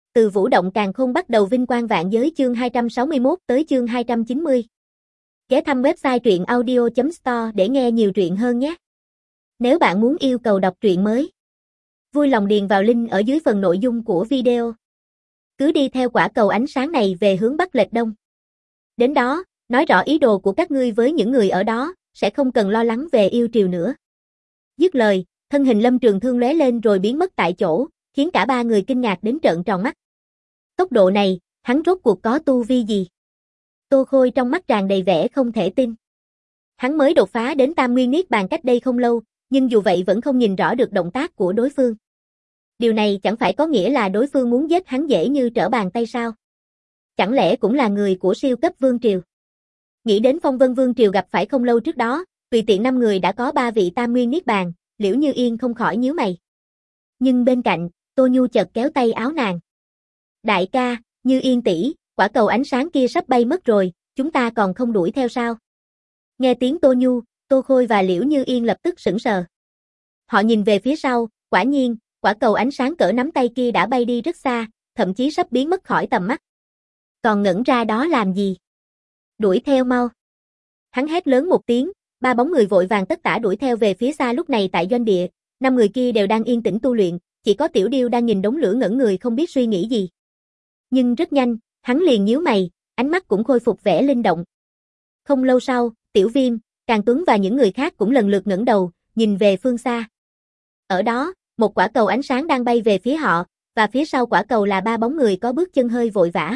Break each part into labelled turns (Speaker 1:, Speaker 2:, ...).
Speaker 1: Từ Vũ Động Càn Khôn bắt đầu vinh quang vạn giới chương 261 tới chương 290. Ghé thăm website truyện audio.store để nghe nhiều truyện hơn nhé. Nếu bạn muốn yêu cầu đọc truyện mới, vui lòng điền vào link ở dưới phần nội dung của video. Cứ đi theo quả cầu ánh sáng này về hướng bắc lệch đông. Đến đó, nói rõ ý đồ của các ngươi với những người ở đó, sẽ không cần lo lắng về yêu triều nữa. Dứt lời, thân hình Lâm Trường Thương lóe lên rồi biến mất tại chỗ, khiến cả ba người kinh ngạc đến trợn tròn mắt. Tốc độ này, hắn rốt cuộc có tu vi gì? Tô Khôi trong mắt tràn đầy vẻ không thể tin. Hắn mới đột phá đến Tam Nguyên Niết Bàn cách đây không lâu, nhưng dù vậy vẫn không nhìn rõ được động tác của đối phương. Điều này chẳng phải có nghĩa là đối phương muốn giết hắn dễ như trở bàn tay sao? Chẳng lẽ cũng là người của siêu cấp vương triều? Nghĩ đến Phong Vân Vương triều gặp phải không lâu trước đó, tùy tiện 5 người đã có 3 vị Tam Nguyên Niết Bàn, Liễu Như Yên không khỏi nhíu mày. Nhưng bên cạnh, Tô Nhu chợt kéo tay áo nàng. Đại ca, Như Yên tỷ, quả cầu ánh sáng kia sắp bay mất rồi, chúng ta còn không đuổi theo sao? Nghe tiếng Tô Nhu, Tô Khôi và Liễu Như Yên lập tức sững sờ. Họ nhìn về phía sau, quả nhiên, quả cầu ánh sáng cỡ nắm tay kia đã bay đi rất xa, thậm chí sắp biến mất khỏi tầm mắt. Còn ngẩn ra đó làm gì? Đuổi theo mau. Hắn hét lớn một tiếng, 3 bóng người vội vàng tất tả đuổi theo về phía xa. Lúc này tại doanh địa, 5 người kia đều đang yên tĩnh tu luyện, chỉ có Tiểu Điêu đang nhìn đống lửa ngẩn người không biết suy nghĩ gì. Nhưng rất nhanh, hắn liền nhíu mày, ánh mắt cũng khôi phục vẻ linh động. Không lâu sau, Tiểu Viêm, Càn Tuấn và những người khác cũng lần lượt ngẩng đầu, nhìn về phương xa. Ở đó, một quả cầu ánh sáng đang bay về phía họ, và phía sau quả cầu là 3 bóng người có bước chân hơi vội vã.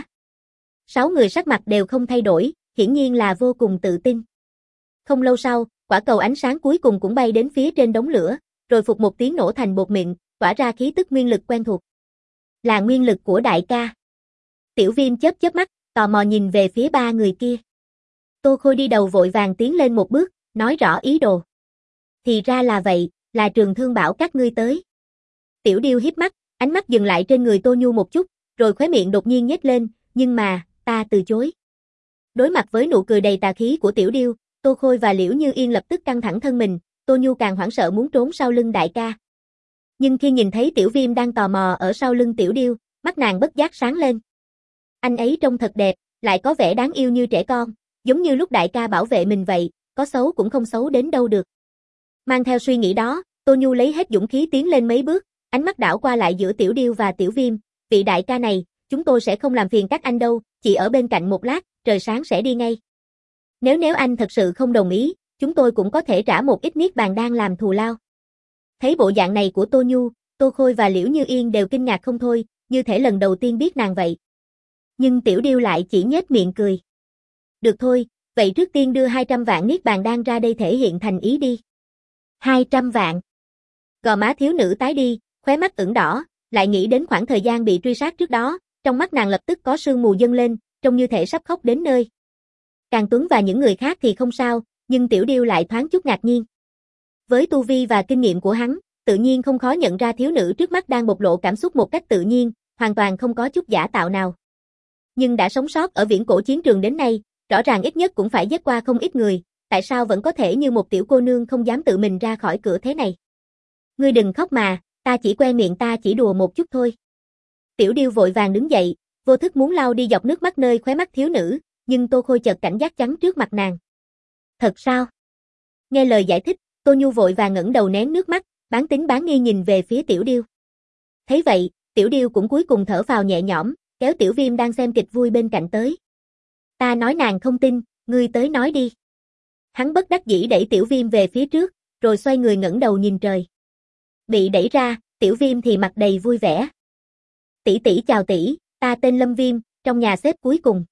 Speaker 1: 6 người sắc mặt đều không thay đổi, hiển nhiên là vô cùng tự tin. Không lâu sau, quả cầu ánh sáng cuối cùng cũng bay đến phía trên đống lửa, rồi phụt một tiếng nổ thành bột mịn, tỏa ra khí tức nguyên lực quen thuộc. Là nguyên lực của đại ca. Tiểu Viêm chớp chớp mắt, tò mò nhìn về phía 3 người kia. Tô Khôi đi đầu vội vàng tiến lên một bước, nói rõ ý đồ. Thì ra là vậy, là Trường Thương bảo các ngươi tới. Tiểu Điêu híp mắt, ánh mắt dừng lại trên người Tô Nhu một chút, rồi khóe miệng đột nhiên nhếch lên, nhưng mà, ta từ chối. Đối mặt với nụ cười đầy tà khí của Tiểu Điêu, Tô Khôi và Liễu Như Yên lập tức căng thẳng thân mình, Tô Nhu càng hoảng sợ muốn trốn sau lưng đại ca. Nhưng khi nhìn thấy Tiểu Viêm đang tò mò ở sau lưng Tiểu Điêu, mắt nàng bất giác sáng lên. Anh ấy trông thật đẹp, lại có vẻ đáng yêu như trẻ con, giống như lúc đại ca bảo vệ mình vậy, có xấu cũng không xấu đến đâu được. Mang theo suy nghĩ đó, Tô Nhu lấy hết dũng khí tiến lên mấy bước, ánh mắt đảo qua lại giữa Tiểu Điêu và Tiểu Viêm, vị đại ca này, chúng tôi sẽ không làm phiền các anh đâu, chỉ ở bên cạnh một lát, trời sáng sẽ đi ngay. Nếu anh thật sự không đồng ý, chúng tôi cũng có thể trả một ít niết bàn đan làm thù lao. Thấy bộ dạng này của Tô Nhu, Tô Khôi và Liễu Như Yên đều kinh ngạc không thôi, như thể lần đầu tiên biết nàng vậy. Nhưng Tiểu Điêu lại chỉ nhếch miệng cười. Được thôi, vậy trước tiên đưa 200 vạn niết bàn đan ra đây thể hiện thành ý đi. 200 vạn. Gò má thiếu nữ tái đi, khóe mắt ửng đỏ, lại nghĩ đến khoảng thời gian bị truy sát trước đó, trong mắt nàng lập tức có sương mù dâng lên, trông như thể sắp khóc đến nơi. Càn Tuấn và những người khác thì không sao, nhưng Tiểu Điêu lại thoáng chút ngạc nhiên. Với tu vi và kinh nghiệm của hắn, tự nhiên không khó nhận ra thiếu nữ trước mắt đang bộc lộ cảm xúc một cách tự nhiên, hoàn toàn không có chút giả tạo nào. Nhưng đã sống sót ở viễn cổ chiến trường đến nay, rõ ràng ít nhất cũng phải giết qua không ít người, tại sao vẫn có thể như một tiểu cô nương không dám tự mình ra khỏi cửa thế này? Ngươi đừng khóc mà, ta chỉ que miệng, ta chỉ đùa một chút thôi. Tiểu Điêu vội vàng đứng dậy, vô thức muốn lau đi giọt nước mắt nơi khóe mắt thiếu nữ, nhưng Tô Khôi chợt cảnh giác chắn trước mặt nàng. Thật sao? Nghe lời giải thích, Tô Nhu vội vàng ngẩng đầu nén nước mắt, bán tín bán nghi nhìn về phía Tiểu Điêu. Thấy vậy, Tiểu Điêu cũng cuối cùng thở phào nhẹ nhõm, kéo Tiểu Viêm đang xem kịch vui bên cạnh tới. Ta nói nàng không tin, ngươi tới nói đi. Hắn bất đắc dĩ đẩy Tiểu Viêm về phía trước, rồi xoay người ngẩng đầu nhìn trời. Bị đẩy ra, Tiểu Viêm thì mặt đầy vui vẻ. Tỷ tỷ chào tỷ, ta tên Lâm Viêm, trong nhà xếp cuối cùng.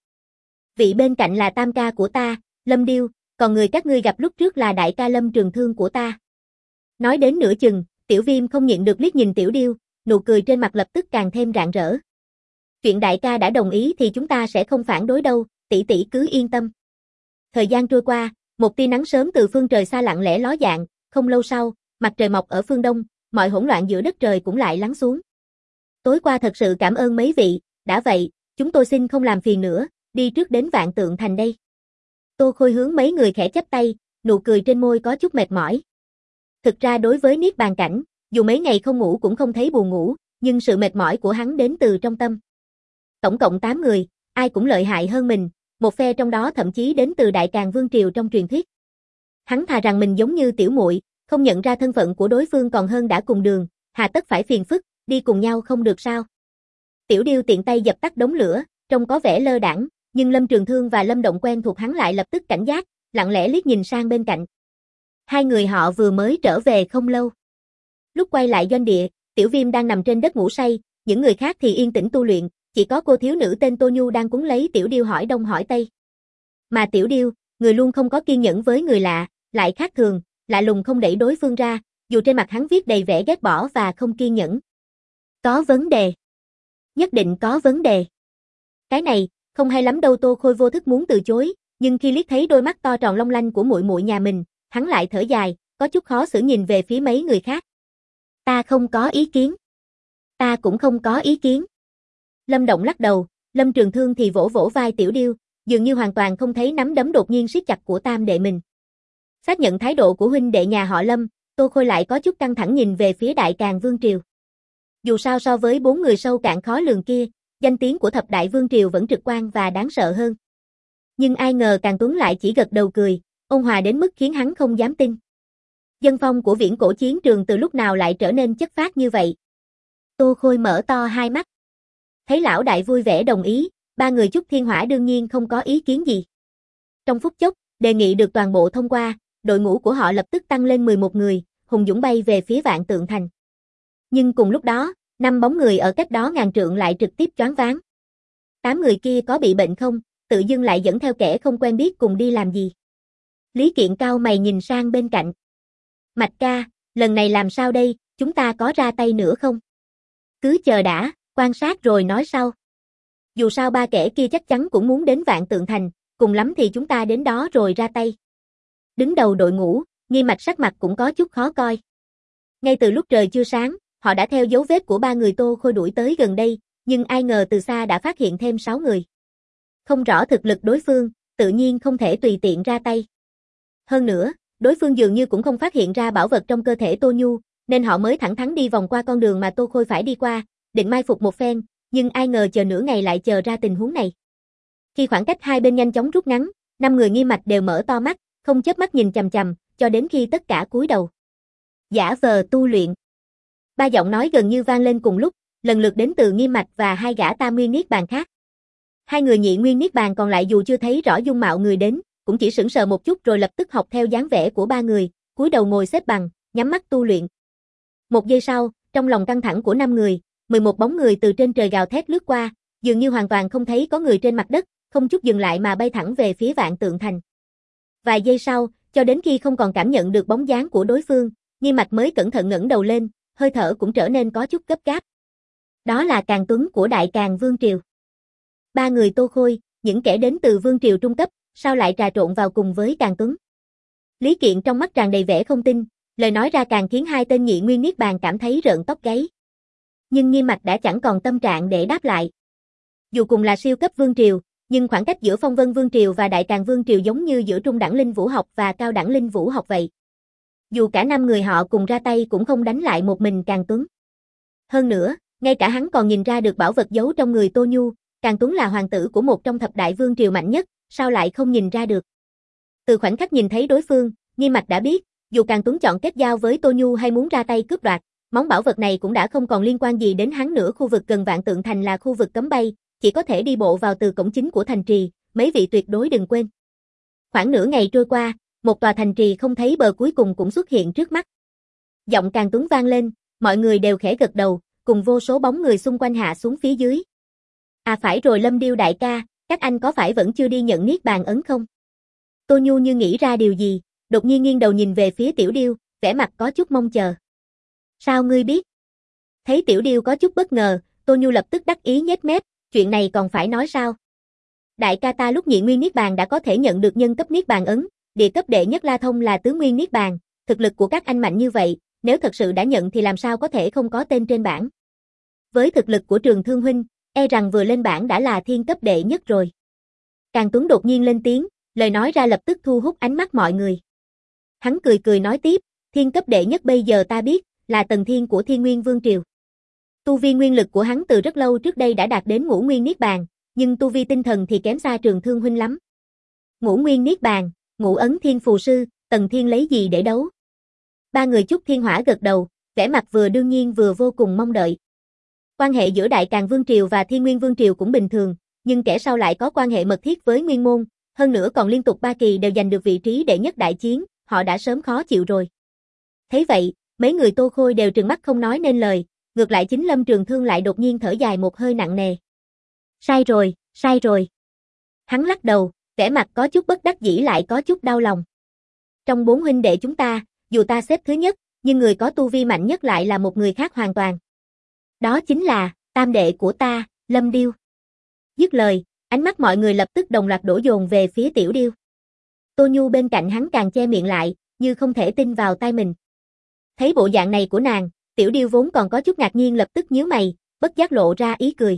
Speaker 1: Vị bên cạnh là tam ca của ta, Lâm Điêu, còn người các ngươi gặp lúc trước là đại ca Lâm Trường Thương của ta. Nói đến nửa chừng, Tiểu Viêm không nhịn được liếc nhìn Tiểu Điêu, nụ cười trên mặt lập tức càng thêm rạng rỡ. Chuyện đại ca đã đồng ý thì chúng ta sẽ không phản đối đâu, tỷ tỷ cứ yên tâm. Thời gian trôi qua, một tia nắng sớm từ phương trời xa lặng lẽ ló dạng, không lâu sau, mặt trời mọc ở phương đông, mọi hỗn loạn giữa đất trời cũng lại lắng xuống. Tối qua thật sự cảm ơn mấy vị, đã vậy, chúng tôi xin không làm phiền nữa, đi trước đến Vạn Tượng Thành đây. Tô Khôi hướng mấy người khẽ chắp tay, nụ cười trên môi có chút mệt mỏi. Thực ra đối với Niết Bàn cảnh, dù mấy ngày không ngủ cũng không thấy buồn ngủ, nhưng sự mệt mỏi của hắn đến từ trong tâm. Tổng cộng 8 người, ai cũng lợi hại hơn mình, một phe trong đó thậm chí đến từ Đại Càn Vương Triều trong truyền thuyết. Hắn thà rằng mình giống như tiểu muội, không nhận ra thân phận của đối phương còn hơn đã cùng đường, hà tất phải phiền phức, đi cùng nhau không được sao. Tiểu Điêu tiện tay dập tắt đống lửa, trông có vẻ lơ đãng, nhưng Lâm Trường Thương và Lâm Động quen thuộc hắn lại lập tức cảnh giác, lặng lẽ liếc nhìn sang bên cạnh. Hai người họ vừa mới trở về không lâu. Lúc quay lại doanh địa, Tiểu Viêm đang nằm trên đất ngủ say, những người khác thì yên tĩnh tu luyện, chỉ có cô thiếu nữ tên Tô Nhu đang cuống lấy Tiểu Điêu hỏi đông hỏi tây. Mà Tiểu Điêu, người luôn không có kiên nhẫn với người lạ, lại khác thường, lạ lùng không đẩy đối phương ra, dù trên mặt hắn viết đầy vẻ ghét bỏ và không kiên nhẫn. Có vấn đề. Nhất định có vấn đề. Cái này, không hay lắm đâu. Tô Khôi vô thức muốn từ chối, nhưng khi liếc thấy đôi mắt to tròn long lanh của muội muội nhà mình, hắn lại thở dài, có chút khó xử nhìn về phía mấy người khác. Ta không có ý kiến. Ta cũng không có ý kiến. Lâm Động lắc đầu, Lâm Trường Thương thì vỗ vỗ vai Tiểu Điêu, dường như hoàn toàn không thấy nắm đấm đột nhiên siết chặt của tam đệ mình. Xác nhận thái độ của huynh đệ nhà họ Lâm, Tô Khôi lại có chút căng thẳng nhìn về phía Đại Càn Vương Triều. Dù sao so với 4 người sâu cạn khó lường kia, danh tiếng của thập đại vương triều vẫn trực quan và đáng sợ hơn. Nhưng ai ngờ Càn Tuấn lại chỉ gật đầu cười, ôn hòa đến mức khiến hắn không dám tin. Dân phong của viễn cổ chiến trường từ lúc nào lại trở nên chất phác như vậy? Tô Khôi mở to hai mắt. Thấy lão đại vui vẻ đồng ý, ba người Chúc Thiên Hỏa đương nhiên không có ý kiến gì. Trong phút chốc, đề nghị được toàn bộ thông qua, đội ngũ của họ lập tức tăng lên 11 người, hùng dũng bay về phía Vạn Tượng Thành. Nhưng cùng lúc đó, 5 bóng người ở cách đó ngàn trượng lại trực tiếp choáng váng. 8 người kia có bị bệnh không, tự dưng lại dẫn theo kẻ không quen biết cùng đi làm gì? Lý Kiện cau mày nhìn sang bên cạnh. Mạch ca, lần này làm sao đây, chúng ta có ra tay nữa không? Cứ chờ đã, quan sát rồi nói sau. Dù sao ba kẻ kia chắc chắn cũng muốn đến Vạn Tượng Thành, cùng lắm thì chúng ta đến đó rồi ra tay. Đứng đầu đội ngũ, Nghi Mạch sắc mặt cũng có chút khó coi. Ngay từ lúc trời chưa sáng, họ đã theo dấu vết của ba người Tô Khôi đuổi tới gần đây, nhưng ai ngờ từ xa đã phát hiện thêm 6 người. Không rõ thực lực đối phương, tự nhiên không thể tùy tiện ra tay. Hơn nữa, đối phương dường như cũng không phát hiện ra bảo vật trong cơ thể Tô Nhu, nên họ mới thẳng thắn đi vòng qua con đường mà Tô Khôi phải đi qua, định mai phục một phen, nhưng ai ngờ chờ nửa ngày lại chờ ra tình huống này. Khi khoảng cách hai bên nhanh chóng rút ngắn, 5 người Nghi Mạch đều mở to mắt, không chớp mắt nhìn chằm chằm, cho đến khi tất cả cúi đầu. Giả vờ tu luyện. 3 giọng nói gần như vang lên cùng lúc, lần lượt đến từ Nghi Mạch và 2 gã Tam Nguyên Niết Bàn khác. 2 người Nhị Nguyên Niết Bàn còn lại dù chưa thấy rõ dung mạo người đến, cũng chỉ sững sờ một chút rồi lập tức học theo dáng vẻ của 3 người, cúi đầu ngồi xếp bằng, nhắm mắt tu luyện. Một giây sau, trong lòng căng thẳng của 5 người, 11 bóng người từ trên trời gào thét lướt qua, dường như hoàn toàn không thấy có người trên mặt đất, không chút dừng lại mà bay thẳng về phía Vạn Tượng Thành. Vài giây sau, cho đến khi không còn cảm nhận được bóng dáng của đối phương, Nghi Mạch mới cẩn thận ngẩng đầu lên, hơi thở cũng trở nên có chút gấp gáp. Đó là Càn Tuấn của Đại Càn Vương Triều. 3 người Tô Khôi, những kẻ đến từ Vương Triều trung cấp, sao lại trà trộn vào cùng với Càn Tuấn? Lý Kiện trong mắt tràn đầy vẻ không tin, lời nói ra càng khiến 2 tên Nhị Nguyên Niết Bàn cảm thấy rợn tóc gáy. Nhưng Nghi Mạch đã chẳng còn tâm trạng để đáp lại. Dù cùng là siêu cấp Vương Triều, nhưng khoảng cách giữa Phong Vân Vương Triều và Đại Càn Vương Triều giống như giữa trung đẳng linh vũ học và cao đẳng linh vũ học vậy. Dù cả 5 người họ cùng ra tay cũng không đánh lại một mình Càn Tuấn. Hơn nữa, ngay cả hắn còn nhìn ra được bảo vật giấu trong người Tô Nhu, Càn Tuấn là hoàng tử của một trong thập đại vương triều mạnh nhất, sao lại không nhìn ra được? Từ khoảnh khắc nhìn thấy đối phương, Nghi Mạch đã biết, dù Càn Tuấn chọn kết giao với Tô Nhu hay muốn ra tay cướp đoạt, món bảo vật này cũng đã không còn liên quan gì đến hắn nữa. Khu vực gần Vạn Tượng Thành là khu vực cấm bay, chỉ có thể đi bộ vào từ cổng chính của thành trì, mấy vị tuyệt đối đừng quên. Khoảng nửa ngày trôi qua, một tòa thành trì không thấy bờ cuối cùng cũng xuất hiện trước mắt. Giọng Càn Tuấn vang lên, mọi người đều khẽ gật đầu, cùng vô số bóng người xung quanh hạ xuống phía dưới. À phải rồi Lâm Điêu đại ca, các anh có phải vẫn chưa đi nhận Niết Bàn ấn không? Tô Nhu như nghĩ ra điều gì, đột nhiên nghiêng đầu nhìn về phía Tiểu Điêu, vẻ mặt có chút mong chờ. Sao ngươi biết? Thấy Tiểu Điêu có chút bất ngờ, Tô Nhu lập tức đắc ý nhếch mép, chuyện này còn phải nói sao? Đại ca ta lúc Nhị Nguyên Niết Bàn đã có thể nhận được nhân cấp Niết Bàn ấn, địa cấp đệ nhất La Thông là tứ nguyên Niết Bàn, thực lực của các anh mạnh như vậy, nếu thật sự đã nhận thì làm sao có thể không có tên trên bảng? Với thực lực của Trường Thương huynh, e rằng vừa lên bảng đã là thiên cấp đệ nhất rồi. Càn Tuấn đột nhiên lên tiếng, lời nói ra lập tức thu hút ánh mắt mọi người. Hắn cười cười nói tiếp, thiên cấp đệ nhất bây giờ ta biết, là Tần Thiên của Thiên Nguyên Vương Triều. Tu vi nguyên lực của hắn từ rất lâu trước đây đã đạt đến ngũ nguyên niết bàn, nhưng tu vi tinh thần thì kém xa Trường Thương huynh lắm. Ngũ nguyên niết bàn, Ngũ ấn thiên phù sư, Tần Thiên lấy gì để đấu? Ba người Chúc Thiên Hỏa gật đầu, vẻ mặt vừa đương nhiên vừa vô cùng mong đợi. Quan hệ giữa Đại Càn Vương Triều và Thiên Nguyên Vương Triều cũng bình thường, nhưng kẻ sau lại có quan hệ mật thiết với Nguyên Môn, hơn nữa còn liên tục 3 kỳ đều giành được vị trí đệ nhất đại chiến, họ đã sớm khó chịu rồi. Thấy vậy, mấy người Tô Khôi đều trừng mắt không nói nên lời, ngược lại chính Lâm Trường Thương lại đột nhiên thở dài một hơi nặng nề. Sai rồi, sai rồi. Hắn lắc đầu, vẻ mặt có chút bất đắc dĩ lại có chút đau lòng. Trong 4 huynh đệ chúng ta, dù ta xếp thứ nhất, nhưng người có tu vi mạnh nhất lại là một người khác hoàn toàn. Đó chính là, tam đệ của ta, Lâm Điêu. Dứt lời, ánh mắt mọi người lập tức đồng loạt đổ dồn về phía Tiểu Điêu. Tô Nhu bên cạnh hắn càng che miệng lại, như không thể tin vào tai mình. Thấy bộ dạng này của nàng, Tiểu Điêu vốn còn có chút ngạc nhiên lập tức nhíu mày, bất giác lộ ra ý cười.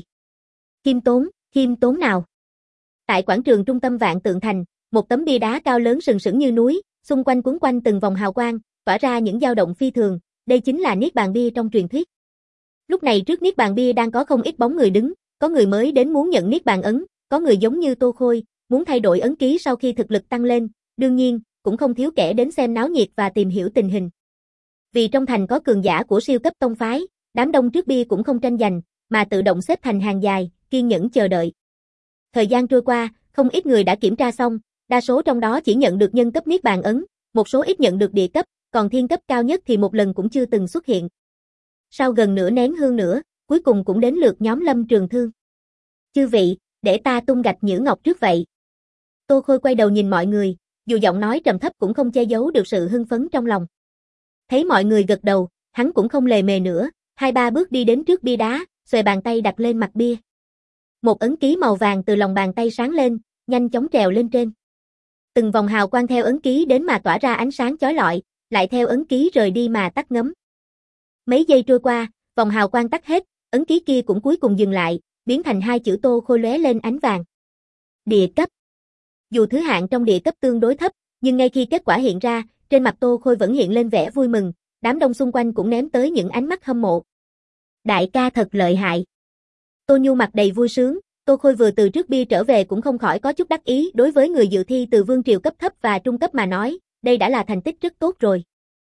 Speaker 1: Khiêm tốn nào? Tại quảng trường trung tâm Vạn Tượng Thành, một tấm bia đá cao lớn sừng sững như núi, xung quanh quấn quanh từng vòng hào quang, tỏa ra những dao động phi thường, đây chính là Niết Bàn Bia trong truyền thuyết. Lúc này trước Niết Bàn Bia đang có không ít bóng người đứng, có người mới đến muốn nhận Niết Bàn ấn, có người giống như Tô Khôi, muốn thay đổi ấn ký sau khi thực lực tăng lên, đương nhiên, cũng không thiếu kẻ đến xem náo nhiệt và tìm hiểu tình hình. Vì trong thành có cường giả của siêu cấp tông phái, đám đông trước bia cũng không tranh giành, mà tự động xếp thành hàng dài, kiên nhẫn chờ đợi. Thời gian trôi qua, không ít người đã kiểm tra xong, đa số trong đó chỉ nhận được nhân cấp Niết Bàn ấn, một số ít nhận được địa cấp, còn thiên cấp cao nhất thì một lần cũng chưa từng xuất hiện. Sau gần nửa nén hương nữa, cuối cùng cũng đến lượt nhóm Lâm Trường Thương. Chư vị, để ta tung gạch nhữ ngọc trước vậy. Tô Khôi quay đầu nhìn mọi người, dù giọng nói trầm thấp cũng không che giấu được sự hưng phấn trong lòng. Thấy mọi người gật đầu, hắn cũng không lề mề nữa, 2-3 bước đi đến trước bia đá, xuề bàn tay đặt lên mặt bia. Một ấn ký màu vàng từ lòng bàn tay sáng lên, nhanh chóng trèo lên trên. Từng vòng hào quang theo ấn ký đến mà tỏa ra ánh sáng chói lọi, lại theo ấn ký rời đi mà tắt ngấm. Mấy giây trôi qua, vòng hào quang tắt hết, ấn ký kia cũng cuối cùng dừng lại, biến thành 2 chữ Tô Khôi lóe lên ánh vàng. Địa cấp. Dù thứ hạng trong địa cấp tương đối thấp, nhưng ngay khi kết quả hiện ra, trên mặt Tô Khôi vẫn hiện lên vẻ vui mừng, đám đông xung quanh cũng ném tới những ánh mắt hâm mộ. Đại ca thật lợi hại. Tô Nhu mặt đầy vui sướng, Tô Khôi vừa từ trước bia trở về cũng không khỏi có chút đắc ý, đối với người dự thi từ vương triều cấp thấp và trung cấp mà nói, đây đã là thành tích rất tốt rồi.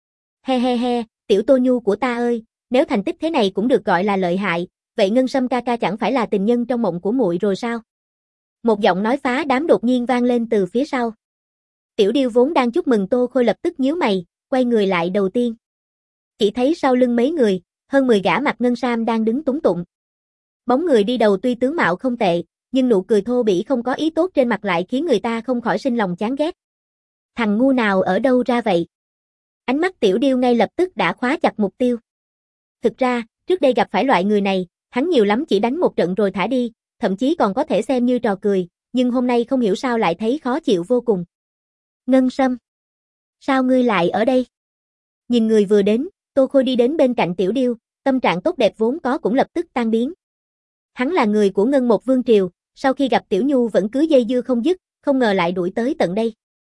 Speaker 1: He, tiểu Tô Nhu của ta ơi, nếu thành tích thế này cũng được gọi là lợi hại, vậy Ngân Sâm ca ca chẳng phải là tình nhân trong mộng của muội rồi sao? Một giọng nói phá đám đột nhiên vang lên từ phía sau. Tiểu Điêu vốn đang chúc mừng Tô Khôi lập tức nhíu mày, quay người lại đầu tiên. Chỉ thấy sau lưng mấy người, hơn 10 gã mặc ngân sam đang đứng túng tụng. Bóng người đi đầu tuy tướng mạo không tệ, nhưng nụ cười thô bỉ không có ý tốt trên mặt lại khiến người ta không khỏi sinh lòng chán ghét. Thằng ngu nào ở đâu ra vậy? Ánh mắt Tiểu Điêu ngay lập tức đã khóa chặt mục tiêu. Thực ra, trước đây gặp phải loại người này, hắn nhiều lắm chỉ đánh một trận rồi thả đi, thậm chí còn có thể xem như trò cười, nhưng hôm nay không hiểu sao lại thấy khó chịu vô cùng. Ngân Sâm, sao ngươi lại ở đây? Nhìn người vừa đến, Tô Khôi đi đến bên cạnh Tiểu Điêu, tâm trạng tốt đẹp vốn có cũng lập tức tan biến. Hắn là người của Ngân Một Vương Triều, sau khi gặp Tiểu Nhu vẫn cứ dây dưa không dứt, không ngờ lại đuổi tới tận đây.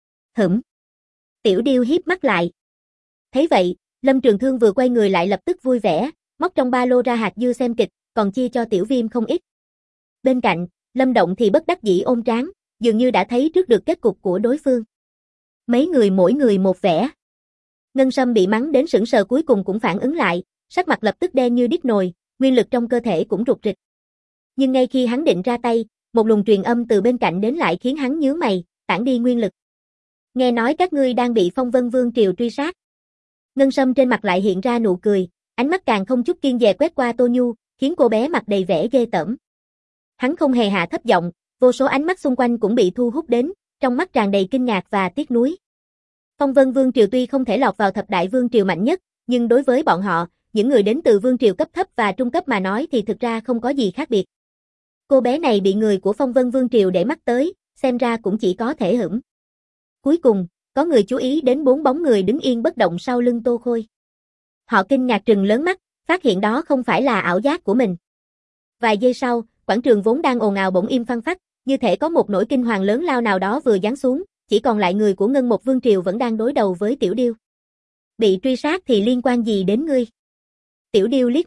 Speaker 1: Tiểu Điêu híp mắt lại. Thấy vậy, Lâm Trường Thương vừa quay người lại lập tức vui vẻ, móc trong ba lô ra hạt dưa xem kịch, còn chia cho Tiểu Viêm không ít. Bên cạnh, Lâm Động thì bất đắc dĩ ôm trán, dường như đã thấy trước được kết cục của đối phương. Mấy người mỗi người một vẻ. Ngân Sâm bị mắng đến sững sờ cuối cùng cũng phản ứng lại, sắc mặt lập tức đen như đít nồi, nguyên lực trong cơ thể cũng rục rịch. Nhưng ngay khi hắn định ra tay, một luồng truyền âm từ bên cạnh đến lại khiến hắn nhíu mày, tản đi nguyên lực. Nghe nói các ngươi đang bị Phong Vân Vương Triều truy sát. Ngân Sâm trên mặt lại hiện ra nụ cười, ánh mắt càng không chút kiêng dè quét qua Tô Nhu, khiến cô bé mặt đầy vẻ ghê tởm. Hắn không hề hạ thấp giọng, vô số ánh mắt xung quanh cũng bị thu hút đến, trong mắt tràn đầy kinh ngạc và tiếc nuối. Phong Vân Vương Triều tuy không thể lọt vào thập đại vương triều mạnh nhất, nhưng đối với bọn họ, những người đến từ vương triều cấp thấp và trung cấp mà nói thì thực ra không có gì khác biệt. Cô bé này bị người của Phong Vân Vương Triều để mắt tới, xem ra cũng chỉ có thể hửng. Cuối cùng, có người chú ý đến 4 bóng người đứng yên bất động sau lưng Tô Khôi. Họ kinh ngạc trừng lớn mắt, phát hiện đó không phải là ảo giác của mình. Vài giây sau, quảng trường vốn đang ồn ào bỗng im phăng phắc, như thể có một nỗi kinh hoàng lớn lao nào đó vừa giáng xuống, chỉ còn lại người của Ngân Một Vương Triều vẫn đang đối đầu với Tiểu Điêu. Bị truy sát thì liên quan gì đến ngươi? Tiểu Điêu liếc mắt,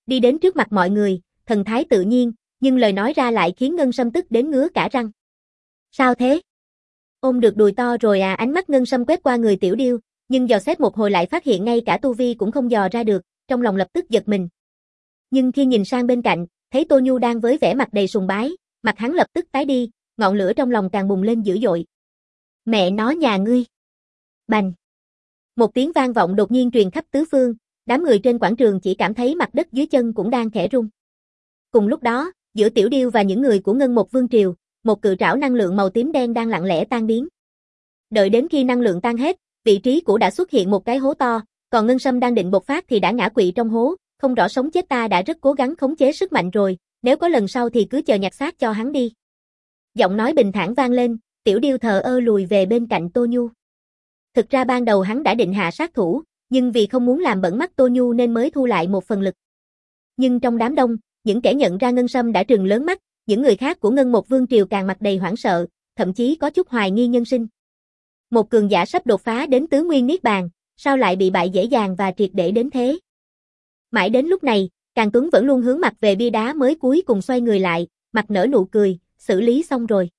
Speaker 1: đi đến trước mặt mọi người, thần thái tự nhiên, nhưng lời nói ra lại khiến Ngân Sâm tức đến ngứa cả răng. Sao thế? Ôm được đùi to rồi à? Ánh mắt Ngân Sâm quét qua người Tiểu Điêu, nhưng dò xét một hồi lại phát hiện ngay cả tu vi cũng không dò ra được, trong lòng lập tức giật mình. Nhưng khi nhìn sang bên cạnh, thấy Tô Nhu đang với vẻ mặt đầy sùng bái, mặt hắn lập tức tái đi, ngọn lửa trong lòng càng bùng lên dữ dội. Mẹ nó nhà ngươi! Bành! Một tiếng vang vọng đột nhiên truyền khắp tứ phương, đám người trên quảng trường chỉ cảm thấy mặt đất dưới chân cũng đang khẽ rung. Cùng lúc đó, giữa Tiểu Điêu và những người của Ngân Một Vương Triều, một cự trảo năng lượng màu tím đen đang lặng lẽ tan biến. Đợi đến khi năng lượng tan hết, vị trí cũ đã xuất hiện một cái hố to, còn Ngân Sâm đang định bộc phát thì đã ngã quỵ trong hố, không rõ sống chết. Ta đã rất cố gắng khống chế sức mạnh rồi, nếu có lần sau thì cứ chờ nhặt xác cho hắn đi. Giọng nói bình thản vang lên, Tiểu Điêu thờ ơ lùi về bên cạnh Tô Nhu. Thực ra ban đầu hắn đã định hạ sát thủ, nhưng vì không muốn làm bẩn mắt Tô Nhu nên mới thu lại một phần lực. Nhưng trong đám đông, những kẻ nhận ra Ngân Sâm đã trừng lớn mắt, những người khác của Ngân Một Vương Triều càng mặt đầy hoảng sợ, thậm chí có chút hoài nghi nhân sinh. Một cường giả sắp đột phá đến tứ nguyên niết bàn, sao lại bị bại dễ dàng và triệt để đến thế? Mãi đến lúc này, Càn Tuấn vẫn luôn hướng mặt về bia đá mới cuối cùng xoay người lại, mặt nở nụ cười, xử lý xong rồi.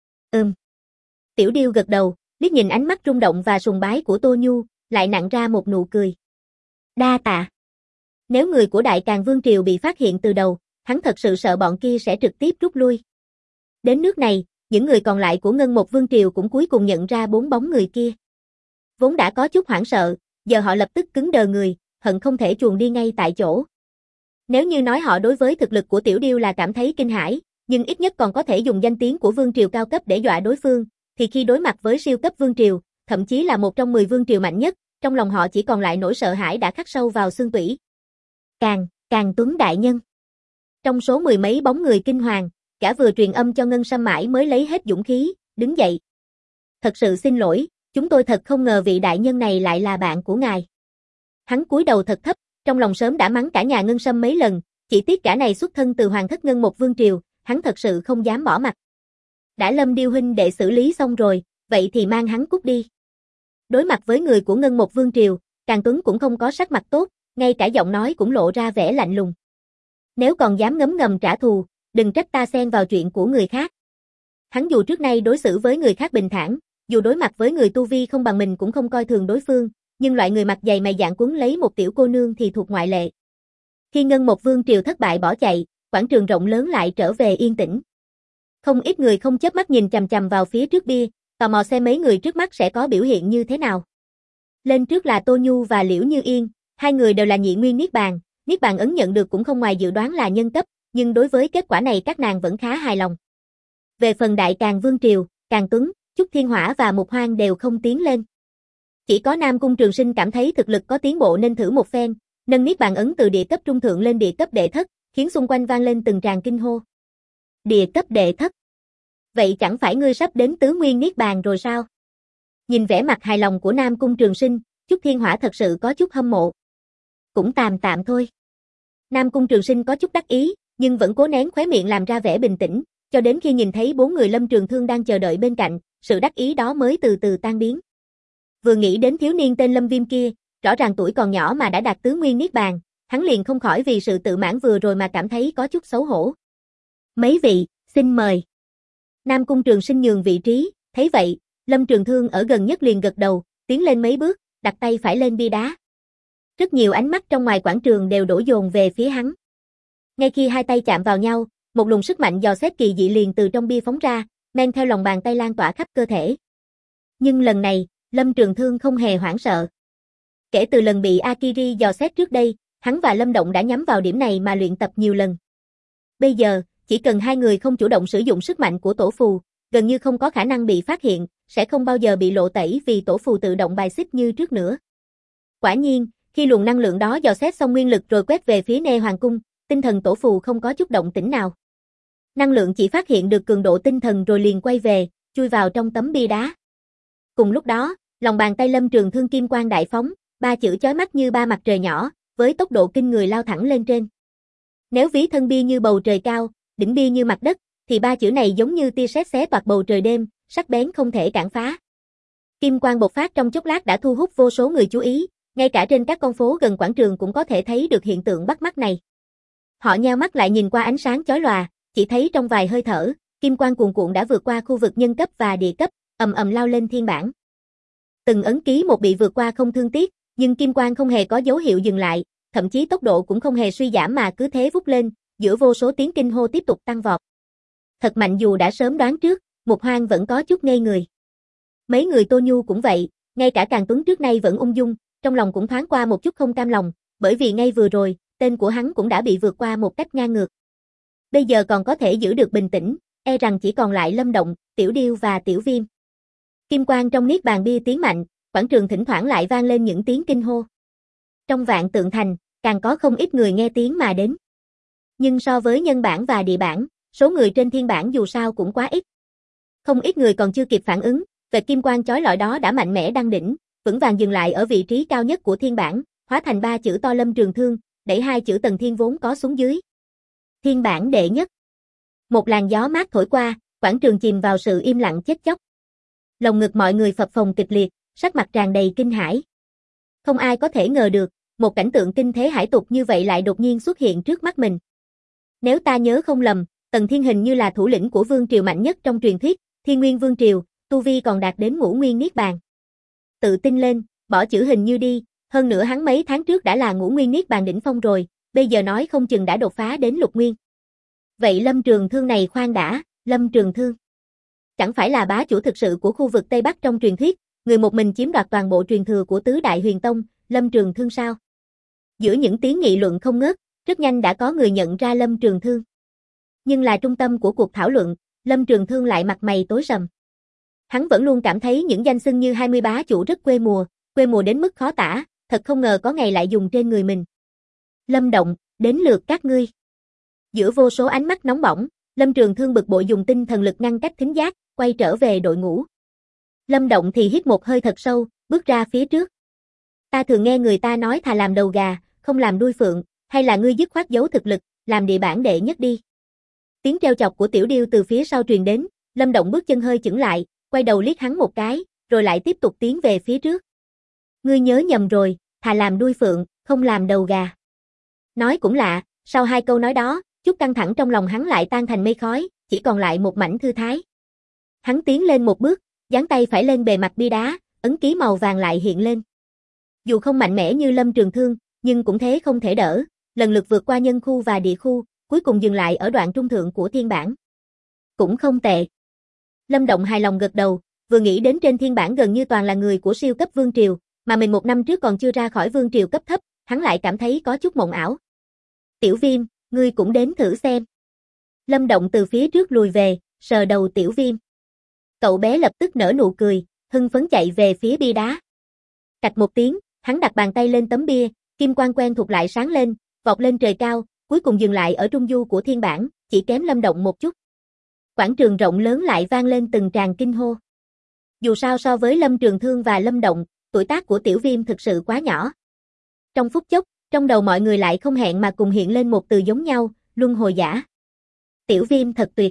Speaker 1: Tiểu Điêu gật đầu, liếc nhìn ánh mắt rung động và sùng bái của Tô Nhu, lại nặn ra một nụ cười. Đa tạ. Nếu người của Đại Càn Vương Triều bị phát hiện từ đầu, hắn thật sự sợ bọn kia sẽ trực tiếp rút lui. Đến nước này, những người còn lại của Ngân Một Vương Triều cũng cuối cùng nhận ra bốn bóng người kia. Vốn đã có chút hoảng sợ, giờ họ lập tức cứng đờ người, hận không thể chuồn đi ngay tại chỗ. Nếu như nói họ đối với thực lực của Tiểu Điêu là cảm thấy kinh hãi, nhưng ít nhất còn có thể dùng danh tiếng của Vương Triều cao cấp để dọa đối phương, thì khi đối mặt với siêu cấp Vương Triều, thậm chí là một trong 10 Vương Triều mạnh nhất, trong lòng họ chỉ còn lại nỗi sợ hãi đã khắc sâu vào xương tủy. Càn Tuấn đại nhân. Trong số mười mấy bóng người kinh hoàng, gã vừa truyền âm cho Ngân Sâm mãi mới lấy hết dũng khí, đứng dậy. Thật sự xin lỗi, chúng tôi thật không ngờ vị đại nhân này lại là bạn của ngài. Hắn cúi đầu thật thấp, trong lòng sớm đã mắng cả nhà Ngân Sâm mấy lần, chỉ tiếc gã này xuất thân từ hoàng thất Ngân Một Vương Triều, hắn thật sự không dám bỏ mặt. Đã Lâm Điêu huynh đệ xử lý xong rồi, vậy thì mang hắn cút đi. Đối mặt với người của Ngân Một Vương Triều, Càn Tuấn cũng không có sắc mặt tốt, ngay cả giọng nói cũng lộ ra vẻ lạnh lùng. Nếu còn dám ngấm ngầm trả thù, đừng trách ta xen vào chuyện của người khác. Hắn dù trước nay đối xử với người khác bình thản, dù đối mặt với người tu vi không bằng mình cũng không coi thường đối phương, nhưng loại người mặt dày mày dạn quấn lấy một tiểu cô nương thì thuộc ngoại lệ. Khi Ngân Một Vương Triều thất bại bỏ chạy, quảng trường rộng lớn lại trở về yên tĩnh. Không ít người không chớp mắt nhìn chằm chằm vào phía trước bia, tò mò xem mấy người trước mắt sẽ có biểu hiện như thế nào. Lên trước là Tô Nhu và Liễu Như Yên, hai người đều là nhị nguyên niết bàn ấn nhận được cũng không ngoài dự đoán là nhân cấp, nhưng đối với kết quả này các nàng vẫn khá hài lòng. Về phần Đại Càn Vương Triều, Càn Tuấn, Chúc Thiên Hỏa và Mục Hoang đều không tiến lên. Chỉ có Nam Cung Trường Sinh cảm thấy thực lực có tiến bộ nên thử một phen, nâng niết bàn ấn từ địa cấp trung thượng lên địa cấp đệ thất, khiến xung quanh vang lên từng tràng kinh hô. Địa cấp đệ thất? Vậy chẳng phải ngươi sắp đến tứ nguyên niết bàn rồi sao? Nhìn vẻ mặt hài lòng của Nam Cung Trường Sinh, Chúc Thiên Hỏa thật sự có chút hâm mộ. Cũng tạm thôi. Nam Cung Trường Sinh có chút đắc ý, nhưng vẫn cố nén khóe miệng làm ra vẻ bình tĩnh, cho đến khi nhìn thấy bốn người Lâm Trường Thương đang chờ đợi bên cạnh, sự đắc ý đó mới từ từ tan biến. Vừa nghĩ đến thiếu niên tên Lâm Viêm kia, rõ ràng tuổi còn nhỏ mà đã đạt tứ nguyên niết bàn, hắn liền không khỏi vì sự tự mãn vừa rồi mà cảm thấy có chút xấu hổ. Mấy vị, xin mời. Nam Cung Trường Sinh nhường vị trí, thấy vậy, Lâm Trường Thương ở gần nhất liền gật đầu, tiến lên mấy bước, đặt tay phải lên bia đá. Rất nhiều ánh mắt trong ngoài quảng trường đều đổ dồn về phía hắn. Ngay khi hai tay chạm vào nhau, một luồng sức mạnh dò xét kỳ dị liền từ trong bia phóng ra, men theo lòng bàn tay lan tỏa khắp cơ thể. Nhưng lần này, Lâm Trường Thương không hề hoảng sợ. Kể từ lần bị Akiri dò xét trước đây, hắn và Lâm Động đã nhắm vào điểm này mà luyện tập nhiều lần. Bây giờ, chỉ cần hai người không chủ động sử dụng sức mạnh của tổ phù, gần như không có khả năng bị phát hiện, sẽ không bao giờ bị lộ tẩy vì tổ phù tự động bài xích như trước nữa. Quả nhiên, khi luồng năng lượng đó dò xét xong nguyên lực rồi quét về phía Nê Hoàng Cung, tinh thần tổ phù không có chút động tĩnh nào. Năng lượng chỉ phát hiện được cường độ tinh thần rồi liền quay về, chui vào trong tấm bia đá. Cùng lúc đó, lòng bàn tay Lâm Trường Thương kim quang đại phóng, ba chữ chói mắt như ba mặt trời nhỏ, với tốc độ kinh người lao thẳng lên trên. Nếu ví thân bia như bầu trời cao, đỉnh bia như mặt đất, thì ba chữ này giống như tia sét xé toạc bầu trời đêm, sắc bén không thể cản phá. Kim quang bộc phát trong chốc lát đã thu hút vô số người chú ý, ngay cả trên các con phố gần quảng trường cũng có thể thấy được hiện tượng bắt mắt này. Họ nheo mắt lại nhìn qua ánh sáng chói lòa, chỉ thấy trong vài hơi thở, kim quang cuồn cuộn đã vượt qua khu vực nhân cấp và địa cấp, ầm ầm lao lên thiên bảng. Từng ấn ký một bị vượt qua không thương tiếc, nhưng kim quang không hề có dấu hiệu dừng lại, thậm chí tốc độ cũng không hề suy giảm mà cứ thế vút lên, giữa vô số tiếng kinh hô tiếp tục tăng vọt. Thật mạnh dù đã sớm đoán trước, Mục Hoang vẫn có chút ngây người. Mấy người Tô Nhu cũng vậy, ngay cả Càn Tuấn trước nay vẫn ung dung, trong lòng cũng thoáng qua một chút không cam lòng, bởi vì ngay vừa rồi, tên của hắn cũng đã bị vượt qua một cách ngang ngược. Bây giờ còn có thể giữ được bình tĩnh, e rằng chỉ còn lại Lâm Động, Tiểu Điêu và Tiểu Viêm. Kim quang trong niết bàn bia tiến mạnh, quảng trường thỉnh thoảng lại vang lên những tiếng kinh hô. Trong Vạn Tượng Thành, càng có không ít người nghe tiếng mà đến. Nhưng so với nhân bản và địa bản, số người trên thiên bản dù sao cũng quá ít. Không ít người còn chưa kịp phản ứng, vệt kim quang chói lọi đó đã mạnh mẽ đăng đỉnh, vững vàng dừng lại ở vị trí cao nhất của thiên bản, hóa thành 3 chữ to Lâm Trường Thương, đẩy 2 chữ Tần Thiên vốn có xuống dưới. Thiên bản đệ nhất. Một làn gió mát thổi qua, quảng trường chìm vào sự im lặng chết chóc. Lồng ngực mọi người phập phồng kịch liệt, sắc mặt tràn đầy kinh hãi. Không ai có thể ngờ được, một cảnh tượng kinh thế hải tục như vậy lại đột nhiên xuất hiện trước mắt mình. Nếu ta nhớ không lầm, Tần Thiên hình như là thủ lĩnh của vương triều mạnh nhất trong truyền thuyết, Thiên Nguyên Vương Triều, tu vi còn đạt đến ngũ nguyên niết bàn. Tự tin lên, bỏ chữ hình như đi, hơn nữa hắn mấy tháng trước đã là ngũ nguyên niết bàn đỉnh phong rồi, bây giờ nói không chừng đã đột phá đến lục nguyên. Vậy Lâm Trường Thương này khoan đã, Lâm Trường Thương. Chẳng phải là bá chủ thực sự của khu vực Tây Bắc trong truyền thuyết, người một mình chiếm đoạt toàn bộ truyền thừa của tứ đại huyền tông, Lâm Trường Thương sao? Giữa những tiếng nghị luận không ngớt, rất nhanh đã có người nhận ra Lâm Trường Thương. Nhưng là trung tâm của cuộc thảo luận, Lâm Trường Thương lại mặt mày tối sầm. Hắn vẫn luôn cảm thấy những danh xưng như 20 bá chủ rất quê mùa đến mức khó tả, thật không ngờ có ngày lại dùng trên người mình. Lâm Động, đến lượt các ngươi. Giữa vô số ánh mắt nóng bỏng, Lâm Trường Thương bực bội dùng tinh thần lực ngăn cách thính giác, quay trở về đội ngũ. Lâm Động thì hít một hơi thật sâu, bước ra phía trước. Ta thường nghe người ta nói thà làm đầu gà, không làm đuôi phượng, hay là ngươi dứt khoát giấu thực lực, làm địa bản đệ nhất đi. Tiếng trêu chọc của Tiểu Điêu từ phía sau truyền đến, Lâm Động bước chân hơi chững lại, quay đầu liếc hắn một cái, rồi lại tiếp tục tiến về phía trước. Ngươi nhớ nhầm rồi, thà làm đuôi phượng, không làm đầu gà. Nói cũng lạ, sau 2 câu nói đó, chút căng thẳng trong lòng hắn lại tan thành mây khói, chỉ còn lại một mảnh thư thái. Hắn tiến lên một bước, dán tay phải lên bề mặt bia đá, ấn ký màu vàng lại hiện lên. Dù không mạnh mẽ như Lâm Trường Thương, nhưng cũng thế không thể đỡ, lần lượt vượt qua nhân khu và địa khu, cuối cùng dừng lại ở đoạn trung thượng của thiên bản. Cũng không tệ. Lâm Động hài lòng gật đầu, vừa nghĩ đến trên thiên bản gần như toàn là người của siêu cấp vương triều, mà mình 1 năm trước còn chưa ra khỏi vương triều cấp thấp, hắn lại cảm thấy có chút mộng ảo. Tiểu Viêm, ngươi cũng đến thử xem. Lâm Động từ phía trước lùi về, sờ đầu Tiểu Viêm. Cậu bé lập tức nở nụ cười, hưng phấn chạy về phía bia đá. Cạch một tiếng, hắn đặt bàn tay lên tấm bia, kim quang quen thuộc lại sáng lên, vọt lên trời cao, cuối cùng dừng lại ở trung du của thiên bản, chỉ kém Lâm Động một chút. Quảng trường rộng lớn lại vang lên từng tràng kinh hô. Dù sao so với Lâm Trường Thương và Lâm Động, tuổi tác của Tiểu Viêm thực sự quá nhỏ. Trong phút chốc, trong đầu mọi người lại không hẹn mà cùng hiện lên một từ giống nhau, luân hồi giả. Tiểu Viêm thật tuyệt.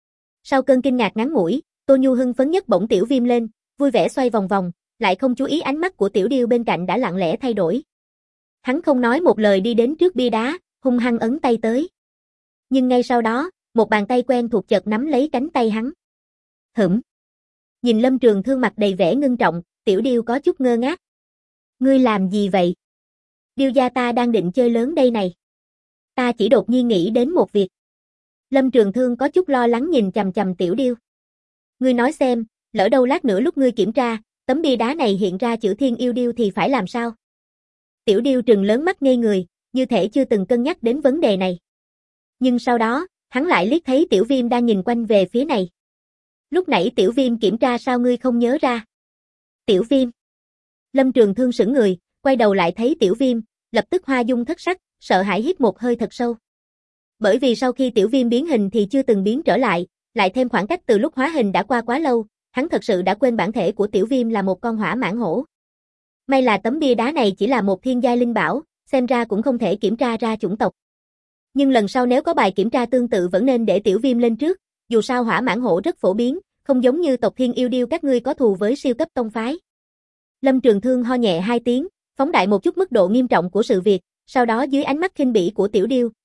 Speaker 1: Sau cơn kinh ngạc ngắn ngủi, Tô Nhu hưng phấn nhất bổng Tiểu Viêm lên, vui vẻ xoay vòng vòng, lại không chú ý ánh mắt của Tiểu Điêu bên cạnh đã lặng lẽ thay đổi. Hắn không nói một lời đi đến trước bia đá, hung hăng ấn tay tới. Nhưng ngay sau đó, một bàn tay quen thuộc chợt nắm lấy cánh tay hắn. Hửm. Nhìn Lâm Trường Thương mặt đầy vẻ ngưng trọng, Tiểu Điêu có chút ngơ ngác. Ngươi làm gì vậy? Điêu gia ta đang định chơi lớn đây này. Ta chỉ đột nhiên nghĩ đến một việc. Lâm Trường Thương có chút lo lắng nhìn chằm chằm Tiểu Điêu. Ngươi nói xem, lỡ đâu lát nữa lúc ngươi kiểm tra, tấm bia đá này hiện ra chữ Thiên Yêu Điêu thì phải làm sao? Tiểu Điêu trừng lớn mắt ngây người, như thể chưa từng cân nhắc đến vấn đề này. Nhưng sau đó, hắn lại liếc thấy Tiểu Viêm đang nhìn quanh về phía này. Lúc nãy Tiểu Viêm kiểm tra sao ngươi không nhớ ra? Tiểu Viêm. Lâm Trường Thương sững người, quay đầu lại thấy Tiểu Viêm, lập tức hoa dung thất sắc, sợ hãi hít một hơi thật sâu. Bởi vì sau khi Tiểu Viêm biến hình thì chưa từng biến trở lại thêm khoảng cách từ lúc hóa hình đã qua quá lâu, hắn thật sự đã quên bản thể của Tiểu Viêm là một con hỏa mãng hổ. May là tấm bia đá này chỉ là một thiên giai linh bảo, xem ra cũng không thể kiểm tra ra chủng tộc. Nhưng lần sau nếu có bài kiểm tra tương tự vẫn nên để Tiểu Viêm lên trước, dù sao hỏa mãng hổ rất phổ biến, không giống như tộc Thiên Yêu Điêu các ngươi có thù với siêu cấp tông phái. Lâm Trường Thương ho nhẹ 2 tiếng, phóng đại một chút mức độ nghiêm trọng của sự việc, sau đó dưới ánh mắt khinh bỉ của Tiểu Điêu,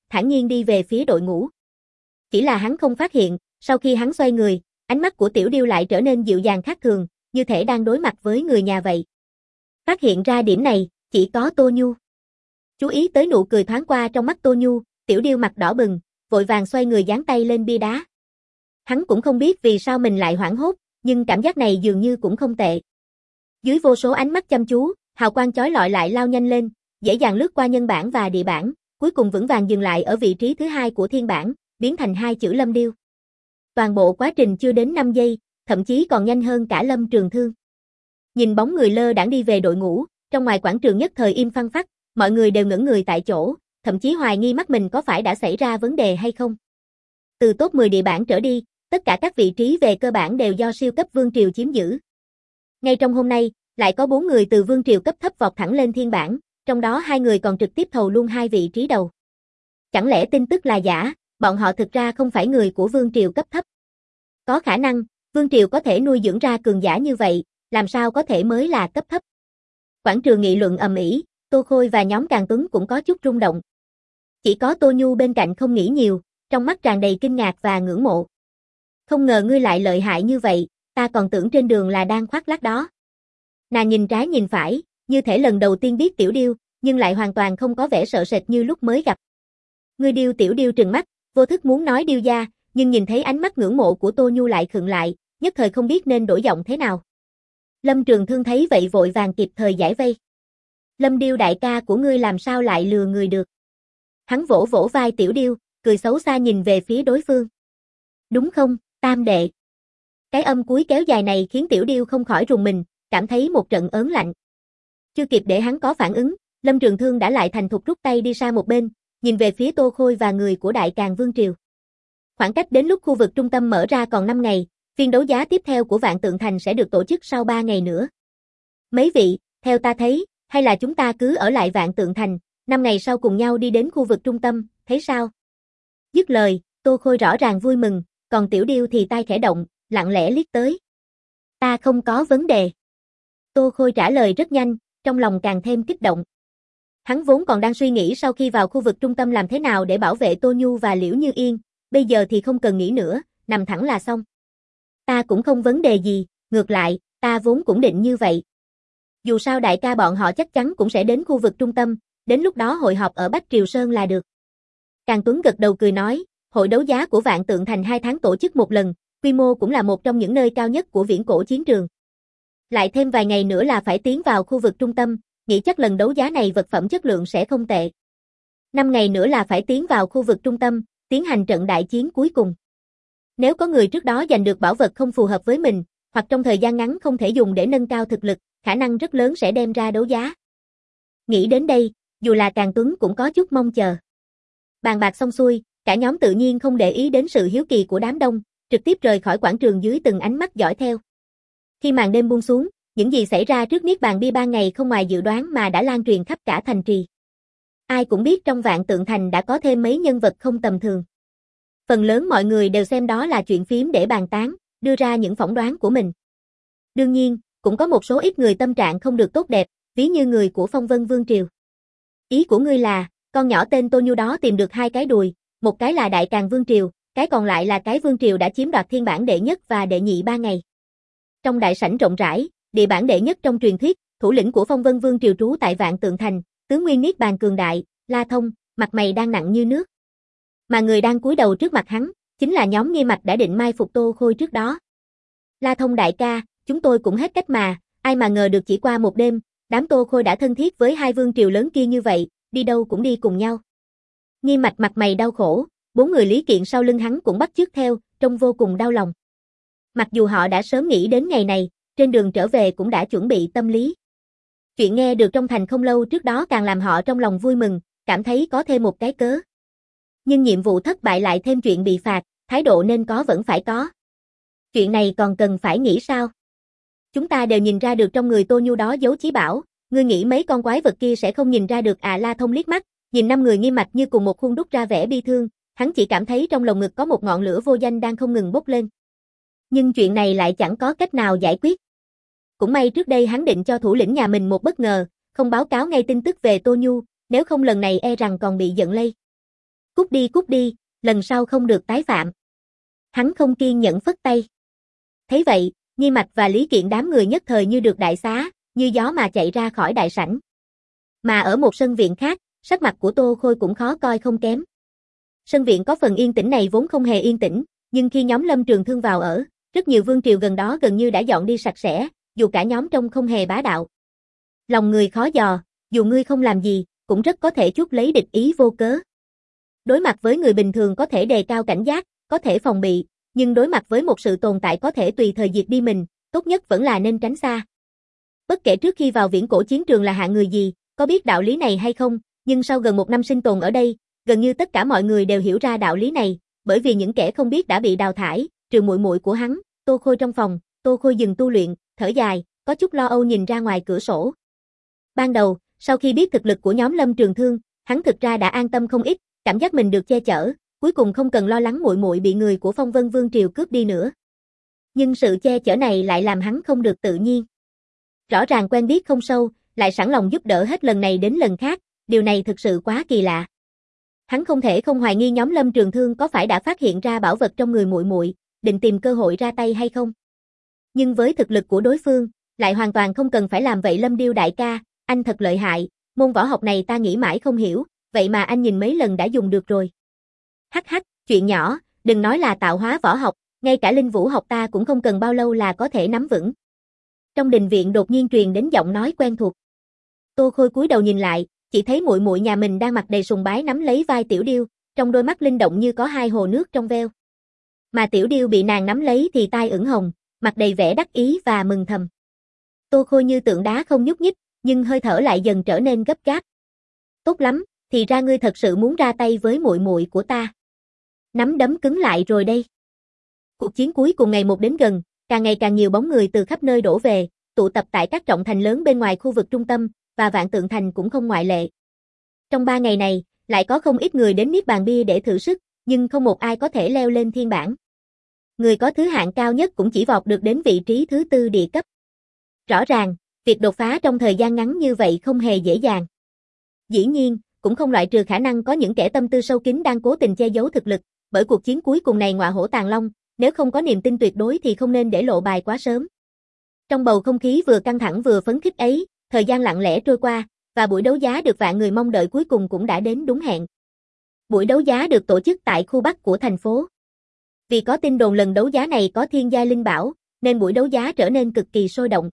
Speaker 1: thản nhiên đi về phía đội ngũ. Chỉ là hắn không phát hiện, sau khi hắn xoay người, ánh mắt của Tiểu Điêu lại trở nên dịu dàng khác thường, như thể đang đối mặt với người nhà vậy. Phát hiện ra điểm này, chỉ có Tô Nhu. Chú ý tới nụ cười thoáng qua trong mắt Tô Nhu, Tiểu Điêu mặt đỏ bừng, vội vàng xoay người dán tay lên bia đá. Hắn cũng không biết vì sao mình lại hoảng hốt, nhưng cảm giác này dường như cũng không tệ. Dưới vô số ánh mắt chăm chú, hào quang chói lọi lại lao nhanh lên, dễ dàng lướt qua nhân bản và địa bản, cuối cùng vững vàng dừng lại ở vị trí thứ 2 của thiên bản, biến thành 2 chữ Lâm Điêu. Toàn bộ quá trình chưa đến 5 giây, thậm chí còn nhanh hơn cả Lâm Trường Thương. Nhìn bóng người lơ đãng đi về đội ngũ, trong ngoài quảng trường nhất thời im phăng phắc, mọi người đều ngẩn người tại chỗ, thậm chí hoài nghi mắt mình có phải đã xảy ra vấn đề hay không. Từ top 10 địa bản trở đi, tất cả các vị trí về cơ bản đều do siêu cấp vương triều chiếm giữ. Ngay trong hôm nay, lại có 4 người từ vương triều cấp thấp vọt thẳng lên thiên bản, trong đó 2 người còn trực tiếp thầu luôn 2 vị trí đầu. Chẳng lẽ tin tức là giả, bọn họ thực ra không phải người của vương triều cấp thấp? Có khả năng, vương triều có thể nuôi dưỡng ra cường giả như vậy, làm sao có thể mới là cấp thấp? Quảng trường nghị luận ầm ĩ, Tô Khôi và nhóm Càn Tuấn cũng có chút rung động. Chỉ có Tô Nhu bên cạnh không nghĩ nhiều, trong mắt tràn đầy kinh ngạc và ngưỡng mộ. Không ngờ ngươi lại lợi hại như vậy, ta còn tưởng trên đường là đang khoác lác đó. Nàng nhìn trái nhìn phải, như thể lần đầu tiên biết Tiểu Điêu, nhưng lại hoàn toàn không có vẻ sợ sệt như lúc mới gặp. Ngươi Điêu Tiểu Điêu trừng mắt, vô thức muốn nói Điêu gia, nhưng nhìn thấy ánh mắt ngưỡng mộ của Tô Nhu lại khựng lại, nhất thời không biết nên đổi giọng thế nào. Lâm Trường Thương thấy vậy vội vàng kịp thời giải vây. Lâm Điêu đại ca của ngươi làm sao lại lừa người được? Hắn vỗ vỗ vai Tiểu Điêu, cười xấu xa nhìn về phía đối phương. Đúng không, tam đệ? Cái âm cuối kéo dài này khiến Tiểu Điêu không khỏi rùng mình, cảm thấy một trận ớn lạnh. Chưa kịp để hắn có phản ứng, Lâm Trường Thương đã lại thành thục rút tay đi sang một bên, nhìn về phía Tô Khôi và người của Đại Càn Vương Triều. Khoảng cách đến lúc khu vực trung tâm mở ra còn 5 ngày, phiên đấu giá tiếp theo của Vạn Tượng Thành sẽ được tổ chức sau 3 ngày nữa. Mấy vị, theo ta thấy, hay là chúng ta cứ ở lại Vạn Tượng Thành, 5 ngày sau cùng nhau đi đến khu vực trung tâm, thấy sao? Dứt lời, Tô Khôi rõ ràng vui mừng, còn Tiểu Điêu thì tai khẽ động, lặng lẽ liếc tới. Ta không có vấn đề. Tô Khôi trả lời rất nhanh, trong lòng càng thêm kích động. Hắn vốn còn đang suy nghĩ sau khi vào khu vực trung tâm làm thế nào để bảo vệ Tô Nhu và Liễu Như Yên, bây giờ thì không cần nghĩ nữa, nằm thẳng là xong. Ta cũng không vấn đề gì, ngược lại, ta vốn cũng định như vậy. Dù sao đại ca bọn họ chắc chắn cũng sẽ đến khu vực trung tâm, đến lúc đó hội họp ở Bách Triều Sơn là được. Càn Tuấn gật đầu cười nói, hội đấu giá của Vạn Tượng Thành 2 tháng tổ chức một lần, quy mô cũng là một trong những nơi cao nhất của viễn cổ chiến trường. Lại thêm vài ngày nữa là phải tiến vào khu vực trung tâm, nghĩ chắc lần đấu giá này vật phẩm chất lượng sẽ không tệ. 5 ngày nữa là phải tiến vào khu vực trung tâm, tiến hành trận đại chiến cuối cùng. Nếu có người trước đó giành được bảo vật không phù hợp với mình, hoặc trong thời gian ngắn không thể dùng để nâng cao thực lực, khả năng rất lớn sẽ đem ra đấu giá. Nghĩ đến đây, dù là Càn Tuấn cũng có chút mong chờ. Bàn bạc xong xuôi, cả nhóm tự nhiên không để ý đến sự hiếu kỳ của đám đông, trực tiếp rời khỏi quảng trường dưới từng ánh mắt dõi theo. Khi màn đêm buông xuống, những gì xảy ra trước Niết Bàn Bia 3 ngày không ngoài dự đoán mà đã lan truyền khắp cả thành trì. Ai cũng biết trong Vạn Tượng Thành đã có thêm mấy nhân vật không tầm thường. Phần lớn mọi người đều xem đó là chuyện phiếm để bàn tán, đưa ra những phỏng đoán của mình. Đương nhiên, cũng có một số ít người tâm trạng không được tốt đẹp, ví như người của Phong Vân Vương Triều. Ý của ngươi là, con nhỏ tên Tô Nhu đó tìm được 2 cái đùi, một cái là Đại Càn Vương Triều, cái còn lại là cái Vương Triều đã chiếm đoạt thiên bản đệ nhất và đệ nhị 3 ngày. Trong đại sảnh rộng rãi, địa bản đệ nhất trong truyền thuyết, thủ lĩnh của Phong Vân Vương Triều trú tại Vạn Tượng Thành, tướng Nguyên Niết Bàn cường đại, La Thông, mặt mày đang nặng như nước. Mà người đang cúi đầu trước mặt hắn, chính là nhóm Nghi Mạch đã định mai phục Tô Khôi trước đó. La Thông đại ca, chúng tôi cũng hết cách mà, ai mà ngờ được chỉ qua một đêm, đám Tô Khôi đã thân thiết với 2 vương triều lớn kia như vậy, đi đâu cũng đi cùng nhau. Nghi Mạch mặt mày đau khổ, 4 người Lý Kiện sau lưng hắn cũng bắt chước theo, trông vô cùng đau lòng. Mặc dù họ đã sớm nghĩ đến ngày này, trên đường trở về cũng đã chuẩn bị tâm lý. Chuyện nghe được trong thành không lâu trước đó càng làm họ trong lòng vui mừng, cảm thấy có thêm một cái cớ. Nhưng nhiệm vụ thất bại lại thêm chuyện bị phạt, thái độ nên có vẫn phải có. Chuyện này còn cần phải nghĩ sao? Chúng ta đều nhìn ra được trong người Tô Nhu đó giấu chí bảo, ngươi nghĩ mấy con quái vật kia sẽ không nhìn ra được à? La Thông liếc mắt, nhìn 5 người Nghi Mạch như cùng một khuôn đúc ra vẻ bi thương, hắn chỉ cảm thấy trong lồng ngực có một ngọn lửa vô danh đang không ngừng bốc lên. Nhưng chuyện này lại chẳng có cách nào giải quyết. Cũng may trước đây hắn định cho thủ lĩnh nhà mình một bất ngờ, không báo cáo ngay tin tức về Tô Nhu, nếu không lần này e rằng còn bị giận lây. Cút đi, lần sau không được tái phạm. Hắn không kiên nhẫn phất tay. Thấy vậy, Nhi Mạch và Lý Kiện đám người nhất thời như được đại xá, như gió mà chạy ra khỏi đại sảnh. Mà ở một sân viện khác, sắc mặt của Tô Khôi cũng khó coi không kém. Sân viện có phần yên tĩnh này vốn không hề yên tĩnh, nhưng khi nhóm Lâm Trường Thương vào ở, rất nhiều vương triều gần đó gần như đã dọn đi sạch sẽ, dù cả nhóm trông không hề bá đạo. Lòng người khó dò, dù ngươi không làm gì, cũng rất có thể chuốc lấy địch ý vô cớ. Đối mặt với người bình thường có thể đề cao cảnh giác, có thể phòng bị, nhưng đối mặt với một sự tồn tại có thể tùy thời diệt đi mình, tốt nhất vẫn là nên tránh xa. Bất kể trước khi vào viễn cổ chiến trường là hạng người gì, có biết đạo lý này hay không, nhưng sau gần 1 năm sinh tồn ở đây, gần như tất cả mọi người đều hiểu ra đạo lý này, bởi vì những kẻ không biết đã bị đào thải, trừ muội muội của hắn, Tô Khôi trong phòng, Tô Khôi dừng tu luyện, thở dài, có chút lo âu nhìn ra ngoài cửa sổ. Ban đầu, sau khi biết thực lực của nhóm Lâm Trường Thương, hắn thực ra đã an tâm không ít, cảm giác mình được che chở, cuối cùng không cần lo lắng muội muội bị người của Phong Vân Vương triều cướp đi nữa. Nhưng sự che chở này lại làm hắn không được tự nhiên. Rõ ràng quen biết không sâu, lại sẵn lòng giúp đỡ hết lần này đến lần khác, điều này thực sự quá kỳ lạ. Hắn không thể không hoài nghi nhóm Lâm Trường Thương có phải đã phát hiện ra bảo vật trong người muội muội, định tìm cơ hội ra tay hay không. Nhưng với thực lực của đối phương, lại hoàn toàn không cần phải làm vậy. Lâm Điêu đại ca, anh thật lợi hại, môn võ học này ta nghĩ mãi không hiểu, vậy mà anh nhìn mấy lần đã dùng được rồi. Hắc hắc, chuyện nhỏ, đừng nói là tạo hóa võ học, ngay cả linh vũ học ta cũng không cần bao lâu là có thể nắm vững. Trong đình viện đột nhiên truyền đến giọng nói quen thuộc. Tô Khôi cúi đầu nhìn lại, chỉ thấy muội muội nhà mình đang mặt đầy sùng bái nắm lấy vai Tiểu Điêu, trong đôi mắt linh động như có 2 hồ nước trong veo. Mà Tiểu Điêu bị nàng nắm lấy thì tai ửng hồng, mặt đầy vẻ đắc ý và mừng thầm. Tô Khôi như tượng đá không nhúc nhích, nhưng hơi thở lại dần trở nên gấp gáp. Tốt lắm, thì ra ngươi thật sự muốn ra tay với muội muội của ta. Nắm đấm cứng lại rồi đây. Cuộc chiến cuối cùng ngày một đến gần, càng ngày càng nhiều bóng người từ khắp nơi đổ về, tụ tập tại các trọng thành lớn bên ngoài khu vực trung tâm, và Vạn Tượng Thành cũng không ngoại lệ. Trong 3 ngày này, lại có không ít người đến Niết Bàn Bia để thử sức, nhưng không một ai có thể leo lên thiên bảng. Người có thứ hạng cao nhất cũng chỉ vọt được đến vị trí thứ 4 địa cấp. Rõ ràng, việc đột phá trong thời gian ngắn như vậy không hề dễ dàng. Dĩ nhiên, cũng không loại trừ khả năng có những kẻ tâm tư sâu kín đang cố tình che giấu thực lực, bởi cuộc chiến cuối cùng này ngọa hổ tàng long, nếu không có niềm tin tuyệt đối thì không nên để lộ bài quá sớm. Trong bầu không khí vừa căng thẳng vừa phấn khích ấy, thời gian lặng lẽ trôi qua, và buổi đấu giá được vạn người mong đợi cuối cùng cũng đã đến đúng hẹn. Buổi đấu giá được tổ chức tại khu Bắc của thành phố. Vì có tin đồn lần đấu giá này có thiên giai linh bảo, nên buổi đấu giá trở nên cực kỳ sôi động.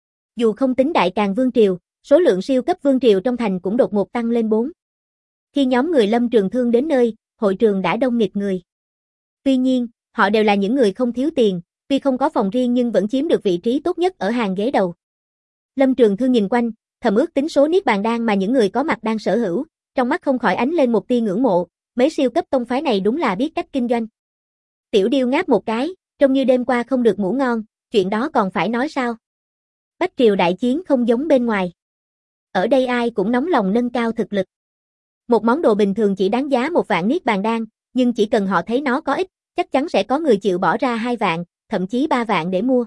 Speaker 1: Dù không tính Đại Càn Vương Triều, số lượng siêu cấp vương triều trong thành cũng đột ngột tăng lên 4. Khi nhóm người Lâm Trường Thương đến nơi, hội trường đã đông nghịt người. Tuy nhiên, họ đều là những người không thiếu tiền, tuy không có phòng riêng nhưng vẫn chiếm được vị trí tốt nhất ở hàng ghế đầu. Lâm Trường Thương nhìn quanh, thầm ước tính số niết bàn đan mà những người có mặt đang sở hữu, trong mắt không khỏi ánh lên một tia ngưỡng mộ, mấy siêu cấp tông phái này đúng là biết cách kinh doanh. Tiểu Điêu ngáp một cái, trông như đêm qua không được ngủ ngon, chuyện đó còn phải nói sao? Bách triều đại chiến không giống bên ngoài. Ở đây ai cũng nóng lòng nâng cao thực lực. Một món đồ bình thường chỉ đáng giá 1 vạn niết bàn đan, nhưng chỉ cần họ thấy nó có ích, chắc chắn sẽ có người chịu bỏ ra 2 vạn, thậm chí 3 vạn để mua.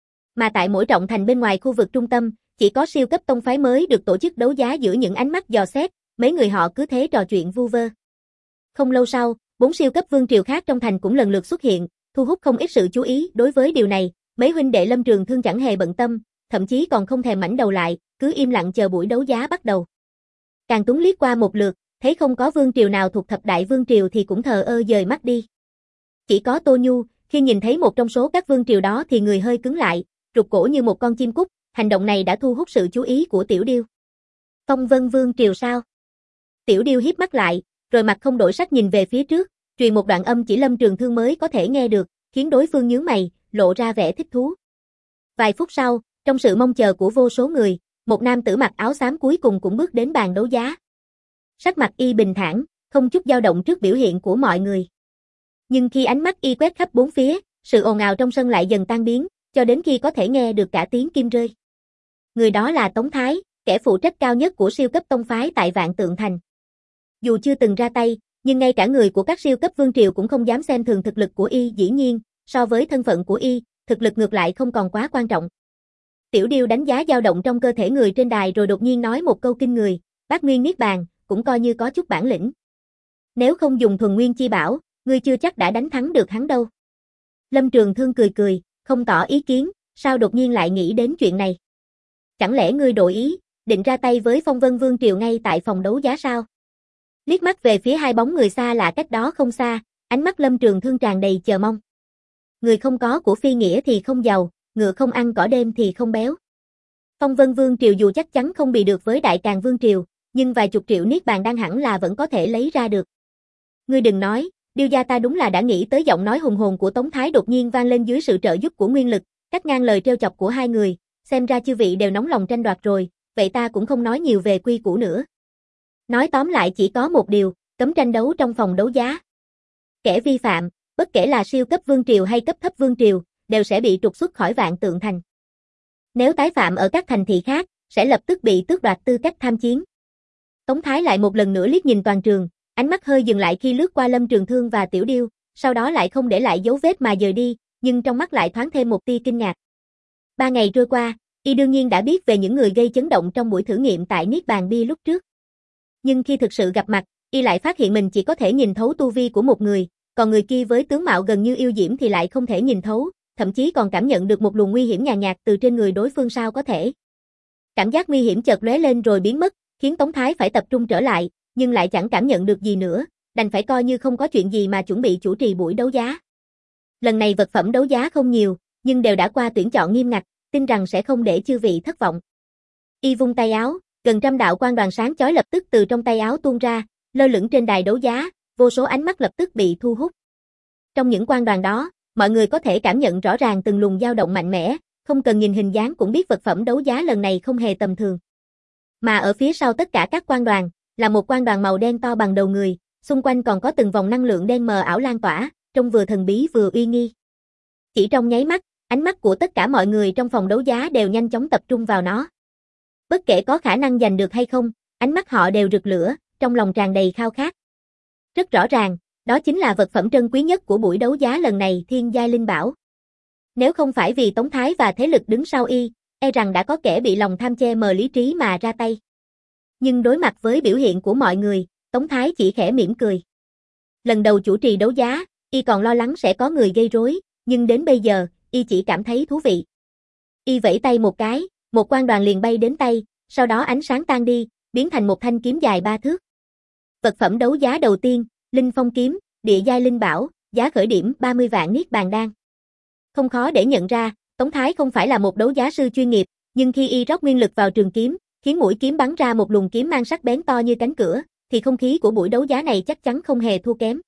Speaker 1: Mà tại mỗi trọng thành bên ngoài khu vực trung tâm, chỉ có siêu cấp tông phái mới được tổ chức đấu giá giữa những ánh mắt dò xét, mấy người họ cứ thế trò chuyện vu vơ. Không lâu sau, 4 siêu cấp vương triều khác trong thành cũng lần lượt xuất hiện, thu hút không ít sự chú ý. Đối với điều này, mấy huynh đệ Lâm Trường Thương chẳng hề bận tâm, thậm chí còn không thèm ngoảnh đầu lại, cứ im lặng chờ buổi đấu giá bắt đầu. Càng Tuấn liếc qua một lượt, thấy không có vương triều nào thuộc thập đại vương triều thì cũng thờ ơ dời mắt đi. Chỉ có Tô Nhu, khi nhìn thấy một trong số các vương triều đó thì người hơi cứng lại, rụt cổ như một con chim cút, hành động này đã thu hút sự chú ý của Tiểu Điêu. Phong Vân Vương triều sao? Tiểu Điêu híp mắt lại, rồi mặt không đổi sắc nhìn về phía trước, truyền một đoạn âm chỉ Lâm Trường Thương mới có thể nghe được, khiến đối phương nhướng mày, lộ ra vẻ thích thú. Vài phút sau, trong sự mong chờ của vô số người, một nam tử mặc áo xám cuối cùng cũng bước đến bàn đấu giá. Sắc mặt y bình thản, không chút dao động trước biểu hiện của mọi người. Nhưng khi ánh mắt y quét khắp bốn phía, sự ồn ào trong sân lại dần tan biến, cho đến khi có thể nghe được cả tiếng kim rơi. Người đó là Tống Thái, kẻ phụ trách cao nhất của siêu cấp tông phái tại Vạn Tượng Thành. Dù chưa từng ra tay, nhưng ngay cả người của các siêu cấp vương triều cũng không dám xem thường thực lực của y. Dĩ nhiên, so với thân phận của y, thực lực ngược lại không còn quá quan trọng. Tiểu Điêu đánh giá dao động trong cơ thể người trên đài rồi đột nhiên nói một câu kinh người, Bát Nguyên Niết Bàn, cũng coi như có chút bản lĩnh. Nếu không dùng thuần nguyên chi bảo, ngươi chưa chắc đã đánh thắng được hắn đâu. Lâm Trường Thương cười cười, không tỏ ý kiến, sao đột nhiên lại nghĩ đến chuyện này? Chẳng lẽ ngươi đổi ý, định ra tay với Phong Vân Vương Triều ngay tại phòng đấu giá sao? Liếc mắt về phía hai bóng người xa lạ cách đó không xa, ánh mắt Lâm Trường Thương tràn đầy chờ mong. Người không có của phi nghĩa thì không giàu, ngựa không ăn cỏ đêm thì không béo. Phong Vân Vương Triều dù chắc chắn không bị được với Đại Càn Vương Triều, nhưng vài chục triệu niết bàn đan hẳn là vẫn có thể lấy ra được. Ngươi đừng nói, Điêu gia ta đúng là đã nghĩ tới. Giọng nói hùng hồn của Tống Thái đột nhiên vang lên dưới sự trợ giúp của nguyên lực, cắt ngang lời trêu chọc của hai người, xem ra chư vị đều nóng lòng tranh đoạt rồi, vậy ta cũng không nói nhiều về quy củ nữa. Nói tóm lại chỉ có một điều, cấm tranh đấu trong phòng đấu giá. Kẻ vi phạm, bất kể là siêu cấp vương triều hay cấp thấp vương triều, đều sẽ bị trục xuất khỏi Vạn Tượng Thành. Nếu tái phạm ở các thành thị khác, sẽ lập tức bị tước đoạt tư cách tham chiến. Tống Thái lại một lần nữa liếc nhìn toàn trường, ánh mắt hơi dừng lại khi lướt qua Lâm Trường Thương và Tiểu Điêu, sau đó lại không để lại dấu vết mà dời đi, nhưng trong mắt lại thoáng thêm một tia kinh ngạc. 3 ngày trôi qua, y đương nhiên đã biết về những người gây chấn động trong buổi thử nghiệm tại Niết Bàn Bia lúc trước. Nhưng khi thực sự gặp mặt, y lại phát hiện mình chỉ có thể nhìn thấu tu vi của một người, còn người kia với tướng mạo gần như yêu diễm thì lại không thể nhìn thấu, thậm chí còn cảm nhận được một luồng nguy hiểm nhàn nhạt từ trên người đối phương. Sao có thể? Cảm giác nguy hiểm chợt lóe lên rồi biến mất, khiến Tống Thái phải tập trung trở lại, nhưng lại chẳng cảm nhận được gì nữa, đành phải coi như không có chuyện gì mà chuẩn bị chủ trì buổi đấu giá. Lần này vật phẩm đấu giá không nhiều, nhưng đều đã qua tuyển chọn nghiêm ngặt, tin rằng sẽ không để chư vị thất vọng. Y vung tay áo, gần trăm đạo quang đoàn sáng chói lập tức từ trong tay áo tuôn ra, lơ lửng trên đài đấu giá, vô số ánh mắt lập tức bị thu hút. Trong những quang đoàn đó, mọi người có thể cảm nhận rõ ràng từng luồng dao động mạnh mẽ, không cần nhìn hình dáng cũng biết vật phẩm đấu giá lần này không hề tầm thường. Mà ở phía sau tất cả các quang đoàn, là một quang đoàn màu đen to bằng đầu người, xung quanh còn có từng vòng năng lượng đen mờ ảo lan tỏa, trông vừa thần bí vừa uy nghi. Chỉ trong nháy mắt, ánh mắt của tất cả mọi người trong phòng đấu giá đều nhanh chóng tập trung vào nó. Bất kể có khả năng giành được hay không, ánh mắt họ đều rực lửa, trong lòng tràn đầy khao khát. Rất rõ ràng, đó chính là vật phẩm trân quý nhất của buổi đấu giá lần này, Thiên Giai Linh Bảo. Nếu không phải vì Tống Thái và thế lực đứng sau y, e rằng đã có kẻ bị lòng tham che mờ lý trí mà ra tay. Nhưng đối mặt với biểu hiện của mọi người, Tống Thái chỉ khẽ mỉm cười. Lần đầu chủ trì đấu giá, y còn lo lắng sẽ có người gây rối, nhưng đến bây giờ, y chỉ cảm thấy thú vị. Y vẫy tay một cái, một quang đoàn liền bay đến tay, sau đó ánh sáng tan đi, biến thành một thanh kiếm dài 3 thước. Vật phẩm đấu giá đầu tiên, Linh Phong kiếm, địa giai linh bảo, giá khởi điểm 30 vạn niết bàn đan. Không khó để nhận ra, Tống Thái không phải là một đấu giá sư chuyên nghiệp, nhưng khi y rót nguyên lực vào trường kiếm, khiến mũi kiếm bắn ra một luồng kiếm mang sắc bén to như cánh cửa, thì không khí của buổi đấu giá này chắc chắn không hề thua kém.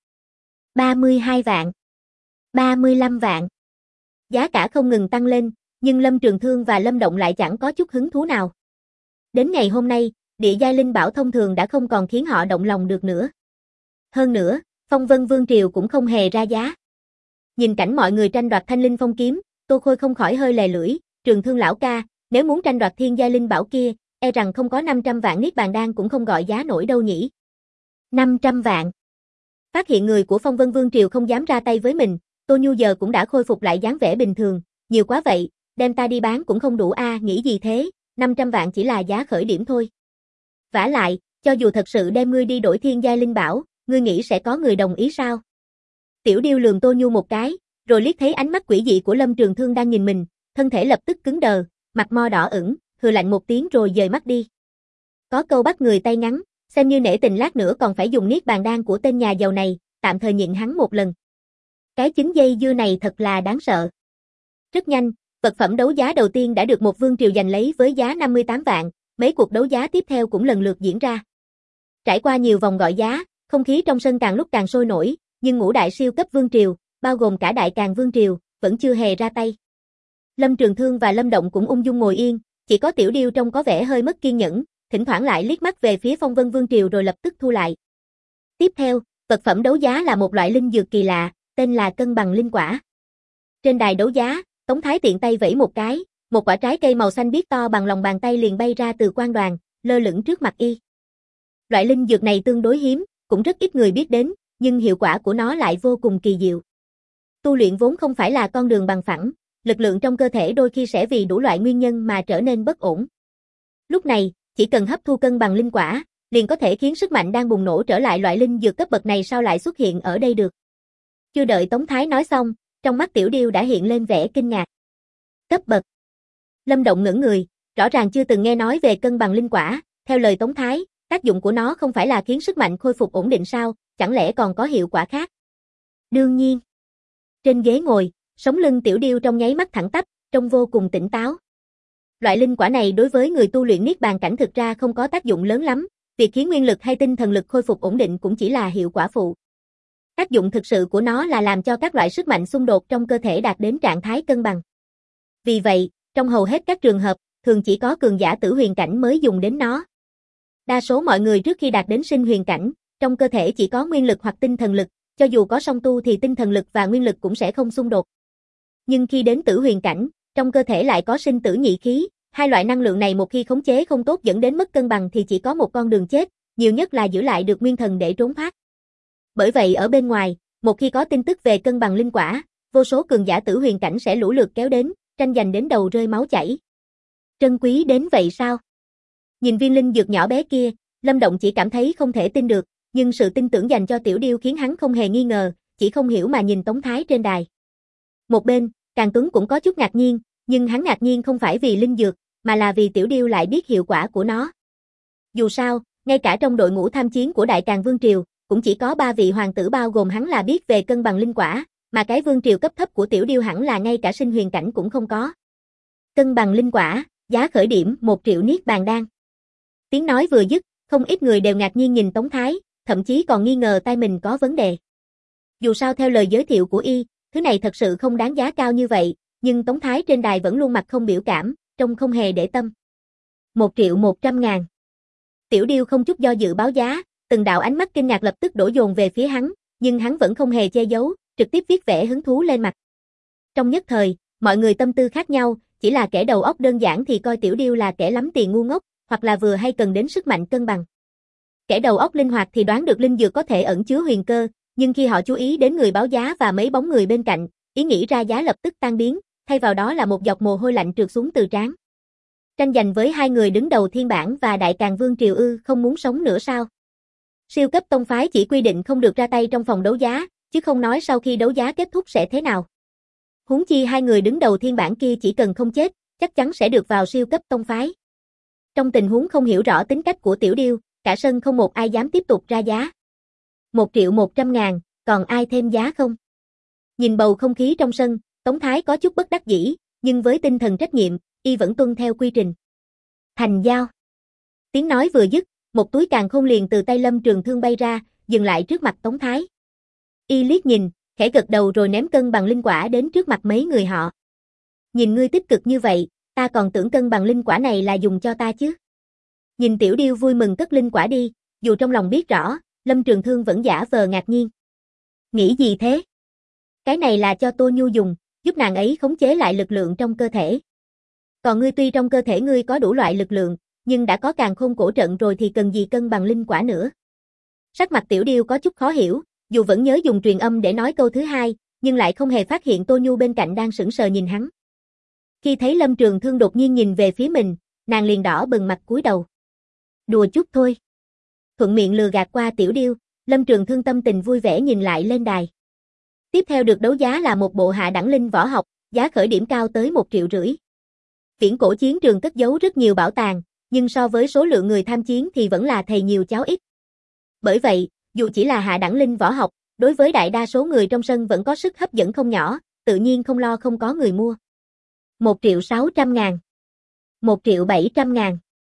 Speaker 1: 32 vạn, 35 vạn. Giá cả không ngừng tăng lên, nhưng Lâm Trường Thương và Lâm Động lại chẳng có chút hứng thú nào. Đến ngày hôm nay, địa giai linh bảo thông thường đã không còn khiến họ động lòng được nữa. Hơn nữa, Phong Vân Vương Triều cũng không hề ra giá. Nhìn cảnh mọi người tranh đoạt thanh linh phong kiếm, Tô Khôi không khỏi hơi lè lưỡi, Trường Thương lão ca, nếu muốn tranh đoạt thiên giai linh bảo kia, e rằng không có 500 vạn niết bàn đan cũng không gọi giá nổi đâu nhỉ. 500 vạn. Phát hiện người của Phong Vân Vương Triều không dám ra tay với mình, Tô Nhu giờ cũng đã khôi phục lại dáng vẻ bình thường, nhiều quá vậy, đem ta đi bán cũng không đủ a, nghĩ gì thế, 500 vạn chỉ là giá khởi điểm thôi. Vả lại, cho dù thật sự đem ngươi đi đổi thiên giai linh bảo, ngươi nghĩ sẽ có người đồng ý sao? Tiểu Điêu lườm Tô Nhu một cái, rồi liếc thấy ánh mắt quỷ dị của Lâm Trường Thương đang nhìn mình, thân thể lập tức cứng đờ, mặt mo đỏ ửng, hừ lạnh một tiếng rồi dời mắt đi. Có câu bắt người tay ngắn, xem như nể tình lát nữa còn phải dùng niết bàn đan của tên nhà giàu này, tạm thời nhịn hắn một lần. Cái chính dây dưa này thật là đáng sợ. Rất nhanh, vật phẩm đấu giá đầu tiên đã được một vương triều giành lấy với giá 58 vạn, mấy cuộc đấu giá tiếp theo cũng lần lượt diễn ra. Trải qua nhiều vòng gọi giá, không khí trong sân càng lúc càng sôi nổi, nhưng ngũ đại siêu cấp vương triều, bao gồm cả Đại Càn Vương Triều, vẫn chưa hề ra tay. Lâm Trường Thương và Lâm Động cũng ung dung ngồi yên, chỉ có Tiểu Điêu trông có vẻ hơi mất kiên nhẫn, thỉnh thoảng lại liếc mắt về phía Phong Vân Vương Triều rồi lập tức thu lại. Tiếp theo, vật phẩm đấu giá là một loại linh dược kỳ lạ, tên là cân bằng linh quả. Trên đài đấu giá, Tống Thái tiện tay vẫy một cái, một quả trái cây màu xanh biếc to bằng lòng bàn tay liền bay ra từ quan đoàn, lơ lửng trước mặt y. Loại linh dược này tương đối hiếm, cũng rất ít người biết đến, nhưng hiệu quả của nó lại vô cùng kỳ diệu. Tu luyện vốn không phải là con đường bằng phẳng, lực lượng trong cơ thể đôi khi sẽ vì đủ loại nguyên nhân mà trở nên bất ổn. Lúc này, chỉ cần hấp thu cân bằng linh quả, liền có thể khiến sức mạnh đang bùng nổ trở lại, loại linh dược cấp bậc này sao lại xuất hiện ở đây được? Chưa đợi Tống Thái nói xong, trong mắt Tiểu Điêu đã hiện lên vẻ kinh ngạc. Cấp bậc. Lâm Động ngẩn người, rõ ràng chưa từng nghe nói về cân bằng linh quả, theo lời Tống Thái, tác dụng của nó không phải là khiến sức mạnh khôi phục ổn định sao, chẳng lẽ còn có hiệu quả khác? Đương nhiên. Trên ghế ngồi, sống lưng Tiểu Điêu trong nháy mắt thẳng tắp, trông vô cùng tỉnh táo. Loại linh quả này đối với người tu luyện niết bàn cảnh thực ra không có tác dụng lớn lắm, việc khiến nguyên lực hay tinh thần lực khôi phục ổn định cũng chỉ là hiệu quả phụ. Tác dụng thực sự của nó là làm cho các loại sức mạnh xung đột trong cơ thể đạt đến trạng thái cân bằng. Vì vậy, trong hầu hết các trường hợp, thường chỉ có cường giả tử huyền cảnh mới dùng đến nó. Đa số mọi người trước khi đạt đến sinh huyền cảnh, trong cơ thể chỉ có nguyên lực hoặc tinh thần lực, cho dù có song tu thì tinh thần lực và nguyên lực cũng sẽ không xung đột. Nhưng khi đến tử huyền cảnh, trong cơ thể lại có sinh tử nhị khí, hai loại năng lượng này một khi khống chế không tốt dẫn đến mất cân bằng thì chỉ có một con đường chết, nhiều nhất là giữ lại được nguyên thần để trốn thoát. Bởi vậy ở bên ngoài, một khi có tin tức về cân bằng linh quả, vô số cường giả tử huyền cảnh sẽ lũ lượt kéo đến, tranh giành đến đầu rơi máu chảy. Trân quý đến vậy sao? Nhìn viên linh dược nhỏ bé kia, Lâm Động chỉ cảm thấy không thể tin được, nhưng sự tin tưởng dành cho Tiểu Điêu khiến hắn không hề nghi ngờ, chỉ không hiểu mà nhìn Tống Thái trên đài. Một bên, Càn Tuấn cũng có chút ngạc nhiên, nhưng hắn ngạc nhiên không phải vì linh dược, mà là vì Tiểu Điêu lại biết hiệu quả của nó. Dù sao, ngay cả trong đội ngũ tham chiến của Đại Càn Vương Triều, cũng chỉ có 3 vị hoàng tử bao gồm hắn là biết về cân bằng linh quả, mà cái vương triều cấp thấp của Tiểu Điêu hẳn là ngay cả sinh huyền cảnh cũng không có. Cân bằng linh quả, giá khởi điểm 1 triệu niết bàn đan. Tiếng nói vừa dứt, không ít người đều ngạc nhiên nhìn Tống Thái, thậm chí còn nghi ngờ tai mình có vấn đề. Dù sao theo lời giới thiệu của y, thứ này thật sự không đáng giá cao như vậy, nhưng Tống Thái trên đài vẫn luôn mặt không biểu cảm, trông không hề để tâm. 1.100.000. Tiểu Điêu không chút do dự báo giá, từng đạo ánh mắt kinh ngạc lập tức đổ dồn về phía hắn, nhưng hắn vẫn không hề che giấu, trực tiếp viết vẻ hứng thú lên mặt. Trong nhất thời, mọi người tâm tư khác nhau, chỉ là kẻ đầu óc đơn giản thì coi Tiểu Điêu là kẻ lắm tiền ngu ngốc, hoặc là vừa hay cần đến sức mạnh cân bằng. Kẻ đầu óc linh hoạt thì đoán được linh dược có thể ẩn chứa huyền cơ, nhưng khi họ chú ý đến người báo giá và mấy bóng người bên cạnh, ý nghĩ ra giá lập tức tan biến, thay vào đó là một giọt mồ hôi lạnh trượt xuống từ trán. Tranh giành với hai người đứng đầu Thiên Bản và Đại Càn Vương Triều không muốn sống nữa sao? Siêu cấp tông phái chỉ quy định không được ra tay trong phòng đấu giá, chứ không nói sau khi đấu giá kết thúc sẽ thế nào. Huống chi hai người đứng đầu Thiên Bản kia chỉ cần không chết, chắc chắn sẽ được vào siêu cấp tông phái. Trong tình huống không hiểu rõ tính cách của Tiểu Điêu, cả sân không một ai dám tiếp tục ra giá. 1.100.000, còn ai thêm giá không? Nhìn bầu không khí trong sân, Tống Thái có chút bất đắc dĩ, nhưng với tinh thần trách nhiệm, y vẫn tuân theo quy trình. Thành giao. Tiếng nói vừa dứt, một túi càn khôn liền từ tay Lâm Trường Thương bay ra, dừng lại trước mặt Tống Thái. Y liếc nhìn, khẽ gật đầu rồi ném cân bằng linh quả đến trước mặt mấy người họ. Nhìn ngươi tích cực như vậy, ta còn tưởng cân bằng linh quả này là dùng cho ta chứ. Nhìn Tiểu Điêu vui mừng cất linh quả đi, dù trong lòng biết rõ, Lâm Trường Thương vẫn giả vờ ngạc nhiên. Nghĩ gì thế? Cái này là cho Tô Nhu dùng, giúp nàng ấy khống chế lại lực lượng trong cơ thể. Còn ngươi tuy trong cơ thể ngươi có đủ loại lực lượng, nhưng đã có càn khôn cổ trận rồi thì cần gì cân bằng linh quả nữa. Sắc mặt Tiểu Điêu có chút khó hiểu, dù vẫn nhớ dùng truyền âm để nói câu thứ hai, nhưng lại không hề phát hiện Tô Nhu bên cạnh đang sững sờ nhìn hắn. Khi thấy Lâm Trường Thương đột nhiên nhìn về phía mình, nàng liền đỏ bừng mặt cúi đầu. Đùa chút thôi. Thuận miệng lừa gạt qua Tiểu Điêu, Lâm Trường Thương tâm tình vui vẻ nhìn lại lên đài. Tiếp theo được đấu giá là một bộ hạ đẳng linh võ học, giá khởi điểm cao tới 1,5 triệu. Viễn cổ chiến trường cất giấu rất nhiều bảo tàng, nhưng so với số lượng người tham chiến thì vẫn là thầy nhiều cháu ít. Bởi vậy, dù chỉ là hạ đẳng linh võ học, đối với đại đa số người trong sân vẫn có sức hấp dẫn không nhỏ, tự nhiên không lo không có người mua. 1.600.000, 1.700.000,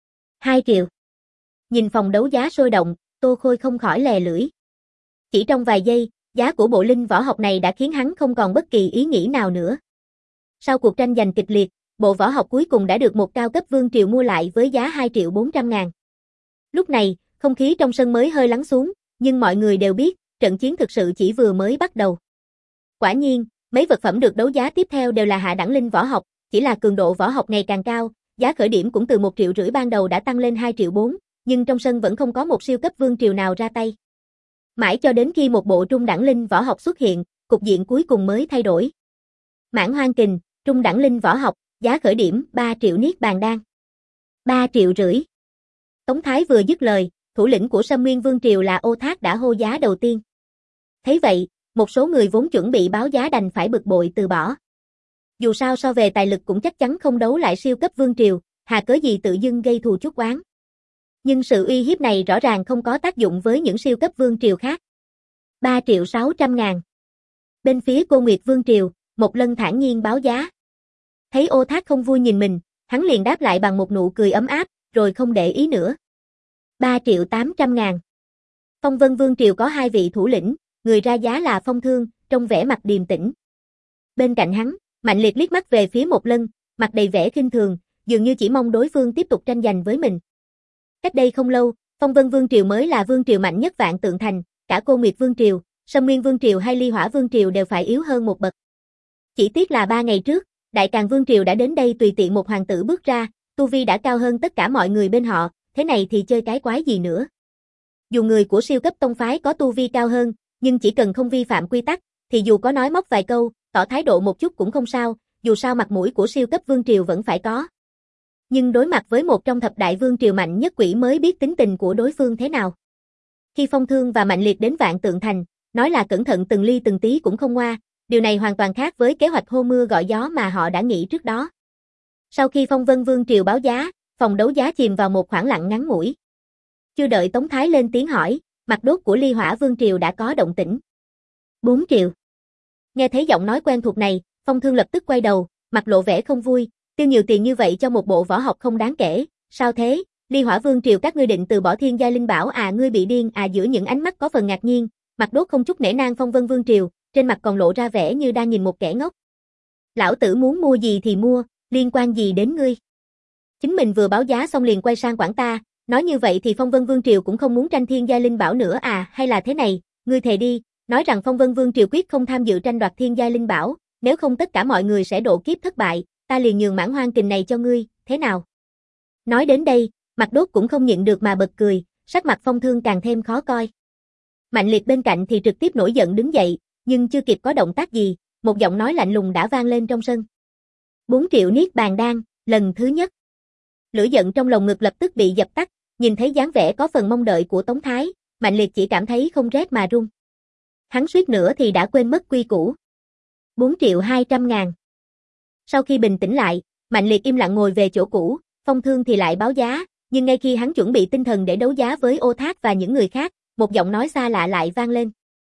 Speaker 1: 2 triệu. Nhìn phòng đấu giá sôi động, Tô Khôi không khỏi lè lưỡi. Chỉ trong vài giây, giá của bộ linh võ học này đã khiến hắn không còn bất kỳ ý nghĩ nào nữa. Sau cuộc tranh giành kịch liệt, bộ võ học cuối cùng đã được một cao cấp vương triều mua lại với giá 2.400.000. Lúc này, không khí trong sân mới hơi lắng xuống, nhưng mọi người đều biết, trận chiến thực sự chỉ vừa mới bắt đầu. Quả nhiên, mấy vật phẩm được đấu giá tiếp theo đều là hạ đẳng linh võ học, chỉ là cường độ võ học ngày càng cao, giá khởi điểm cũng từ 1,5 triệu ban đầu đã tăng lên 2,4 triệu, nhưng trong sân vẫn không có một siêu cấp vương triều nào ra tay. Mãi cho đến khi một bộ trung đẳng linh võ học xuất hiện, cục diện cuối cùng mới thay đổi. Mãn Hoang Kình, trung đẳng linh võ học, giá khởi điểm 3 triệu niết bàn đan. 3,5 triệu. Tống Thái vừa dứt lời, thủ lĩnh của Sâm Nguyên Vương Triều là Ô Thác đã hô giá đầu tiên. Thấy vậy, một số người vốn chuẩn bị báo giá đành phải bực bội từ bỏ. Dù sao so về tài lực cũng chắc chắn không đấu lại siêu cấp Vương Triều, hà cớ gì tự dưng gây thù chuốc oán. Nhưng sự uy hiếp này rõ ràng không có tác dụng với những siêu cấp Vương Triều khác. 3.600.000. Bên phía Cô Nguyệt Vương Triều, Một Lân thản nhiên báo giá. Thấy Ô Thác không vui nhìn mình, hắn liền đáp lại bằng một nụ cười ấm áp, rồi không để ý nữa. 3.800.000. Phong Vân Vương Triều có 2 vị thủ lĩnh, người ra giá là Phong Thương, trong vẻ mặt điềm tĩnh. Bên cạnh hắn, Mạnh Liệt liếc mắt về phía Một Lân, mặt đầy vẻ khinh thường, dường như chỉ mong đối phương tiếp tục tranh giành với mình. Cách đây không lâu, Phong Vân Vương Triều mới là vương triều mạnh nhất Vạn Tượng Thành, cả Cô Nguyệt Vương Triều, Sâm Nguyên Vương Triều hay Ly Hỏa Vương Triều đều phải yếu hơn một bậc. Chỉ tiếc là 3 ngày trước, Đại Càn Vương Triều đã đến đây tùy tiện một hoàng tử bước ra, tu vi đã cao hơn tất cả mọi người bên họ, thế này thì chơi cái quái gì nữa. Dù người của siêu cấp tông phái có tu vi cao hơn, nhưng chỉ cần không vi phạm quy tắc, thì dù có nói móc vài câu, tỏ thái độ một chút cũng không sao, dù sao mặt mũi của siêu cấp Vương Triều vẫn phải có. Nhưng đối mặt với một trong thập đại Vương Triều mạnh nhất quỷ mới biết tính tình của đối phương thế nào. Khi Phong Thương và Mạnh Liệt đến Vạn Tượng Thành, nói là cẩn thận từng ly từng tí cũng không ngoa, điều này hoàn toàn khác với kế hoạch hô mưa gọi gió mà họ đã nghĩ trước đó. Sau khi Phong Vân Vương Triều báo giá, phòng đấu giá chìm vào một khoảng lặng ngắn ngủi. Chưa đợi Tống Thái lên tiếng hỏi, mặt đốt của Ly Hỏa Vương Triều đã có động tĩnh. 4 triệu. Nghe thấy giọng nói quen thuộc này, Phong Thương lập tức quay đầu, mặt lộ vẻ không vui, tiêu nhiều tiền như vậy cho một bộ võ học không đáng kể, sao thế, Ly Hỏa Vương Triều các ngươi định từ bỏ thiên giai linh bảo à, ngươi bị điên à? Giữa những ánh mắt có phần ngạc nhiên, mặt đốt không chút nể nang Phong Vân Vương Triều, trên mặt còn lộ ra vẻ như đang nhìn một kẻ ngốc. Lão tử muốn mua gì thì mua, liên quan gì đến ngươi? Chính mình vừa báo giá xong liền quay sang quản ta, nói như vậy thì Phong Vân Vương Triều cũng không muốn tranh thiên giai linh bảo nữa à, hay là thế này, ngươi thề đi, nói rằng Phong Vân Vương Triều quyết không tham dự tranh đoạt thiên giai linh bảo, nếu không tất cả mọi người sẽ độ kiếp thất bại, ta liền nhường Mãn Hoang Kình này cho ngươi, thế nào? Nói đến đây, mặt đốt cũng không nhịn được mà bật cười, sắc mặt Phong Thương càng thêm khó coi. Mạnh Liệt bên cạnh thì trực tiếp nổi giận đứng dậy, nhưng chưa kịp có động tác gì, một giọng nói lạnh lùng đã vang lên trong sân. 4 triệu niết bàn đan, lần thứ nhất. Lửa giận trong lồng ngực lập tức bị dập tắt, nhìn thấy dáng vẻ có phần mong đợi của Tống Thái, Mạnh Liệt chỉ cảm thấy không rét mà run. Hắn suýt nữa thì đã quên mất quy củ. 4.200.000. Sau khi bình tĩnh lại, Mạnh Liệt im lặng ngồi về chỗ cũ, Phong Thương thì lại báo giá, nhưng ngay khi hắn chuẩn bị tinh thần để đấu giá với Ô Thác và những người khác, một giọng nói xa lạ lại vang lên.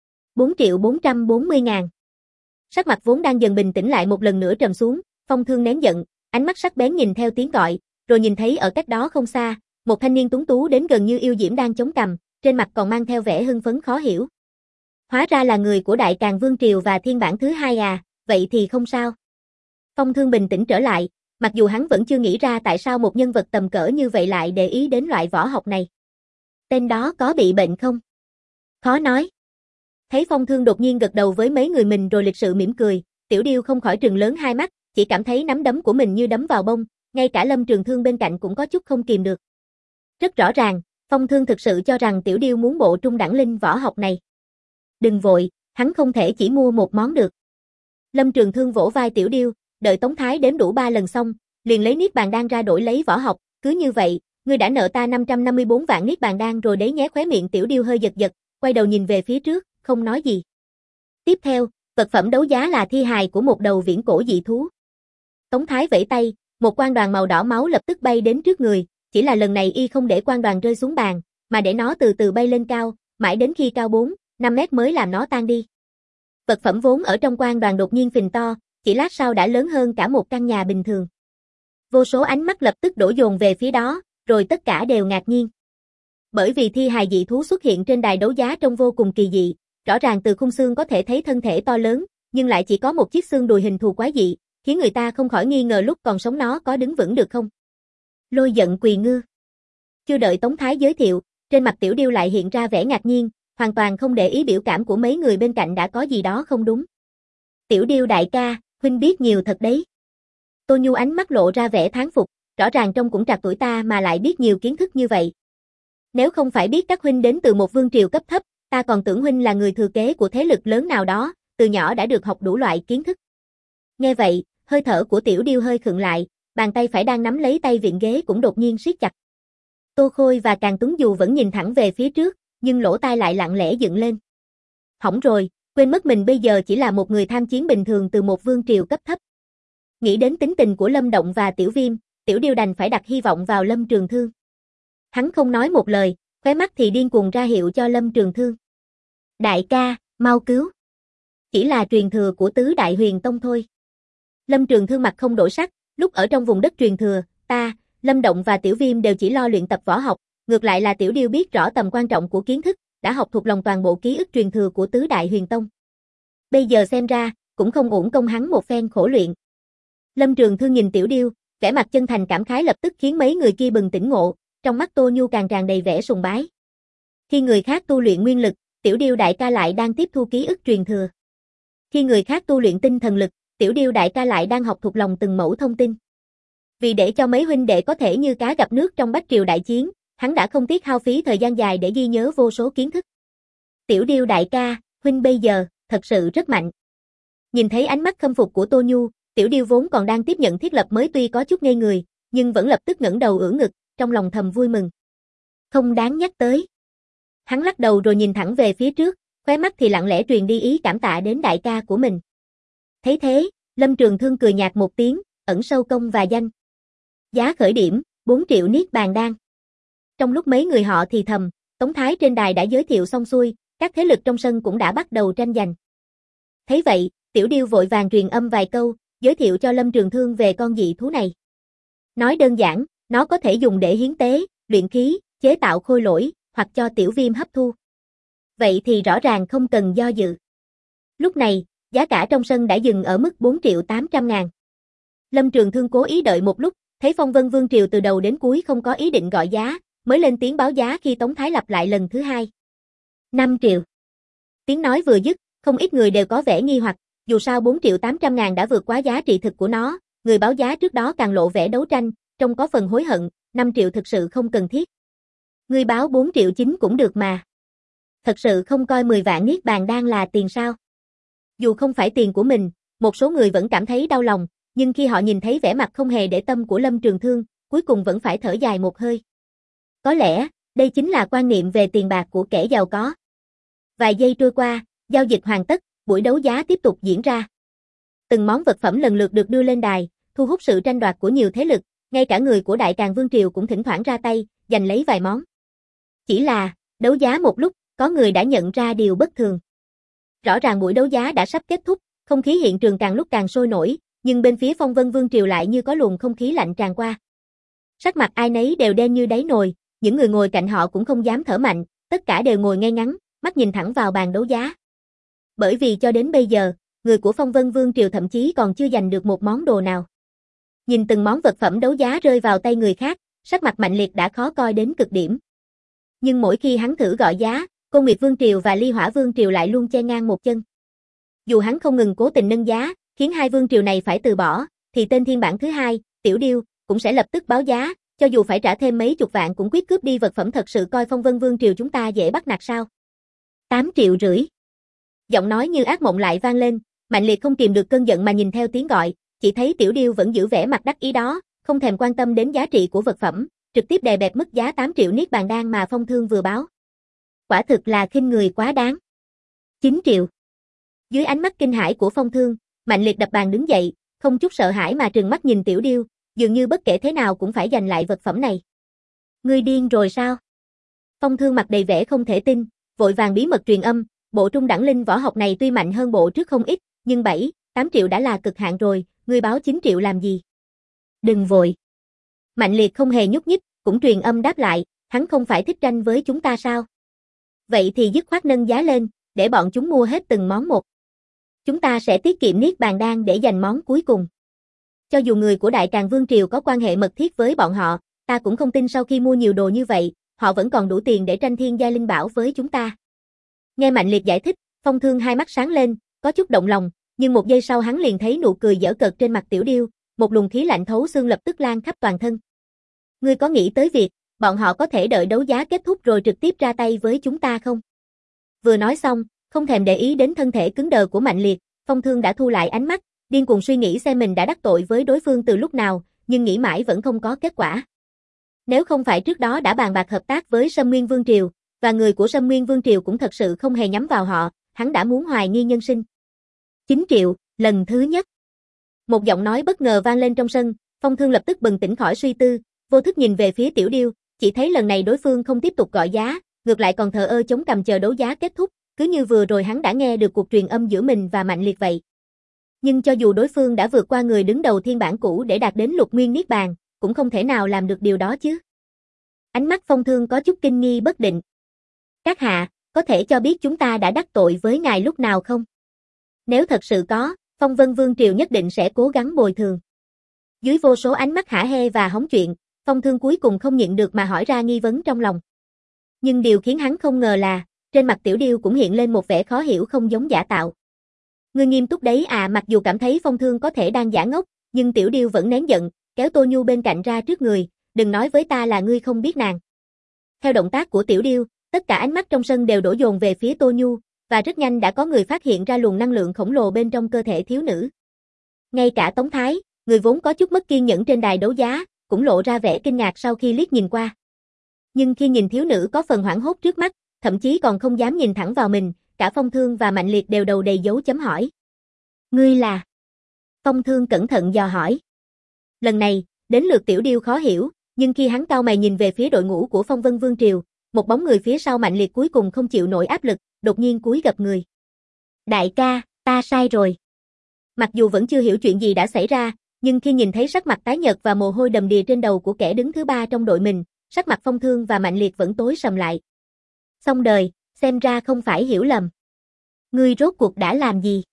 Speaker 1: 4.440.000. Sắc mặt vốn đang dần bình tĩnh lại một lần nữa trầm xuống, Phong Thương nén giận, ánh mắt sắc bén nhìn theo tiếng gọi, rồi nhìn thấy ở cách đó không xa, một thanh niên tuấn tú đến gần như yêu diễm đang chống cằm, trên mặt còn mang theo vẻ hưng phấn khó hiểu. Hóa ra là người của Đại Càn Vương Triều và Thiên Bản thứ 2 à, vậy thì không sao. Phong Thương bình tĩnh trở lại, mặc dù hắn vẫn chưa nghĩ ra tại sao một nhân vật tầm cỡ như vậy lại để ý đến loại võ học này. Tên đó có bị bệnh không? Khó nói. Thấy Phong Thương đột nhiên gật đầu với mấy người mình rồi lịch sự mỉm cười, Tiểu Điêu không khỏi trừng lớn hai mắt, chỉ cảm thấy nắm đấm của mình như đấm vào bông, ngay cả Lâm Trường Thương bên cạnh cũng có chút không kìm được. Rất rõ ràng, Phong Thương thực sự cho rằng Tiểu Điêu muốn bộ trung đẳng linh võ học này. Đừng vội, hắn không thể chỉ mua một món được. Lâm Trường Thương vỗ vai Tiểu Điêu, đợi Tống Thái đếm đủ 3 lần xong, liền lấy niết bàn đan ra đổi lấy võ học, cứ như vậy, ngươi đã nợ ta 554 vạn niết bàn đan rồi đấy nhé. Khóe miệng Tiểu Điêu hơi giật giật, quay đầu nhìn về phía trước, không nói gì. Tiếp theo, vật phẩm đấu giá là thi hài của một đầu viễn cổ dị thú. Tống Thái vẫy tay, một quan đoàn màu đỏ máu lập tức bay đến trước người, chỉ là lần này y không để quan đoàn rơi xuống bàn, mà để nó từ từ bay lên cao, mãi đến khi cao 4-5 mét mới làm nó tan đi. Vật phẩm vốn ở trong quan đoàn đột nhiên phình to, chỉ lát sau đã lớn hơn cả một căn nhà bình thường. Vô số ánh mắt lập tức đổ dồn về phía đó, rồi tất cả đều ngạc nhiên. Bởi vì thi hài dị thú xuất hiện trên đài đấu giá trông vô cùng kỳ dị, rõ ràng từ khung xương có thể thấy thân thể to lớn, nhưng lại chỉ có một chiếc xương đùi hình thù quái dị, khiến người ta không khỏi nghi ngờ lúc còn sống nó có đứng vững được không. Lôi giận quỳ ngư. Chưa đợi Tống Thái giới thiệu, trên mặt Tiểu Điêu lại hiện ra vẻ ngạc nhiên, hoàn toàn không để ý biểu cảm của mấy người bên cạnh đã có gì đó không đúng. Tiểu Điêu đại ca, huynh biết nhiều thật đấy. Tô Nhu ánh mắt lộ ra vẻ thán phục, rõ ràng trông cũng trạc tuổi ta mà lại biết nhiều kiến thức như vậy. Nếu không phải biết các huynh đến từ một vương triều cấp thấp, ta còn tưởng huynh là người thừa kế của thế lực lớn nào đó, từ nhỏ đã được học đủ loại kiến thức. Nghe vậy, hơi thở của Tiểu Điêu hơi khựng lại, bàn tay phải đang nắm lấy tay vịn ghế cũng đột nhiên siết chặt. Tô Khôi và Càn Tuấn dù vẫn nhìn thẳng về phía trước, nhưng lỗ tai lại lặng lẽ dựng lên. Hỏng rồi, quên mất mình bây giờ chỉ là một người tham chiến bình thường từ một vương triều cấp thấp. Nghĩ đến tính tình của Lâm Động và Tiểu Viêm, Tiểu Điêu đành phải đặt hy vọng vào Lâm Trường Thương. Hắn không nói một lời, khóe mắt thì điên cuồng ra hiệu cho Lâm Trường Thương. Đại ca, mau cứu. Chỉ là truyền thừa của tứ đại huyền tông thôi. Lâm Trường Thương mặt không đổi sắc, lúc ở trong vùng đất truyền thừa, ta, Lâm Động và Tiểu Viêm đều chỉ lo luyện tập võ học, ngược lại là Tiểu Điêu biết rõ tầm quan trọng của kiến thức, đã học thuộc lòng toàn bộ ký ức truyền thừa của tứ đại huyền tông. Bây giờ xem ra, cũng không uổng công hắn một phen khổ luyện. Lâm Trường Thương nhìn Tiểu Điêu, vẻ mặt chân thành cảm khái lập tức khiến mấy người kia bừng tỉnh ngộ, trong mắt Tô Nhu càng tràn đầy vẻ sùng bái. Khi người khác tu luyện nguyên lực, Tiểu Điêu đại ca lại đang tiếp thu ký ức truyền thừa. Khi người khác tu luyện tinh thần lực, Tiểu Điêu đại ca lại đang học thuộc lòng từng mẫu thông tin. Vì để cho mấy huynh đệ có thể như cá gặp nước trong Bách Triều đại chiến, hắn đã không tiếc hao phí thời gian dài để ghi nhớ vô số kiến thức. Tiểu Điêu đại ca, huynh bây giờ, thật sự rất mạnh. Nhìn thấy ánh mắt khâm phục của Tô Nhu, Tiểu Điêu vốn còn đang tiếp nhận thiết lập mới tuy có chút ngây người, nhưng vẫn lập tức ngẩng đầu ưỡn ngực, trong lòng thầm vui mừng. Không đáng nhắc tới. Hắn lắc đầu rồi nhìn thẳng về phía trước, khóe mắt thì lặng lẽ truyền đi ý cảm tạ đến đại ca của mình. Thấy thế, Lâm Trường Thương cười nhạt một tiếng, ẩn sâu công và danh. Giá khởi điểm, 4 triệu niết bàn đan. Trong lúc mấy người họ thì thầm, Tống Thái trên đài đã giới thiệu xong xuôi, các thế lực trong sân cũng đã bắt đầu tranh giành. Thấy vậy, Tiểu Điêu vội vàng truyền âm vài câu, giới thiệu cho Lâm Trường Thương về con dị thú này. Nói đơn giản, nó có thể dùng để hiến tế, luyện khí, chế tạo khôi lỗi, hoặc cho Tiểu Viêm hấp thu. Vậy thì rõ ràng không cần do dự. Lúc này, giá cả trong sân đã dừng ở mức 4.800.000. Lâm Trường Thương cố ý đợi một lúc, thấy Phong Vân Vương Triều từ đầu đến cuối không có ý định gọi giá, mới lên tiếng báo giá khi Tống Thái lặp lại lần thứ hai. 5 triệu. Tiếng nói vừa dứt, không ít người đều có vẻ nghi hoặc, dù sao 4.800.000 đã vượt quá giá trị thực của nó, người báo giá trước đó càng lộ vẻ đấu tranh, trông có phần hối hận, 5 triệu thực sự không cần thiết. Người báo 4 triệu chính cũng được mà. Thật sự không coi 10 vạn niết bàn đan là tiền sao? Dù không phải tiền của mình, một số người vẫn cảm thấy đau lòng, nhưng khi họ nhìn thấy vẻ mặt không hề để tâm của Lâm Trường Thương, cuối cùng vẫn phải thở dài một hơi. Có lẽ, đây chính là quan niệm về tiền bạc của kẻ giàu có. Vài giây trôi qua, giao dịch hoàn tất, buổi đấu giá tiếp tục diễn ra. Từng món vật phẩm lần lượt được đưa lên đài, thu hút sự tranh đoạt của nhiều thế lực, ngay cả người của Đại Càn Vương Triều cũng thỉnh thoảng ra tay, giành lấy vài món. Chỉ là, đấu giá một lúc, có người đã nhận ra điều bất thường. Rõ ràng buổi đấu giá đã sắp kết thúc, không khí hiện trường càng lúc càng sôi nổi, nhưng bên phía Phong Vân Vương Triều lại như có luồng không khí lạnh tràn qua. Sắc mặt ai nấy đều đen như đáy nồi, những người ngồi cạnh họ cũng không dám thở mạnh, tất cả đều ngồi ngay ngắn, mắt nhìn thẳng vào bàn đấu giá. Bởi vì cho đến bây giờ, người của Phong Vân Vương Triều thậm chí còn chưa giành được một món đồ nào. Nhìn từng món vật phẩm đấu giá rơi vào tay người khác, sắc mặt Mạnh Liệt đã khó coi đến cực điểm. Nhưng mỗi khi hắn thử gọi giá, Cô Nguyệt Vương Triều và Ly Hỏa Vương Triều lại luôn che ngang một chân. Dù hắn không ngừng cố tình nâng giá, khiến hai vương triều này phải từ bỏ, thì tên thiên bản thứ hai, Tiểu Điêu, cũng sẽ lập tức báo giá, cho dù phải trả thêm mấy chục vạn cũng quyết cướp đi vật phẩm. Thật sự coi Phong Vân Vương Triều chúng ta dễ bắt nạt sao? 8,5 triệu. Giọng nói như ác mộng lại vang lên, Mạnh Liệt không kìm được cơn giận mà nhìn theo tiếng gọi, chỉ thấy Tiểu Điêu vẫn giữ vẻ mặt đắc ý đó, không thèm quan tâm đến giá trị của vật phẩm, trực tiếp đè bẹp mức giá 8 triệu niết bàn đan mà Phong Thương vừa báo. Quả thực là khinh người quá đáng. 9 triệu. Dưới ánh mắt kinh hãi của Phong Thương, Mạnh Liệt đập bàn đứng dậy, không chút sợ hãi mà trừng mắt nhìn Tiểu Điêu, dường như bất kể thế nào cũng phải giành lại vật phẩm này. Ngươi điên rồi sao? Phong Thương mặt đầy vẻ không thể tin, vội vàng bí mật truyền âm, bộ trung đẳng linh võ học này tuy mạnh hơn bộ trước không ít, nhưng 7-8 triệu đã là cực hạn rồi, ngươi báo 9 triệu làm gì? Đừng vội. Mạnh Liệt không hề nhúc nhích, cũng truyền âm đáp lại, hắn không phải thích tranh với chúng ta sao? Vậy thì dứt khoát nâng giá lên, để bọn chúng mua hết từng món một. Chúng ta sẽ tiết kiệm niết bàn đan để giành món cuối cùng. Cho dù người của Đại Càn Vương Triều có quan hệ mật thiết với bọn họ, ta cũng không tin sau khi mua nhiều đồ như vậy, họ vẫn còn đủ tiền để tranh thiên giai linh bảo với chúng ta. Nghe Mạnh Liệt giải thích, Phong Thương hai mắt sáng lên, có chút động lòng, nhưng một giây sau hắn liền thấy nụ cười giỡn cợt trên mặt Tiểu Điêu, một luồng khí lạnh thấu xương lập tức lan khắp toàn thân. Ngươi có nghĩ tới việc, bọn họ có thể đợi đấu giá kết thúc rồi trực tiếp ra tay với chúng ta không? Vừa nói xong, không thèm để ý đến thân thể cứng đờ của Mạnh Liệt, Phong Thương đã thu lại ánh mắt, điên cuồng suy nghĩ xem mình đã đắc tội với đối phương từ lúc nào, nhưng nghĩ mãi vẫn không có kết quả. Nếu không phải trước đó đã bàn bạc hợp tác với Sâm Nguyên Vương Triều, và người của Sâm Nguyên Vương Triều cũng thật sự không hề nhắm vào họ, hắn đã muốn hoài nghi nhân sinh. 9 triệu, lần thứ nhất. Một giọng nói bất ngờ vang lên trong sân, Phong Thương lập tức bừng tỉnh khỏi suy tư, vô thức nhìn về phía Tiểu Điêu, chỉ thấy lần này đối phương không tiếp tục gọi giá, ngược lại còn thờ ơ chống cằm chờ đấu giá kết thúc, cứ như vừa rồi hắn đã nghe được cuộc truyền âm giữa mình và Mạnh Liệt vậy. Nhưng cho dù đối phương đã vượt qua người đứng đầu thiên bản cũ để đạt đến Lục Nguyên Niết Bàn, cũng không thể nào làm được điều đó chứ. Ánh mắt Phong Thương có chút kinh nghi bất định. Các hạ, có thể cho biết chúng ta đã đắc tội với ngài lúc nào không? Nếu thật sự có, Phong Vân Vương Triều nhất định sẽ cố gắng bồi thường. Dưới vô số ánh mắt hả hê và hóng chuyện, Phong Thương cuối cùng không nhịn được mà hỏi ra nghi vấn trong lòng. Nhưng điều khiến hắn không ngờ là, trên mặt Tiểu Điêu cũng hiện lên một vẻ khó hiểu không giống giả tạo. Ngươi nghiêm túc đấy à? Mặc dù cảm thấy Phong Thương có thể đang giả ngốc, nhưng Tiểu Điêu vẫn nén giận, kéo Tô Nhu bên cạnh ra trước người, đừng nói với ta là ngươi không biết nàng. Theo động tác của Tiểu Điêu, tất cả ánh mắt trong sân đều đổ dồn về phía Tô Nhu, và rất nhanh đã có người phát hiện ra luồng năng lượng khổng lồ bên trong cơ thể thiếu nữ. Ngay cả Tống Thái, người vốn có chút mất kiên nhẫn trên đài đấu giá, cũng lộ ra vẻ kinh ngạc sau khi liếc nhìn qua. Nhưng khi nhìn thiếu nữ có phần hoảng hốt trước mắt, thậm chí còn không dám nhìn thẳng vào mình, cả Phong Thương và Mạnh Liệt đều đầu đầy dấu chấm hỏi. Ngươi là? Phong Thương cẩn thận dò hỏi. Lần này, đến lượt Tiểu Điêu khó hiểu, nhưng khi hắn cau mày nhìn về phía đội ngũ của Phong Vân Vương Triều, một bóng người phía sau Mạnh Liệt cuối cùng không chịu nổi áp lực, đột nhiên cúi gập người. Đại ca, ta sai rồi. Mặc dù vẫn chưa hiểu chuyện gì đã xảy ra, nhưng khi nhìn thấy sắc mặt tái nhợt và mồ hôi đầm đìa trên đầu của kẻ đứng thứ ba trong đội mình, sắc mặt Phong Thương và Mạnh Liệt vẫn tối sầm lại. Xong đời, xem ra không phải hiểu lầm. Ngươi rốt cuộc đã làm gì?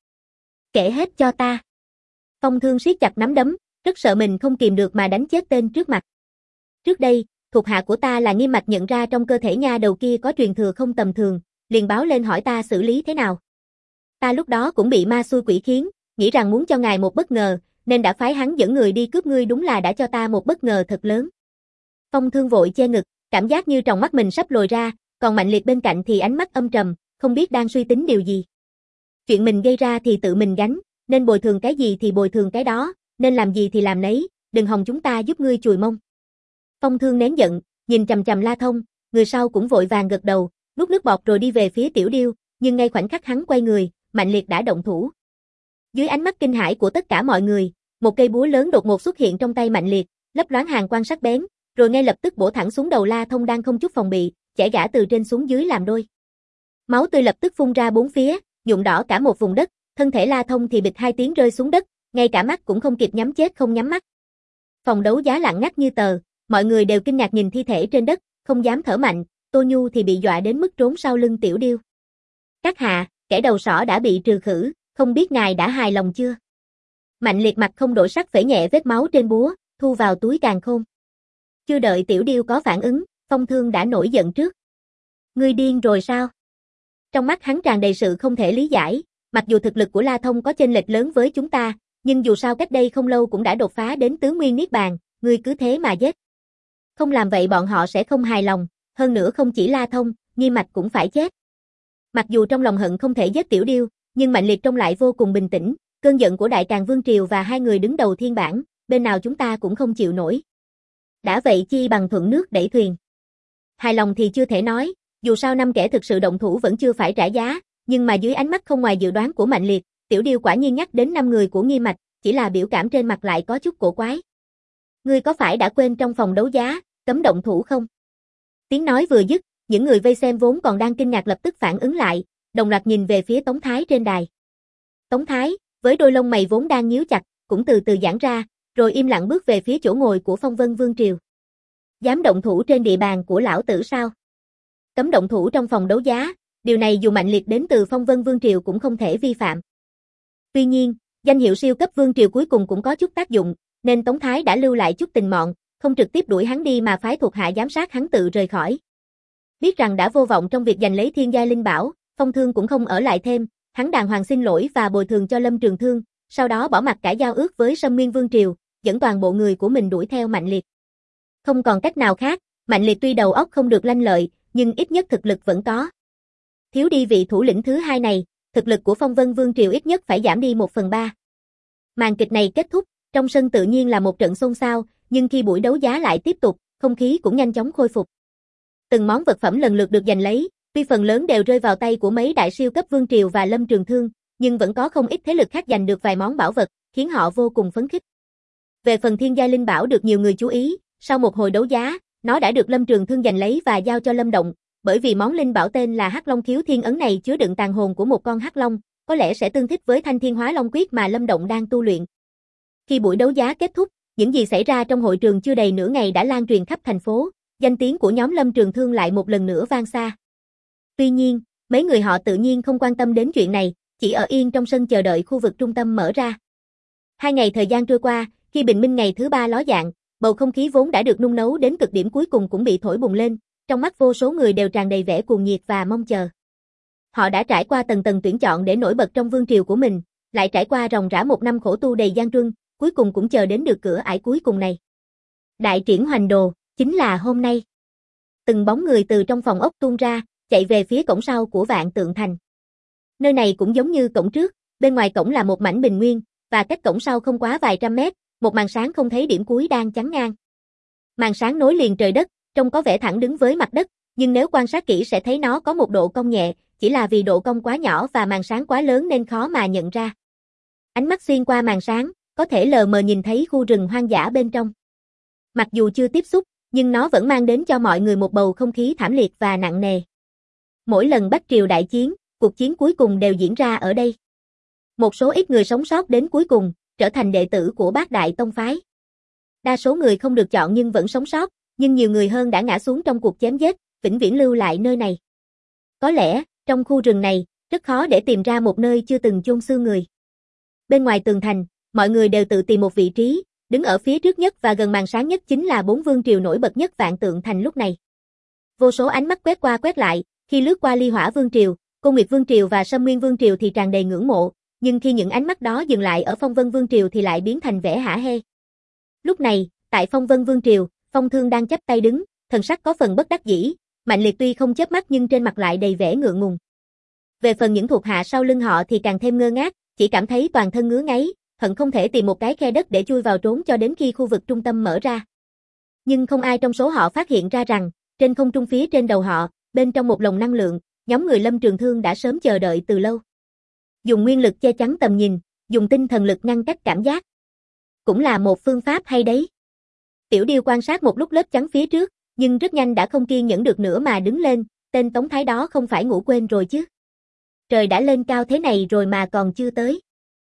Speaker 1: Kể hết cho ta. Phong Thương siết chặt nắm đấm, rất sợ mình không kìm được mà đánh chết tên trước mặt. Trước đây, thuộc hạ của ta là Nghiêm Mạch nhận ra trong cơ thể nha đầu kia có truyền thừa không tầm thường, liền báo lên hỏi ta xử lý thế nào. Ta lúc đó cũng bị ma xui quỷ khiến, nghĩ rằng muốn cho ngài một bất ngờ, nên đã phái hắn dẫn người đi cướp ngươi, đúng là đã cho ta một bất ngờ thật lớn. Phong Thương vội che ngực, cảm giác như tròng mắt mình sắp lồi ra, còn Mạnh Liệt bên cạnh thì ánh mắt âm trầm, không biết đang suy tính điều gì. Chuyện mình gây ra thì tự mình gánh, nên bồi thường cái gì thì bồi thường cái đó, nên làm gì thì làm nấy, đừng hòng chúng ta giúp ngươi chùi mông. Phong Thương nén giận, nhìn chằm chằm La Thông, người sau cũng vội vàng gật đầu, nuốt nước bọt rồi đi về phía Tiểu Điêu, nhưng ngay khoảnh khắc hắn quay người, Mạnh Liệt đã động thủ. Dưới ánh mắt kinh hãi của tất cả mọi người, một cây búa lớn đột ngột xuất hiện trong tay Mạnh Liệt, lấp loáng hàn quang sắc bén, rồi ngay lập tức bổ thẳng xuống đầu La Thông đang không chút phòng bị, chẻ gã từ trên xuống dưới làm đôi. Máu tươi lập tức phun ra bốn phía, nhuộm đỏ cả một vùng đất, thân thể La Thông thì bịch hai tiếng rơi xuống đất, ngay cả mắt cũng không kịp nhắm, chết không nhắm mắt. Phòng đấu giá lặng ngắt như tờ, mọi người đều kinh ngạc nhìn thi thể trên đất, không dám thở mạnh, Tô Nhu thì bị dọa đến mức trốn sau lưng Tiểu Điêu. Các hạ, kẻ đầu sỏ đã bị trừ khử, không biết ngài đã hài lòng chưa? Mạnh Liệt mặt không đổi sắc phẩy nhẹ vết máu trên búa, thu vào túi càn khôn. Chưa đợi Tiểu Điêu có phản ứng, Phong Thương đã nổi giận trước. Ngươi điên rồi sao? Trong mắt hắn tràn đầy sự không thể lý giải, mặc dù thực lực của La Thông có chênh lệch lớn với chúng ta, nhưng dù sao cách đây không lâu cũng đã đột phá đến tứ nguyên niết bàn, ngươi cứ thế mà giết. Không làm vậy bọn họ sẽ không hài lòng, hơn nữa không chỉ La Thông, Nghiêm Mạch cũng phải chết. Mặc dù trong lòng hận không thể giết Tiểu Điêu, nhưng Mạnh Liệt trông lại vô cùng bình tĩnh, cơn giận của Đại Càn Vương Triều và hai người đứng đầu thiên bản, bên nào chúng ta cũng không chịu nổi. Đã vậy chi bằng thuận nước đẩy thuyền. Hài lòng thì chưa thể nói, dù sao năm kẻ thực sự động thủ vẫn chưa phải trả giá, nhưng mà dưới ánh mắt không ngoài dự đoán của Mạnh Liệt, Tiểu Điêu quả nhiên nhắc đến 5 người của Nghiêm Mạch, chỉ là biểu cảm trên mặt lại có chút cổ quái. Ngươi có phải đã quên trong phòng đấu giá, cấm động thủ không? Tiếng nói vừa dứt, những người vây xem vốn còn đang kinh ngạc lập tức phản ứng lại, đồng loạt nhìn về phía Tống Thái trên đài. Tống Thái, với đôi lông mày vốn đang nhíu chặt, cũng từ từ giãn ra, rồi im lặng bước về phía chỗ ngồi của Phong Vân Vương Triều. Dám động thủ trên địa bàn của lão tử sao? Cấm động thủ trong phòng đấu giá, điều này dù Mạnh Liệt đến từ Phong Vân Vương Triều cũng không thể vi phạm. Tuy nhiên, danh hiệu siêu cấp Vương Triều cuối cùng cũng có chút tác dụng, nên Tống Thái đã lưu lại chút tình mọn, không trực tiếp đuổi hắn đi mà phái thuộc hạ giám sát hắn tự rời khỏi. Biết rằng đã vô vọng trong việc giành lấy thiên giai linh bảo, Phong Thương cũng không ở lại thêm, hắn đàng hoàng xin lỗi và bồi thường cho Lâm Trường Thương, sau đó bỏ mặc cả giao ước với Sâm Nguyên Vương Triều, dẫn toàn bộ người của mình đuổi theo Mạnh Liệt. Không còn cách nào khác, Mạnh Liệt tuy đầu óc không được lanh lợi, nhưng ít nhất thực lực vẫn có. Thiếu đi vị thủ lĩnh thứ hai này, thực lực của Phong Vân Vương Triều ít nhất phải giảm đi 1/3. Màn kịch này kết thúc, trong sân tự nhiên là một trận xôn xao, nhưng khi buổi đấu giá lại tiếp tục, không khí cũng nhanh chóng khôi phục. Từng món vật phẩm lần lượt được giành lấy, tuy phần lớn đều rơi vào tay của mấy đại siêu cấp Vương Triều và Lâm Trường Thương, nhưng vẫn có không ít thế lực khác giành được vài món bảo vật, khiến họ vô cùng phấn khích. Về phần Thiên Giai Linh Bảo được nhiều người chú ý, sau một hồi đấu giá, nó đã được Lâm Trường Thương giành lấy và giao cho Lâm Động, bởi vì món linh bảo tên là Hắc Long Khiếu Thiên Ấn này chứa đựng tàn hồn của một con hắc long, có lẽ sẽ tương thích với Thanh Thiên Hóa Long Quyết mà Lâm Động đang tu luyện. Khi buổi đấu giá kết thúc, những gì xảy ra trong hội trường chưa đầy nửa ngày đã lan truyền khắp thành phố, danh tiếng của nhóm Lâm Trường Thương lại một lần nữa vang xa. Tuy nhiên, mấy người họ tự nhiên không quan tâm đến chuyện này, chỉ ở yên trong sân chờ đợi khu vực trung tâm mở ra. 2 ngày thời gian trôi qua, khi bình minh ngày thứ 3 ló dạng, bầu không khí vốn đã được nung nấu đến cực điểm cuối cùng cũng bị thổi bùng lên, trong mắt vô số người đều tràn đầy vẻ cuồng nhiệt và mong chờ. Họ đã trải qua tầng tầng tuyển chọn để nổi bật trong vương triều của mình, lại trải qua ròng rã một năm khổ tu đầy gian truân, cuối cùng cũng chờ đến được cửa ải cuối cùng này. Đại triển hoành đồ, chính là hôm nay. Từng bóng người từ trong phòng ốc tuôn ra, chạy về phía cổng sau của Vạn Tượng Thành. Nơi này cũng giống như cổng trước, bên ngoài cổng là một mảnh bình nguyên, và cách cổng sau không quá vài trăm mét, một màn sáng không thấy điểm cuối đang chắn ngang. Màn sáng nối liền trời đất, trông có vẻ thẳng đứng với mặt đất, nhưng nếu quan sát kỹ sẽ thấy nó có một độ cong nhẹ, chỉ là vì độ cong quá nhỏ và màn sáng quá lớn nên khó mà nhận ra. Ánh mắt xuyên qua màn sáng, có thể lờ mờ nhìn thấy khu rừng hoang dã bên trong. Mặc dù chưa tiếp xúc, nhưng nó vẫn mang đến cho mọi người một bầu không khí thảm liệt và nặng nề. Mỗi lần Bách Triều đại chiến, cuộc chiến cuối cùng đều diễn ra ở đây. Một số ít người sống sót đến cuối cùng, trở thành đệ tử của Bát Đại Tông Phái. Đa số người không được chọn nhưng vẫn sống sót, nhưng nhiều người hơn đã ngã xuống trong cuộc chém giết, vĩnh viễn lưu lại nơi này. Có lẽ, trong khu rừng này, rất khó để tìm ra một nơi chưa từng chôn xương người. Bên ngoài tường thành, mọi người đều tự tìm một vị trí, đứng ở phía trước nhất và gần màn sáng nhất chính là 4 vương triều nổi bật nhất Vạn Tượng Thành lúc này. Vô số ánh mắt quét qua quét lại, khi lướt qua Ly Hỏa Vương Triều, Cô Nguyệt Vương Triều và Sâm Nguyên Vương Triều thì tràn đầy ngưỡng mộ, nhưng khi những ánh mắt đó dừng lại ở Phong Vân Vương Triều thì lại biến thành vẻ hả hê. Lúc này, tại Phong Vân Vương Triều, Phong Thương đang chắp tay đứng, thần sắc có phần bất đắc dĩ, Mạnh Liệt tuy không chớp mắt nhưng trên mặt lại đầy vẻ ngượng ngùng. Về phần những thuộc hạ sau lưng họ thì càng thêm ngơ ngác, chỉ cảm thấy toàn thân ngứa ngáy, hận không thể tìm một cái khe đất để chui vào trốn cho đến khi khu vực trung tâm mở ra. Nhưng không ai trong số họ phát hiện ra rằng, trên không trung phía trên đầu họ, bên trong một lồng năng lượng, nhóm người Lâm Trường Thương đã sớm chờ đợi từ lâu. Dùng nguyên lực che chắn tầm nhìn, dùng tinh thần lực ngăn cách cảm giác. Cũng là một phương pháp hay đấy. Tiểu Điêu quan sát một lúc lớp chắn phía trước, nhưng rất nhanh đã không kiên nhẫn được nữa mà đứng lên, tên Tống Thái đó không phải ngủ quên rồi chứ. Trời đã lên cao thế này rồi mà còn chưa tới.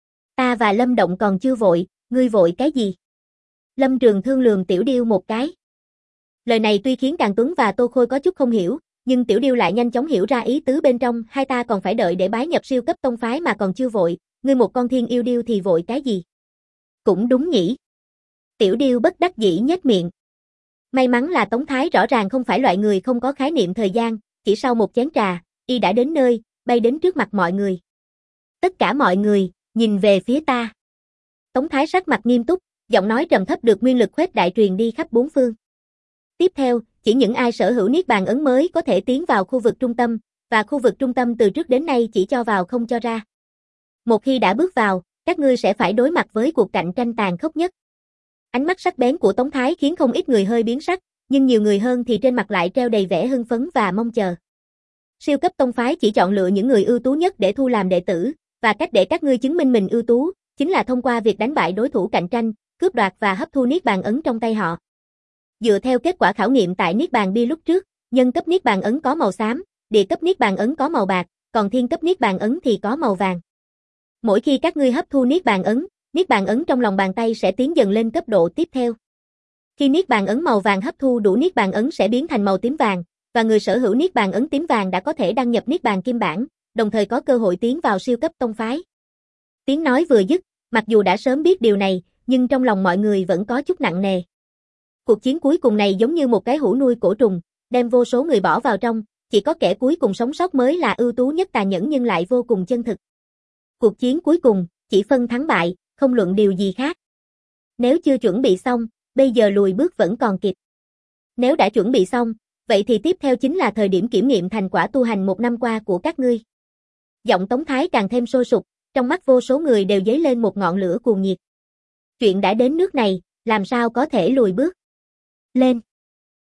Speaker 1: Ta và Lâm Động còn chưa vội, ngươi vội cái gì? Lâm Trường Thương lườm Tiểu Điêu một cái. Lời này tuy khiến Càn Tuấn và Tô Khôi có chút không hiểu, nhưng Tiểu Điêu lại nhanh chóng hiểu ra ý tứ bên trong, hai ta còn phải đợi để bái nhập siêu cấp tông phái mà còn chưa vội, ngươi một con thiên yêu điêu thì vội cái gì? Cũng đúng nhỉ. Tiểu Điêu bất đắc dĩ nhếch miệng. May mắn là Tống Thái rõ ràng không phải loại người không có khái niệm thời gian, chỉ sau một chén trà, y đã đến nơi, bay đến trước mặt mọi người. Tất cả mọi người, nhìn về phía ta. Tống Thái sắc mặt nghiêm túc, giọng nói trầm thấp được nguyên lực khuếch đại truyền đi khắp bốn phương. Tiếp theo, chỉ những ai sở hữu niết bàn ấn mới có thể tiến vào khu vực trung tâm, và khu vực trung tâm từ trước đến nay chỉ cho vào không cho ra. Một khi đã bước vào, các ngươi sẽ phải đối mặt với cuộc cạnh tranh tàn khốc nhất. Ánh mắt sắc bén của Tống Thái khiến không ít người hơi biến sắc, nhưng nhiều người hơn thì trên mặt lại treo đầy vẻ hưng phấn và mong chờ. Siêu cấp tông phái chỉ chọn lựa những người ưu tú nhất để thu làm đệ tử, và cách để các ngươi chứng minh mình ưu tú, chính là thông qua việc đánh bại đối thủ cạnh tranh, cướp đoạt và hấp thu niết bàn ấn trong tay họ. Dựa theo kết quả khảo nghiệm tại niết bàn bia lúc trước, nhân cấp niết bàn ấn có màu xám, địa cấp niết bàn ấn có màu bạc, còn thiên cấp niết bàn ấn thì có màu vàng. Mỗi khi các ngươi hấp thu niết bàn ấn trong lòng bàn tay sẽ tiến dần lên cấp độ tiếp theo. Khi niết bàn ấn màu vàng hấp thu đủ niết bàn ấn sẽ biến thành màu tím vàng, và người sở hữu niết bàn ấn tím vàng đã có thể đăng nhập niết bàn kim bản, đồng thời có cơ hội tiến vào siêu cấp tông phái. Tiếng nói vừa dứt, mặc dù đã sớm biết điều này, nhưng trong lòng mọi người vẫn có chút nặng nề. Cuộc chiến cuối cùng này giống như một cái hũ nuôi cổ trùng, đem vô số người bỏ vào trong, chỉ có kẻ cuối cùng sống sót mới là ưu tú nhất, tàn nhẫn nhưng lại vô cùng chân thực. Cuộc chiến cuối cùng, chỉ phân thắng bại, không luận điều gì khác. Nếu chưa chuẩn bị xong, bây giờ lùi bước vẫn còn kịp. Nếu đã chuẩn bị xong, vậy thì tiếp theo chính là thời điểm kiểm nghiệm thành quả tu hành một năm qua của các ngươi. Giọng Tống Thái càng thêm sôi sục, trong mắt vô số người đều dấy lên một ngọn lửa cuồng nhiệt. Chuyện đã đến nước này, làm sao có thể lùi bước. Lên!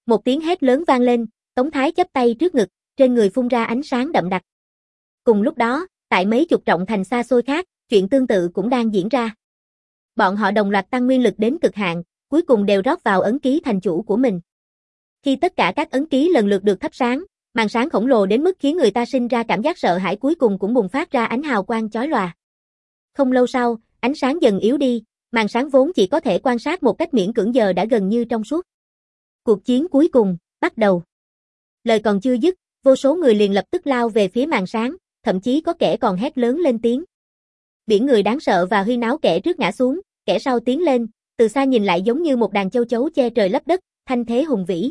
Speaker 1: Một tiếng hét lớn vang lên, Tống Thái chắp tay trước ngực, trên người phun ra ánh sáng đậm đặc. Cùng lúc đó, tại mấy chục trọng thành xa xôi khác, chuyện tương tự cũng đang diễn ra. Bọn họ đồng loạt tăng nguyên lực đến cực hạn, cuối cùng đều rót vào ấn ký thành chủ của mình. Khi tất cả các ấn ký lần lượt được thắp sáng, màn sáng khổng lồ đến mức khiến người ta sinh ra cảm giác sợ hãi cuối cùng cũng bùng phát ra ánh hào quang chói lòa. Không lâu sau, ánh sáng dần yếu đi, màn sáng vốn chỉ có thể quan sát một cách miễn cưỡng giờ đã gần như trong suốt. Cuộc chiến cuối cùng, bắt đầu. Lời còn chưa dứt, vô số người liền lập tức lao về phía màn sáng, thậm chí có kẻ còn hét lớn lên tiếng. Biển người đáng sợ và huyên náo, kẻ trước ngã xuống, kẻ sau tiến lên, từ xa nhìn lại giống như một đàn châu chấu che trời lấp đất, thanh thế hùng vĩ.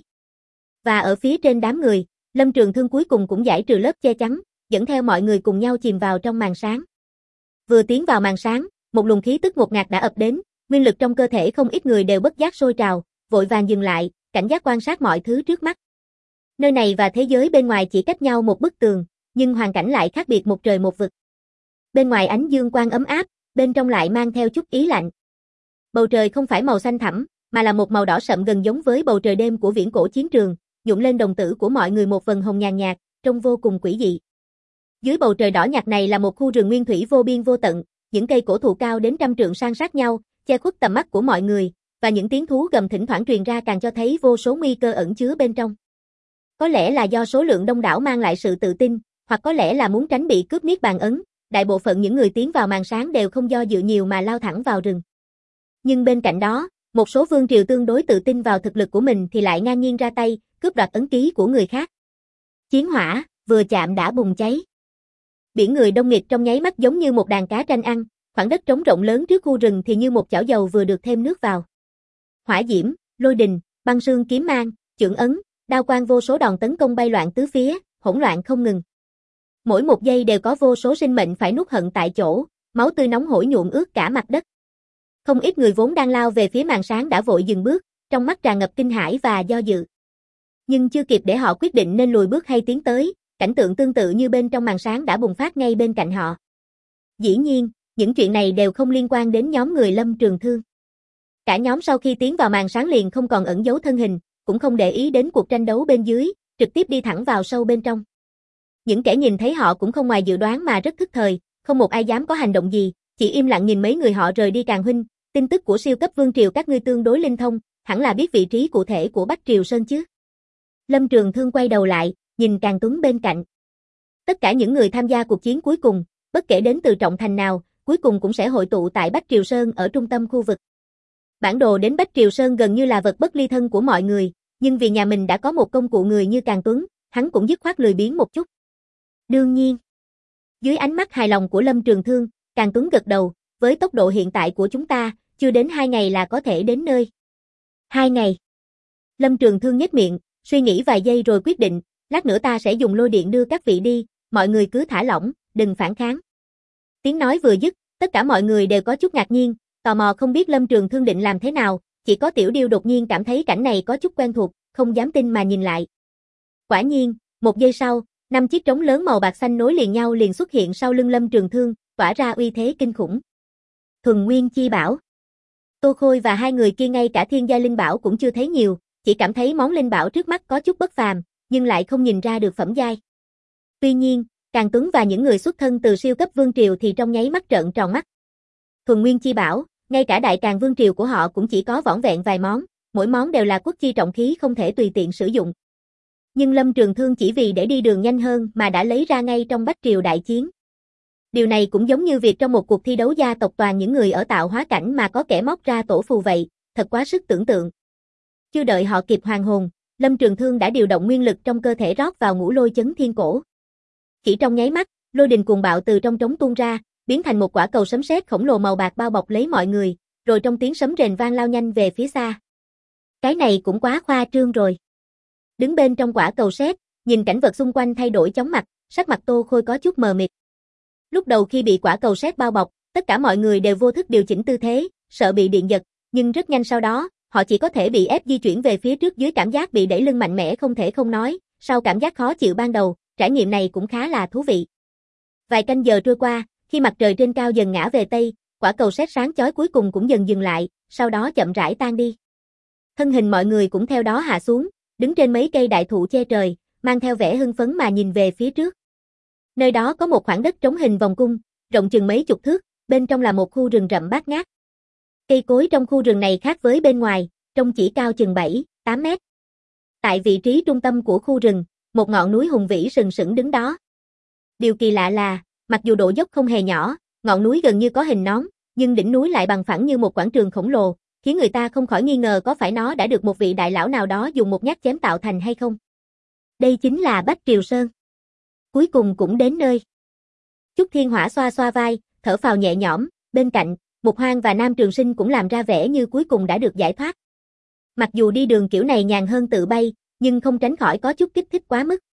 Speaker 1: Và ở phía trên đám người, Lâm Trường Thương cuối cùng cũng giải trừ lớp che chắn, dẫn theo mọi người cùng nhau chìm vào trong màn sáng. Vừa tiến vào màn sáng, một luồng khí tức ngột ngạt đã ập đến, nguyên lực trong cơ thể không ít người đều bất giác sôi trào, vội vàng dừng lại, cảnh giác quan sát mọi thứ trước mắt. Nơi này và thế giới bên ngoài chỉ cách nhau một bức tường, nhưng hoàn cảnh lại khác biệt một trời một vực. Bên ngoài ánh dương quang ấm áp, bên trong lại mang theo chút ý lạnh. Bầu trời không phải màu xanh thẳm, mà là một màu đỏ sậm gần giống với bầu trời đêm của viễn cổ chiến trường, nhuộm lên đồng tử của mọi người một vầng hồng nhàn nhạt, trông vô cùng quỷ dị. Dưới bầu trời đỏ nhạt này là một khu rừng nguyên thủy vô biên vô tận, những cây cổ thụ cao đến trăm trượng san sát nhau, che khuất tầm mắt của mọi người, và những tiếng thú gầm thỉnh thoảng truyền ra càng cho thấy vô số nguy cơ ẩn chứa bên trong. Có lẽ là do số lượng đông đảo mang lại sự tự tin, hoặc có lẽ là muốn tránh bị cướp niết bàn ấn, đại bộ phận những người tiến vào màn sáng đều không do dự nhiều mà lao thẳng vào rừng. Nhưng bên cạnh đó, một số vương triều tương đối tự tin vào thực lực của mình thì lại ngang nhiên ra tay, cướp đoạt ấn ký của người khác. Chiến hỏa, vừa chạm đã bùng cháy. Biển người đông nghịt trong nháy mắt giống như một đàn cá tranh ăn, khoảng đất trống rộng lớn trước khu rừng thì như một chảo dầu vừa được thêm nước vào. Hỏa diễm, lôi đình, băng sương kiếm mang, chưởng ấn, đao quang vô số đòn tấn công bay loạn tứ phía, hỗn loạn không ngừng. Mỗi một giây đều có vô số sinh mệnh phải nuốt hận tại chỗ, máu tươi nóng hổi nhuộm ướt cả mặt đất. Không ít người vốn đang lao về phía màn sáng đã vội dừng bước, trong mắt tràn ngập kinh hãi và do dự. Nhưng chưa kịp để họ quyết định nên lùi bước hay tiến tới, cảnh tượng tương tự như bên trong màn sáng đã bùng phát ngay bên cạnh họ. Dĩ nhiên, những chuyện này đều không liên quan đến nhóm người Lâm Trường Thương. Cả nhóm sau khi tiến vào màn sáng liền không còn ẩn giấu thân hình, cũng không để ý đến cuộc tranh đấu bên dưới, trực tiếp đi thẳng vào sâu bên trong. Những kẻ nhìn thấy họ cũng không ngoài dự đoán mà rất thức thời, không một ai dám có hành động gì, chỉ im lặng nhìn mấy người họ rời đi. Càng huynh, tin tức của siêu cấp vương triều các ngươi tương đối linh thông, hẳn là biết vị trí cụ thể của Bách Triều Sơn chứ? Lâm Trường Thương quay đầu lại, nhìn Càng Tuấn bên cạnh. Tất cả những người tham gia cuộc chiến cuối cùng, bất kể đến từ trọng thành nào, cuối cùng cũng sẽ hội tụ tại Bách Triều Sơn ở trung tâm khu vực. Bản đồ đến Bách Triều Sơn gần như là vật bất ly thân của mọi người, nhưng vì nhà mình đã có một công cụ người như Càng Tuấn, hắn cũng dứt khoát lười biếng một chút. Đương nhiên. Dưới ánh mắt hài lòng của Lâm Trường Thương, Càng Tuấn gật đầu, với tốc độ hiện tại của chúng ta, chưa đến 2 ngày là có thể đến nơi. 2 ngày. Lâm Trường Thương nhếch miệng, suy nghĩ vài giây rồi quyết định, lát nữa ta sẽ dùng lôi điện đưa các vị đi, mọi người cứ thả lỏng, đừng phản kháng. Tiếng nói vừa dứt, tất cả mọi người đều có chút ngạc nhiên, tò mò không biết Lâm Trường Thương định làm thế nào, chỉ có Tiểu Điêu đột nhiên cảm thấy cảnh này có chút quen thuộc, không dám tin mà nhìn lại. Quả nhiên, một giây sau, 5 chiếc trống lớn màu bạc xanh nối liền nhau liền xuất hiện sau lưng Lâm Trường Thương, tỏa ra uy thế kinh khủng. Thuần Nguyên Chi Bảo. Tô Khôi và hai người kia ngay cả thiên giai linh bảo cũng chưa thấy nhiều, chỉ cảm thấy món linh bảo trước mắt có chút bất phàm, nhưng lại không nhìn ra được phẩm giai. Tuy nhiên, Càng Tuấn và những người xuất thân từ siêu cấp vương triều thì trong nháy mắt trợn tròn mắt. Thuần Nguyên Chi Bảo, ngay cả đại Càng vương triều của họ cũng chỉ có vỏn vẹn vài món, mỗi món đều là quốc chi trọng khí không thể tùy tiện sử dụng. Nhưng Lâm Trường Thương chỉ vì để đi đường nhanh hơn mà đã lấy ra ngay trong Bách Triều đại chiến. Điều này cũng giống như việc trong một cuộc thi đấu gia tộc toàn những người ở tạo hóa cảnh mà có kẻ móc ra tổ phù vậy, thật quá sức tưởng tượng. Chưa đợi họ kịp hoàn hồn, Lâm Trường Thương đã điều động nguyên lực trong cơ thể rót vào ngũ lôi chấn thiên cổ. Chỉ trong nháy mắt, lôi đình cuồng bạo từ trong trống tuôn ra, biến thành một quả cầu sấm sét khổng lồ màu bạc bao bọc lấy mọi người, rồi trong tiếng sấm rền vang lao nhanh về phía xa. Cái này cũng quá khoa trương rồi. Đứng bên trong quả cầu sét, nhìn cảnh vật xung quanh thay đổi chóng mặt, sắc mặt Tô Khôi có chút mờ mịt. Lúc đầu khi bị quả cầu sét bao bọc, tất cả mọi người đều vô thức điều chỉnh tư thế, sợ bị điện giật, nhưng rất nhanh sau đó, họ chỉ có thể bị ép di chuyển về phía trước dưới cảm giác bị đẩy lưng mạnh mẽ không thể không nói, sau cảm giác khó chịu ban đầu, trải nghiệm này cũng khá là thú vị. Vài canh giờ trôi qua, khi mặt trời trên cao dần ngã về tây, quả cầu sét sáng chói cuối cùng cũng dần dừng lại, sau đó chậm rãi tan đi. Thân hình mọi người cũng theo đó hạ xuống, đứng trên mấy cây đại thụ che trời, mang theo vẻ hưng phấn mà nhìn về phía trước. Nơi đó có một khoảng đất trống hình vòng cung, rộng chừng mấy chục thước, bên trong là một khu rừng rậm bát ngát. Cây cối trong khu rừng này khác với bên ngoài, trông chỉ cao chừng 7-8 mét. Tại vị trí trung tâm của khu rừng, một ngọn núi hùng vĩ sừng sững đứng đó. Điều kỳ lạ là, mặc dù độ dốc không hề nhỏ, ngọn núi gần như có hình nón, nhưng đỉnh núi lại bằng phẳng như một quảng trường khổng lồ, khiến người ta không khỏi nghi ngờ có phải nó đã được một vị đại lão nào đó dùng một nhát chém tạo thành hay không. Đây chính là Bách Triều Sơn. Cuối cùng cũng đến nơi. Chúc Thiên Hỏa xoa xoa vai, thở phào nhẹ nhõm, bên cạnh, Mục Hoang và Nam Trường Sinh cũng làm ra vẻ như cuối cùng đã được giải thoát. Mặc dù đi đường kiểu này nhàn hơn tự bay, nhưng không tránh khỏi có chút kích thích quá mức.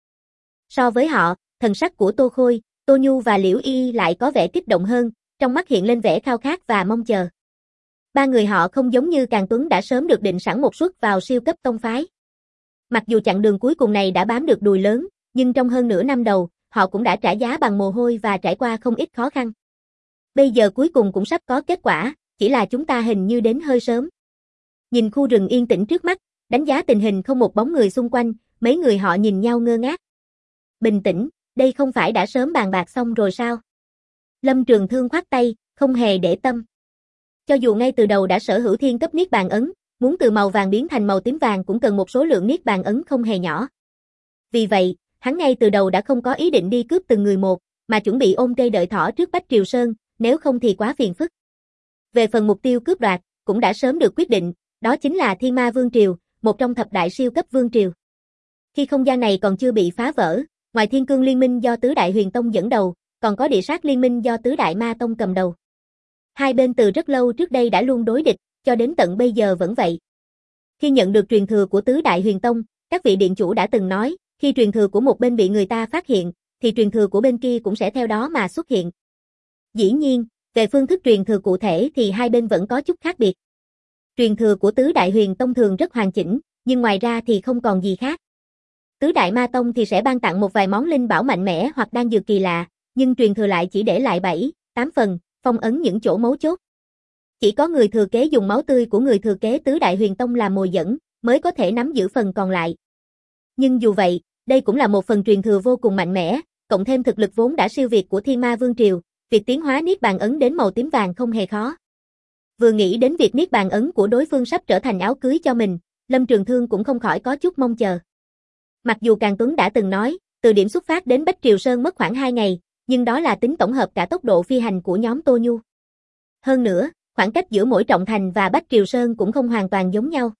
Speaker 1: So với họ, thần sắc của Tô Khôi, Tô Nhu và Liễu Y lại có vẻ kích động hơn, trong mắt hiện lên vẻ khao khát và mong chờ. Ba người họ không giống như Càn Tuấn đã sớm được định sẵn một suất vào siêu cấp tông phái. Mặc dù chặng đường cuối cùng này đã bám được đùi lớn, nhưng trong hơn nửa năm đầu, họ cũng đã trả giá bằng mồ hôi và trải qua không ít khó khăn. Bây giờ cuối cùng cũng sắp có kết quả, chỉ là chúng ta hình như đến hơi sớm. Nhìn khu rừng yên tĩnh trước mắt, đánh giá tình hình không một bóng người xung quanh, mấy người họ nhìn nhau ngơ ngác. Bình tĩnh, đây không phải đã sớm bàn bạc xong rồi sao? Lâm Trường Thương khoát tay, không hề để tâm. Cho dù ngay từ đầu đã sở hữu thiên cấp niết bàn ấn, muốn từ màu vàng biến thành màu tím vàng cũng cần một số lượng niết bàn ấn không hề nhỏ. Vì vậy, hắn ngay từ đầu đã không có ý định đi cướp từng người một, mà chuẩn bị ôm cây đợi thỏ trước Bách Triều Sơn, nếu không thì quá phiền phức. Về phần mục tiêu cướp đoạt, cũng đã sớm được quyết định, đó chính là Thiên Ma Vương Triều, một trong thập đại siêu cấp vương triều. Khi không gian này còn chưa bị phá vỡ, ngoài Thiên Cương Liên minh do Tứ Đại Huyền Tông dẫn đầu, còn có Địa Sát Liên minh do Tứ Đại Ma Tông cầm đầu. Hai bên từ rất lâu trước đây đã luôn đối địch, cho đến tận bây giờ vẫn vậy. Khi nhận được truyền thừa của Tứ Đại Huyền Tông, các vị điện chủ đã từng nói, khi truyền thừa của một bên bị người ta phát hiện, thì truyền thừa của bên kia cũng sẽ theo đó mà xuất hiện. Dĩ nhiên, về phương thức truyền thừa cụ thể thì hai bên vẫn có chút khác biệt. Truyền thừa của Tứ Đại Huyền Tông thường rất hoàn chỉnh, nhưng ngoài ra thì không còn gì khác. Tứ Đại Ma Tông thì sẽ ban tặng một vài món linh bảo mạnh mẽ hoặc đan dược kỳ lạ, nhưng truyền thừa lại chỉ để lại 7-8 phần, phong ấn những chỗ mấu chốt. Chỉ có người thừa kế dùng máu tươi của người thừa kế Tứ Đại Huyền Tông làm mồi dẫn, mới có thể nắm giữ phần còn lại. Nhưng dù vậy, đây cũng là một phần truyền thừa vô cùng mạnh mẽ, cộng thêm thực lực vốn đã siêu việt của Thiên Ma Vương Triều, việc tiến hóa niết bàn ấn đến màu tím vàng không hề khó. Vừa nghĩ đến việc niết bàn ấn của đối phương sắp trở thành áo cưới cho mình, Lâm Trường Thương cũng không khỏi có chút mong chờ. Mặc dù Càn Tuấn đã từng nói, từ điểm xuất phát đến Bách Triều Sơn mất khoảng 2 ngày, nhưng đó là tính tổng hợp cả tốc độ phi hành của nhóm Tô Nhu. Hơn nữa, khoảng cách giữa mỗi trọng thành và Bách Triều Sơn cũng không hoàn toàn giống nhau.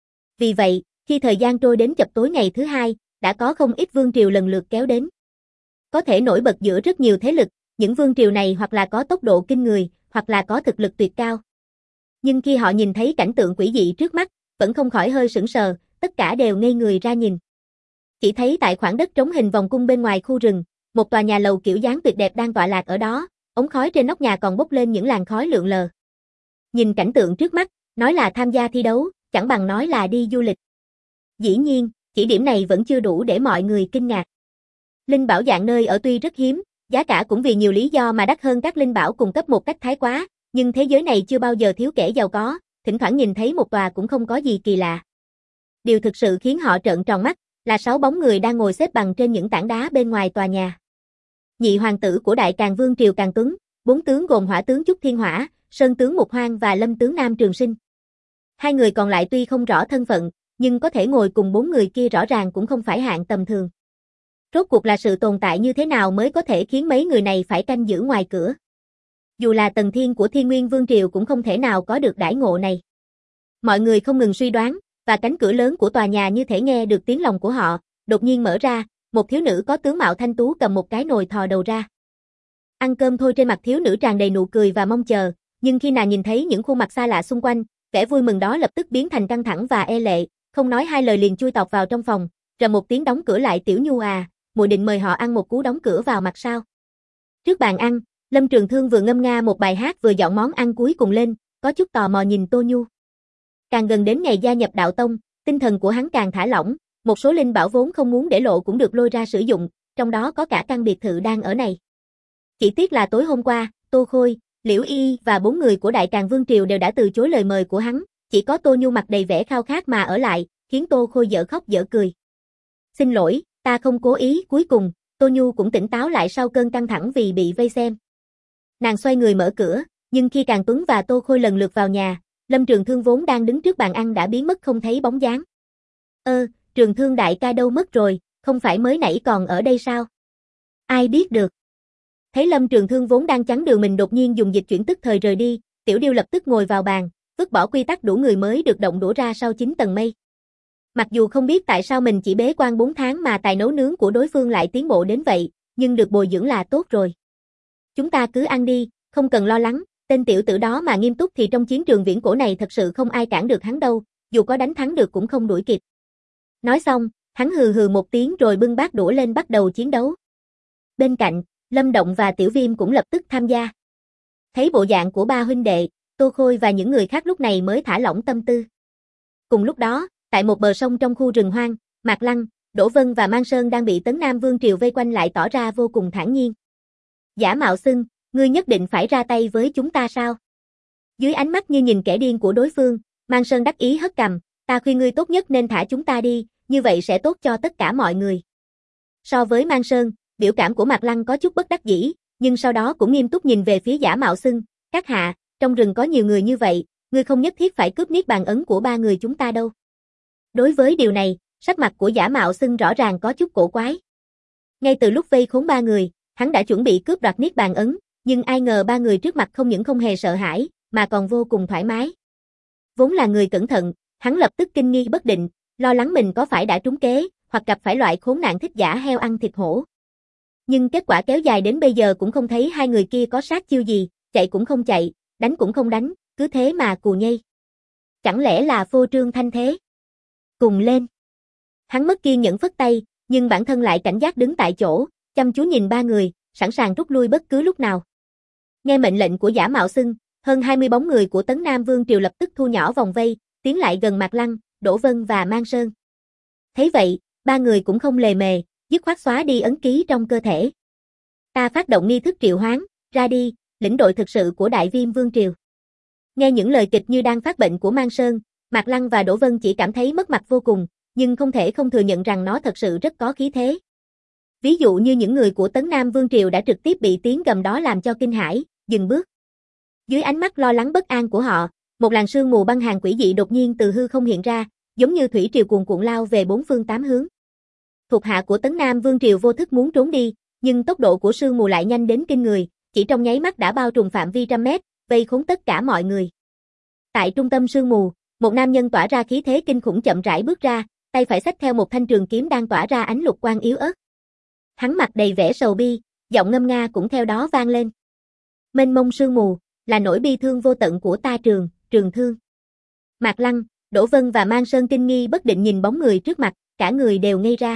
Speaker 1: Vì vậy, khi thời gian trôi đến chập tối ngày thứ hai, đã có không ít vương triều lần lượt kéo đến. Có thể nổi bật giữa rất nhiều thế lực, những vương triều này hoặc là có tốc độ kinh người, hoặc là có thực lực tuyệt cao. Nhưng khi họ nhìn thấy cảnh tượng quỷ dị trước mắt, vẫn không khỏi hơi sững sờ, tất cả đều ngây người ra nhìn. Chỉ thấy tại khoảng đất trống hình vòng cung bên ngoài khu rừng, một tòa nhà lầu kiểu dáng tuyệt đẹp đang tọa lạc ở đó, ống khói trên nóc nhà còn bốc lên những làn khói lượn lờ. Nhìn cảnh tượng trước mắt, nói là tham gia thi đấu, chẳng bằng nói là đi du lịch. Dĩ nhiên, chỉ điểm này vẫn chưa đủ để mọi người kinh ngạc. Linh bảo dạng nơi ở tuy rất hiếm, giá cả cũng vì nhiều lý do mà đắt hơn các linh bảo cung cấp một cách thái quá, nhưng thế giới này chưa bao giờ thiếu kẻ giàu có, thỉnh thoảng nhìn thấy một tòa cũng không có gì kỳ lạ. Điều thực sự khiến họ trợn tròn mắt là 6 bóng người đang ngồi xếp bằng trên những tảng đá bên ngoài tòa nhà. Nhị hoàng tử của Đại Càn Vương triều Càn Tuấn, 4 tướng gồm Hỏa tướng Chúc Thiên Hỏa, Sơn tướng Mục Hoang và Lâm tướng Nam Trường Sinh. Hai người còn lại tuy không rõ thân phận, nhưng có thể ngồi cùng 4 người kia rõ ràng cũng không phải hạng tầm thường. Rốt cuộc là sự tồn tại như thế nào mới có thể khiến mấy người này phải canh giữ ngoài cửa? Dù là Tần Thiên của Thiên Nguyên Vương triều cũng không thể nào có được đãi ngộ này. Mọi người không ngừng suy đoán, và cánh cửa lớn của tòa nhà như thể nghe được tiếng lòng của họ, đột nhiên mở ra, một thiếu nữ có tướng mạo thanh tú cầm một cái nồi thò đầu ra. Ăn cơm thôi, trên mặt thiếu nữ tràn đầy nụ cười và mong chờ, nhưng khi nàng nhìn thấy những khuôn mặt xa lạ xung quanh, vẻ vui mừng đó lập tức biến thành căng thẳng và e lệ, không nói hai lời liền chui tọt vào trong phòng, rầm một tiếng đóng cửa lại. Tiểu Nhu à, muội định mời họ ăn một cú đóng cửa vào mặt sao? Trước bàn ăn, Lâm Trường Thương vừa ngâm nga một bài hát vừa dọn món ăn cuối cùng lên, có chút tò mò nhìn Tô Nhu. Càng gần đến ngày gia nhập đạo tông, tinh thần của hắn càng thả lỏng, một số linh bảo vốn không muốn để lộ cũng được lôi ra sử dụng, trong đó có cả căn biệt thự đang ở này. Chỉ tiếc là tối hôm qua, Tô Khôi, Liễu Y và 4 người của Đại Càn Vương triều đều đã từ chối lời mời của hắn, chỉ có Tô Nhu mặt đầy vẻ khao khát mà ở lại, khiến Tô Khôi dở khóc dở cười. Xin lỗi, ta không cố ý. Cuối cùng, Tô Nhu cũng tỉnh táo lại sau cơn căng thẳng vì bị vây xem. Nàng xoay người mở cửa, nhưng khi Càn Tuấn và Tô Khôi lần lượt vào nhà, Lâm Trường Thương vốn đang đứng trước bàn ăn đã biến mất không thấy bóng dáng. Trường Thương đại ca đâu mất rồi, không phải mới nãy còn ở đây sao? Ai biết được. Thấy Lâm Trường Thương vốn đang chắn đường mình đột nhiên dùng dịch chuyển tức thời rời đi, Tiểu Điêu lập tức ngồi vào bàn, vứt bỏ quy tắc đủ người mới được động đũa ra sau 9 tầng mây. Mặc dù không biết tại sao mình chỉ bế quan 4 tháng mà tài nấu nướng của đối phương lại tiến bộ đến vậy, nhưng được bồi dưỡng là tốt rồi. Chúng ta cứ ăn đi, không cần lo lắng, tên tiểu tử đó mà nghiêm túc thì trong chiến trường viễn cổ này thật sự không ai cản được hắn đâu, dù có đánh thắng được cũng không đuổi kịp. Nói xong, hắn hừ hừ một tiếng rồi bưng bát đũa lên bắt đầu chiến đấu. Bên cạnh, Lâm Động và Tiểu Viêm cũng lập tức tham gia. Thấy bộ dạng của ba huynh đệ, Tô Khôi và những người khác lúc này mới thả lỏng tâm tư. Cùng lúc đó, tại một bờ sông trong khu rừng hoang, Mạc Lăng, Đỗ Vân và Mang Sơn đang bị Tấn Nam Vương Triều vây quanh lại tỏ ra vô cùng thản nhiên. Giả Mạo Xưng, ngươi nhất định phải ra tay với chúng ta sao? Dưới ánh mắt như nhìn kẻ điên của đối phương, Mang Sơn đắc ý hất cằm, ta khuyên ngươi tốt nhất nên thả chúng ta đi, như vậy sẽ tốt cho tất cả mọi người. So với Mang Sơn, biểu cảm của Mạc Lăng có chút bất đắc dĩ, nhưng sau đó cũng nghiêm túc nhìn về phía Giả Mạo Xưng, các hạ, trong rừng có nhiều người như vậy, ngươi không nhất thiết phải cướp niết bàn ấn của ba người chúng ta đâu. Đối với điều này, sắc mặt của Giả Mạo Xưng rõ ràng có chút cổ quái. Ngay từ lúc vây khốn ba người, hắn đã chuẩn bị cướp đoạt niết bàn ấn, nhưng ai ngờ ba người trước mặt không những không hề sợ hãi, mà còn vô cùng thoải mái. Vốn là người cẩn thận, hắn lập tức kinh nghi bất định, lo lắng mình có phải đã trúng kế, hoặc gặp phải loại khốn nạn thích giả heo ăn thịt hổ. Nhưng kết quả kéo dài đến bây giờ cũng không thấy hai người kia có sát chiêu gì, chạy cũng không chạy, đánh cũng không đánh, cứ thế mà cù nhây. Chẳng lẽ là phô trương thanh thế? Cùng lên. Hắn mất kiên nhẫn phất tay, nhưng bản thân lại cảnh giác đứng tại chỗ, chăm chú nhìn ba người, sẵn sàng rút lui bất cứ lúc nào. Nghe mệnh lệnh của Giả Mạo Xưng, hơn 20 bóng người của Tấn Nam Vương Triều lập tức thu nhỏ vòng vây, tiến lại gần Mạc Lăng, Đỗ Vân và Mang Sơn. Thấy vậy, ba người cũng không lề mề, dứt khoát xóa đi ấn ký trong cơ thể. Ta phát động nghi thức triệu hoán, ra đi, lĩnh đội thực sự của Đại Viêm Vương Triều. Nghe những lời kịch như đang phát bệnh của Mang Sơn, Mạc Lăng và Đỗ Vân chỉ cảm thấy mất mặt vô cùng, nhưng không thể không thừa nhận rằng nó thật sự rất có khí thế. Ví dụ như những người của Tấn Nam Vương Triều đã trực tiếp bị tiếng gầm đó làm cho kinh hãi, dừng bước. Dưới ánh mắt lo lắng bất an của họ, một làn sương mù băng hàn quỷ dị đột nhiên từ hư không hiện ra, giống như thủy triều cuồn cuộn lao về bốn phương tám hướng. Thuộc hạ của Tấn Nam Vương Triều vô thức muốn trốn đi, nhưng tốc độ của sương mù lại nhanh đến kinh người, chỉ trong nháy mắt đã bao trùm phạm vi trăm mét, vây khốn tất cả mọi người. Tại trung tâm sương mù, một nam nhân tỏa ra khí thế kinh khủng chậm rãi bước ra, tay phải xách theo một thanh trường kiếm đang tỏa ra ánh lục quang yếu ớt. Hắn mặt đầy vẻ sầu bi, giọng ngâm nga cũng theo đó vang lên. Mênh mông sương mù, là nỗi bi thương vô tận của ta Trường Thương. Mạc Lăng, Đỗ Vân và Mang Sơn kinh nghi bất định nhìn bóng người trước mặt, cả người đều ngây ra.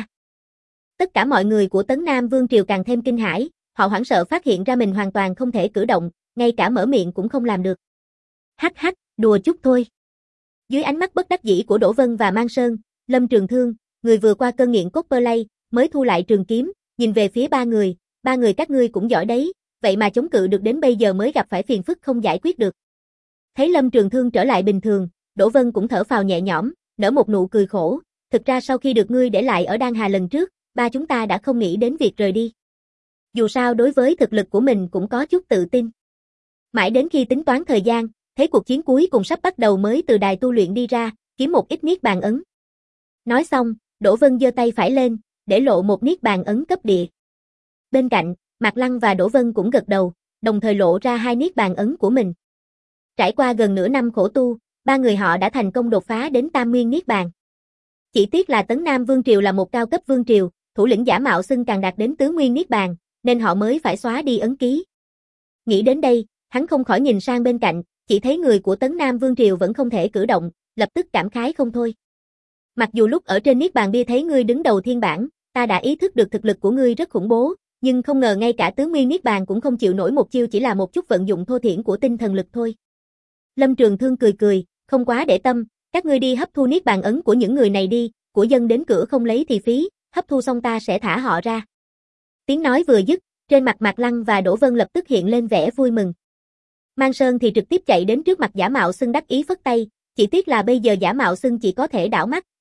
Speaker 1: Tất cả mọi người của Tấn Nam Vương Triều càng thêm kinh hãi, họ hoảng sợ phát hiện ra mình hoàn toàn không thể cử động, ngay cả mở miệng cũng không làm được. Hắc hắc, đùa chút thôi. Dưới ánh mắt bất đắc dĩ của Đỗ Vân và Mang Sơn, Lâm Trường Thương, người vừa qua cơn nghiện cosplay, mới thu lại trường kiếm, nhìn về phía ba người các ngươi cũng giỏi đấy, vậy mà chống cự được đến bây giờ mới gặp phải phiền phức không giải quyết được. Thấy Lâm Trường Thương trở lại bình thường, Đỗ Vân cũng thở phào nhẹ nhõm, nở một nụ cười khổ, thực ra sau khi được ngươi để lại ở Đan Hà lần trước, ba chúng ta đã không nghĩ đến việc rời đi. Dù sao đối với thực lực của mình cũng có chút tự tin. Mãi đến khi tính toán thời gian, thấy cuộc chiến cuối cùng sắp bắt đầu mới từ đài tu luyện đi ra, kiếm một ít niết bàn ấn. Nói xong, Đỗ Vân giơ tay phải lên, để lộ một niết bàn ấn cấp địa. Bên cạnh, Mạc Lăng và Đỗ Vân cũng gật đầu, đồng thời lộ ra hai niết bàn ấn của mình. Trải qua gần nửa năm khổ tu, ba người họ đã thành công đột phá đến tam nguyên niết bàn. Chỉ tiếc là Tấn Nam Vương Triều là một cao cấp vương triều, thủ lĩnh Giả Mạo Xưng càng đạt đến tứ nguyên niết bàn, nên họ mới phải xóa đi ấn ký. Nghĩ đến đây, hắn không khỏi nhìn sang bên cạnh, chỉ thấy người của Tấn Nam Vương Triều vẫn không thể cử động, lập tức cảm khái không thôi. Mặc dù lúc ở trên niết bàn bia thấy ngươi đứng đầu thiên bảng, ta đã ý thức được thực lực của ngươi rất khủng bố, nhưng không ngờ ngay cả tứ nguyên niết bàn cũng không chịu nổi một chiêu, chỉ là một chút vận dụng thô thiển của tinh thần lực thôi. Lâm Trường Thương cười cười, không quá để tâm, các ngươi đi hấp thu niết bàn ấn của những người này đi, của dân đến cửa không lấy thì phí, hấp thu xong ta sẽ thả họ ra. Tiếng nói vừa dứt, trên mặt Mạc Lăng và Đỗ Vân lập tức hiện lên vẻ vui mừng. Mang Sơn thì trực tiếp chạy đến trước mặt Giả Mạo Xưng đắc ý phất tay, chỉ tiếc là bây giờ Giả Mạo Xưng chỉ có thể đảo mắt,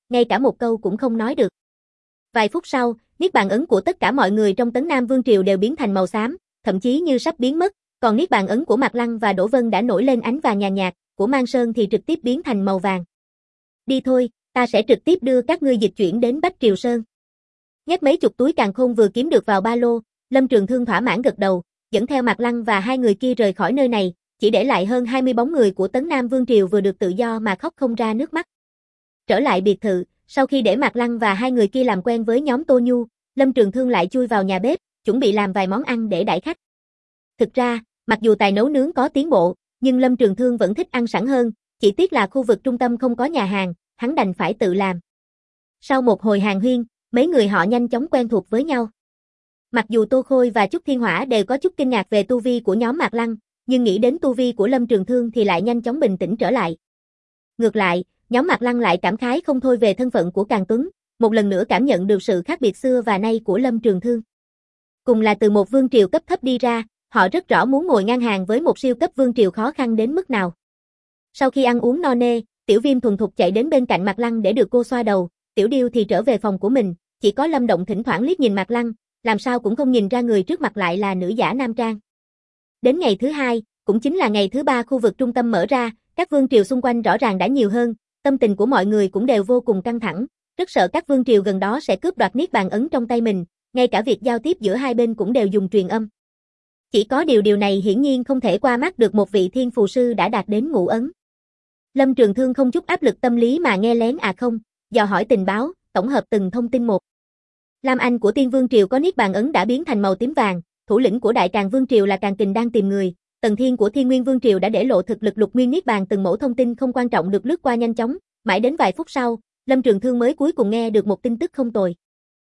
Speaker 1: ngay cả một câu cũng không nói được. Vài phút sau, niết bàn ấn của tất cả mọi người trong Tấn Nam Vương Triều đều biến thành màu xám, thậm chí như sắp biến mất, còn niết bàn ấn của Mạc Lăng và Đỗ Vân đã nổi lên ánh vàng nhàn nhạt, của Mang Sơn thì trực tiếp biến thành màu vàng. Đi thôi, ta sẽ trực tiếp đưa các ngươi dịch chuyển đến Bách Triều Sơn. Nhét mấy chục túi càn khôn vừa kiếm được vào ba lô, Lâm Trường Thương thỏa mãn gật đầu, dẫn theo Mạc Lăng và hai người kia rời khỏi nơi này, chỉ để lại hơn 20 bóng người của Tấn Nam Vương Triều vừa được tự do mà khóc không ra nước mắt. Trở lại biệt thự, sau khi để Mạc Lăng và hai người kia làm quen với nhóm Tô Nhu, Lâm Trường Thương lại chui vào nhà bếp, chuẩn bị làm vài món ăn để đãi khách. Thực ra, mặc dù tài nấu nướng có tiến bộ, nhưng Lâm Trường Thương vẫn thích ăn sẵn hơn, chỉ tiếc là khu vực trung tâm không có nhà hàng, hắn đành phải tự làm. Sau một hồi hàn huyên, mấy người họ nhanh chóng quen thuộc với nhau. Mặc dù Tô Khôi và Trúc Thiên Hỏa đều có chút kinh ngạc về tu vi của nhóm Mạc Lăng, nhưng nghĩ đến tu vi của Lâm Trường Thương thì lại nhanh chóng bình tĩnh trở lại. Ngược lại, nhóm Mạc Lăng lại cảm khái không thôi về thân phận của Càn Tuấn, một lần nữa cảm nhận được sự khác biệt xưa và nay của Lâm Trường Thương. Cùng là từ một vương triều cấp thấp đi ra, họ rất rõ muốn ngồi ngang hàng với một siêu cấp vương triều khó khăn đến mức nào. Sau khi ăn uống no nê, Tiểu Viêm thuần thục chạy đến bên cạnh Mạc Lăng để được cô xoa đầu, Tiểu Điêu thì trở về phòng của mình, chỉ có Lâm Động thỉnh thoảng liếc nhìn Mạc Lăng, làm sao cũng không nhìn ra người trước mặt lại là nữ giả nam trang. Đến ngày thứ hai, cũng chính là ngày thứ ba khu vực trung tâm mở ra, các vương triều xung quanh rõ ràng đã nhiều hơn, tâm tình của mọi người cũng đều vô cùng căng thẳng, rất sợ các vương triều gần đó sẽ cướp đoạt niết bàn ấn trong tay mình, ngay cả việc giao tiếp giữa hai bên cũng đều dùng truyền âm. Chỉ có điều này hiển nhiên không thể qua mắt được một vị thiên phù sư đã đạt đến ngũ ấn. Lâm Trường Thương không chút áp lực tâm lý mà nghe lén không, dò hỏi tình báo, tổng hợp từng thông tin một. Lam Anh của Tiên Vương Triều có niết bàn ấn đã biến thành màu tím vàng, thủ lĩnh của Đại Càn Vương Triều là Càn Kình đang tìm người, Tần Thiên của Thiên Nguyên Vương Triều đã để lộ thực lực lục nguyên niết bàn, từng mẫu thông tin không quan trọng được lướt qua nhanh chóng, mãi đến vài phút sau, Lâm Trường Thương mới cuối cùng nghe được một tin tức không tồi.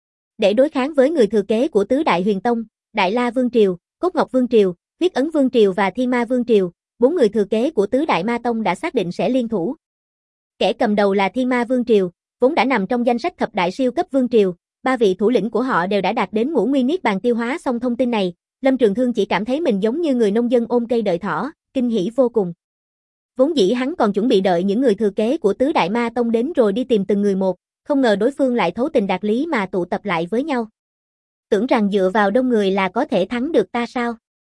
Speaker 1: Để đối kháng với người thừa kế của Tứ Đại Huyền Tông, Đại La Vương Triều, Cốt Ngọc Vương Triều, Huyết Ấn Vương Triều và Thiên Ma Vương Triều, 4 người thừa kế của Tứ Đại Ma Tông đã xác định sẽ liên thủ. Kẻ cầm đầu là Thiên Ma Vương Triều, vốn đã nằm trong danh sách thập đại siêu cấp vương triều, 3 vị thủ lĩnh của họ đều đã đạt đến ngũ nguyên niết bàn. Tiêu hóa xong thông tin này, Lâm Trường Thương chỉ cảm thấy mình giống như người nông dân ôm cây đợi thỏ, kinh hỉ vô cùng. Vốn dĩ hắn còn chuẩn bị đợi những người thừa kế của Tứ Đại Ma Tông đến rồi đi tìm từng người một, không ngờ đối phương lại thấu tình đạt lý mà tụ tập lại với nhau. Tưởng rằng dựa vào đông người là có thể thắng được ta sao?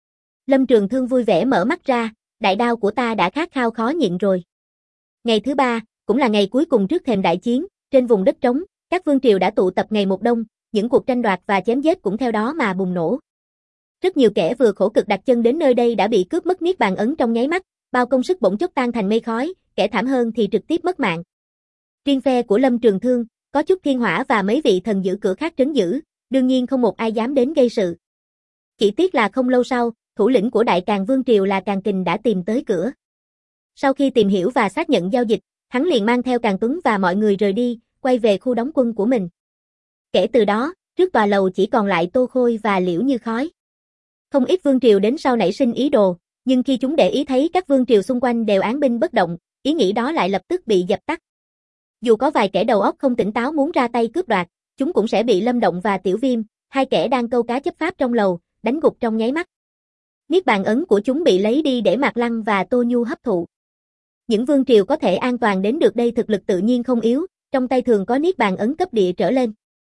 Speaker 1: Lâm Trường Thương vui vẻ mở mắt ra, đại đao của ta đã khát khao khó nhịn rồi. Ngày thứ ba, cũng là ngày cuối cùng trước thềm đại chiến, trên vùng đất trống, các vương triều đã tụ tập ngày một đông, những cuộc tranh đoạt và chém giết cũng theo đó mà bùng nổ. Rất nhiều kẻ vừa khổ cực đặt chân đến nơi đây đã bị cướp mất niết bàn ấn trong nháy mắt, bao công sức bỗng chốc tan thành mây khói, kẻ thảm hơn thì trực tiếp mất mạng. Riêng phe của Lâm Trường Thương, có chút thiên hỏa và mấy vị thần giữ cửa khác trấn giữ, đương nhiên không một ai dám đến gây sự. Chỉ tiếc là không lâu sau, thủ lĩnh của Đại Càn Vương Triều là Càn Kình đã tìm tới cửa. Sau khi tìm hiểu và xác nhận giao dịch, hắn liền mang theo Càn Tuấn và mọi người rời đi, quay về khu đóng quân của mình. Kể từ đó, trước tòa lầu chỉ còn lại Tô Khôi và Liễu Như Khói. Không ít vương triều đến sau nảy sinh ý đồ, nhưng khi chúng để ý thấy các vương triều xung quanh đều án binh bất động, ý nghĩ đó lại lập tức bị dập tắt. Dù có vài kẻ đầu óc không tỉnh táo muốn ra tay cướp đoạt, chúng cũng sẽ bị Lâm Động và Tiểu Viêm, hai kẻ đang câu cá chấp pháp trong lầu, đánh gục trong nháy mắt. Niết bàn ấn của chúng bị lấy đi để Mạc Lăng và Tô Nhu hấp thụ. Những vương triều có thể an toàn đến được đây thực lực tự nhiên không yếu, trong tay thường có niết bàn ấn cấp địa trở lên.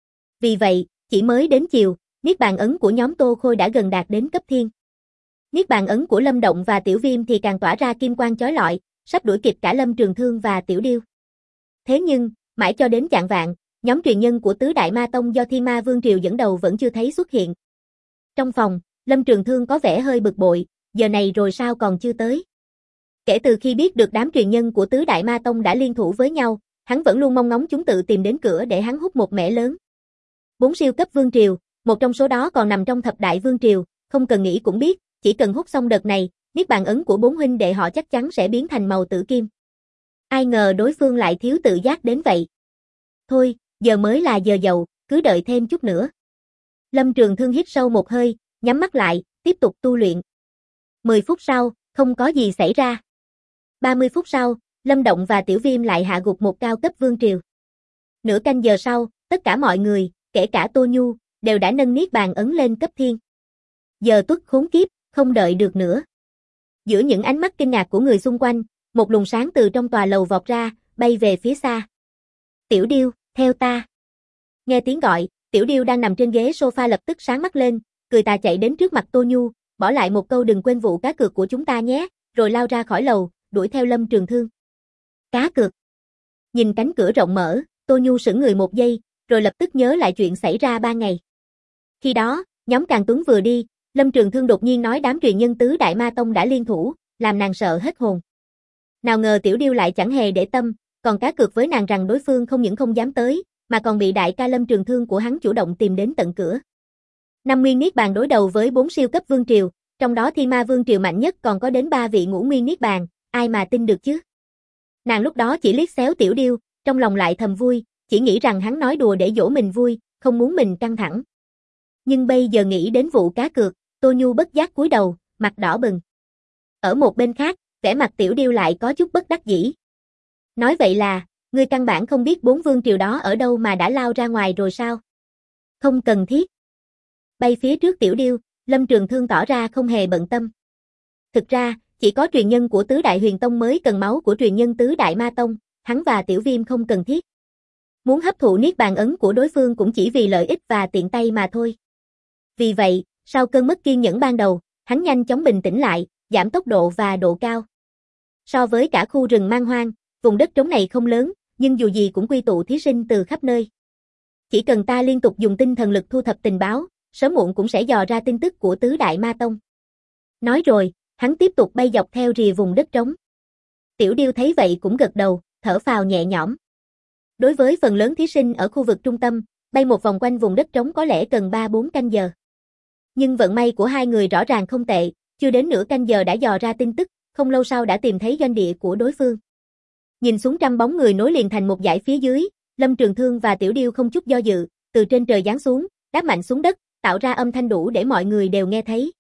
Speaker 1: Vì vậy, chỉ mới đến chiều, niết bàn ấn của nhóm Tô Khôi đã gần đạt đến cấp thiên. Niết bàn ấn của Lâm Động và Tiểu Viêm thì càng tỏa ra kim quang chói lọi, sắp đuổi kịp cả Lâm Trường Thương và Tiểu Điêu. Thế nhưng, mãi cho đến chạng vạng, nhóm truyền nhân của Tứ Đại Ma Tông do Thiên Ma Vương Triều dẫn đầu vẫn chưa thấy xuất hiện. Trong phòng, Lâm Trường Thương có vẻ hơi bực bội, giờ này rồi sao còn chưa tới. Kể từ khi biết được đám truyền nhân của Tứ Đại Ma Tông đã liên thủ với nhau, hắn vẫn luôn mong ngóng chúng tự tìm đến cửa để hắn hút một mẻ lớn. 4 siêu cấp vương triều, một trong số đó còn nằm trong thập đại vương triều, không cần nghĩ cũng biết, chỉ cần hút xong đợt này, niết bàn ấn của 4 huynh đệ họ chắc chắn sẽ biến thành màu tử kim. Ai ngờ đối phương lại thiếu tự giác đến vậy. Thôi, giờ mới là giờ dậu, cứ đợi thêm chút nữa. Lâm Trường Thương hít sâu một hơi, nhắm mắt lại, tiếp tục tu luyện. 10 phút sau, không có gì xảy ra. 30 phút sau, Lâm Động và Tiểu Viêm lại hạ gục một cao cấp vương triều. Nửa canh giờ sau, tất cả mọi người, kể cả Tô Nhu, đều đã nâng niết bàn ấn lên cấp thiên. Giờ tuất khốn kiếp, không đợi được nữa. Giữa những ánh mắt kinh ngạc của người xung quanh, một luồng sáng từ trong tòa lầu vọt ra, bay về phía xa. Tiểu Điêu, theo ta. Nghe tiếng gọi, Tiểu Điêu đang nằm trên ghế sofa lập tức sáng mắt lên, cười tà chạy đến trước mặt Tô Nhu, bỏ lại một câu đừng quên vụ cá cược của chúng ta nhé, rồi lao ra khỏi lầu, đuổi theo Lâm Trường Thương. Cá cược. Nhìn cánh cửa rộng mở, Tô Nhu sững người một giây, rồi lập tức nhớ lại chuyện xảy ra 3 ngày. Khi đó, nhóm Càn Tuấn vừa đi, Lâm Trường Thương đột nhiên nói đám truyền nhân tứ Đại Ma Tông đã liên thủ, làm nàng sợ hết hồn. Nào ngờ Tiểu Điêu lại chẳng hề để tâm, còn cá cược với nàng rằng đối phương không những không dám tới, mà còn bị đại ca Lâm Trường Thương của hắn chủ động tìm đến tận cửa. 5 nguyên niết bàn đối đầu với 4 siêu cấp vương triều, trong đó Thiên Ma Vương triều mạnh nhất còn có đến 3 vị ngũ nguyên niết bàn, ai mà tin được chứ? Nàng lúc đó chỉ liếc xéo Tiểu Điêu, trong lòng lại thầm vui, chỉ nghĩ rằng hắn nói đùa để dỗ mình vui, không muốn mình căng thẳng. Nhưng bây giờ nghĩ đến vụ cá cược, Tô Nhu bất giác cúi đầu, mặt đỏ bừng. Ở một bên khác, vẻ mặt Tiểu Điêu lại có chút bất đắc dĩ. Nói vậy là, ngươi căn bản không biết 4 vương triều đó ở đâu mà đã lao ra ngoài rồi sao? Không cần thiết. Bay phía trước Tiểu Điêu, Lâm Trường Thương tỏ ra không hề bận tâm. Thực ra, chỉ có truyền nhân của tứ Đại Huyền Tông mới cần máu của truyền nhân tứ Đại Ma Tông, hắn và Tiểu Viêm không cần thiết. Muốn hấp thụ niết bàn ấn của đối phương cũng chỉ vì lợi ích và tiện tay mà thôi. Vì vậy, sau cơn mất kiên nhẫn ban đầu, hắn nhanh chóng bình tĩnh lại, giảm tốc độ và độ cao. So với cả khu rừng man hoang, vùng đất trống này không lớn, nhưng dù gì cũng quy tụ thí sinh từ khắp nơi. Chỉ cần ta liên tục dùng tinh thần lực thu thập tình báo, sớm muộn cũng sẽ dò ra tin tức của tứ Đại Ma Tông. Nói rồi, hắn tiếp tục bay dọc theo rìa vùng đất trống. Tiểu Điêu thấy vậy cũng gật đầu, thở phào nhẹ nhõm. Đối với phần lớn thí sinh ở khu vực trung tâm, bay một vòng quanh vùng đất trống có lẽ cần 3-4 canh giờ. Nhưng vận may của hai người rõ ràng không tệ, chưa đến nửa canh giờ đã dò ra tin tức, không lâu sau đã tìm thấy doanh địa của đối phương. Nhìn xuống trăm bóng người nối liền thành một dải phía dưới, Lâm Trường Thương và Tiểu Điêu không chút do dự, từ trên trời giáng xuống, đáp mạnh xuống đất, tạo ra âm thanh đủ để mọi người đều nghe thấy.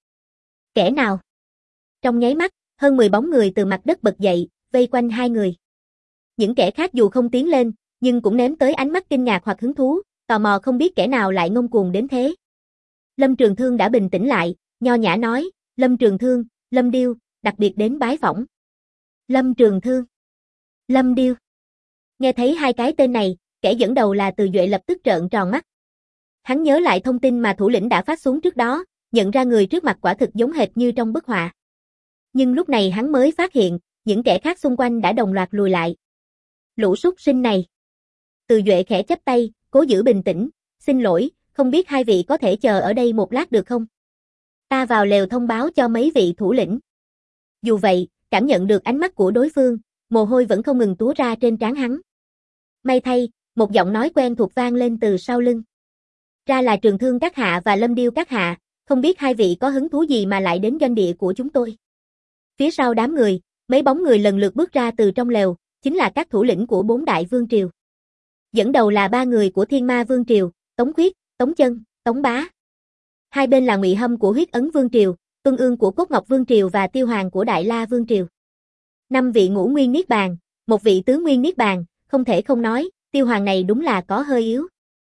Speaker 1: Kẻ nào? Trong nháy mắt, hơn 10 bóng người từ mặt đất bật dậy, vây quanh hai người. Những kẻ khác dù không tiến lên, nhưng cũng ném tới ánh mắt kinh ngạc hoặc hứng thú, tò mò không biết kẻ nào lại ngông cuồng đến thế. Lâm Trường Thương đã bình tĩnh lại, nho nhã nói, Lâm Trường Thương, Lâm Điêu, đặc biệt đến bái phỏng. Lâm Trường Thương, Lâm Điêu. Nghe thấy hai cái tên này, kẻ dẫn đầu là Từ Duệ lập tức trợn tròn mắt. Hắn nhớ lại thông tin mà thủ lĩnh đã phát xuống trước đó, nhận ra người trước mặt quả thực giống hệt như trong bức họa. Nhưng lúc này hắn mới phát hiện, những kẻ khác xung quanh đã đồng loạt lùi lại. Lũ súc sinh này. Từ Duệ khẽ chắp tay, cố giữ bình tĩnh, xin lỗi, không biết hai vị có thể chờ ở đây một lát được không? Ta vào lều thông báo cho mấy vị thủ lĩnh. Dù vậy, cảm nhận được ánh mắt của đối phương, mồ hôi vẫn không ngừng túa ra trên trán hắn. May thay, một giọng nói quen thuộc vang lên từ sau lưng. Ra là Trường Thương các hạ và Lâm Điêu các hạ, không biết hai vị có hứng thú gì mà lại đến doanh địa của chúng tôi. Phía sau đám người, mấy bóng người lần lượt bước ra từ trong lều, chính là các thủ lĩnh của 4 đại vương triều. Dẫn đầu là 3 người của Thiên Ma Vương triều, Tống Khuyết, Tống Chân, Tống Bá. Hai bên là Ngụy Hâm của Huyết Ấn Vương triều, Tuân Ương của Cốt Ngọc Vương triều và Tiêu Hoàng của Đại La Vương triều. 5 vị ngũ nguyên niết bàn, một vị tứ nguyên niết bàn, không thể không nói, Tiêu Hoàng này đúng là có hơi yếu.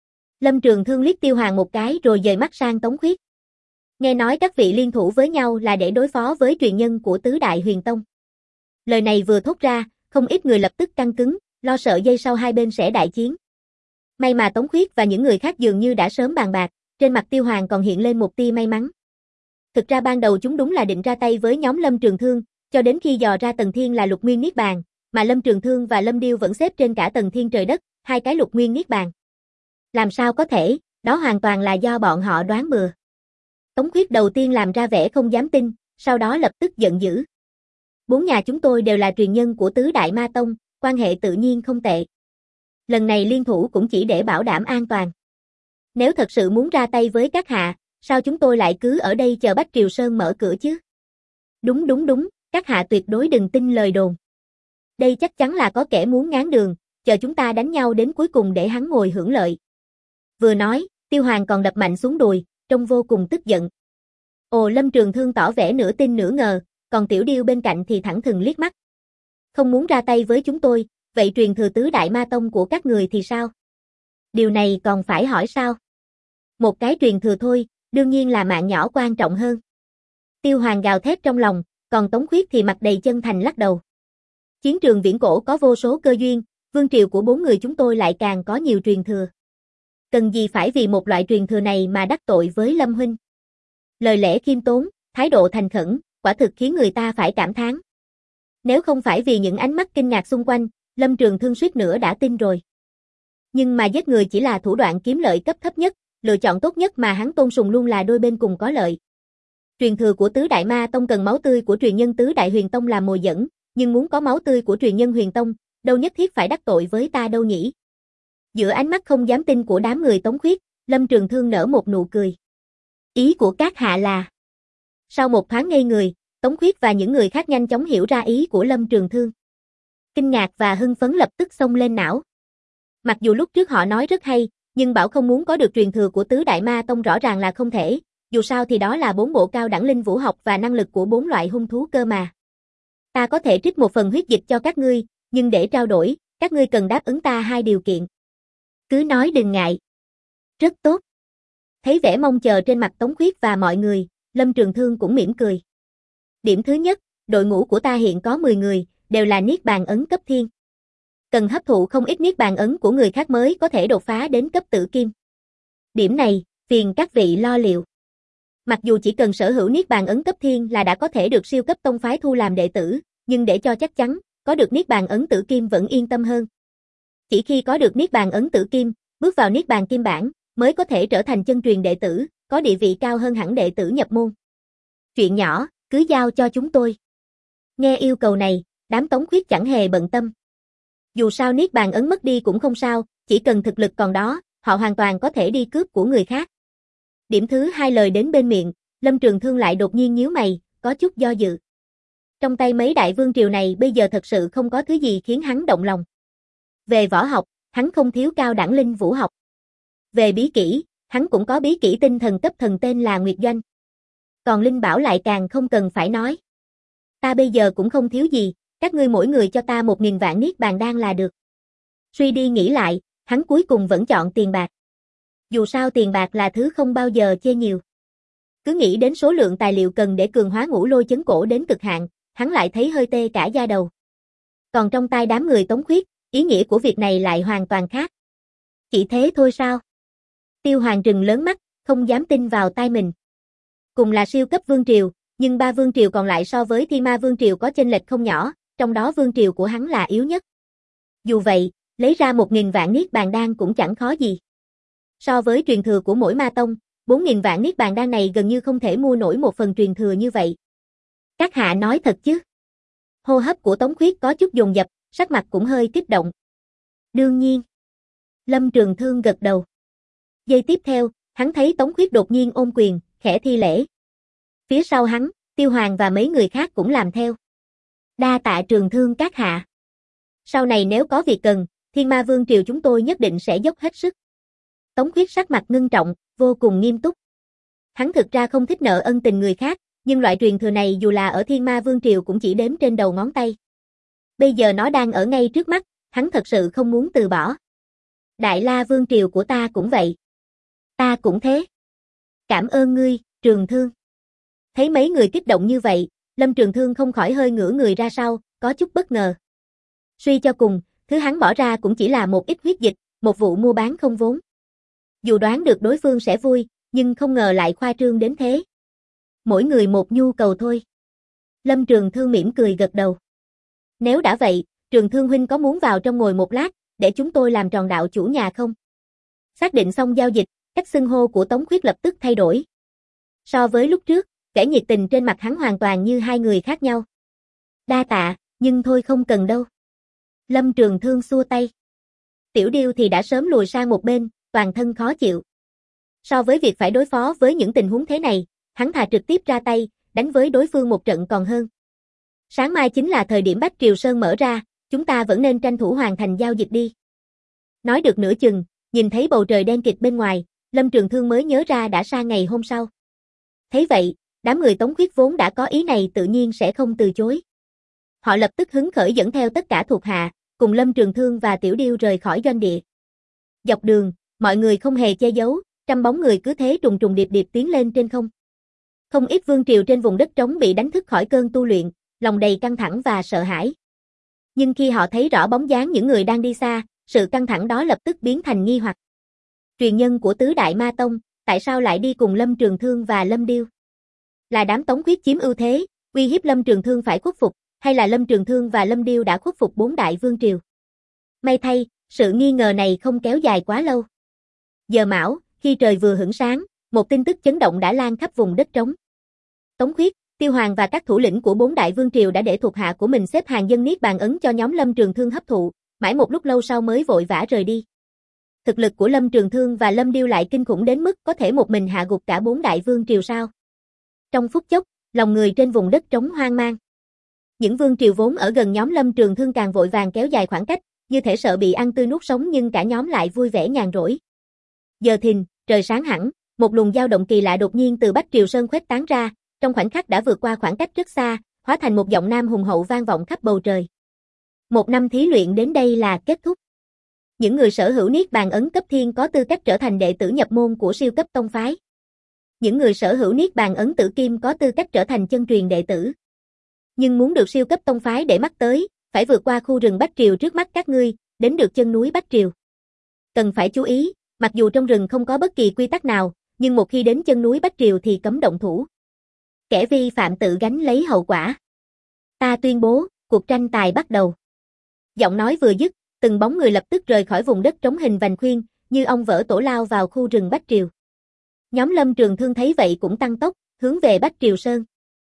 Speaker 1: Lâm Trường Thương liếc Tiêu Hoàng một cái rồi dời mắt sang Tống Khuyết. Nghe nói các vị liên thủ với nhau là để đối phó với truyền nhân của tứ Đại Huyền Tông. Lời này vừa thốt ra, không ít người lập tức căng cứng, lo sợ giây sau hai bên sẽ đại chiến. May mà Tống Khuyết và những người khác dường như đã sớm bàn bạc, trên mặt Tiêu Hoàng còn hiện lên một tia may mắn. Thực ra ban đầu chúng đúng là định ra tay với nhóm Lâm Trường Thương, cho đến khi dò ra Tầng Thiên là Lục Nguyên Niết Bàn, mà Lâm Trường Thương và Lâm Điêu vẫn xếp trên cả Tầng Thiên trời đất, hai cái Lục Nguyên Niết Bàn. Làm sao có thể, đó hoàn toàn là do bọn họ đoán bừa. Tống Khuyết đầu tiên làm ra vẻ không dám tin, sau đó lập tức giận dữ. 4 nhà chúng tôi đều là truyền nhân của tứ Đại Ma Tông, quan hệ tự nhiên không tệ. Lần này liên thủ cũng chỉ để bảo đảm an toàn. Nếu thật sự muốn ra tay với các hạ, sao chúng tôi lại cứ ở đây chờ Bách Triều Sơn mở cửa chứ? Đúng, các hạ tuyệt đối đừng tin lời đồn. Đây chắc chắn là có kẻ muốn ngáng đường, chờ chúng ta đánh nhau đến cuối cùng để hắn ngồi hưởng lợi. Vừa nói, Tiêu Hoàng còn đập mạnh xuống đùi, trông vô cùng tức giận. Ồ, Lâm Trường Thương tỏ vẻ nửa tin nửa ngờ, còn Tiểu Điêu bên cạnh thì thẳng thừng liếc mắt. Không muốn ra tay với chúng tôi, vậy truyền thừa tứ Đại Ma Tông của các người thì sao? Điều này còn phải hỏi sao? Một cái truyền thừa thôi, đương nhiên là mạng nhỏ quan trọng hơn. Tiêu Hoàng gào thét trong lòng, còn Tống Khuyết thì mặt đầy chân thành lắc đầu. Chiến trường viễn cổ có vô số cơ duyên, Vương triều của 4 người chúng tôi lại càng có nhiều truyền thừa. Cần gì phải vì một loại truyền thừa này mà đắc tội với Lâm huynh. Lời lẽ khiêm tốn, thái độ thành khẩn, quả thực khiến người ta phải cảm thán. Nếu không phải vì những ánh mắt kinh ngạc xung quanh, Lâm Trường Thương suýt nữa đã tin rồi. Nhưng mà giết người chỉ là thủ đoạn kiếm lợi cấp thấp nhất, lựa chọn tốt nhất mà hắn tôn sùng luôn là đôi bên cùng có lợi. Truyền thừa của Tứ Đại Ma Tông cần máu tươi của truyền nhân Tứ Đại Huyền Tông làm mồi dẫn, nhưng muốn có máu tươi của truyền nhân Huyền Tông, đâu nhất thiết phải đắc tội với ta đâu nhỉ. Giữa ánh mắt không dám tin của đám người Tống Khuyết, Lâm Trường Thương nở một nụ cười. Ý của các hạ là... Sau một thoáng ngây người, Tống Khuyết và những người khác nhanh chóng hiểu ra ý của Lâm Trường Thương. Kinh ngạc và hưng phấn lập tức xông lên não. Mặc dù lúc trước họ nói rất hay, nhưng bảo không muốn có được truyền thừa của Tứ Đại Ma Tông rõ ràng là không thể, dù sao thì đó là 4 bộ cao đẳng linh vũ học và năng lực của 4 loại hung thú cơ mà. Ta có thể trích một phần huyết dịch cho các ngươi, nhưng để trao đổi, các ngươi cần đáp ứng ta 2 điều kiện. Cứ nói đừng ngại. Rất tốt. Thấy vẻ mong chờ trên mặt Tống Khuyết và mọi người, Lâm Trường Thương cũng mỉm cười. Điểm thứ nhất, đội ngũ của ta hiện có 10 người, đều là Niết Bàn ấn cấp thiên. Cần hấp thụ không ít Niết Bàn ấn của người khác mới có thể đột phá đến cấp tử kim. Điểm này, phiền các vị lo liệu. Mặc dù chỉ cần sở hữu Niết Bàn ấn cấp thiên là đã có thể được siêu cấp tông phái thu làm đệ tử, nhưng để cho chắc chắn, có được Niết Bàn ấn tử kim vẫn yên tâm hơn. Chỉ khi có được Niết Bàn ấn tử kim, bước vào Niết Bàn kim bản, mới có thể trở thành chân truyền đệ tử, có địa vị cao hơn hẳn đệ tử nhập môn. Chuyện nhỏ, cứ giao cho chúng tôi. Nghe yêu cầu này, đám Tống Khuyết chẳng hề bận tâm. Dù sao Niết Bàn ấn mất đi cũng không sao, chỉ cần thực lực còn đó, họ hoàn toàn có thể đi cướp của người khác. Điểm thứ 2 lời đến bên miệng, Lâm Trường Thương lại đột nhiên nhíu mày, có chút do dự. Trong tay mấy đại vương triều này bây giờ thật sự không có thứ gì khiến hắn động lòng. Về võ học, hắn không thiếu cao đẳng linh vũ học. Về bí kỹ, hắn cũng có bí kỹ tinh thần cấp thần tên là Nguyệt Doanh. Còn linh bảo lại càng không cần phải nói. Ta bây giờ cũng không thiếu gì, các ngươi mỗi người cho ta 1000 vạn Niết Bàn đan là được. Suy đi nghĩ lại, hắn cuối cùng vẫn chọn tiền bạc. Dù sao tiền bạc là thứ không bao giờ chê nhiều. Cứ nghĩ đến số lượng tài liệu cần để cường hóa Ngũ Lôi Chấn Cổ đến cực hạn, hắn lại thấy hơi tê cả da đầu. Còn trong tai đám người Tống Khuyết, ý nghĩa của việc này lại hoàn toàn khác. Chỉ thế thôi sao? Tiêu Hoàng trừng lớn mắt, không dám tin vào tai mình. Cùng là siêu cấp vương triều, nhưng 3 vương triều còn lại so với Thiên Ma vương triều có chênh lệch không nhỏ, trong đó vương triều của hắn là yếu nhất. Dù vậy, lấy ra 1000 vạn Niết Bàn đan cũng chẳng khó gì. So với truyền thừa của mỗi ma tông, 4000 vạn Niết Bàn đan này gần như không thể mua nổi một phần truyền thừa như vậy. Các hạ nói thật chứ? Hô hấp của Tống Khuyết có chút dồn dập, sắc mặt cũng hơi kích động. Đương nhiên. Lâm Trường Thương gật đầu. Giây tiếp theo, hắn thấy Tống Khuyết đột nhiên ôm quyền, khẽ thi lễ. Phía sau hắn, Tiêu Hoàng và mấy người khác cũng làm theo. Đa tạ Trường Thương các hạ. Sau này nếu có việc cần, Thiên Ma Vương triều chúng tôi nhất định sẽ dốc hết sức. Tống Khuyết sắc mặt ngưng trọng, vô cùng nghiêm túc. Hắn thực ra không thích nợ ân tình người khác, nhưng loại truyền thừa này dù là ở Thiên Ma Vương triều cũng chỉ đếm trên đầu ngón tay. Bây giờ nó đang ở ngay trước mắt, hắn thật sự không muốn từ bỏ. Đại La Vương triều của ta cũng vậy. Ta cũng thế. Cảm ơn ngươi, Trường Thương. Thấy mấy người kích động như vậy, Lâm Trường Thương không khỏi hơi ngửa người ra sau, có chút bất ngờ. Suy cho cùng, thứ hắn bỏ ra cũng chỉ là một ít huyết dịch, một vụ mua bán không vốn. Dù đoán được đối phương sẽ vui, nhưng không ngờ lại khoa trương đến thế. Mỗi người một nhu cầu thôi. Lâm Trường Thương mỉm cười gật đầu. Nếu đã vậy, Trường Thương huynh có muốn vào trong ngồi một lát, để chúng tôi làm tròn đạo chủ nhà không? Xác định xong giao dịch, cách xưng hô của Tống Khuyết lập tức thay đổi. So với lúc trước, vẻ nhiệt tình trên mặt hắn hoàn toàn như 2 người khác nhau. Đa tạ, nhưng thôi không cần đâu. Lâm Trường Thương xua tay. Tiểu Điêu thì đã sớm lùi sang một bên, toàn thân khó chịu. So với việc phải đối phó với những tình huống thế này, hắn thà trực tiếp ra tay, đánh với đối phương một trận còn hơn. Sáng mai chính là thời điểm Bách Triều Sơn mở ra, chúng ta vẫn nên tranh thủ hoàn thành giao dịch đi. Nói được nửa chừng, nhìn thấy bầu trời đen kịt bên ngoài, Lâm Trường Thương mới nhớ ra đã sang ngày hôm sau. Thấy vậy, đám người Tống Khuyết vốn đã có ý này tự nhiên sẽ không từ chối. Họ lập tức hứng khởi dẫn theo tất cả thuộc hạ, cùng Lâm Trường Thương và Tiểu Điêu rời khỏi doanh địa. Dọc đường, mọi người không hề che giấu, trăm bóng người cứ thế trùng trùng điệp điệp tiến lên trên không. Không ít vương triều trên vùng đất trống bị đánh thức khỏi cơn tu luyện, lòng đầy căng thẳng và sợ hãi. Nhưng khi họ thấy rõ bóng dáng những người đang đi xa, sự căng thẳng đó lập tức biến thành nghi hoặc. Truyền nhân của Tứ Đại Ma Tông, tại sao lại đi cùng Lâm Trường Thương và Lâm Điêu? Là đám Tống Khuyết chiếm ưu thế, uy hiếp Lâm Trường Thương phải khuất phục, hay là Lâm Trường Thương và Lâm Điêu đã khuất phục 4 đại vương triều? May thay, sự nghi ngờ này không kéo dài quá lâu. Giờ mão, khi trời vừa hửng sáng, một tin tức chấn động đã lan khắp vùng đất trống. Tống Khuyết, Tiêu Hoàng và các thủ lĩnh của 4 đại vương triều đã để thuộc hạ của mình xếp hàng dâng niết bàn ấn cho nhóm Lâm Trường Thương hấp thụ, mãi một lúc lâu sau mới vội vã rời đi. Thực lực của Lâm Trường Thương và Lâm Điêu lại kinh khủng đến mức có thể một mình hạ gục cả 4 đại vương triều sao? Trong phút chốc, lòng người trên vùng đất trống hoang mang. Những vương triều vốn ở gần nhóm Lâm Trường Thương càng vội vàng kéo dài khoảng cách, như thể sợ bị ăn tươi nuốt sống, nhưng cả nhóm lại vui vẻ nhàn rỗi. Giờ thìn, trời sáng hẳn, một luồng dao động kỳ lạ đột nhiên từ Bách Triều Sơn khuếch tán ra, trong khoảnh khắc đã vượt qua khoảng cách rất xa, hóa thành một giọng nam hùng hậu vang vọng khắp bầu trời. Một năm thí luyện đến đây là kết thúc. Những người sở hữu niết bàn ấn cấp thiên có tư cách trở thành đệ tử nhập môn của siêu cấp tông phái. Những người sở hữu niết bàn ấn tử kim có tư cách trở thành chân truyền đệ tử. Nhưng muốn được siêu cấp tông phái để mắt tới, phải vượt qua khu rừng Bách Triều trước mắt các ngươi, đến được chân núi Bách Triều. Cần phải chú ý, mặc dù trong rừng không có bất kỳ quy tắc nào, nhưng một khi đến chân núi Bách Triều thì cấm động thủ. Kẻ vi phạm tự gánh lấy hậu quả. Ta tuyên bố, cuộc tranh tài bắt đầu. Giọng nói vừa dứt, từng bóng người lập tức rời khỏi vùng đất trống hình vành khuyên, như ong vỡ tổ lao vào khu rừng Bách Triều. Nhóm Lâm Trường Thương thấy vậy cũng tăng tốc, hướng về Bách Triều Sơn.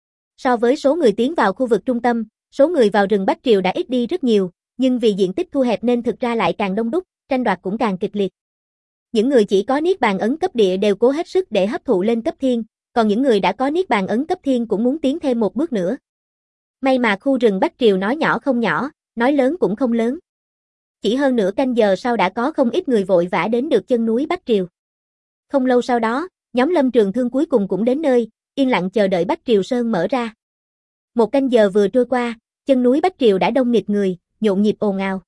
Speaker 1: So với số người tiến vào khu vực trung tâm, số người vào rừng Bách Triều đã ít đi rất nhiều, nhưng vì diện tích thu hẹp nên thực ra lại càng đông đúc, tranh đoạt cũng càng kịch liệt. Những người chỉ có niết bàn ấn cấp địa đều cố hết sức để hấp thụ lên cấp thiên, còn những người đã có niết bàn ấn cấp thiên cũng muốn tiến thêm một bước nữa. May mà khu rừng Bách Triều nói nhỏ không nhỏ, nói lớn cũng không lớn. Chỉ hơn nửa canh giờ sau đã có không ít người vội vã đến được chân núi Bách Triều. Không lâu sau đó, nhóm Lâm Trường Thương cuối cùng cũng đến nơi, yên lặng chờ đợi Bách Triều Sơn mở ra. Một canh giờ vừa trôi qua, chân núi Bách Triều đã đông nghịt người, nhộn nhịp ồn ào.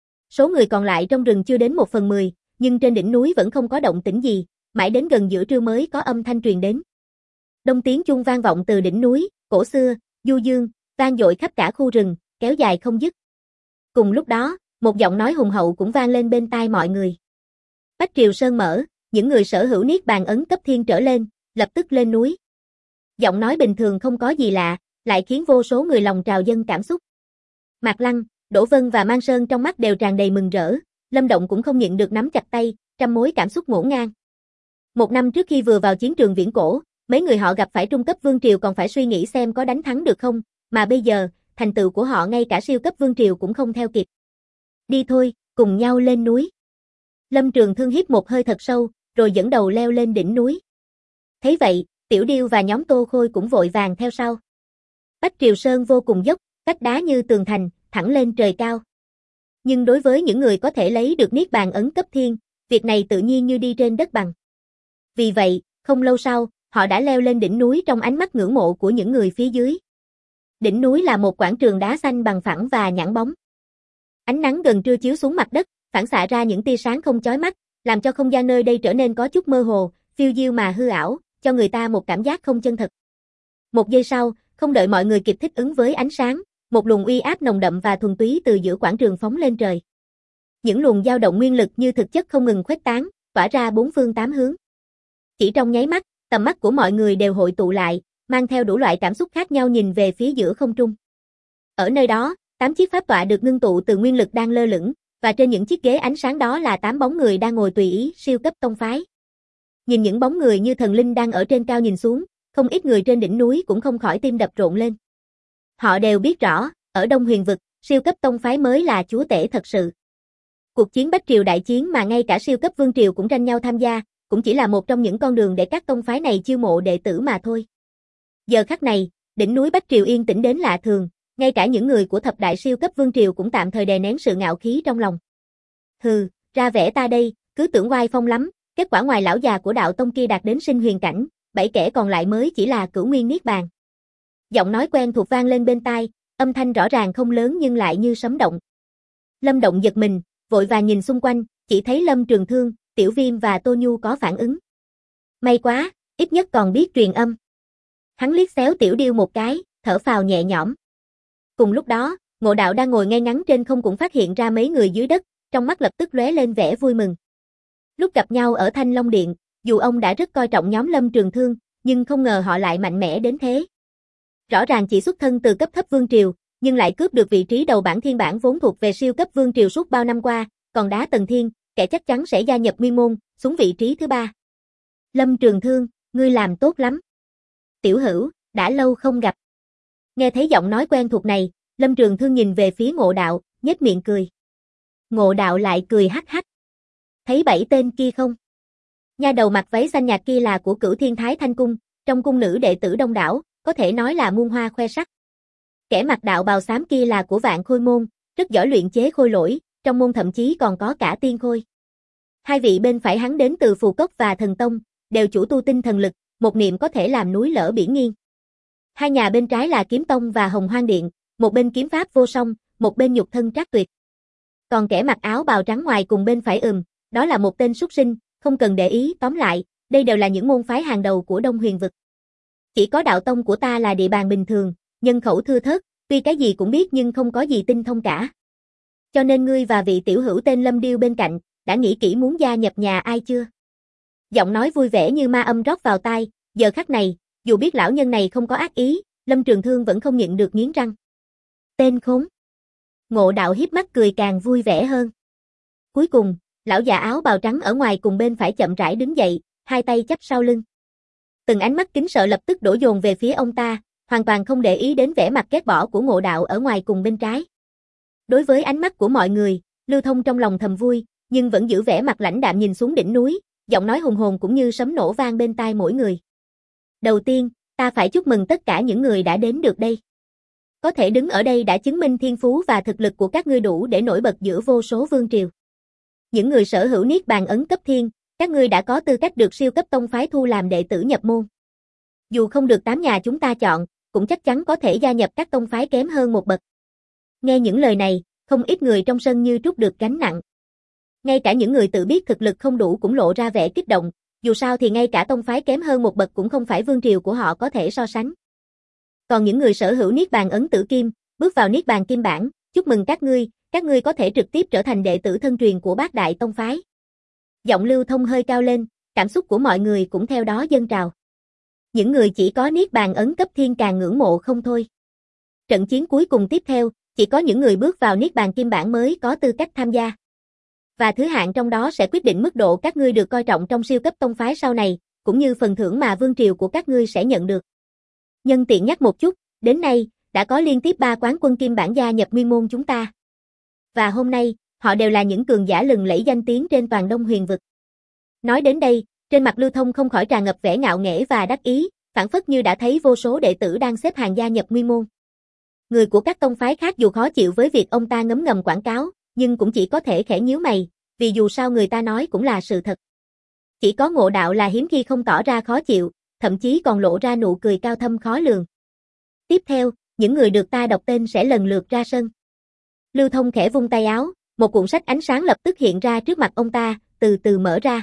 Speaker 1: Số người còn lại trong rừng chưa đến 1/10, nhưng trên đỉnh núi vẫn không có động tĩnh gì, mãi đến gần giữa trưa mới có âm thanh truyền đến. Đông tiếng chuông vang vọng từ đỉnh núi, cổ xưa, du dương, vang dội khắp cả khu rừng, kéo dài không dứt. Cùng lúc đó, một giọng nói hùng hậu cũng vang lên bên tai mọi người. Bách Triều Sơn mở, những người sở hữu niết bàn ấn cấp thiên trở lên, lập tức lên núi. Giọng nói bình thường không có gì lạ, lại khiến vô số người lòng trào dâng cảm xúc. Mạc Lăng, Đỗ Vân và Mang Sơn trong mắt đều tràn đầy mừng rỡ, Lâm Động cũng không nhịn được nắm chặt tay, trăm mối cảm xúc ngổn ngang. Một năm trước khi vừa vào chiến trường viễn cổ, mấy người họ gặp phải trung cấp vương triều còn phải suy nghĩ xem có đánh thắng được không, mà bây giờ, thành tựu của họ ngay cả siêu cấp vương triều cũng không theo kịp. Đi thôi, cùng nhau lên núi. Lâm Trường Thương hít một hơi thật sâu, rồi dẫn đầu leo lên đỉnh núi. Thấy vậy, Tiểu Điêu và nhóm Tô Khôi cũng vội vàng theo sau. Bách Triều Sơn vô cùng dốc, vách đá như tường thành, thẳng lên trời cao. Nhưng đối với những người có thể lấy được niết bàn ấn cấp thiên, việc này tự nhiên như đi trên đất bằng. Vì vậy, không lâu sau, họ đã leo lên đỉnh núi trong ánh mắt ngưỡng mộ của những người phía dưới. Đỉnh núi là một quảng trường đá xanh bằng phẳng và nhẵn bóng. Ánh nắng gần trưa chiếu xuống mặt đất, phản xạ ra những tia sáng không chói mắt, làm cho không gian nơi đây trở nên có chút mơ hồ, phiêu diêu mà hư ảo, cho người ta một cảm giác không chân thật. Một giây sau, không đợi mọi người kịp thích ứng với ánh sáng, một luồng uy áp nồng đậm và thuần túy từ giữa quảng trường phóng lên trời. Những luồng dao động nguyên lực như thực chất không ngừng khuếch tán, tỏa ra bốn phương tám hướng. Chỉ trong nháy mắt, tầm mắt của mọi người đều hội tụ lại, mang theo đủ loại cảm xúc khác nhau nhìn về phía giữa không trung. Ở nơi đó, 8 chiếc pháp tọa được ngưng tụ từ nguyên lực đang lơ lửng, và trên những chiếc ghế ánh sáng đó là 8 bóng người đang ngồi tùy ý, siêu cấp tông phái. Nhìn những bóng người như thần linh đang ở trên cao nhìn xuống, không ít người trên đỉnh núi cũng không khỏi tim đập rộn lên. Họ đều biết rõ, ở Đông Huyền vực, siêu cấp tông phái mới là chúa tể thật sự. Cuộc chiến Bách Triều đại chiến mà ngay cả siêu cấp vương triều cũng tranh nhau tham gia, cũng chỉ là một trong những con đường để các tông phái này chiêu mộ đệ tử mà thôi. Giờ khắc này, đỉnh núi Bách Triều yên tĩnh đến lạ thường, ngay cả những người của thập đại siêu cấp vương triều cũng tạm thời đè nén sự ngạo khí trong lòng. Hừ, ra vẻ ta đây, cứ tưởng oai phong lắm, kết quả ngoài lão già của đạo tông kia đạt đến sinh huyền cảnh, 7 kẻ còn lại mới chỉ là cửu nguyên niết bàn. Giọng nói quen thuộc vang lên bên tai, âm thanh rõ ràng không lớn nhưng lại như sấm động. Lâm Động giật mình, vội vàng nhìn xung quanh, chỉ thấy Lâm Trường Thương, Tiểu Viêm và Tô Nhu có phản ứng. May quá, ít nhất còn biết truyền âm. Hắn liếc xéo Tiểu Điêu một cái, thở phào nhẹ nhõm. Cùng lúc đó, Ngộ Đạo đang ngồi ngay ngắn trên không cũng phát hiện ra mấy người dưới đất, trong mắt lập tức lóe lên vẻ vui mừng. Lúc gặp nhau ở Thanh Long Điện, dù ông đã rất coi trọng nhóm Lâm Trường Thương, nhưng không ngờ họ lại mạnh mẽ đến thế. Rõ ràng chỉ xuất thân từ cấp thấp vương triều, nhưng lại cướp được vị trí đầu bảng thiên bảng vốn thuộc về siêu cấp vương triều suốt bao năm qua, còn đá Tần Thiên, kẻ chắc chắn sẽ gia nhập Nguyên môn, xuống vị trí thứ 3. Lâm Trường Thương, ngươi làm tốt lắm. Tiểu Hữu, đã lâu không gặp. Nghe thấy giọng nói quen thuộc này, Lâm Trường Thương nhìn về phía Ngộ Đạo, nhếch miệng cười. Ngộ Đạo lại cười hắc hắc. Thấy 7 tên kia không? Nha đầu mặc váy xanh nhạt kia là của Cửu Thiên Thái Thanh Cung, trong cung nữ đệ tử đông đảo, có thể nói là muôn hoa khoe sắc. Kẻ mặc đạo bào xám kia là của Vạn Khôi môn, rất giỏi luyện chế khôi lỗi, trong môn thậm chí còn có cả tiên khôi. Hai vị bên phải hắn đến từ Phù Cốc và Thần Tông, đều chủ tu tinh thần lực, một niệm có thể làm núi lở biển nghiêng. Hai nhà bên trái là Kiếm Tông và Hồng Hoang Điện, một bên kiếm pháp vô song, một bên nhục thân trác tuyệt. Còn kẻ mặc áo bào trắng ngoài cùng bên phải đó là một tên súc sinh, không cần để ý, tóm lại, đây đều là những môn phái hàng đầu của Đông Huyền vực. Chỉ có đạo tông của ta là địa bàn bình thường, nhân khẩu thưa thớt, tuy cái gì cũng biết nhưng không có gì tinh thông cả. Cho nên ngươi và vị tiểu hữu tên Lâm Điêu bên cạnh, đã nghĩ kỹ muốn gia nhập nhà ai chưa? Giọng nói vui vẻ như ma âm rót vào tai, giờ khắc này, dù biết lão nhân này không có ác ý, Lâm Trường Thương vẫn không nhịn được nghiến răng. Tên khốn. Ngộ Đạo hiếp mắt cười càng vui vẻ hơn. Cuối cùng, lão già áo bào trắng ở ngoài cùng bên phải chậm rãi đứng dậy, hai tay chắp sau lưng. Từng ánh mắt kính sợ lập tức đổ dồn về phía ông ta, hoàn toàn không để ý đến vẻ mặt ghét bỏ của Ngộ Đạo ở ngoài cùng bên trái. Đối với ánh mắt của mọi người, Lưu Thông trong lòng thầm vui, nhưng vẫn giữ vẻ mặt lãnh đạm nhìn xuống đỉnh núi, giọng nói hùng hồn cũng như sấm nổ vang bên tai mỗi người. Đầu tiên, ta phải chúc mừng tất cả những người đã đến được đây. Có thể đứng ở đây đã chứng minh thiên phú và thực lực của các ngươi đủ để nổi bật giữa vô số vương triều. Những người sở hữu niết bàn ấn cấp thiên, các ngươi đã có tư cách được siêu cấp tông phái thu làm đệ tử nhập môn. Dù không được 8 nhà chúng ta chọn, cũng chắc chắn có thể gia nhập các tông phái kém hơn một bậc. Nghe những lời này, không ít người trong sân như trút được gánh nặng. Ngay cả những người tự biết thực lực không đủ cũng lộ ra vẻ kích động, dù sao thì ngay cả tông phái kém hơn một bậc cũng không phải vương triều của họ có thể so sánh. Còn những người sở hữu niết bàn ấn tử kim, bước vào niết bàn kim bản, chúc mừng các ngươi có thể trực tiếp trở thành đệ tử thân truyền của Bát Đại tông phái. Giọng Lưu Thông hơi cao lên, cảm xúc của mọi người cũng theo đó dâng trào. Những người chỉ có niết bàn ấn cấp thiên càng ngưỡng mộ không thôi. Trận chiến cuối cùng tiếp theo, chỉ có những người bước vào niết bàn kim bản mới có tư cách tham gia. Và thứ hạng trong đó sẽ quyết định mức độ các ngươi được coi trọng trong siêu cấp tông phái sau này, cũng như phần thưởng mà vương triều của các ngươi sẽ nhận được. Nhân tiện nhắc một chút, đến nay, đã có liên tiếp 3 quán quân kim bản gia nhập Nguyên môn chúng ta. Và hôm nay, họ đều là những cường giả lừng lẫy danh tiếng trên toàn Đông Huyền vực. Nói đến đây, trên mặt Lưu Thông không khỏi tràn ngập vẻ ngạo nghễ và đắc ý, phảng phất như đã thấy vô số đệ tử đang xếp hàng gia nhập Nguyên môn. Người của các tông phái khác dù khó chịu với việc ông ta ngấm ngầm quảng cáo, nhưng cũng chỉ có thể khẽ nhíu mày, vì dù sao người ta nói cũng là sự thật. Chỉ có Ngộ Đạo là hiếm khi không tỏ ra khó chịu, thậm chí còn lộ ra nụ cười cao thâm khó lường. Tiếp theo, những người được ta đọc tên sẽ lần lượt ra sân. Lưu Thông khẽ vung tay áo, một cuộn sách ánh sáng lập tức hiện ra trước mặt ông ta, từ từ mở ra.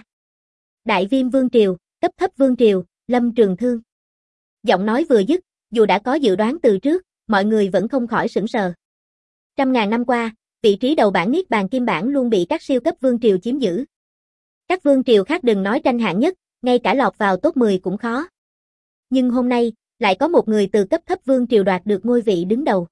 Speaker 1: Đại Viêm Vương Triều, cấp thấp Vương Triều, Lâm Trường Thương. Giọng nói vừa dứt, dù đã có dự đoán từ trước, mọi người vẫn không khỏi sửng sờ. Trăm ngàn năm qua, vị trí đầu bảng niết bàn kim bản luôn bị các siêu cấp vương triều chiếm giữ. Các vương triều khác đừng nói tranh hạng nhất, ngay cả lọt vào top 10 cũng khó. Nhưng hôm nay, lại có một người từ cấp thấp vương triều đoạt được ngôi vị đứng đầu.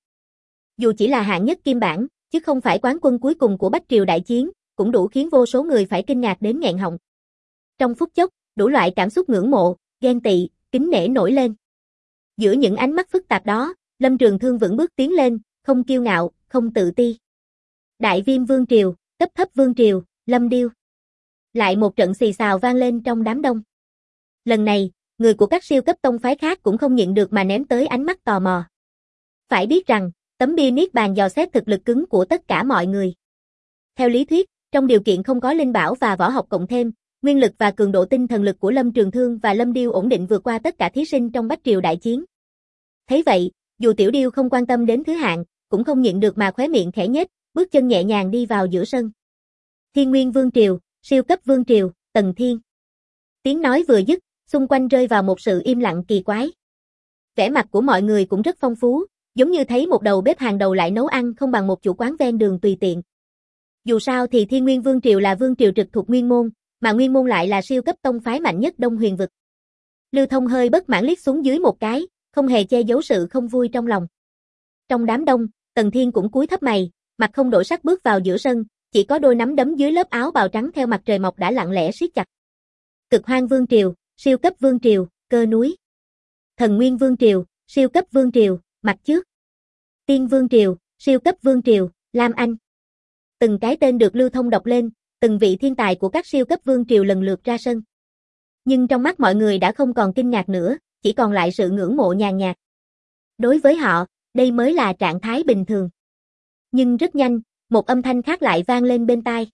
Speaker 1: Dù chỉ là hạng nhất kim bản, chứ không phải quán quân cuối cùng của Bách Triều đại chiến, cũng đủ khiến vô số người phải kinh ngạc đến nghẹn họng. Trong phút chốc, đủ loại cảm xúc ngưỡng mộ, ghen tị, kính nể nổi lên. Giữa những ánh mắt phức tạp đó, Lâm Trường Thương vững bước tiến lên, không kiêu ngạo, không tự ti. Đại Viêm Vương Triều, cấp thấp Vương Triều, Lâm Điêu. Lại một trận xì xào vang lên trong đám đông. Lần này, người của các siêu cấp tông phái khác cũng không nhịn được mà ném tới ánh mắt tò mò. Phải biết rằng, tấm bia niết bàn dò xét thực lực cứng của tất cả mọi người. Theo lý thuyết, trong điều kiện không có linh bảo và võ học cộng thêm, nguyên lực và cường độ tinh thần lực của Lâm Trường Thương và Lâm Điêu ổn định vượt qua tất cả thí sinh trong Bách Triều đại chiến. Thấy vậy, dù Tiểu Điêu không quan tâm đến thứ hạng, cũng không nhịn được mà khóe miệng khẽ nhếch, bước chân nhẹ nhàng đi vào giữa sân. Thiên Nguyên Vương Triều, siêu cấp Vương Triều, Tần Thiên. Tiếng nói vừa dứt, xung quanh rơi vào một sự im lặng kỳ quái. Vẻ mặt của mọi người cũng rất phong phú, Giống như thấy một đầu bếp hàng đầu lại nấu ăn không bằng một chủ quán ven đường tùy tiện. Dù sao thì Thiên Nguyên Vương Triều là vương triều trực thuộc Nguyên Môn, mà Nguyên Môn lại là siêu cấp tông phái mạnh nhất Đông Huyền vực. Lưu Thông hơi bất mãn liếc xuống dưới một cái, không hề che giấu sự không vui trong lòng. Trong đám đông, Tần Thiên cũng cúi thấp mày, mặt không đổi sắc bước vào giữa sân, chỉ có đôi nắm đấm dưới lớp áo bào trắng theo mặt trời mọc đã lặng lẽ siết chặt. Cực Hoang Vương Triều, siêu cấp vương triều, Cơ Núi. Thần Nguyên Vương Triều, siêu cấp vương triều, Mặt Trước. Tiên Vương Triều, siêu cấp vương triều, Lam Anh. Từng cái tên được Lưu Thông đọc lên, từng vị thiên tài của các siêu cấp vương triều lần lượt ra sân. Nhưng trong mắt mọi người đã không còn kinh ngạc nữa, chỉ còn lại sự ngưỡng mộ nhàn nhạt. Đối với họ, đây mới là trạng thái bình thường. Nhưng rất nhanh, một âm thanh khác lại vang lên bên tai.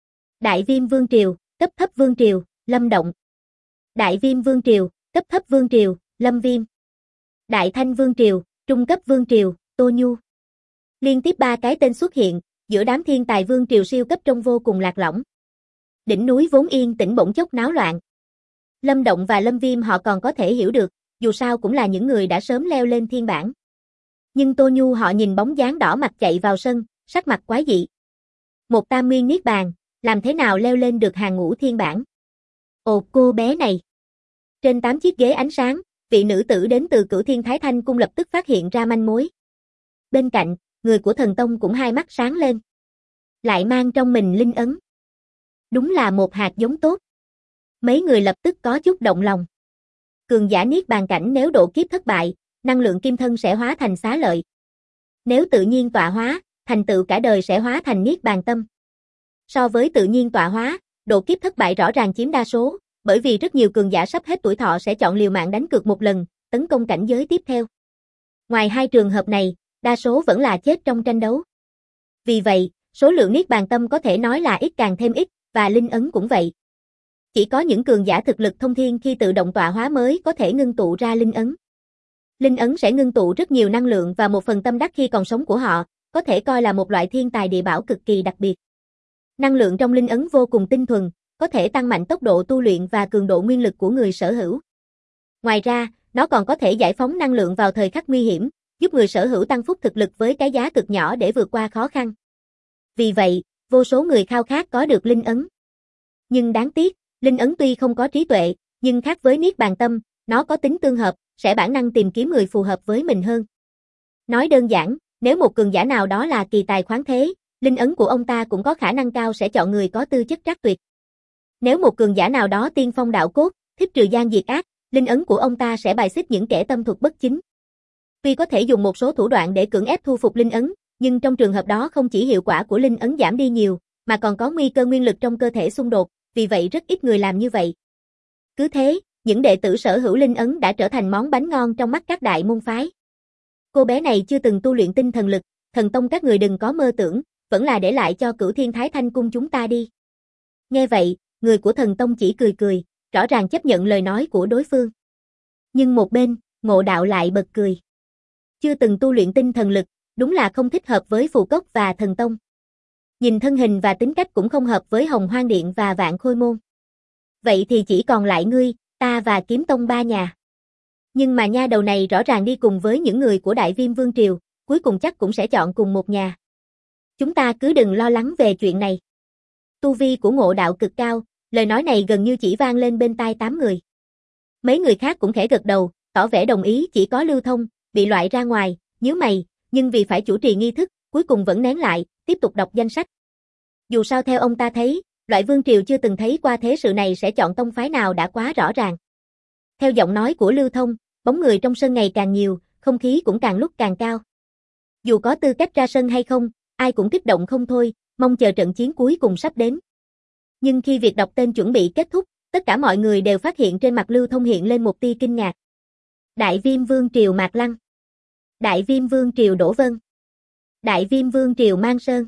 Speaker 1: Đại Viêm Vương Triều, cấp thấp vương triều, Lâm Động. Đại Viêm Vương Triều, cấp thấp vương triều, Lâm Viêm. Đại Thanh Vương Triều, trung cấp vương triều, Tô Nhu. Liên tiếp 3 cái tên xuất hiện, giữa đám thiên tài vương triều siêu cấp trông vô cùng lạc lõng. Đỉnh núi vốn yên tĩnh bỗng chốc náo loạn. Lâm Động và Lâm Viêm họ còn có thể hiểu được, dù sao cũng là những người đã sớm leo lên thiên bảng. Nhưng Tô Nhu họ nhìn bóng dáng đỏ mặt chạy vào sân, sắc mặt quái dị. Một tam nguyên niết bàn, làm thế nào leo lên được hàng ngũ thiên bảng? Ồ, cô bé này. Trên 8 chiếc ghế ánh sáng, vị nữ tử đến từ Cửu Thiên Thái Thanh Cung lập tức phát hiện ra manh mối. Bên cạnh, người của thần tông cũng hai mắt sáng lên. Lại mang trong mình linh ấn. Đúng là một hạt giống tốt. Mấy người lập tức có chút động lòng. Cường giả niết bàn cảnh nếu độ kiếp thất bại, năng lượng kim thân sẽ hóa thành xá lợi. Nếu tự nhiên tọa hóa, thành tựu cả đời sẽ hóa thành niết bàn tâm. So với tự nhiên tọa hóa, độ kiếp thất bại rõ ràng chiếm đa số, bởi vì rất nhiều cường giả sắp hết tuổi thọ sẽ chọn liều mạng đánh cược một lần, tấn công cảnh giới tiếp theo. Ngoài hai trường hợp này, đa số vẫn là chết trong tranh đấu. Vì vậy, số lượng niết bàn tâm có thể nói là ít càng thêm ít, và linh ấn cũng vậy. Chỉ có những cường giả thực lực thông thiên khi tự động tọa hóa mới có thể ngưng tụ ra linh ấn. Linh ấn sẽ ngưng tụ rất nhiều năng lượng và một phần tâm đắc khi còn sống của họ, có thể coi là một loại thiên tài địa bảo cực kỳ đặc biệt. Năng lượng trong linh ấn vô cùng tinh thuần, có thể tăng mạnh tốc độ tu luyện và cường độ nguyên lực của người sở hữu. Ngoài ra, nó còn có thể giải phóng năng lượng vào thời khắc nguy hiểm, giúp người sở hữu tăng phúc thực lực với cái giá cực nhỏ để vượt qua khó khăn. Vì vậy, vô số người khao khát có được linh ấn. Nhưng đáng tiếc, linh ấn tuy không có trí tuệ, nhưng khác với niết bàn tâm, nó có tính tương hợp, sẽ bản năng tìm kiếm người phù hợp với mình hơn. Nói đơn giản, nếu một cường giả nào đó là kỳ tài khoáng thế, linh ấn của ông ta cũng có khả năng cao sẽ chọn người có tư chất trắc tuyệt. Nếu một cường giả nào đó tiên phong đạo cốt, thích trừ gian diệt ác, linh ấn của ông ta sẽ bài xích những kẻ tâm thuật bất chính. Tuy có thể dùng một số thủ đoạn để cưỡng ép thu phục linh ấn, nhưng trong trường hợp đó không chỉ hiệu quả của linh ấn giảm đi nhiều, mà còn có nguy cơ nguyên lực trong cơ thể xung đột, vì vậy rất ít người làm như vậy. Cứ thế, những đệ tử sở hữu linh ấn đã trở thành món bánh ngon trong mắt các đại môn phái. Cô bé này chưa từng tu luyện tinh thần lực, thần tông các người đừng có mơ tưởng, vẫn là để lại cho Cửu Thiên Thái Thanh Cung chúng ta đi. Nghe vậy, người của thần tông chỉ cười cười, rõ ràng chấp nhận lời nói của đối phương. Nhưng một bên, Ngộ Đạo lại bật cười. Chưa từng tu luyện tinh thần lực, đúng là không thích hợp với Phù Cốc và thần tông. Nhìn thân hình và tính cách cũng không hợp với Hồng Hoang Điện và Vạn Khôi Môn. Vậy thì chỉ còn lại ngươi, ta và Kiếm Tông ba nhà. Nhưng mà nha đầu này rõ ràng đi cùng với những người của Đại Viêm Vương Triều, cuối cùng chắc cũng sẽ chọn cùng một nhà. Chúng ta cứ đừng lo lắng về chuyện này. Tu vi của Ngộ Đạo cực cao, lời nói này gần như chỉ vang lên bên tai 8 người. Mấy người khác cũng khẽ gật đầu, tỏ vẻ đồng ý, chỉ có Lưu Thông, bị loại ra ngoài, nhíu mày, nhưng vì phải chủ trì nghi thức, cuối cùng vẫn nén lại, tiếp tục đọc danh sách. Dù sao theo ông ta thấy, loại vương triều chưa từng thấy qua thế sự này sẽ chọn tông phái nào đã quá rõ ràng. Theo giọng nói của Lưu Thông, bóng người trong sân ngày càng nhiều, không khí cũng càng lúc càng cao. Dù có tư cách ra sân hay không, ai cũng kích động không thôi, mong chờ trận chiến cuối cùng sắp đến. Nhưng khi việc đọc tên chuẩn bị kết thúc, tất cả mọi người đều phát hiện trên mặt Lưu Thông hiện lên một tia kinh ngạc. Đại Viêm Vương Triều Mạc Lăng, Đại Viêm Vương Triều Đỗ Vân, Đại Viêm Vương Triều Mang Sơn,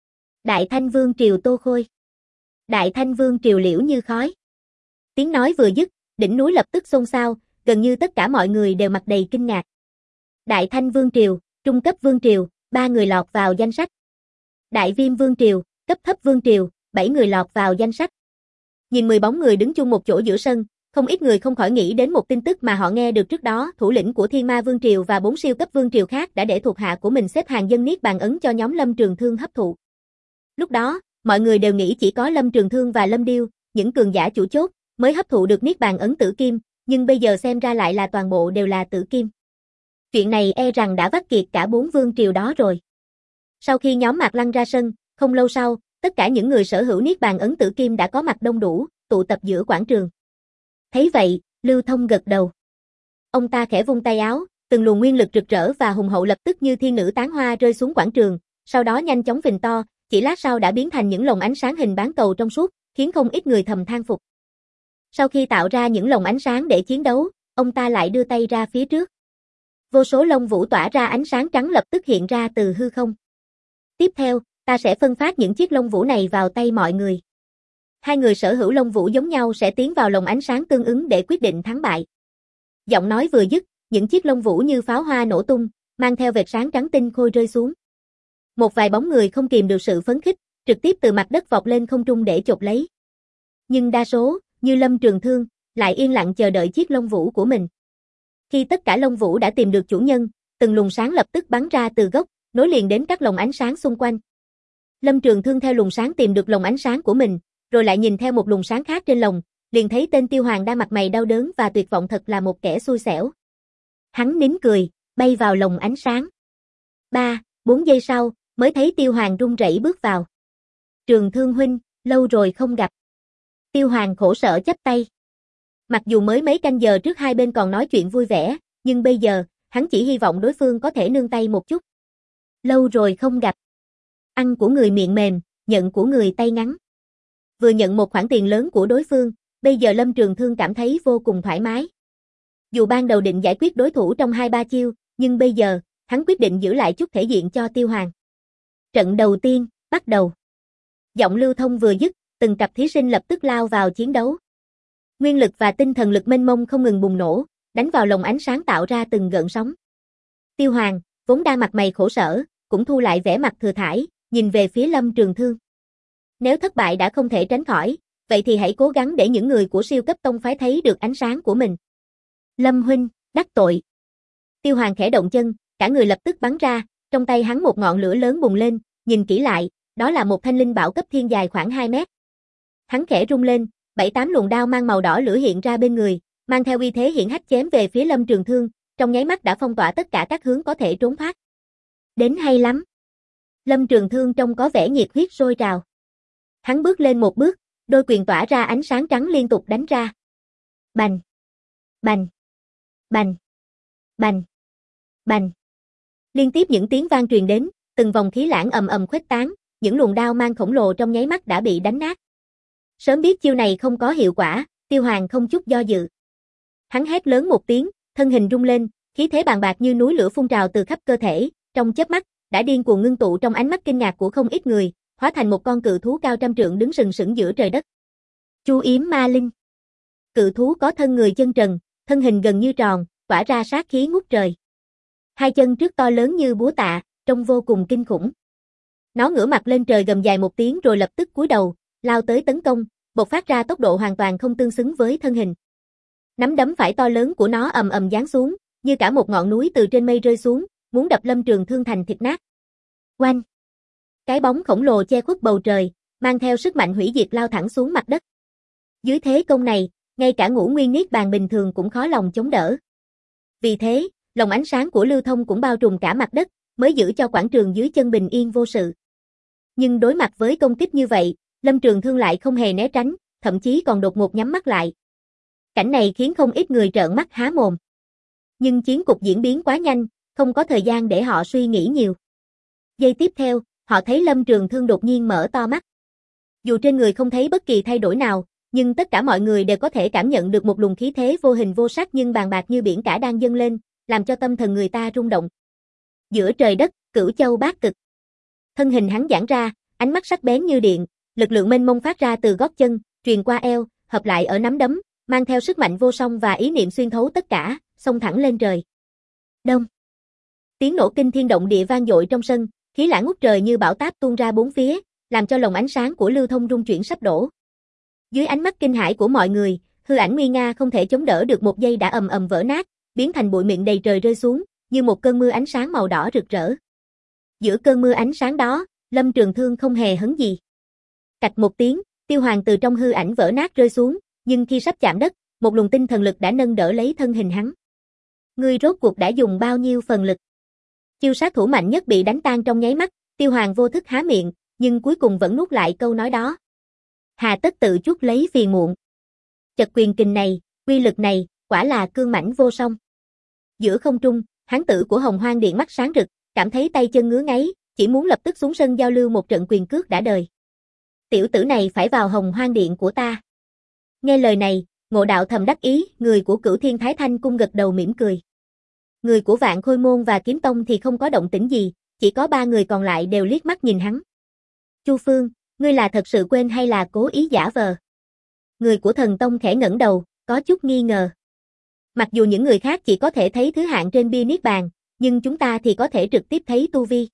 Speaker 1: Đại Thanh Vương Triều Tô Khôi, Đại Thanh Vương Triều Liễu Như Khói. Tiếng nói vừa dứt, đỉnh núi lập tức xôn xao, gần như tất cả mọi người đều mặt đầy kinh ngạc. Đại Thanh Vương Triều, trung cấp Vương Triều, 3 người lọt vào danh sách. Đại Viêm Vương Triều, cấp thấp Vương Triều, 7 người lọt vào danh sách. Nhìn 10 bóng người đứng chung một chỗ giữa sân, Không ít người không khỏi nghĩ đến một tin tức mà họ nghe được trước đó, thủ lĩnh của Thiên Ma Vương Triều và 4 siêu cấp vương triều khác đã để thuộc hạ của mình xếp hàng dân niết bàn ấn cho nhóm Lâm Trường Thương hấp thụ. Lúc đó, mọi người đều nghĩ chỉ có Lâm Trường Thương và Lâm Điêu, những cường giả chủ chốt, mới hấp thụ được niết bàn ấn tử kim, nhưng bây giờ xem ra lại là toàn bộ đều là tử kim. Chuyện này e rằng đã vắt kiệt cả 4 vương triều đó rồi. Sau khi nhóm Mạc Lăng ra sân, không lâu sau, tất cả những người sở hữu niết bàn ấn tử kim đã có mặt đông đủ, tụ tập giữa quảng trường. Thấy vậy, Lưu Thông gật đầu. Ông ta khẽ vung tay áo, từng luồng nguyên lực rực rỡ và hùng hậu lập tức như thiên nữ tán hoa rơi xuống quảng trường, sau đó nhanh chóng phình to, chỉ lát sau đã biến thành những lồng ánh sáng hình bán cầu trong suốt, khiến không ít người thầm than phục. Sau khi tạo ra những lồng ánh sáng để chiến đấu, ông ta lại đưa tay ra phía trước. Vô số lông vũ tỏa ra ánh sáng trắng lập tức hiện ra từ hư không. Tiếp theo, ta sẽ phân phát những chiếc lông vũ này vào tay mọi người. Hai người sở hữu lông vũ giống nhau sẽ tiến vào lồng ánh sáng tương ứng để quyết định thắng bại. Giọng nói vừa dứt, những chiếc lông vũ như pháo hoa nổ tung, mang theo vệt sáng trắng tinh khôi rơi xuống. Một vài bóng người không kìm được sự phấn khích, trực tiếp từ mặt đất vọt lên không trung để chộp lấy. Nhưng đa số, như Lâm Trường Thương, lại yên lặng chờ đợi chiếc lông vũ của mình. Khi tất cả lông vũ đã tìm được chủ nhân, từng luồng sáng lập tức bắn ra từ gốc, nối liền đến các lồng ánh sáng xung quanh. Lâm Trường Thương theo luồng sáng tìm được lồng ánh sáng của mình, rồi lại nhìn theo một luồng sáng khác trên lồng, liền thấy tên Tiêu Hoàng đang mặt mày đau đớn và tuyệt vọng thật là một kẻ xui xẻo. Hắn nín cười, bay vào lồng ánh sáng. 3-4 giây sau, mới thấy Tiêu Hoàng run rẩy bước vào. Trường Thương huynh, lâu rồi không gặp. Tiêu Hoàng khổ sở chắp tay. Mặc dù mới mấy canh giờ trước hai bên còn nói chuyện vui vẻ, nhưng bây giờ, hắn chỉ hy vọng đối phương có thể nương tay một chút. Lâu rồi không gặp. Ăn của người miệng mềm, nhận của người tay ngắn. Vừa nhận một khoản tiền lớn của đối phương, bây giờ Lâm Trường Thương cảm thấy vô cùng thoải mái. Dù ban đầu định giải quyết đối thủ trong 2-3 chiêu, nhưng bây giờ, hắn quyết định giữ lại chút thể diện cho Tiêu Hoàng. Trận đầu tiên, bắt đầu. Giọng Lưu Thông vừa dứt, từng cặp thí sinh lập tức lao vào chiến đấu. Nguyên lực và tinh thần lực mênh mông không ngừng bùng nổ, đánh vào lồng ánh sáng tạo ra từng gợn sóng. Tiêu Hoàng, vốn đang mặt mày khổ sở, cũng thu lại vẻ mặt thừa thãi, nhìn về phía Lâm Trường Thương. Nếu thất bại đã không thể tránh khỏi, vậy thì hãy cố gắng để những người của siêu cấp tông phái thấy được ánh sáng của mình. Lâm huynh, đắc tội. Tiêu Hoàng khẽ động chân, cả người lập tức bắn ra, trong tay hắn một ngọn lửa lớn bùng lên, nhìn kỹ lại, đó là một thanh linh bảo cấp thiên dài khoảng 2 mét. Hắn khẽ rung lên, 7-8 luồng đao mang màu đỏ lửa hiện ra bên người, mang theo uy thế hiển hách chém về phía Lâm Trường Thương, trong nháy mắt đã phong tỏa tất cả các hướng có thể trốn thoát. Đến hay lắm. Lâm Trường Thương trông có vẻ nhiệt huyết sôi trào. Hắn bước lên một bước, đôi quyền tỏa ra ánh sáng trắng liên tục đánh ra. Bành, bành, bành, bành, bành. Liên tiếp những tiếng vang truyền đến, từng vòng khí lãng ầm ầm khuếch tán, những luồng đao mang khổng lồ trong nháy mắt đã bị đánh nát. Sớm biết chiêu này không có hiệu quả, Tiêu Hoàng không chút do dự. Hắn hét lớn một tiếng, thân hình rung lên, khí thế bàng bạc như núi lửa phun trào từ khắp cơ thể, trong chớp mắt, đã điên cuồng ngưng tụ trong ánh mắt kinh ngạc của không ít người, hóa thành một con cự thú cao trăm trượng đứng sừng sững giữa trời đất. Chu Yếm Ma Linh. Cự thú có thân người chân trần, thân hình gần như tròn, tỏa ra sát khí ngút trời. Hai chân trước to lớn như búa tạ, trông vô cùng kinh khủng. Nó ngửa mặt lên trời gầm dài một tiếng rồi lập tức cúi đầu, lao tới tấn công, bộc phát ra tốc độ hoàn toàn không tương xứng với thân hình. Nắm đấm phải to lớn của nó ầm ầm giáng xuống, như cả một ngọn núi từ trên mây rơi xuống, muốn đập Lâm Trường Thương thành thịt nát. Oanh! Cái bóng khổng lồ che khuất bầu trời, mang theo sức mạnh hủy diệt lao thẳng xuống mặt đất. Dưới thế công này, ngay cả Ngũ Nguyên Niết Bàn bình thường cũng khó lòng chống đỡ. Vì thế, lồng ánh sáng của Lưu Thông cũng bao trùm cả mặt đất, mới giữ cho quảng trường dưới chân bình yên vô sự. Nhưng đối mặt với công kích như vậy, Lâm Trường Thương lại không hề né tránh, thậm chí còn đột ngột nhắm mắt lại. Cảnh này khiến không ít người trợn mắt há mồm. Nhưng chiến cục diễn biến quá nhanh, không có thời gian để họ suy nghĩ nhiều. Giây tiếp theo, họ thấy Lâm Trường Thương đột nhiên mở to mắt. Dù trên người không thấy bất kỳ thay đổi nào, nhưng tất cả mọi người đều có thể cảm nhận được một luồng khí thế vô hình vô sắc nhưng bàng bạc như biển cả đang dâng lên, làm cho tâm thần người ta rung động. Giữa trời đất, cửu châu bát cực. Thân hình hắn giãn ra, ánh mắt sắc bén như điện, lực lượng mênh mông phát ra từ gót chân, truyền qua eo, hợp lại ở nắm đấm, mang theo sức mạnh vô song và ý niệm xuyên thấu tất cả, xông thẳng lên trời. Đông. Tiếng nổ kinh thiên động địa vang dội trong sân, khí lãng ngút trời như bão táp tuôn ra bốn phía, làm cho lồng ánh sáng của Lưu Thông rung chuyển sắp đổ. Dưới ánh mắt kinh hãi của mọi người, hư ảnh nguy nga không thể chống đỡ được một giây đã ầm ầm vỡ nát, biến thành bụi mịn đầy trời rơi xuống, như một cơn mưa ánh sáng màu đỏ rực rỡ. Giữa cơn mưa ánh sáng đó, Lâm Trường Thương không hề hấn gì. Cạch một tiếng, Tiêu Hoàng từ trong hư ảnh vỡ nát rơi xuống, nhưng khi sắp chạm đất, một luồng tinh thần lực đã nâng đỡ lấy thân hình hắn. Ngươi rốt cuộc đã dùng bao nhiêu phần lực? Chiêu sát thủ mạnh nhất bị đánh tan trong nháy mắt, Tiêu Hoàng vô thức há miệng, nhưng cuối cùng vẫn nuốt lại câu nói đó. Hà tất tự chuốc lấy phiền muộn. Chật quyền kình này, uy lực này, quả là cương mãnh vô song. Giữa không trung, hán tử của Hồng Hoang Điện mắt sáng rực, cảm thấy tay chân ngứa ngáy, chỉ muốn lập tức xuống sân giao lưu một trận quyền cước đã đời. Tiểu tử này phải vào Hồng Hoang Điện của ta. Nghe lời này, Ngộ Đạo thầm đắc ý, người của Cửu Thiên Thái Thanh cung gật đầu mỉm cười. Người của Vạn Khôi Môn và Kiếm Tông thì không có động tĩnh gì, chỉ có 3 người còn lại đều liếc mắt nhìn hắn. Chu Phương, ngươi là thật sự quên hay là cố ý giả vờ? Người của Thần Tông khẽ ngẩng đầu, có chút nghi ngờ. Mặc dù những người khác chỉ có thể thấy thứ hạng trên bia niết bàn, nhưng chúng ta thì có thể trực tiếp thấy tu vi.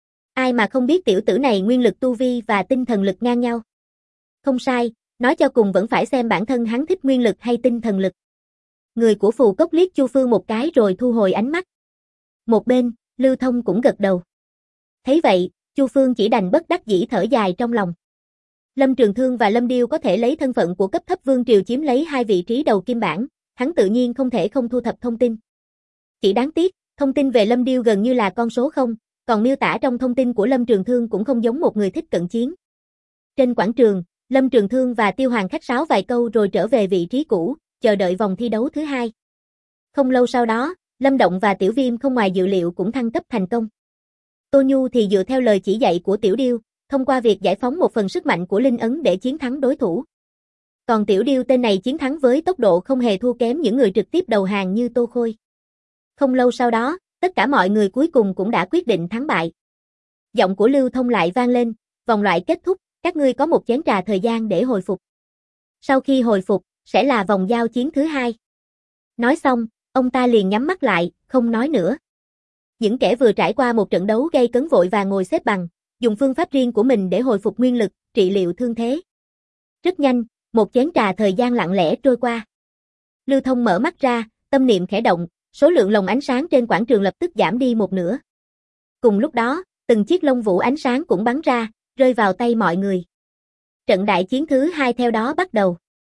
Speaker 1: Ai mà không biết tiểu tử này nguyên lực tu vi và tinh thần lực ngang nhau. Không sai, nói cho cùng vẫn phải xem bản thân hắn thích nguyên lực hay tinh thần lực. Người của Phù Cốc liếc Chu Phương một cái rồi thu hồi ánh mắt. Một bên, Lưu Thông cũng gật đầu. Thấy vậy, Chu Phương chỉ đành bất đắc dĩ thở dài trong lòng. Lâm Trường Thương và Lâm Điêu có thể lấy thân phận của cấp thấp vương triều chiếm lấy 2 vị trí đầu kim bảng, hắn tự nhiên không thể không thu thập thông tin. Chỉ đáng tiếc, thông tin về Lâm Điêu gần như là con số 0, còn miêu tả trong thông tin của Lâm Trường Thương cũng không giống một người thích cận chiến. Trên quảng trường, Lâm Trường Thương và Tiêu Hoàng khách sáo vài câu rồi trở về vị trí cũ, chờ đợi vòng thi đấu thứ 2. Không lâu sau đó, Lâm Động và Tiểu Viêm không ngoài dự liệu cũng thăng cấp thành công. Tô Nhu thì dựa theo lời chỉ dạy của Tiểu Điêu, thông qua việc giải phóng một phần sức mạnh của linh ấn để chiến thắng đối thủ. Còn Tiểu Điêu tên này chiến thắng với tốc độ không hề thua kém những người trực tiếp đầu hàng như Tô Khôi. Không lâu sau đó, tất cả mọi người cuối cùng cũng đã quyết định thắng bại. Giọng của Lưu Thông lại vang lên, vòng loại kết thúc, các ngươi có một chén trà thời gian để hồi phục. Sau khi hồi phục, sẽ là vòng giao chiến thứ 2. Nói xong, ông ta liền nhắm mắt lại, không nói nữa. Những kẻ vừa trải qua một trận đấu gây cấn vội và ngồi xếp bằng, dùng phương pháp riêng của mình để hồi phục nguyên lực, trị liệu thương thế. Rất nhanh, một chén trà thời gian lặng lẽ trôi qua. Lưu Thông mở mắt ra, tâm niệm khẽ động, số lượng lồng ánh sáng trên quảng trường lập tức giảm đi một nửa. Cùng lúc đó, từng chiếc lông vũ ánh sáng cũng bắn ra, rơi vào tay mọi người. Trận đại chiến thứ 2 theo đó bắt đầu.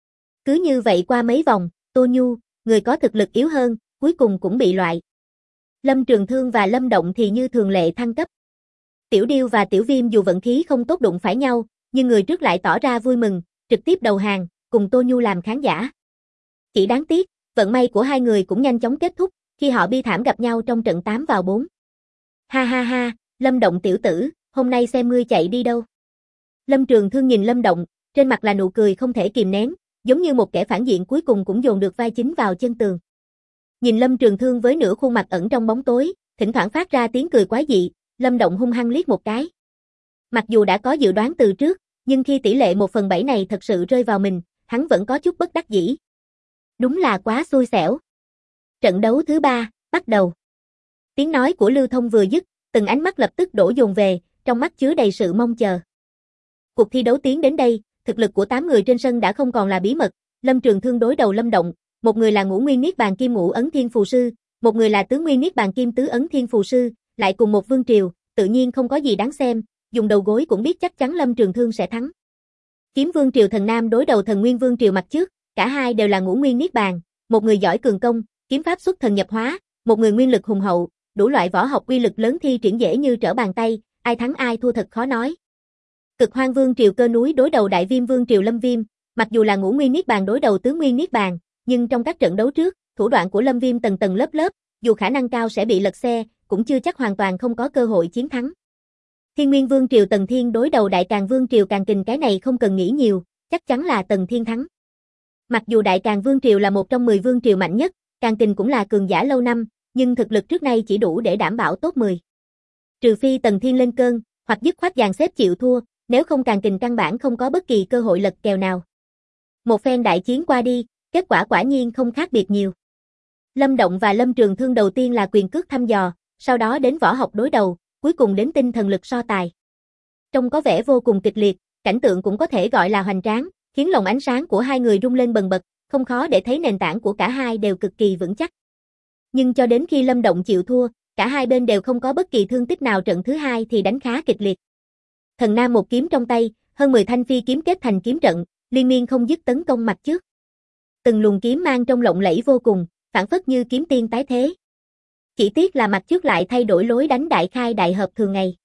Speaker 1: Cứ như vậy qua mấy vòng, Tô Nhu, người có thực lực yếu hơn, cuối cùng cũng bị loại. Lâm Trường Thương và Lâm Động thì như thường lệ thăng cấp. Tiểu Điêu và Tiểu Viêm dù vận khí không tốt đụng phải nhau, nhưng người trước lại tỏ ra vui mừng, trực tiếp đầu hàng, cùng Tô Nhu làm khán giả. Chỉ đáng tiếc, vận may của hai người cũng nhanh chóng kết thúc, khi họ bi thảm gặp nhau trong trận 8 vào 4. Ha ha ha, Lâm Động tiểu tử, hôm nay xem ngươi chạy đi đâu. Lâm Trường Thương nhìn Lâm Động, trên mặt là nụ cười không thể kìm nén, giống như một kẻ phản diện cuối cùng cũng dồn được vai chính vào chân tường. Nhìn Lâm Trường Thương với nửa khuôn mặt ẩn trong bóng tối, thỉnh thoảng phát ra tiếng cười quái dị, Lâm Động hung hăng liếc một cái. Mặc dù đã có dự đoán từ trước, nhưng khi tỷ lệ 1/7 này thật sự rơi vào mình, hắn vẫn có chút bất đắc dĩ. Đúng là quá xui xẻo. Trận đấu thứ 3, bắt đầu. Tiếng nói của Lưu Thông vừa dứt, từng ánh mắt lập tức đổ dồn về, trong mắt chứa đầy sự mong chờ. Cuộc thi đấu tiến đến đây, thực lực của 8 người trên sân đã không còn là bí mật, Lâm Trường Thương đối đầu Lâm Động, một người là Ngũ Nguyên Niết Bàn Kim Ngũ Ấn Thiên Phù Sư, một người là Tứ Nguyên Niết Bàn Kim Tứ Ấn Thiên Phù Sư, lại cùng một vương triều, tự nhiên không có gì đáng xem, dùng đầu gối cũng biết chắc chắn Lâm Trường Thương sẽ thắng. Kiếm Vương triều Thần Nam đối đầu Thần Nguyên Vương triều mặt trước, cả hai đều là Ngũ Nguyên Niết Bàn, một người giỏi cường công, kiếm pháp xuất thần nhập hóa, một người nguyên lực hùng hậu, đủ loại võ học uy lực lớn thi triển dễ như trở bàn tay, ai thắng ai thua thật khó nói. Cực Hoang Vương triều Cơ Núi đối đầu Đại Viêm Vương triều Lâm Viêm, mặc dù là Ngũ Nguyên Niết Bàn đối đầu Tứ Nguyên Niết Bàn, nhưng trong các trận đấu trước, thủ đoạn của Lâm Viêm tầng tầng lớp lớp, dù khả năng cao sẽ bị lật xe, cũng chưa chắc hoàn toàn không có cơ hội chiến thắng. Thiên Nguyên Vương triều Tần Thiên đối đầu Đại Càn Vương triều Càn Kình, cái này không cần nghĩ nhiều, chắc chắn là Tần Thiên thắng. Mặc dù Đại Càn Vương triều là một trong 10 vương triều mạnh nhất, Càn Kình cũng là cường giả lâu năm, nhưng thực lực trước nay chỉ đủ để đảm bảo top 10. Trừ phi Tần Thiên lên cơn, hoặc dứt khoát dàn xếp chịu thua, nếu không Càn Kình căn bản không có bất kỳ cơ hội lật kèo nào. Một phen đại chiến qua đi, kết quả quả nhiên không khác biệt nhiều. Lâm Động và Lâm Trường Thương đầu tiên là quyền cước thăm dò, sau đó đến võ học đối đầu, cuối cùng đến tinh thần lực so tài. Trông có vẻ vô cùng kịch liệt, cảnh tượng cũng có thể gọi là hoành tráng, khiến lồng ánh sáng của hai người rung lên bần bật, không khó để thấy nền tảng của cả hai đều cực kỳ vững chắc. Nhưng cho đến khi Lâm Động chịu thua, cả hai bên đều không có bất kỳ thương tích nào, trận thứ hai thì đánh khá kịch liệt. Thần Nam một kiếm trong tay, hơn 10 thanh phi kiếm kết thành kiếm trận, liên miên không dứt tấn công mặt trước. Từng luồng kiếm mang trông lộng lẫy vô cùng, phảng phất như kiếm tiên tái thế. Chỉ tiếc là mặt trước lại thay đổi lối đánh đại khai đại hợp thường ngày.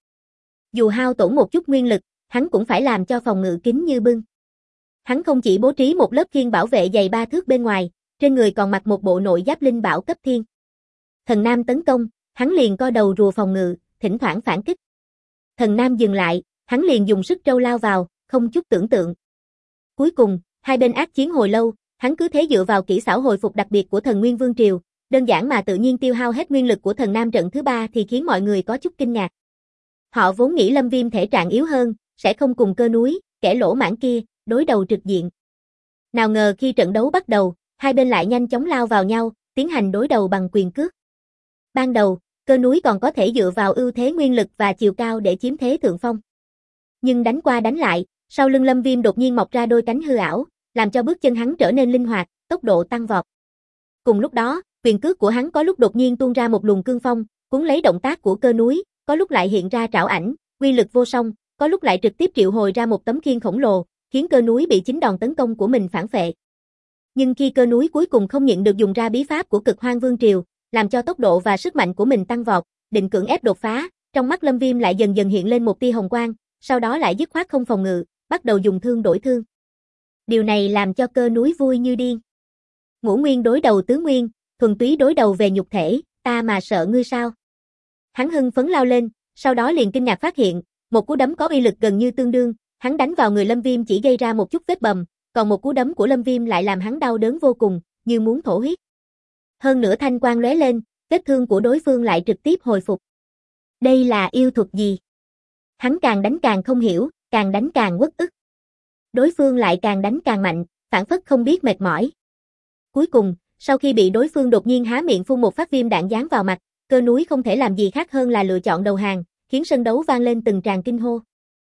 Speaker 1: Dù hao tổn một chút nguyên lực, hắn cũng phải làm cho phòng ngự kín như bưng. Hắn không chỉ bố trí một lớp khiên bảo vệ dày 3 thước bên ngoài, trên người còn mặc một bộ nội giáp linh bảo cấp thiên. Thần Nam tấn công, hắn liền co đầu rùa phòng ngự, thỉnh thoảng phản kích. Thần Nam dừng lại, hắn liền dùng sức trâu lao vào, không chút tưởng tượng. Cuối cùng, hai bên ác chiến hồi lâu, hắn cứ thế dựa vào kỹ xảo hồi phục đặc biệt của Thần Nguyên Vương Triều, đơn giản mà tự nhiên tiêu hao hết nguyên lực của Thần Nam trận thứ 3 thì khiến mọi người có chút kinh ngạc. Họ vốn nghĩ Lâm Viêm thể trạng yếu hơn, sẽ không cùng Cơ Núi, kẻ lỗ mãng kia, đối đầu trực diện. Nào ngờ khi trận đấu bắt đầu, hai bên lại nhanh chóng lao vào nhau, tiến hành đối đầu bằng quyền cước. Ban đầu, Cơ Núi còn có thể dựa vào ưu thế nguyên lực và chiều cao để chiếm thế thượng phong. Nhưng đánh qua đánh lại, sau lưng Lâm Viêm đột nhiên mọc ra đôi cánh hư ảo, làm cho bước chân hắn trở nên linh hoạt, tốc độ tăng vọt. Cùng lúc đó, quyền cước của hắn có lúc đột nhiên tuôn ra một luồng cương phong, cuốn lấy động tác của Cơ Núi, có lúc lại hiện ra trảo ảnh, uy lực vô song, có lúc lại trực tiếp triệu hồi ra một tấm khiên khổng lồ, khiến Cơ Núi bị chính đòn tấn công của mình phản phệ. Nhưng khi Cơ Núi cuối cùng không nhịn được dùng ra bí pháp của Cực Hoang Vương Triều, làm cho tốc độ và sức mạnh của mình tăng vọt, định cưỡng ép đột phá, trong mắt Lâm Viêm lại dần dần hiện lên một tia hồng quang, sau đó lại dứt khoát không phòng ngự, bắt đầu dùng thương đổi thương. Điều này làm cho Cơ Núi vui như điên. Ngũ Nguyên đối đầu tứ nguyên, thuần túy đối đầu về nhục thể, ta mà sợ ngươi sao? Hắn hưng phấn lao lên, sau đó liền kinh ngạc phát hiện, một cú đấm có uy lực gần như tương đương, hắn đánh vào người Lâm Viêm chỉ gây ra một chút vết bầm, còn một cú đấm của Lâm Viêm lại làm hắn đau đớn vô cùng, như muốn thổ huyết. Hơn nữa thanh quang lóe lên, vết thương của đối phương lại trực tiếp hồi phục. Đây là yêu thuật gì? Hắn càng đánh càng không hiểu, càng đánh càng uất ức. Đối phương lại càng đánh càng mạnh, phản phất không biết mệt mỏi. Cuối cùng, sau khi bị đối phương đột nhiên há miệng phun một phát viêm đạn giáng vào mặt, Cơ Núi không thể làm gì khác hơn là lựa chọn đầu hàng, khiến sân đấu vang lên từng tràng kinh hô.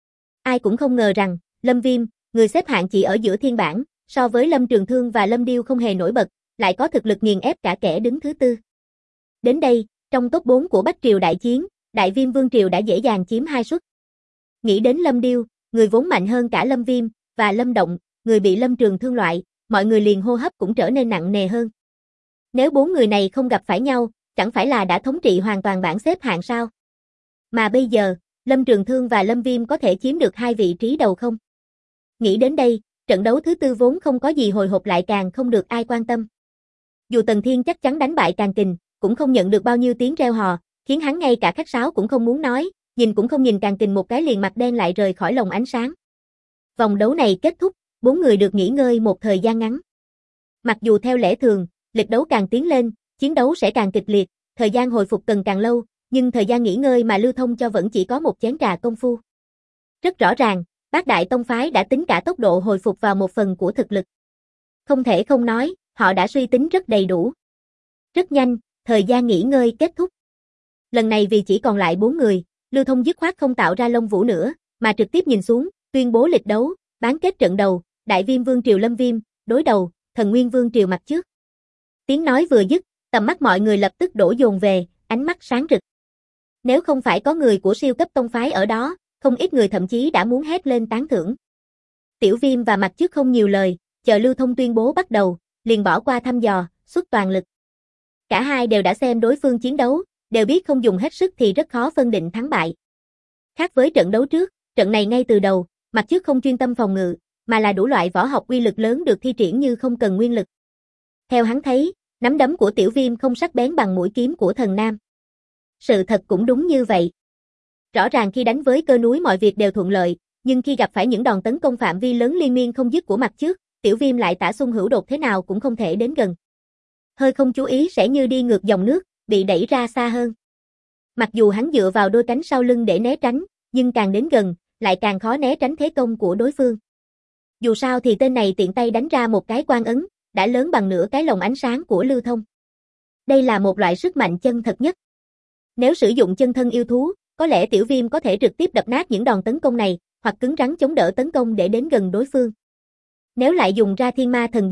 Speaker 1: Ai cũng không ngờ rằng, Lâm Viêm, người xếp hạng chỉ ở giữa thiên bảng, so với Lâm Trường Thương và Lâm Điêu không hề nổi bật, lại có thực lực nghiền ép cả kẻ đứng thứ 4. Đến đây, trong top 4 của Bách Triều đại chiến, Đại Viêm Vương Triều đã dễ dàng chiếm 2 suất. Nghĩ đến Lâm Điêu, người vốn mạnh hơn cả Lâm Viêm, và Lâm Động, người bị Lâm Trường Thương loại, mọi người liền hô hấp cũng trở nên nặng nề hơn. Nếu 4 người này không gặp phải nhau, chẳng phải là đã thống trị hoàn toàn bảng xếp hạng sao? Mà bây giờ, Lâm Trường Thương và Lâm Viêm có thể chiếm được 2 vị trí đầu không? Nghĩ đến đây, trận đấu thứ 4 vốn không có gì hồi hộp lại càng không được ai quan tâm. Dù Tần Thiên chắc chắn đánh bại Càn Kình, cũng không nhận được bao nhiêu tiếng reo hò, khiến hắn ngay cả khách sáo cũng không muốn nói, nhìn cũng không nhìn Càn Kình một cái liền mặt đen lại rời khỏi lồng ánh sáng. Vòng đấu này kết thúc, 4 người được nghỉ ngơi một thời gian ngắn. Mặc dù theo lẽ thường, lịch đấu càng tiến lên, chiến đấu sẽ càng kịch liệt, thời gian hồi phục cần càng lâu, nhưng thời gian nghỉ ngơi mà lưu thông cho vẫn chỉ có một chén trà công phu. Rất rõ ràng, Bát Đại Tông phái đã tính cả tốc độ hồi phục vào một phần của thực lực. Không thể không nói, họ đã suy tính rất đầy đủ. Rất nhanh, thời gian nghỉ ngơi kết thúc. Lần này vì chỉ còn lại 4 người, lưu thông dứt khoát không tạo ra lông vũ nữa, mà trực tiếp nhìn xuống, tuyên bố lịch đấu, bán kết trận đầu, Đại Viêm Vương Triều Lâm Viêm, đối đầu, Thần Nguyên Vương Triều mặt trước. Tiếng nói vừa dứt, tầm mắt mọi người lập tức đổ dồn về, ánh mắt sáng rực. Nếu không phải có người của siêu cấp tông phái ở đó, không ít người thậm chí đã muốn hét lên tán thưởng. Tiểu Viêm và mặt trước không nhiều lời, chờ lưu thông tuyên bố bắt đầu, liền bỏ qua thăm dò, xuất toàn lực. Cả hai đều đã xem đối phương chiến đấu, đều biết không dùng hết sức thì rất khó phân định thắng bại. Khác với trận đấu trước, trận này ngay từ đầu, mặt trước không chuyên tâm phòng ngự, mà là đủ loại võ học uy lực lớn được thi triển như không cần nguyên lực. Theo hắn thấy, nắm đấm của Tiểu Viêm không sắc bén bằng mũi kiếm của Thần Nam. Sự thật cũng đúng như vậy. Rõ ràng khi đánh với Cơ Núi mọi việc đều thuận lợi, nhưng khi gặp phải những đòn tấn công phạm vi lớn liên miên không dứt của mặt trước, Tiểu Viêm lại tả xung hữu đột thế nào cũng không thể đến gần. Hơi không chú ý sẽ như đi ngược dòng nước, bị đẩy ra xa hơn. Mặc dù hắn dựa vào đôi cánh sau lưng để né tránh, nhưng càng đến gần, lại càng khó né tránh thế công của đối phương. Dù sao thì tên này tiện tay đánh ra một cái quan ấn, đã lớn bằng nửa cái lồng ánh sáng của Lưu Thông. Đây là một loại sức mạnh chân thật nhất. Nếu sử dụng chân thân yêu thú, có lẽ Tiểu Viêm có thể trực tiếp đập nát những đòn tấn công này, hoặc cứng rắn chống đỡ tấn công để đến gần đối phương. Nếu lại dùng ra Thiên Ma Thần Biến,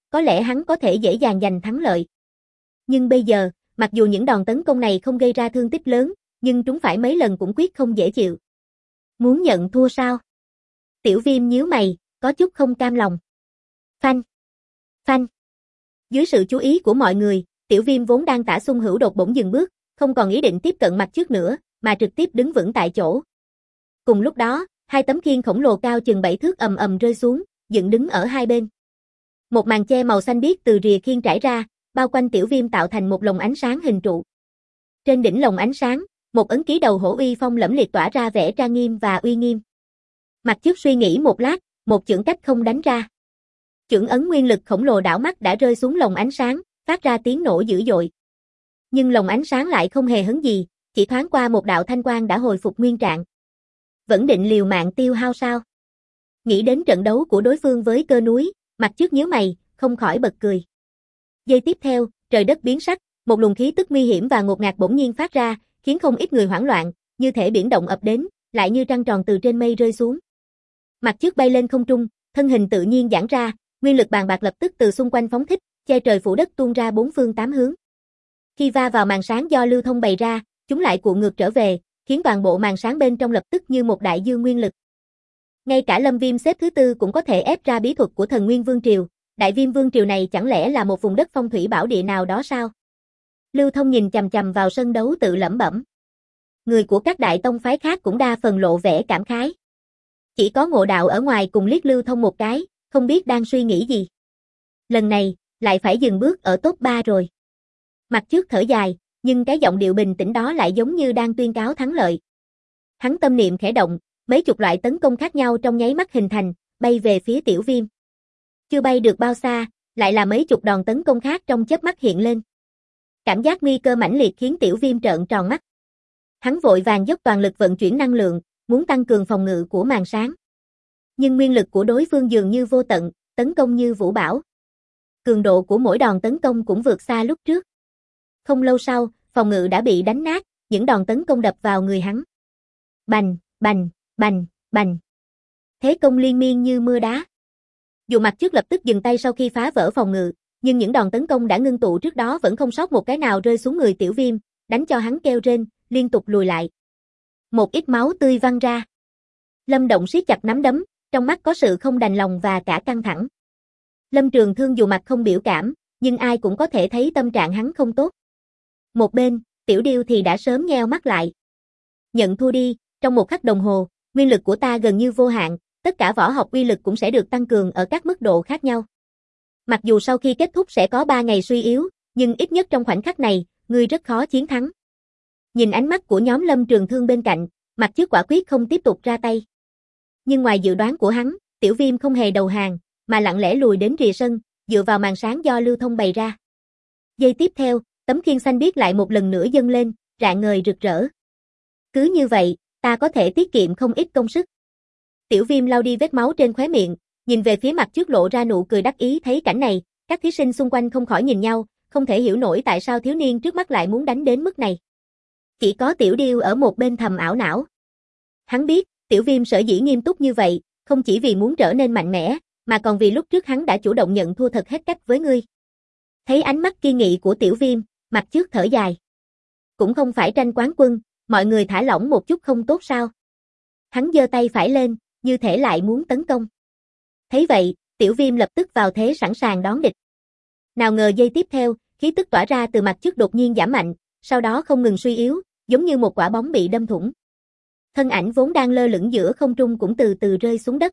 Speaker 1: có lẽ hắn có thể dễ dàng giành thắng lợi. Nhưng bây giờ, mặc dù những đòn tấn công này không gây ra thương tích lớn, nhưng trúng phải mấy lần cũng quyết không dễ chịu. Muốn nhận thua sao? Tiểu Viêm nhíu mày, có chút không cam lòng. Phanh! Phanh! Dưới sự chú ý của mọi người, Tiểu Viêm vốn đang tả xung hữu đột bỗng dừng bước, không còn ý định tiếp cận mặt trước nữa, mà trực tiếp đứng vững tại chỗ. Cùng lúc đó, hai tấm khiên khổng lồ cao chừng 7 thước ầm ầm rơi xuống, dựng đứng ở hai bên. Một màn che màu xanh biếc từ rìa khiên trải ra, bao quanh Tiểu Viêm tạo thành một lồng ánh sáng hình trụ. Trên đỉnh lồng ánh sáng, một ấn ký đầu hổ uy phong lẫm liệt tỏa ra vẻ trang nghiêm và uy nghiêm. Mặt trước suy nghĩ một lát, một chưởng cách không đánh ra. Chưởng ấn nguyên lực khổng lồ đảo mắt đã rơi xuống lồng ánh sáng, phát ra tiếng nổ dữ dội. Nhưng lồng ánh sáng lại không hề hấn gì, chỉ thoáng qua một đạo thanh quang đã hồi phục nguyên trạng. Vẫn định liều mạng tiêu hao sao? Nghĩ đến trận đấu của đối phương với cơ núi, mặt trước nhíu mày, không khỏi bật cười. Giây tiếp theo, trời đất biến sắc, một luồng khí tức nguy hiểm và ngột ngạt bỗng nhiên phát ra, khiến không ít người hoảng loạn, như thể biển động ập đến, lại như trăng tròn từ trên mây rơi xuống. Mặt trước bay lên không trung, thân hình tự nhiên giãn ra, nguyên lực bàng bạc lập tức từ xung quanh phóng thích, che trời phủ đất tuôn ra bốn phương tám hướng. Khi va vào màn sáng do lưu thông bày ra, chúng lại cuộn ngược trở về, khiến toàn bộ màn sáng bên trong lập tức như một đại dương nguyên lực. Ngay cả Lâm Viêm xếp thứ tư cũng có thể ép ra bí thuật của Thần Nguyên Vương Triều, Đại Viêm Vương Triều này chẳng lẽ là một vùng đất phong thủy bảo địa nào đó sao? Lưu Thông nhìn chằm chằm vào sân đấu tự lẩm bẩm. Người của các đại tông phái khác cũng đa phần lộ vẻ cảm khái. Chỉ có Ngộ Đạo ở ngoài cùng liếc Lưu Thông một cái, không biết đang suy nghĩ gì. Lần này, lại phải dừng bước ở top 3 rồi. Mặt trước thở dài, nhưng cái giọng điệu bình tĩnh đó lại giống như đang tuyên cáo thắng lợi. Hắn tâm niệm khẽ động, mấy chục loại tấn công khác nhau trong nháy mắt hình thành, bay về phía Tiểu Viêm. Chưa bay được bao xa, lại là mấy chục đòn tấn công khác trong chớp mắt hiện lên. Cảm giác nguy cơ mãnh liệt khiến Tiểu Viêm trợn tròn mắt. Hắn vội vàng dốc toàn lực vận chuyển năng lượng, muốn tăng cường phòng ngự của màn sáng. Nhưng nguyên lực của đối phương dường như vô tận, tấn công như vũ bão. Cường độ của mỗi đòn tấn công cũng vượt xa lúc trước. Không lâu sau, phòng ngự đã bị đánh nát, những đòn tấn công đập vào người hắn. Bành, bành, bành, bành. Thế công liên miên như mưa đá. Dù mặt trước lập tức dừng tay sau khi phá vỡ phòng ngự, nhưng những đòn tấn công đã ngưng tụ trước đó vẫn không sót một cái nào rơi xuống người Tiểu Viêm, đánh cho hắn kêu rên, liên tục lùi lại. Một ít máu tươi văng ra. Lâm Động siết chặt nắm đấm, trong mắt có sự không đành lòng và cả căng thẳng. Lâm Trường Thương dù mặt không biểu cảm, nhưng ai cũng có thể thấy tâm trạng hắn không tốt. Một bên, Tiểu Điêu thì đã sớm nheo mắt lại. Nhận thua đi, trong một khắc đồng hồ, nguyên lực của ta gần như vô hạn, tất cả võ học uy lực cũng sẽ được tăng cường ở các mức độ khác nhau. Mặc dù sau khi kết thúc sẽ có 3 ngày suy yếu, nhưng ít nhất trong khoảnh khắc này, ngươi rất khó chiến thắng. Nhìn ánh mắt của nhóm Lâm Trường Thương bên cạnh, mặt trước quả quyết không tiếp tục ra tay. Nhưng ngoài dự đoán của hắn, Tiểu Viêm không hề đầu hàng, mà lặng lẽ lùi đến rìa sân, dựa vào màn sáng do Lưu Thông bày ra. Giây tiếp theo, tấm khiên xanh biếc lại một lần nữa dâng lên, rạng ngời rực rỡ. Cứ như vậy, ta có thể tiết kiệm không ít công sức. Tiểu Viêm lau đi vết máu trên khóe miệng, nhìn về phía mặt trước lộ ra nụ cười đắc ý. Thấy cảnh này, các thí sinh xung quanh không khỏi nhìn nhau, không thể hiểu nổi tại sao thiếu niên trước mắt lại muốn đánh đến mức này. Chỉ có Tiểu Điêu ở một bên thầm ảo não. Hắn biết, Tiểu Viêm sở dĩ nghiêm túc như vậy, không chỉ vì muốn trở nên mạnh mẽ, mà còn vì lúc trước hắn đã chủ động nhận thua thật hết cách với ngươi. Thấy ánh mắt kiên nghị của Tiểu Viêm, mặt trước thở dài. Cũng không phải tranh quán quân, mọi người thả lỏng một chút không tốt sao? Hắn giơ tay phải lên, như thể lại muốn tấn công. Thấy vậy, Tiểu Viêm lập tức vào thế sẵn sàng đón địch. Nào ngờ giây tiếp theo, khí tức tỏa ra từ mặt trước đột nhiên giảm mạnh, sau đó không ngừng suy yếu, giống như một quả bóng bị đâm thủng. Thân ảnh vốn đang lơ lửng giữa không trung cũng từ từ rơi xuống đất.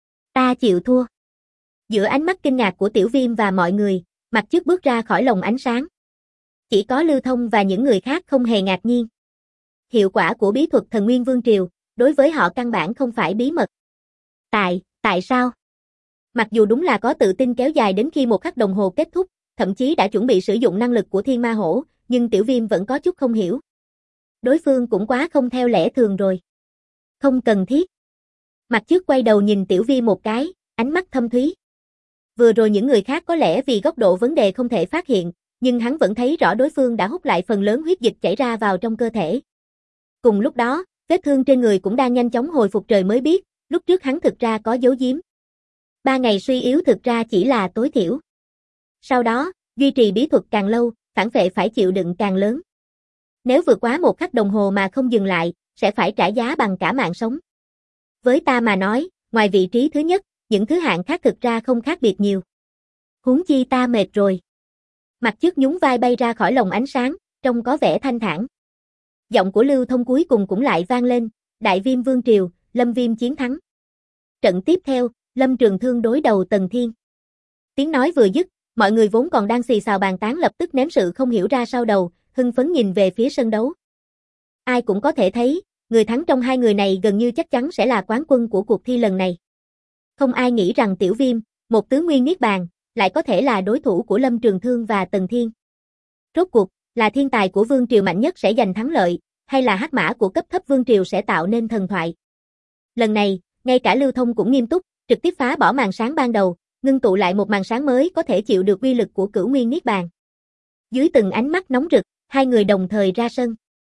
Speaker 1: Ta chịu thua. Giữa ánh mắt kinh ngạc của Tiểu Viêm và mọi người, mặt trước bước ra khỏi lồng ánh sáng. Chỉ có Lưu Thông và những người khác không hề ngạc nhiên. Hiệu quả của bí thuật Thần Nguyên Vương Triều, đối với họ căn bản không phải bí mật. Tại sao? Mặc dù đúng là có tự tin kéo dài đến khi một khắc đồng hồ kết thúc, thậm chí đã chuẩn bị sử dụng năng lực của Thiên Ma Hổ, nhưng Tiểu Viêm vẫn có chút không hiểu. Đối phương cũng quá không theo lẽ thường rồi. Không cần thiết. Mặt trước quay đầu nhìn Tiểu Viêm một cái, ánh mắt thâm thúy. Vừa rồi những người khác có lẽ vì góc độ vấn đề không thể phát hiện, nhưng hắn vẫn thấy rõ đối phương đã hút lại phần lớn huyết dịch chảy ra vào trong cơ thể. Cùng lúc đó, vết thương trên người cũng đang nhanh chóng hồi phục. Trời mới biết, lúc trước hắn thực ra có giấu giếm. 3 ngày suy yếu thực ra chỉ là tối thiểu. Sau đó, duy trì bí thuật càng lâu, phản vệ phải chịu đựng càng lớn. Nếu vượt quá 1 khắc đồng hồ mà không dừng lại, sẽ phải trả giá bằng cả mạng sống. Với ta mà nói, ngoài vị trí thứ nhất, những thứ hạng khác thực ra không khác biệt nhiều. Huống chi ta mệt rồi. Mặt trước nhún vai bay ra khỏi lồng ánh sáng, trông có vẻ thanh thản. Giọng của Lưu Thông cuối cùng cũng lại vang lên, Đại Viêm Vương Triều, Lâm Viêm chiến thắng. Trận tiếp theo, Lâm Trường Thương đối đầu Tần Thiên. Tiếng nói vừa dứt, mọi người vốn còn đang xì xào bàn tán lập tức ném sự không hiểu ra sau đầu, hưng phấn nhìn về phía sân đấu. Ai cũng có thể thấy, người thắng trong hai người này gần như chắc chắn sẽ là quán quân của cuộc thi lần này. Không ai nghĩ rằng Tiểu Viêm, một tứ nguyên niết bàn, lại có thể là đối thủ của Lâm Trường Thương và Tần Thiên. Rốt cuộc, là thiên tài của Vương Triều mạnh nhất sẽ giành thắng lợi, hay là hắc mã của cấp thấp Vương Triều sẽ tạo nên thần thoại. Lần này, ngay cả Lưu Thông cũng nghiêm túc, trực tiếp phá bỏ màn sáng ban đầu, ngưng tụ lại một màn sáng mới có thể chịu được uy lực của Cửu Nguyên Niết Bàn. Dưới từng ánh mắt nóng rực, hai người đồng thời ra sân.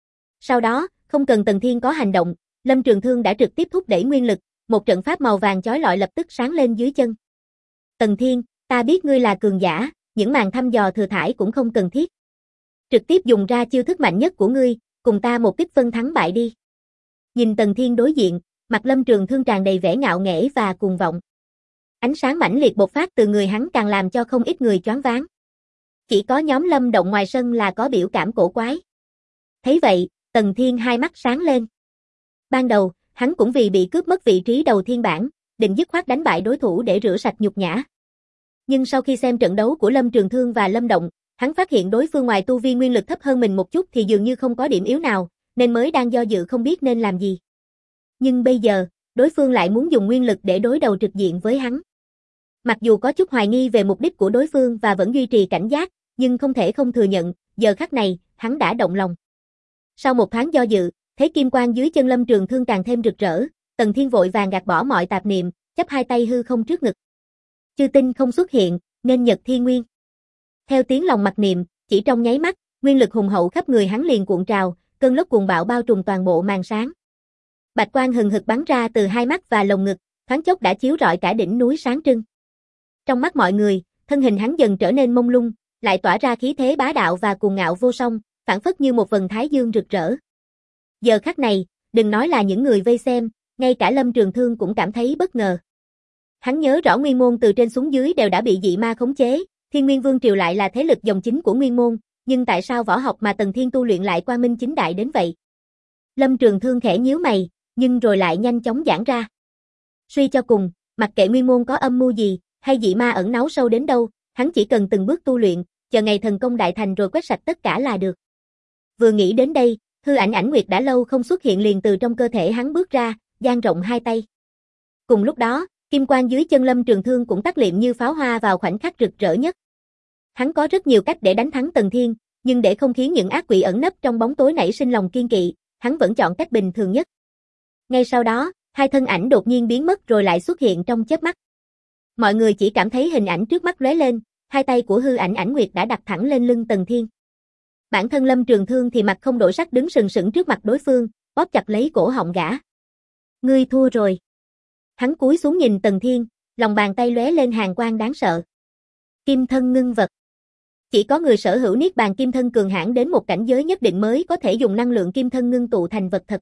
Speaker 1: Sau đó, không cần Tần Thiên có hành động, Lâm Trường Thương đã trực tiếp thúc đẩy nguyên lực, một trận pháp màu vàng chói lọi lập tức sáng lên dưới chân. Tần Thiên, ta biết ngươi là cường giả, những màn thăm dò thừa thãi cũng không cần thiết. Trực tiếp dùng ra chiêu thức mạnh nhất của ngươi, cùng ta một kích phân thắng bại đi. Nhìn Tần Thiên đối diện, mặt Lâm Trường Thương tràn đầy vẻ ngạo nghễ và cuồng vọng. Ánh sáng mãnh liệt bộc phát từ người hắn càng làm cho không ít người choáng váng. Chỉ có nhóm Lâm Động ngoài sân là có biểu cảm cổ quái. Thấy vậy, Tần Thiên hai mắt sáng lên. Ban đầu, hắn cũng vì bị cướp mất vị trí đầu thiên bảng, định dứt khoát đánh bại đối thủ để rửa sạch nhục nhã. Nhưng sau khi xem trận đấu của Lâm Trường Thương và Lâm Động, hắn phát hiện đối phương ngoài tu vi nguyên lực thấp hơn mình một chút thì dường như không có điểm yếu nào, nên mới đang do dự không biết nên làm gì. Nhưng bây giờ, đối phương lại muốn dùng nguyên lực để đối đầu trực diện với hắn. Mặc dù có chút hoài nghi về mục đích của đối phương và vẫn duy trì cảnh giác, nhưng không thể không thừa nhận, giờ khắc này, hắn đã động lòng. Sau một thoáng do dự, thấy kim quang dưới chân Lâm Trường Thương càng thêm rực rỡ, Tần Thiên vội vàng gạt bỏ mọi tạp niệm, chắp hai tay hư không trước ngực. Chư tinh không xuất hiện, nên nhật thiên nguyên. Theo tiếng lòng mặc niệm, chỉ trong nháy mắt, nguyên lực hùng hậu khắp người hắn liền cuộn trào, cơn lốc cuồng bạo bao trùm toàn bộ màn sáng. Bạch quang hừng hực bắn ra từ hai mắt và lồng ngực, thoáng chốc đã chiếu rọi cả đỉnh núi sáng trưng. Trong mắt mọi người, thân hình hắn dần trở nên mông lung, lại tỏa ra khí thế bá đạo và cuồng ngạo vô song, phảng phất như một vầng thái dương rực rỡ. Giờ khắc này, đừng nói là những người vây xem, ngay cả Lâm Trường Thương cũng cảm thấy bất ngờ. Hắn nhớ rõ Nguyên Môn từ trên xuống dưới đều đã bị dị ma khống chế, Thiên Nguyên Vương Triều lại là thế lực dòng chính của Nguyên Môn, nhưng tại sao võ học mà Tần Thiên tu luyện lại quang minh chính đại đến vậy? Lâm Trường Thương khẽ nhíu mày, nhưng rồi lại nhanh chóng giãn ra. Suy cho cùng, mặc kệ Nguyên Môn có âm mưu gì, hay dị ma ẩn náu sâu đến đâu, hắn chỉ cần từng bước tu luyện, chờ ngày thần công đại thành rồi quét sạch tất cả là được. Vừa nghĩ đến đây, hư ảnh Ảnh Nguyệt đã lâu không xuất hiện liền từ trong cơ thể hắn bước ra, dang rộng hai tay. Cùng lúc đó, kim quang dưới chân Lâm Trường Thương cũng tắt liệm như pháo hoa vào khoảnh khắc rực rỡ nhất. Hắn có rất nhiều cách để đánh thắng Tần Thiên, nhưng để không khiến những ác quỷ ẩn nấp trong bóng tối nảy sinh lòng kiên kỵ, hắn vẫn chọn cách bình thường nhất. Ngay sau đó, hai thân ảnh đột nhiên biến mất rồi lại xuất hiện trong chớp mắt. Mọi người chỉ cảm thấy hình ảnh trước mắt lóe lên, hai tay của hư ảnh Ảnh Nguyệt đã đặt thẳng lên lưng Tần Thiên. Bản thân Lâm Trường Thương thì mặt không đổi sắc đứng sừng sững trước mặt đối phương, bóp chặt lấy cổ họng gã. Ngươi thua rồi. Hắn cúi xuống nhìn Tần Thiên, lòng bàn tay lóe lên hàn quang đáng sợ. Kim thân ngưng vật. Chỉ có người sở hữu niết bàn kim thân cường hãn đến một cảnh giới nhất định mới có thể dùng năng lượng kim thân ngưng tụ thành vật thật.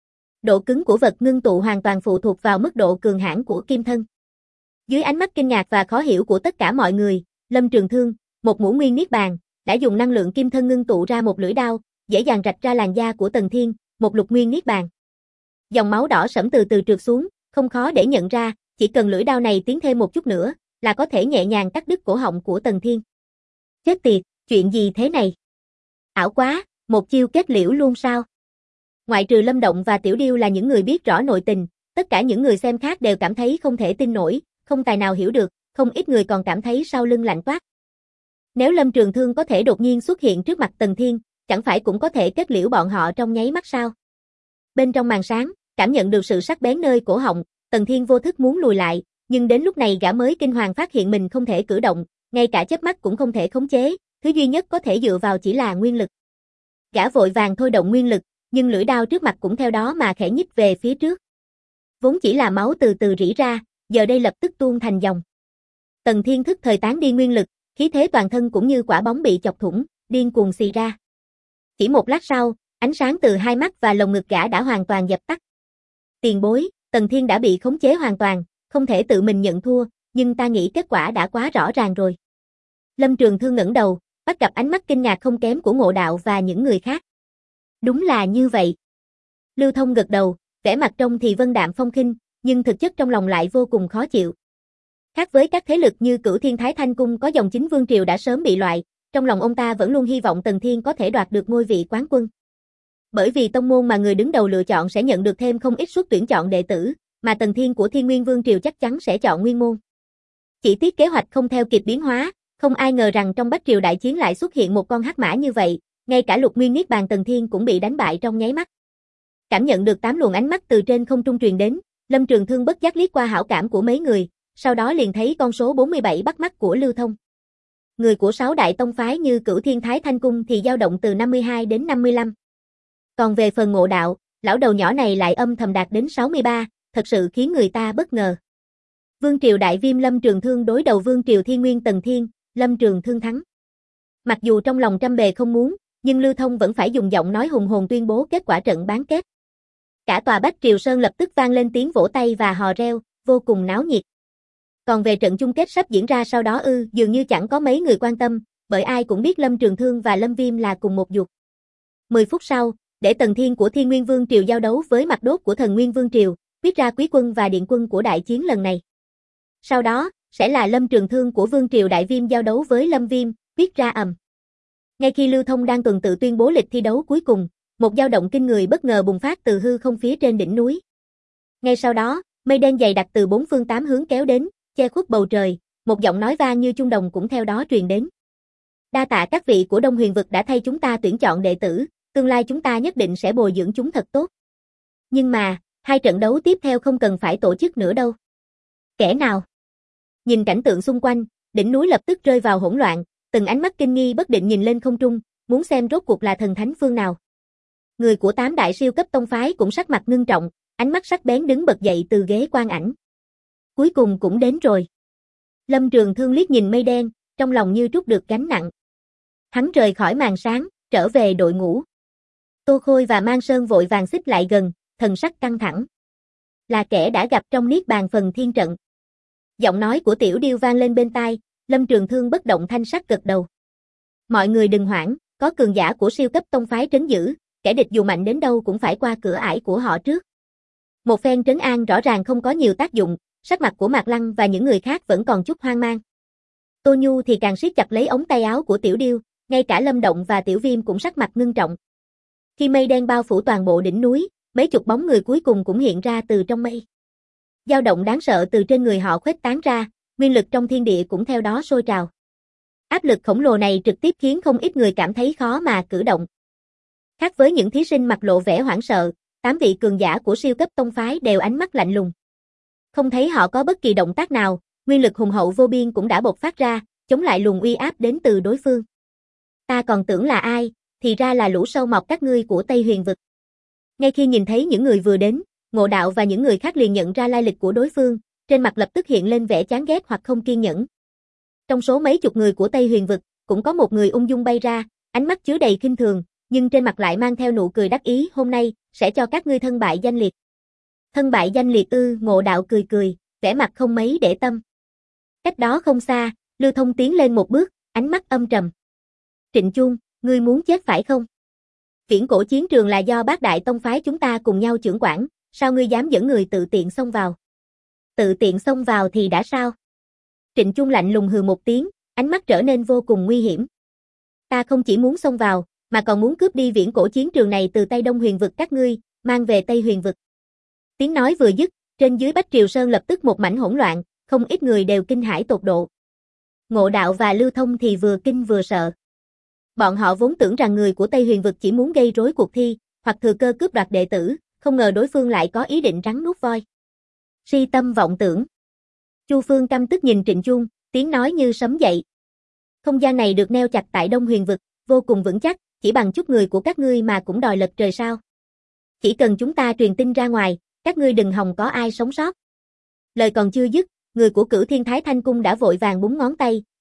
Speaker 1: Độ cứng của vật ngưng tụ hoàn toàn phụ thuộc vào mức độ cường hãn của kim thân. Dưới ánh mắt kinh ngạc và khó hiểu của tất cả mọi người, Lâm Trường Thương, một ngũ nguyên niết bàn, đã dùng năng lượng kim thân ngưng tụ ra một lưỡi đao, dễ dàng rạch ra làn da của Tần Thiên, một lục nguyên niết bàn. Dòng máu đỏ sẫm từ từ trượt xuống, không khó để nhận ra, chỉ cần lưỡi đao này tiến thêm một chút nữa, là có thể nhẹ nhàng cắt đứt cổ họng của Tần Thiên. Chết tiệt, chuyện gì thế này? Ảo quá, một chiêu kết liễu luôn sao? Ngoại trừ Lâm Động và Tiểu Điêu là những người biết rõ nội tình, tất cả những người xem khác đều cảm thấy không thể tin nổi, không tài nào hiểu được, không ít người còn cảm thấy sau lưng lạnh toát. Nếu Lâm Trường Thương có thể đột nhiên xuất hiện trước mặt Tần Thiên, chẳng phải cũng có thể kết liễu bọn họ trong nháy mắt sao? Bên trong màn sáng, cảm nhận được sự sắc bén nơi cổ họng, Tần Thiên vô thức muốn lùi lại, nhưng đến lúc này gã mới kinh hoàng phát hiện mình không thể cử động, ngay cả chớp mắt cũng không thể khống chế, thứ duy nhất có thể dựa vào chỉ là nguyên lực. Gã vội vàng thôi động nguyên lực, nhưng lưỡi đao trước mặt cũng theo đó mà khẽ nhích về phía trước. Vốn chỉ là máu từ từ rỉ ra, giờ đây lập tức tuôn thành dòng. Tần Thiên thức thời tán đi nguyên lực, khí thế toàn thân cũng như quả bóng bị chọc thủng, điên cuồng xì ra. Chỉ một lát sau, ánh sáng từ hai mắt và lồng ngực gã đã hoàn toàn dập tắt. Tiền bối, Tần Thiên đã bị khống chế hoàn toàn, không thể tự mình nhận thua, nhưng ta nghĩ kết quả đã quá rõ ràng rồi. Lâm Trường Thương ngẩng đầu, bắt gặp ánh mắt kinh ngạc không kém của Ngộ Đạo và những người khác. Đúng là như vậy. Lưu Thông gật đầu, vẻ mặt trông thì vân đạm phong khinh, nhưng thực chất trong lòng lại vô cùng khó chịu. Khác với các thế lực như Cửu Thiên Thái Thanh Cung có dòng chính vương triều đã sớm bị loại, trong lòng ông ta vẫn luôn hy vọng Tần Thiên có thể đoạt được ngôi vị quán quân. Bởi vì tông môn mà người đứng đầu lựa chọn sẽ nhận được thêm không ít suất tuyển chọn đệ tử, mà Tần Thiên của Thiên Nguyên Vương triều chắc chắn sẽ chọn nguyên môn. Chỉ tiếc kế hoạch không theo kịp biến hóa, không ai ngờ rằng trong Bách Triều đại chiến lại xuất hiện một con hắc mã như vậy, ngay cả Lục Nguyên Niết Bàn Tần Thiên cũng bị đánh bại trong nháy mắt. Cảm nhận được 8 luồng ánh mắt từ trên không trung truyền đến, Lâm Trường Thương bất giác liếc qua hảo cảm của mấy người, sau đó liền thấy con số 47 bắt mắt của Lưu Thông. Người của 6 đại tông phái như Cửu Thiên Thái Thanh Cung thì dao động từ 52 đến 55. Còn về phần Ngộ Đạo, lão đầu nhỏ này lại âm thầm đạt đến 63, thật sự khiến người ta bất ngờ. Vương triều Đại Viêm Lâm Trường Thương đối đầu Vương triều Thiên Nguyên Tần Thiên, Lâm Trường Thương thắng. Mặc dù trong lòng trăm bề không muốn, nhưng Lưu Thông vẫn phải dùng giọng nói hùng hồn tuyên bố kết quả trận bán kết. Cả tòa Bách Triều Sơn lập tức vang lên tiếng vỗ tay và hò reo, vô cùng náo nhiệt. Còn về trận chung kết sắp diễn ra sau đó dường như chẳng có mấy người quan tâm, bởi ai cũng biết Lâm Trường Thương và Lâm Viêm là cùng một ruột. 10 phút sau, để Tần Thiên của Thiên Nguyên Vương triều giao đấu với Mặt Đốt của Thần Nguyên Vương triều, quyết ra quý quân và điện quân của đại chiến lần này. Sau đó, sẽ là Lâm Trường Thương của Vương triều Đại Viêm giao đấu với Lâm Viêm, quyết ra ầm. Ngay khi Lưu Thông đang tuần tự tuyên bố lịch thi đấu cuối cùng, một dao động kinh người bất ngờ bùng phát từ hư không phía trên đỉnh núi. Ngay sau đó, mây đen dày đặc từ 4 phương 8 hướng kéo đến, che khuất bầu trời, một giọng nói vang như chuông đồng cũng theo đó truyền đến. Đa tạ các vị của Đông Huyền vực đã thay chúng ta tuyển chọn đệ tử, tương lai chúng ta nhất định sẽ bồi dưỡng chúng thật tốt. Nhưng mà, 2 trận đấu tiếp theo không cần phải tổ chức nữa đâu. Kẻ nào? Nhìn cảnh tượng xung quanh, đỉnh núi lập tức rơi vào hỗn loạn, từng ánh mắt kinh nghi bất định nhìn lên không trung, muốn xem rốt cuộc là thần thánh phương nào. Người của 8 đại siêu cấp tông phái cũng sắc mặt ngưng trọng, ánh mắt sắc bén đứng bật dậy từ ghế quan ảnh. Cuối cùng cũng đến rồi. Lâm Trường Thương liếc nhìn mây đen, trong lòng như trút được gánh nặng. Hắn rời khỏi màn sáng, trở về đội ngũ. Tô Khôi và Mang Sơn vội vàng xích lại gần, thần sắc căng thẳng. Là kẻ đã gặp trong Niết Bàn phần thiên trận. Giọng nói của Tiểu Điêu vang lên bên tai, Lâm Trường Thương bất động thanh sắc gật đầu. Mọi người đừng hoảng, có cường giả của siêu cấp tông phái trấn giữ, kẻ địch dù mạnh đến đâu cũng phải qua cửa ải của họ trước. Một phen trấn an rõ ràng không có nhiều tác dụng, sắc mặt của Mạc Lăng và những người khác vẫn còn chút hoang mang. Tô Nhu thì càng siết chặt lấy ống tay áo của Tiểu Điêu, ngay cả Lâm Động và Tiểu Viêm cũng sắc mặt ngưng trọng. Khi mây đen bao phủ toàn bộ đỉnh núi, mấy chục bóng người cuối cùng cũng hiện ra từ trong mây. Dao động đáng sợ từ trên người họ khuếch tán ra, nguyên lực trong thiên địa cũng theo đó sôi trào. Áp lực khổng lồ này trực tiếp khiến không ít người cảm thấy khó mà cử động. Khác với những thí sinh mặt lộ vẻ hoảng sợ, 8 vị cường giả của siêu cấp tông phái đều ánh mắt lạnh lùng. Không thấy họ có bất kỳ động tác nào, nguyên lực hùng hậu vô biên cũng đã bộc phát ra, chống lại luồng uy áp đến từ đối phương. Ta còn tưởng là ai, thì ra là lũ sâu mọt các ngươi của Tây Huyền vực. Ngay khi nhìn thấy những người vừa đến, Ngộ Đạo và những người khác liền nhận ra lai lịch của đối phương, trên mặt lập tức hiện lên vẻ chán ghét hoặc không kiên nhẫn. Trong số mấy chục người của Tây Huyền vực, cũng có một người ung dung bay ra, ánh mắt chứa đầy khinh thường, nhưng trên mặt lại mang theo nụ cười đắc ý, hôm nay sẽ cho các ngươi thân bại danh liệt. Thân bại danh liệt Ngộ Đạo cười cười, vẻ mặt không mấy để tâm. Cách đó không xa, Lưu Thông tiến lên một bước, ánh mắt âm trầm. Trịnh Chung, ngươi muốn chết phải không? Viễn cổ chiến trường là do bát đại tông phái chúng ta cùng nhau chưởng quản, sao ngươi dám dẫn người tự tiện xông vào? Tự tiện xông vào thì đã sao? Trịnh Chung lạnh lùng hừ một tiếng, ánh mắt trở nên vô cùng nguy hiểm. Ta không chỉ muốn xông vào, mà còn muốn cướp đi viễn cổ chiến trường này từ tay Đông Huyền vực các ngươi, mang về Tây Huyền vực. Tiếng nói vừa dứt, trên dưới Bách Triều Sơn lập tức một mảnh hỗn loạn, không ít người đều kinh hãi tột độ. Ngộ Đạo và Lưu Thông thì vừa kinh vừa sợ. Bọn họ vốn tưởng rằng người của Tây Huyền vực chỉ muốn gây rối cuộc thi, hoặc thừa cơ cướp đoạt đệ tử, không ngờ đối phương lại có ý định rắn nuốt voi. Si tâm vọng tưởng. Chu Phương căm tức nhìn Trịnh Chung, tiếng nói như sấm dậy. Không gian này được neo chặt tại Đông Huyền vực, vô cùng vững chắc, chỉ bằng chút người của các ngươi mà cũng đòi lật trời sao? Chỉ cần chúng ta truyền tin ra ngoài, các ngươi đừng hòng có ai sống sót. Lời còn chưa dứt, người của Cửu Thiên Thái Thanh Cung đã vội vàng búng ngón tay,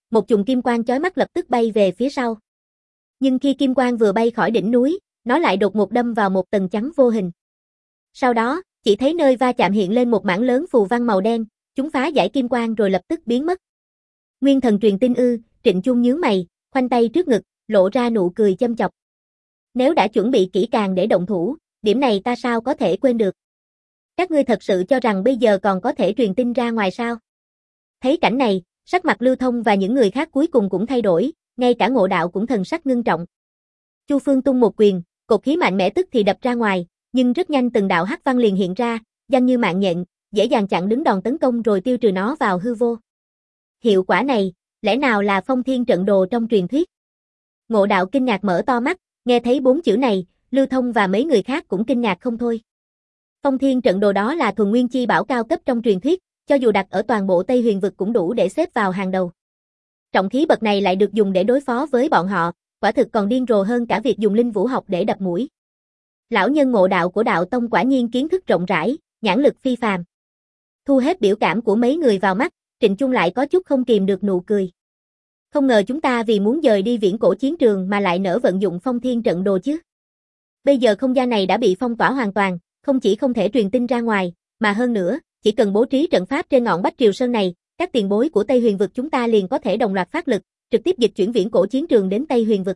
Speaker 1: một chùm kim quang chói mắt lập tức bay về phía sau. Nhưng khi kim quang vừa bay khỏi đỉnh núi, nó lại đột ngột đâm vào một tầng chắn vô hình. Sau đó, chỉ thấy nơi va chạm hiện lên một mảng lớn phù văn màu đen, chúng phá giải kim quang rồi lập tức biến mất. Nguyên thần truyền tin ư? Trịnh Chung nhướng mày, khoanh tay trước ngực, lộ ra nụ cười châm chọc. Nếu đã chuẩn bị kỹ càng để động thủ, điểm này ta sao có thể quên được. Các ngươi thật sự cho rằng bây giờ còn có thể truyền tin ra ngoài sao? Thấy cảnh này, sắc mặt Lưu Thông và những người khác cuối cùng cũng thay đổi, ngay cả Ngộ Đạo cũng thần sắc ngưng trọng. Chu Phương tung một quyền, cột khí mạnh mẽ tức thì đập ra ngoài, nhưng rất nhanh từng đạo hắc văn liền hiện ra, nhanh như mạng nhện, dễ dàng chặn đứng đòn tấn công rồi tiêu trừ nó vào hư vô. Hiệu quả này, lẽ nào là Phong Thiên trận đồ trong truyền thuyết? Ngộ Đạo kinh ngạc mở to mắt, nghe thấy 4 chữ này, Lưu Thông và mấy người khác cũng kinh ngạc không thôi. Phong Thiên trận đồ đó là thuần nguyên chi bảo cao cấp trong truyền thuyết, cho dù đặt ở toàn bộ Tây Huyền vực cũng đủ để xếp vào hàng đầu. Trọng khí bậc này lại được dùng để đối phó với bọn họ, quả thực còn điên rồ hơn cả việc dùng linh vũ học để đập mũi. Lão nhân Ngộ Đạo của đạo tông quả nhiên kiến thức rộng rãi, nhãn lực phi phàm. Thu hết biểu cảm của mấy người vào mắt, Trịnh Chung lại có chút không kìm được nụ cười. Không ngờ chúng ta vì muốn dời đi viễn cổ chiến trường mà lại nỡ vận dụng Phong Thiên trận đồ chứ. Bây giờ không gian này đã bị phong tỏa hoàn toàn, không chỉ không thể truyền tin ra ngoài, mà hơn nữa, chỉ cần bố trí trận pháp trên ngọn Bách Triều Sơn này, các tiền bối của Tây Huyền vực chúng ta liền có thể đồng loạt phát lực, trực tiếp dịch chuyển viễn cổ chiến trường đến Tây Huyền vực.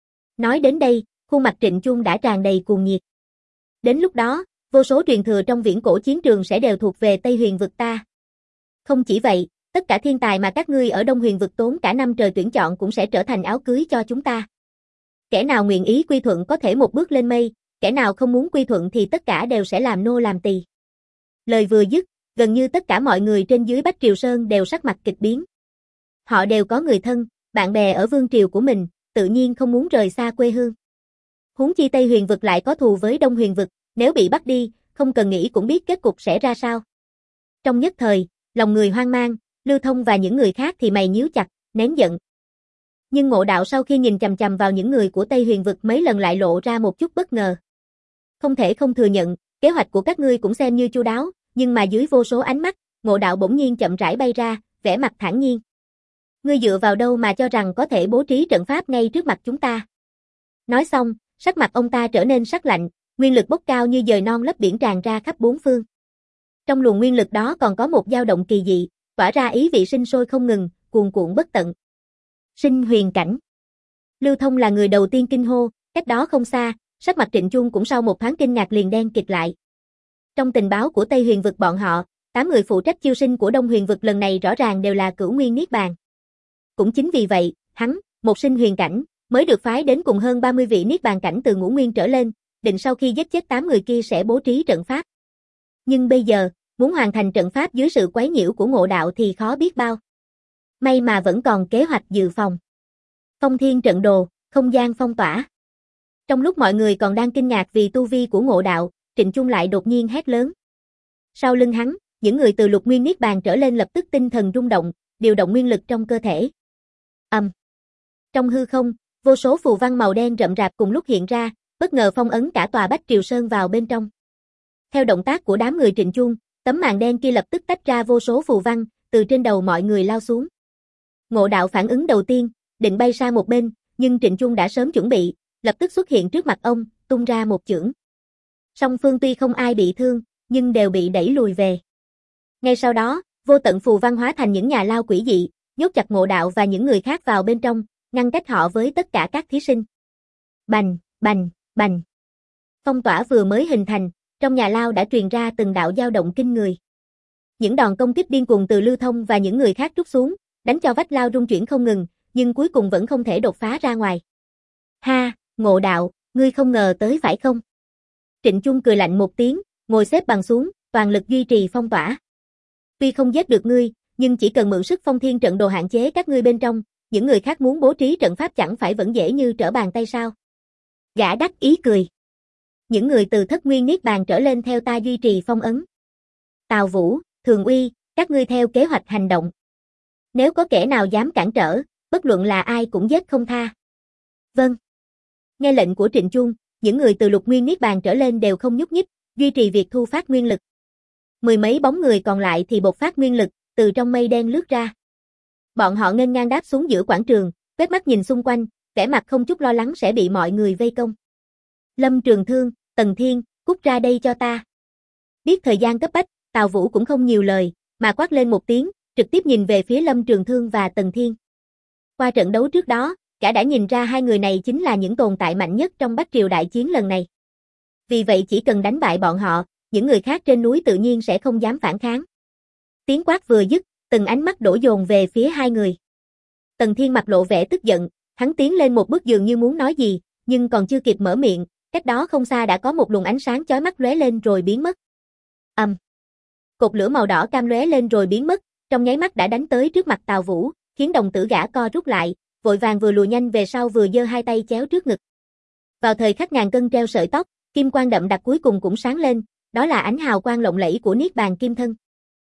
Speaker 1: Nói đến đây, khuôn mặt Trịnh Chung đã tràn đầy cuồng nhiệt. Đến lúc đó, vô số truyền thừa trong viễn cổ chiến trường sẽ đều thuộc về Tây Huyền vực ta. Không chỉ vậy, tất cả thiên tài mà các ngươi ở Đông Huyền vực tốn cả năm trời tuyển chọn cũng sẽ trở thành áo cưới cho chúng ta. Kẻ nào nguyện ý quy thuận có thể một bước lên mây, kẻ nào không muốn quy thuận thì tất cả đều sẽ làm nô làm tỳ. Lời vừa dứt, gần như tất cả mọi người trên dưới Bách Triều Sơn đều sắc mặt kịch biến. Họ đều có người thân, bạn bè ở vương triều của mình, tự nhiên không muốn rời xa quê hương. Huống chi Tây Huyền vực lại có thù với Đông Huyền vực, nếu bị bắt đi, không cần nghĩ cũng biết kết cục sẽ ra sao. Trong nhất thời, lòng người hoang mang, Lưu Thông và những người khác thì mày nhíu chặt, nén giận. Nhưng Ngộ Đạo sau khi nhìn chằm chằm vào những người của Tây Huyền vực mấy lần lại lộ ra một chút bất ngờ. Không thể không thừa nhận, kế hoạch của các ngươi cũng xem như chu đáo, nhưng mà dưới vô số ánh mắt, Ngộ Đạo bỗng nhiên chậm rãi bay ra, vẻ mặt thản nhiên. Ngươi dựa vào đâu mà cho rằng có thể bố trí trận pháp ngay trước mặt chúng ta? Nói xong, sắc mặt ông ta trở nên sắc lạnh, nguyên lực bốc cao như dời non lấp biển tràn ra khắp bốn phương. Trong luồng nguyên lực đó còn có một dao động kỳ dị, tỏa ra ý vị sinh sôi không ngừng, cuồn cuộn bất tận. Sinh huyền cảnh. Lưu Thông là người đầu tiên kinh hô, cách đó không xa, sắc mặt Trịnh Chung cũng sau một thoáng kinh ngạc liền đen kịt lại. Trong tình báo của Tây Huyền vực bọn họ, 8 người phụ trách chiêu sinh của Đông Huyền vực lần này rõ ràng đều là cửu nguyên niết bàn. Cũng chính vì vậy, hắn, một sinh huyền cảnh, mới được phái đến cùng hơn 30 vị niết bàn cảnh từ ngũ nguyên trở lên, định sau khi giết chết 8 người kia sẽ bố trí trận pháp. Nhưng bây giờ, muốn hoàn thành trận pháp dưới sự quấy nhiễu của Ngộ Đạo thì khó biết bao. May mà vẫn còn kế hoạch dự phòng. Phong Thiên trận đồ, không gian phong tỏa. Trong lúc mọi người còn đang kinh ngạc vì tu vi của Ngộ Đạo, Trịnh Chung lại đột nhiên hét lớn. Sau lưng hắn, những người từ lục nguyên niết bàn trở lên lập tức tinh thần rung động, điều động nguyên lực trong cơ thể. Trong hư không, vô số phù văn màu đen rậm rạp cùng lúc hiện ra, bất ngờ phong ấn cả tòa Bách Triều Sơn vào bên trong. Theo động tác của đám người Trịnh Chung, tấm màn đen kia lập tức tách ra vô số phù văn, từ trên đầu mọi người lao xuống. Ngộ Đạo phản ứng đầu tiên, định bay sang một bên, nhưng Trịnh Chung đã sớm chuẩn bị, lập tức xuất hiện trước mặt ông, tung ra một chưởng. Song phương tuy không ai bị thương, nhưng đều bị đẩy lùi về. Ngay sau đó, vô tận phù văn hóa thành những nhà lao quỷ dị, nhốt chặt Ngộ Đạo và những người khác vào bên trong, ngăn cách họ với tất cả các thí sinh. Bành, bành, bành. Phong tỏa vừa mới hình thành, trong nhà lao đã truyền ra từng đạo dao động kinh người. Những đòn công kích điên cuồng từ Lưu Thông và những người khác trút xuống, đánh cho vách lao rung chuyển không ngừng, nhưng cuối cùng vẫn không thể đột phá ra ngoài. Ha, Ngộ Đạo, ngươi không ngờ tới phải không? Trịnh Chung cười lạnh một tiếng, ngồi xếp bằng xuống, toàn lực duy trì phong tỏa. Tuy không giết được ngươi, nhưng chỉ cần mượn sức Phong Thiên trận đồ hạn chế các ngươi bên trong, những người khác muốn bố trí trận pháp chẳng phải vẫn dễ như trở bàn tay sao? Gã đắc ý cười. Những người từ thất nguyên niết bàn trở lên theo ta duy trì phong ấn. Tào Vũ, Thường Uy, các ngươi theo kế hoạch hành động. Nếu có kẻ nào dám cản trở, bất luận là ai cũng giết không tha. Vâng. Nghe lệnh của Trịnh Chung, những người từ lục nguyên niết bàn trở lên đều không nhúc nhích, duy trì việc thu phát nguyên lực. Mười mấy bóng người còn lại thì bộc phát nguyên lực, từ trong mây đen lướt ra. Bọn họ nghênh ngang đáp xuống giữa quảng trường, quét mắt nhìn xung quanh, vẻ mặt không chút lo lắng sẽ bị mọi người vây công. Lâm Trường Thương, Tần Thiên, cút ra đây cho ta. Biết thời gian cấp bách, Tào Vũ cũng không nhiều lời, mà quát lên một tiếng, trực tiếp nhìn về phía Lâm Trường Thương và Tần Thiên. Qua trận đấu trước đó, gã đã nhìn ra hai người này chính là những tồn tại mạnh nhất trong Bách Triều đại chiến lần này. Vì vậy chỉ cần đánh bại bọn họ, những người khác trên núi tự nhiên sẽ không dám phản kháng. Tiếng quát vừa dứt, từng ánh mắt đổ dồn về phía hai người. Tần Thiên mặt lộ vẻ tức giận, hắn tiến lên một bước dường như muốn nói gì, nhưng còn chưa kịp mở miệng, cách đó không xa đã có một luồng ánh sáng chói mắt lóe lên rồi biến mất. Cột lửa màu đỏ cam lóe lên rồi biến mất, trong nháy mắt đã đánh tới trước mặt Tào Vũ, khiến đồng tử gã co rút lại, vội vàng vừa lùi nhanh về sau vừa giơ hai tay chéo trước ngực. Vào thời khắc ngàn cân treo sợi tóc, kim quang đậm đặc cuối cùng cũng sáng lên, đó là ánh hào quang lộng lẫy của Niết Bàn Kim Thân.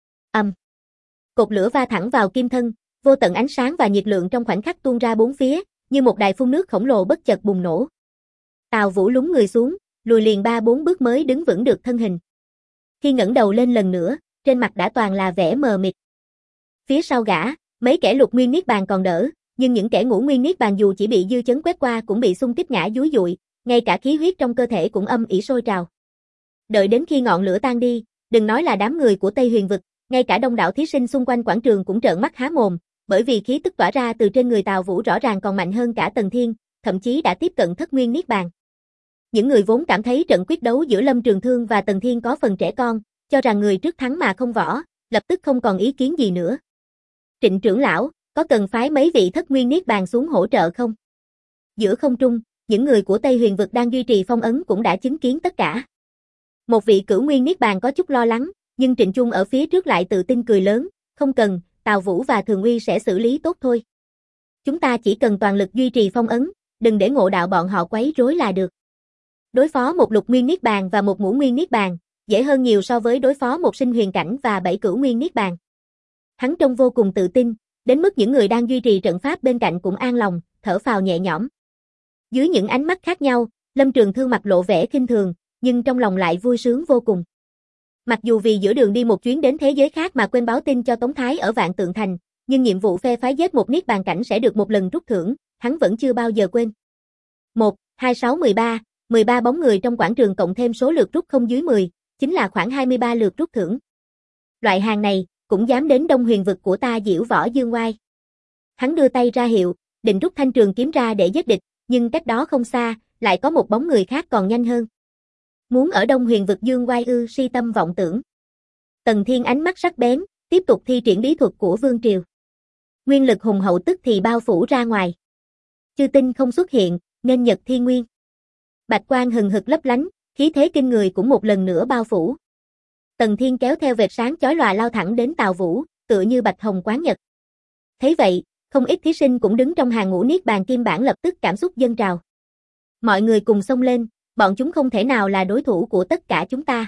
Speaker 1: Cột lửa va thẳng vào kim thân, vô tận ánh sáng và nhiệt lượng trong khoảnh khắc tuôn ra bốn phía, như một đài phun nước khổng lồ bất chợt bùng nổ. Tào Vũ lún người xuống, lùi liền 3-4 bước mới đứng vững được thân hình. Khi ngẩng đầu lên lần nữa, trên mặt đã toàn là vẻ mờ mịt. Phía sau gã, mấy kẻ lục nguyên niết bàn còn đỡ, nhưng những kẻ ngũ nguyên niết bàn dù chỉ bị dư chấn quét qua cũng bị xung kích ngã dúi dụi, ngay cả khí huyết trong cơ thể cũng âm ỉ sôi trào. Đợi đến khi ngọn lửa tan đi, đừng nói là đám người của Tây Huyền vực, ngay cả đông đảo thí sinh xung quanh quảng trường cũng trợn mắt há mồm, bởi vì khí tức tỏa ra từ trên người Tào Vũ rõ ràng còn mạnh hơn cả Tần Thiên, thậm chí đã tiếp cận thất nguyên niết bàn. Những người vốn cảm thấy trận quyết đấu giữa Lâm Trường Thương và Tần Thiên có phần trẻ con, cho rằng người trước thắng mà không võ, lập tức không còn ý kiến gì nữa. Trịnh trưởng lão, có cần phái mấy vị thất nguyên niết bàn xuống hỗ trợ không? Giữa không trung, những người của Tây Huyền vực đang duy trì phong ấn cũng đã chứng kiến tất cả. Một vị cửu nguyên niết bàn có chút lo lắng, nhưng Trịnh Chung ở phía trước lại tự tin cười lớn, không cần, Tào Vũ và Thường Uy sẽ xử lý tốt thôi. Chúng ta chỉ cần toàn lực duy trì phong ấn, đừng để ngộ đạo bọn họ quấy rối là được. Đối phó một lục nguyên niết bàn và một ngũ nguyên niết bàn, dễ hơn nhiều so với đối phó một sinh huyền cảnh và 7 cửu nguyên niết bàn. Hắn trông vô cùng tự tin, đến mức những người đang duy trì trận pháp bên cạnh cũng an lòng, thở phào nhẹ nhõm. Dưới những ánh mắt khác nhau, Lâm Trường Thương mặt lộ vẻ khinh thường, nhưng trong lòng lại vui sướng vô cùng. Mặc dù vì giữa đường đi một chuyến đến thế giới khác mà quên báo tin cho Tống Thái ở Vạn Tượng Thành, nhưng nhiệm vụ phe phái giết một niết bàn cảnh sẽ được một lần rút thưởng, hắn vẫn chưa bao giờ quên. 1, 2, 6, 13 bóng người trong quảng trường cộng thêm số lượt rút không dưới 10, chính là khoảng 23 lượt rút thưởng. Loại hàng này, cũng dám đến Đông Huyền vực của ta diễu võ dương oai. Hắn đưa tay ra hiệu, định rút thanh trường kiếm ra để giết địch, nhưng cách đó không xa, lại có một bóng người khác còn nhanh hơn. Muốn ở Đông Huyền vực dương oai ư, si tâm vọng tưởng. Tần Thiên ánh mắt sắc bén, tiếp tục thi triển bí thuật của Vương Triều. Nguyên lực hùng hậu tức thì bao phủ ra ngoài. Chư tinh không xuất hiện, nên nhật thiên nguyên. Bạch quang hừng hực lấp lánh, khí thế kinh người cũng một lần nữa bao phủ. Tần Thiên kéo theo vệt sáng chói lòa lao thẳng đến Tào Vũ, tựa như bạch hồng quán nhật. Thấy vậy, không ít thí sinh cũng đứng trong hàng ngũ niết bàn kim bản lập tức cảm xúc dâng trào. Mọi người cùng xông lên, bọn chúng không thể nào là đối thủ của tất cả chúng ta.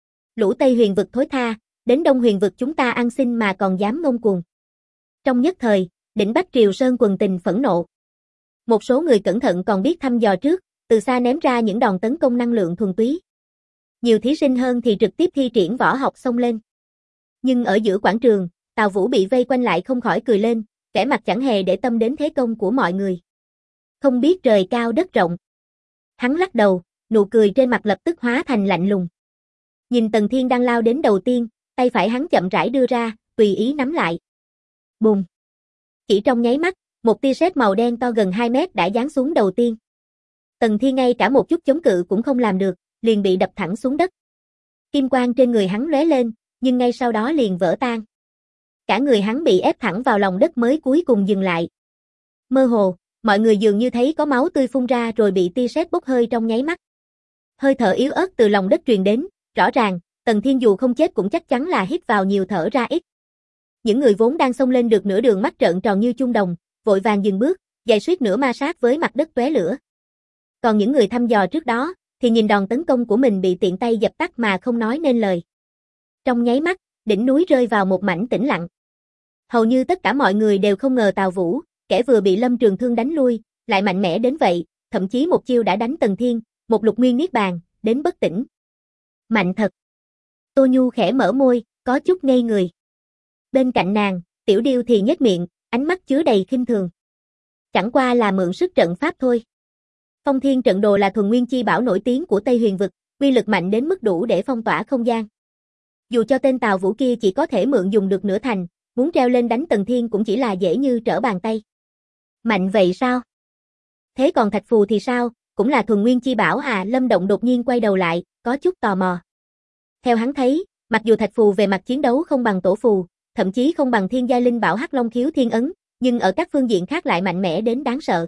Speaker 1: Lũ Tây Huyền vực thối tha, đến Đông Huyền vực chúng ta ăn xin mà còn dám ngông cuồng. Trong nhất thời, đỉnh Bách Triều Sơn quần tình phẫn nộ. Một số người cẩn thận còn biết thăm dò trước, từ xa ném ra những đòn tấn công năng lượng thuần túy. Nhiều thí sinh hơn thì trực tiếp thi triển võ học xông lên. Nhưng ở giữa quảng trường, Tào Vũ bị vây quanh lại không khỏi cười lên, vẻ mặt chẳng hề để tâm đến thế công của mọi người. Không biết trời cao đất rộng. Hắn lắc đầu, nụ cười trên mặt lập tức hóa thành lạnh lùng. Nhìn Tần Thiên đang lao đến đầu tiên, tay phải hắn chậm rãi đưa ra, tùy ý nắm lại. Bùng! Chỉ trong nháy mắt, một tia sét màu đen to gần 2 mét đã giáng xuống đầu tiên. Tần Thiên ngay cả một chút chống cự cũng không làm được, liền bị đập thẳng xuống đất. Kim quang trên người hắn lóe lên, nhưng ngay sau đó liền vỡ tan. Cả người hắn bị ép thẳng vào lòng đất mới cuối cùng dừng lại. Mơ hồ, mọi người dường như thấy có máu tươi phun ra rồi bị tia sét bốc hơi trong nháy mắt. Hơi thở yếu ớt từ lòng đất truyền đến, rõ ràng, Tần Thiên dù không chết cũng chắc chắn là hít vào nhiều thở ra ít. Những người vốn đang xông lên được nửa đường mắt trợn tròn như chuông đồng, vội vàng dừng bước, giày suýt nữa ma sát với mặt đất tóe lửa. Còn những người thăm dò trước đó, thì nhìn đòn tấn công của mình bị tiện tay dập tắt mà không nói nên lời. Trong nháy mắt, đỉnh núi rơi vào một mảnh tĩnh lặng. Hầu như tất cả mọi người đều không ngờ Tào Vũ, kẻ vừa bị Lâm Trường Thương đánh lui, lại mạnh mẽ đến vậy, thậm chí một chiêu đã đánh Tần Thiên, một lục nguyên niết bàn, đến bất tỉnh. Mạnh thật. Tô Nhu khẽ mở môi, có chút ngây người. Bên cạnh nàng, Tiểu Điêu thì nhếch miệng, ánh mắt chứa đầy khinh thường. Chẳng qua là mượn sức trận pháp thôi. Phong Thiên trận đồ là thuần nguyên chi bảo nổi tiếng của Tây Huyền vực, uy lực mạnh đến mức đủ để phong tỏa không gian. Dù cho tên Tào Vũ kia chỉ có thể mượn dùng được nửa thành, muốn treo lên đánh Tần Thiên cũng chỉ là dễ như trở bàn tay. Mạnh vậy sao? Thế còn thạch phù thì sao, cũng là thuần nguyên chi bảo à? Lâm Động đột nhiên quay đầu lại, có chút tò mò. Theo hắn thấy, mặc dù thạch phù về mặt chiến đấu không bằng tổ phù, thậm chí không bằng thiên giai linh bảo Hắc Long Khiếu Thiên Ấn, nhưng ở các phương diện khác lại mạnh mẽ đến đáng sợ.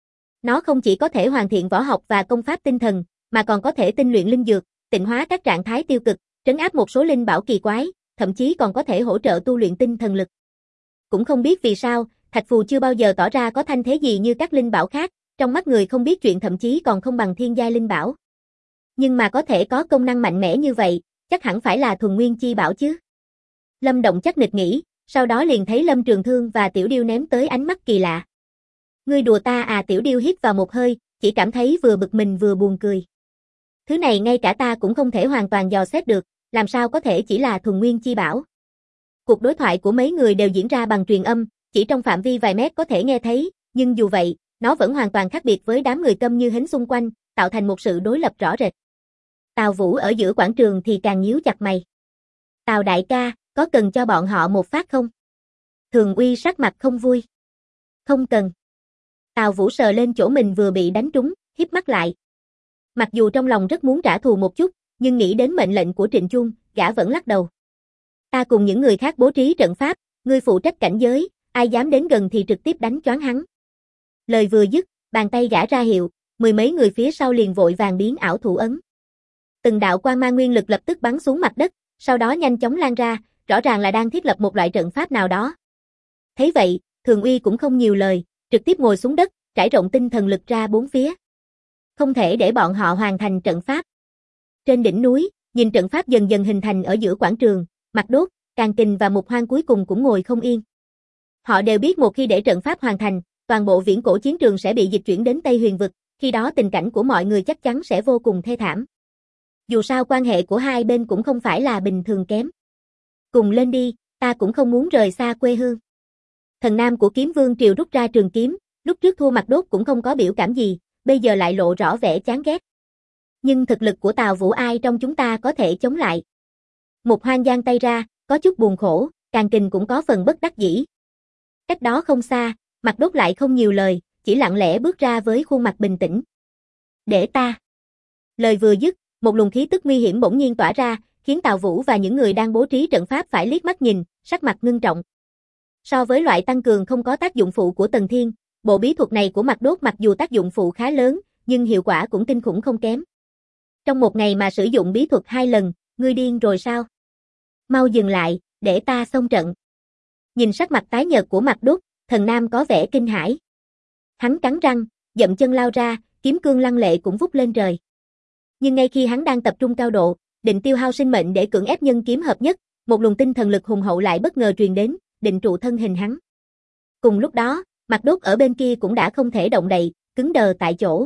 Speaker 1: Nó không chỉ có thể hoàn thiện võ học và công pháp tinh thần, mà còn có thể tinh luyện linh dược, tịnh hóa các trạng thái tiêu cực, trấn áp một số linh bảo kỳ quái, thậm chí còn có thể hỗ trợ tu luyện tinh thần lực. Cũng không biết vì sao, thạch phù chưa bao giờ tỏ ra có thanh thế gì như các linh bảo khác, trong mắt người không biết chuyện thậm chí còn không bằng thiên giai linh bảo. Nhưng mà có thể có công năng mạnh mẽ như vậy, chắc hẳn phải là thuần nguyên chi bảo chứ. Lâm Động chắc nịch nghĩ, sau đó liền thấy Lâm Trường Thương và Tiểu Điêu ném tới ánh mắt kỳ lạ. Ngươi đùa ta à? Tiểu Điêu hít vào một hơi, chỉ cảm thấy vừa bực mình vừa buồn cười. Thứ này ngay cả ta cũng không thể hoàn toàn dò xét được, làm sao có thể chỉ là thuần nguyên chi bảo. Cuộc đối thoại của mấy người đều diễn ra bằng truyền âm, chỉ trong phạm vi vài mét có thể nghe thấy, nhưng dù vậy, nó vẫn hoàn toàn khác biệt với đám người câm như hến xung quanh, tạo thành một sự đối lập rõ rệt. Tào Vũ ở giữa quảng trường thì càng nhíu chặt mày. Tào đại ca, có cần cho bọn họ một phát không? Thường Uy sắc mặt không vui. Không cần. Tào Vũ sờ lên chỗ mình vừa bị đánh trúng, híp mắt lại. Mặc dù trong lòng rất muốn trả thù một chút, nhưng nghĩ đến mệnh lệnh của Trịnh Chuông, gã vẫn lắc đầu. Ta cùng những người khác bố trí trận pháp, ngươi phụ trách cảnh giới, ai dám đến gần thì trực tiếp đánh choáng hắn. Lời vừa dứt, bàn tay gã ra hiệu, mười mấy người phía sau liền vội vàng biến ảo thủ ấn. Từng đạo quang mang nguyên lực lập tức bắn xuống mặt đất, sau đó nhanh chóng lan ra, rõ ràng là đang thiết lập một loại trận pháp nào đó. Thấy vậy, Thường Uy cũng không nhiều lời, trực tiếp ngồi xuống đất, trải rộng tinh thần lực ra bốn phía. Không thể để bọn họ hoàn thành trận pháp. Trên đỉnh núi, nhìn trận pháp dần dần hình thành ở giữa quảng trường, Mặt Đốt, Càn Kình và Mục Hoang cuối cùng cũng ngồi không yên. Họ đều biết một khi để trận pháp hoàn thành, toàn bộ viễn cổ chiến trường sẽ bị dịch chuyển đến Tây Huyền vực, khi đó tình cảnh của mọi người chắc chắn sẽ vô cùng thê thảm. Dù sao quan hệ của hai bên cũng không phải là bình thường kém. Cùng lên đi, ta cũng không muốn rời xa quê hương. Thần nam của Kiếm Vương Triều rút ra trường kiếm, lúc trước thua Mặt Đốt cũng không có biểu cảm gì, bây giờ lại lộ rõ vẻ chán ghét. Nhưng thực lực của Tào Vũ ai trong chúng ta có thể chống lại? Mục Hoang giang tay ra, có chút buồn khổ, Càn Kình cũng có phần bất đắc dĩ. Cách đó không xa, Mặt Đốt lại không nhiều lời, chỉ lặng lẽ bước ra với khuôn mặt bình tĩnh. Để ta. Lời vừa dứt, một luồng khí tức nguy hiểm bỗng nhiên tỏa ra, khiến Tào Vũ và những người đang bố trí trận pháp phải liếc mắt nhìn, sắc mặt ngưng trọng. So với loại tăng cường không có tác dụng phụ của Tần Thiên, bộ bí thuật này của Mặt Đốt mặc dù tác dụng phụ khá lớn, nhưng hiệu quả cũng kinh khủng không kém. Trong một ngày mà sử dụng bí thuật 2 lần, ngươi điên rồi sao? Mau dừng lại, để ta xông trận. Nhìn sắc mặt tái nhợt của Mặt Đốt, thần nam có vẻ kinh hãi. Hắn cắn răng, dậm chân lao ra, kiếm cương lăng lệ cũng vút lên trời. Nhưng ngay khi hắn đang tập trung cao độ, định tiêu hao sinh mệnh để cưỡng ép nhân kiếm hợp nhất, một luồng tinh thần lực hùng hậu lại bất ngờ truyền đến, định trụ thân hình hắn. Cùng lúc đó, Mặt Đốt ở bên kia cũng đã không thể động đậy, cứng đờ tại chỗ.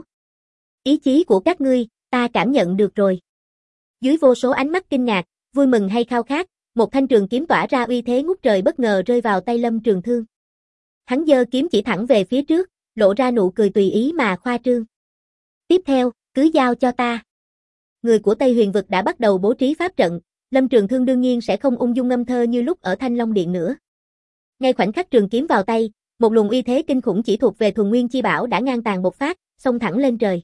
Speaker 1: Ý chí của các ngươi, ta cảm nhận được rồi. Dưới vô số ánh mắt kinh ngạc, vui mừng hay khao khát, một thanh trường kiếm tỏa ra uy thế ngút trời bất ngờ rơi vào tay Lâm Trường Thương. Hắn giơ kiếm chỉ thẳng về phía trước, lộ ra nụ cười tùy ý mà khoa trương. Tiếp theo, cứ giao cho ta. Người của Tây Huyền vực đã bắt đầu bố trí pháp trận, Lâm Trường Thương đương nhiên sẽ không ung dung ngâm thơ như lúc ở Thanh Long Điện nữa. Ngay khoảnh khắc trường kiếm vào tay, một luồng uy thế kinh khủng chỉ thuộc về thuần nguyên chi bảo đã ngang tàn bộc phát, xông thẳng lên trời.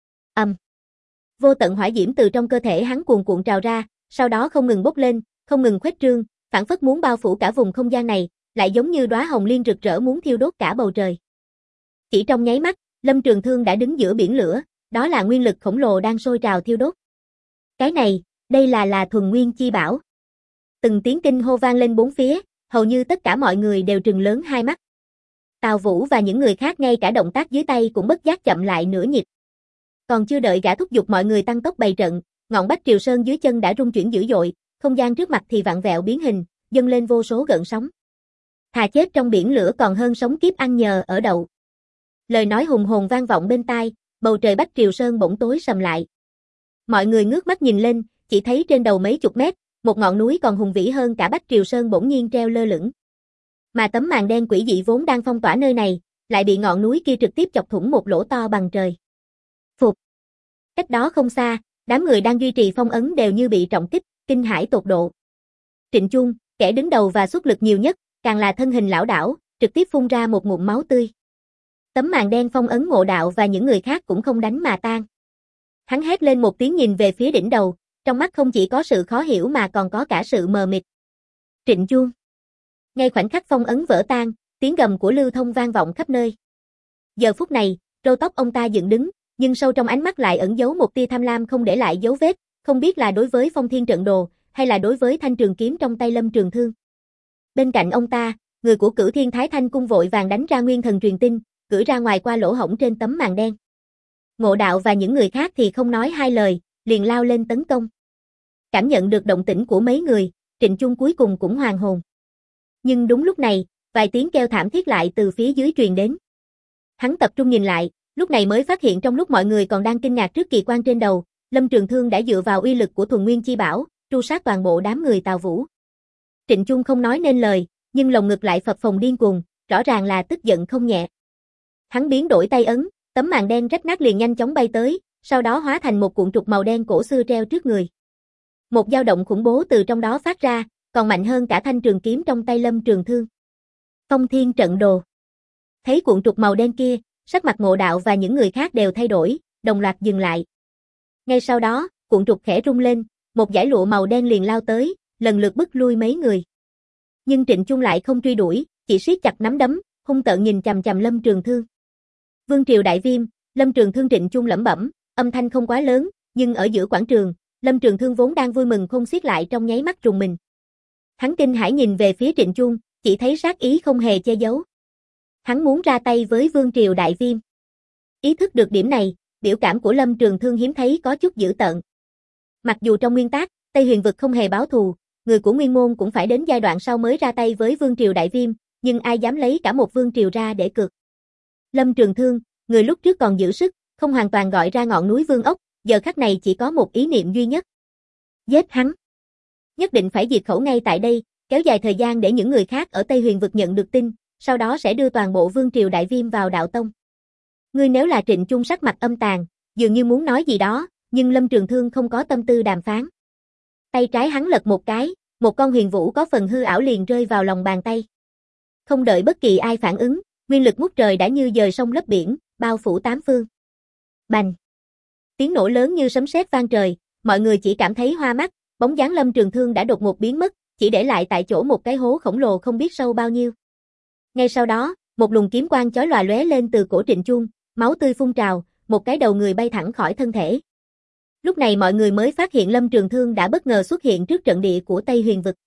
Speaker 1: Vô tận hỏa diễm từ trong cơ thể hắn cuồn cuộn trào ra, sau đó không ngừng bốc lên, không ngừng khuếch trương, phảng phất muốn bao phủ cả vùng không gian này, lại giống như đóa hồng liên rực rỡ muốn thiêu đốt cả bầu trời. Chỉ trong nháy mắt, Lâm Trường Thương đã đứng giữa biển lửa, đó là nguyên lực khổng lồ đang sôi trào thiêu đốt. Cái này, đây là thuần nguyên chi bảo. Từng tiếng kinh hô vang lên bốn phía, hầu như tất cả mọi người đều trừng lớn hai mắt. Tào Vũ và những người khác ngay cả động tác dưới tay cũng bất giác chậm lại nửa nhịp. Còn chưa đợi gã thúc giục mọi người tăng tốc bày trận, ngọn Bách Triều Sơn dưới chân đã rung chuyển dữ dội, không gian trước mặt thì vặn vẹo biến hình, dâng lên vô số gợn sóng. Thà chết trong biển lửa còn hơn sống kiếp ăn nhờ ở đậu. Lời nói hùng hồn vang vọng bên tai, bầu trời Bách Triều Sơn bỗng tối sầm lại. Mọi người ngước mắt nhìn lên, chỉ thấy trên đầu mấy chục mét, một ngọn núi còn hùng vĩ hơn cả Bách Triều Sơn bỗng nhiên treo lơ lửng. Mà tấm màn đen quỷ dị vốn đang phong tỏa nơi này, lại bị ngọn núi kia trực tiếp chọc thủng một lỗ to bằng trời. Phục. Cách đó không xa, đám người đang duy trì phong ấn đều như bị trọng kích, kinh hãi tột độ. Trịnh Chung, kẻ đứng đầu và xuất lực nhiều nhất, càng là thân hình lảo đảo, trực tiếp phun ra một ngụm máu tươi. Tấm màn đen phong ấn Ngộ Đạo và những người khác cũng không đánh mà tan. Hắn hét lên một tiếng nhìn về phía đỉnh đầu, trong mắt không chỉ có sự khó hiểu mà còn có cả sự mờ mịt. Trịnh Chung. Ngay khoảnh khắc phong ấn vỡ tan, tiếng gầm của Lưu Thông vang vọng khắp nơi. Giờ phút này, râu tóc ông ta dựng đứng, nhưng sâu trong ánh mắt lại ẩn giấu một tia tham lam không để lại dấu vết, không biết là đối với Phong Thiên Trận Đồ, hay là đối với thanh trường kiếm trong tay Lâm Trường Thương. Bên cạnh ông ta, người của Cửu Thiên Thái Thanh Cung vội vàng đánh ra nguyên thần truyền tin, gửi ra ngoài qua lỗ hổng trên tấm màn đen. Ngộ Đạo và những người khác thì không nói hai lời, liền lao lên tấn công. Cảm nhận được động tĩnh của mấy người, Trịnh Chung cuối cùng cũng hoàn hồn. Nhưng đúng lúc này, vài tiếng kêu thảm thiết lại từ phía dưới truyền đến. Hắn tập trung nhìn lại, lúc này mới phát hiện trong lúc mọi người còn đang kinh ngạc trước kỳ quan trên đầu, Lâm Trường Thương đã dựa vào uy lực của Thuần Nguyên Chi Bảo, tru sát toàn bộ đám người Tào Vũ. Trịnh Chung không nói nên lời, nhưng lồng ngực lại phập phồng điên cuồng, rõ ràng là tức giận không nhẹ. Hắn biến đổi tay ấn, tấm màn đen rách nát liền nhanh chóng bay tới, sau đó hóa thành một cuộn trục màu đen cổ xưa treo trước người. Một dao động khủng bố từ trong đó phát ra, còn mạnh hơn cả thanh trường kiếm trong tay Lâm Trường Thương. Phong Thiên Trận Đồ. Thấy cuộn trục màu đen kia, sắc mặt Ngộ Đạo và những người khác đều thay đổi, đồng loạt dừng lại. Ngay sau đó, cuộn trục khẽ rung lên, một dải lụa màu đen liền lao tới, lần lượt bức lui mấy người. Nhưng Trịnh Chung lại không truy đuổi, chỉ siết chặt nắm đấm, hung tợn nhìn chằm chằm Lâm Trường Thương. Vương Triều Đại Viêm, Lâm Trường Thương. Trịnh Chung lẩm bẩm, âm thanh không quá lớn, nhưng ở giữa quảng trường, Lâm Trường Thương vốn đang vui mừng không xiết lại trong nháy mắt rùng mình. Hắn kinh hãi nhìn về phía Trịnh Chung, chỉ thấy sát ý không hề che giấu. Hắn muốn ra tay với Vương Triều Đại Viêm. Ý thức được điểm này, biểu cảm của Lâm Trường Thương hiếm thấy có chút dữ tợn. Mặc dù trong nguyên tắc, Tây Huyền vực không hề báo thù, người của Nguyên Môn cũng phải đến giai đoạn sau mới ra tay với Vương Triều Đại Viêm, nhưng ai dám lấy cả một Vương Triều ra để cược. Lâm Trường Thương, người lúc trước còn giữ sức, không hoàn toàn gọi ra ngọn núi Vương Ốc, giờ khắc này chỉ có một ý niệm duy nhất. Giết hắn. Nhất định phải diệt khẩu ngay tại đây, kéo dài thời gian để những người khác ở Tây Huyền vực nhận được tin, sau đó sẽ đưa toàn bộ Vương Triều Đại Viêm vào đạo tông. Ngươi nếu là Trịnh Chung sắc mặt âm tàn, dường như muốn nói gì đó, nhưng Lâm Trường Thương không có tâm tư đàm phán. Tay trái hắn lật một cái, một con huyền vũ có phần hư ảo liền rơi vào lòng bàn tay. Không đợi bất kỳ ai phản ứng, nguyên lực ngút trời đã như dời sông lấp biển, bao phủ tám phương. Bành! Tiếng nổ lớn như sấm sét vang trời, mọi người chỉ cảm thấy hoa mắt, bóng dáng Lâm Trường Thương đã đột ngột biến mất, chỉ để lại tại chỗ một cái hố khổng lồ không biết sâu bao nhiêu. Ngay sau đó, một luồng kiếm quang chói lòa lóe lên từ cổ Trịnh Chung, máu tươi phun trào, một cái đầu người bay thẳng khỏi thân thể. Lúc này mọi người mới phát hiện Lâm Trường Thương đã bất ngờ xuất hiện trước trận địa của Tây Huyền vực.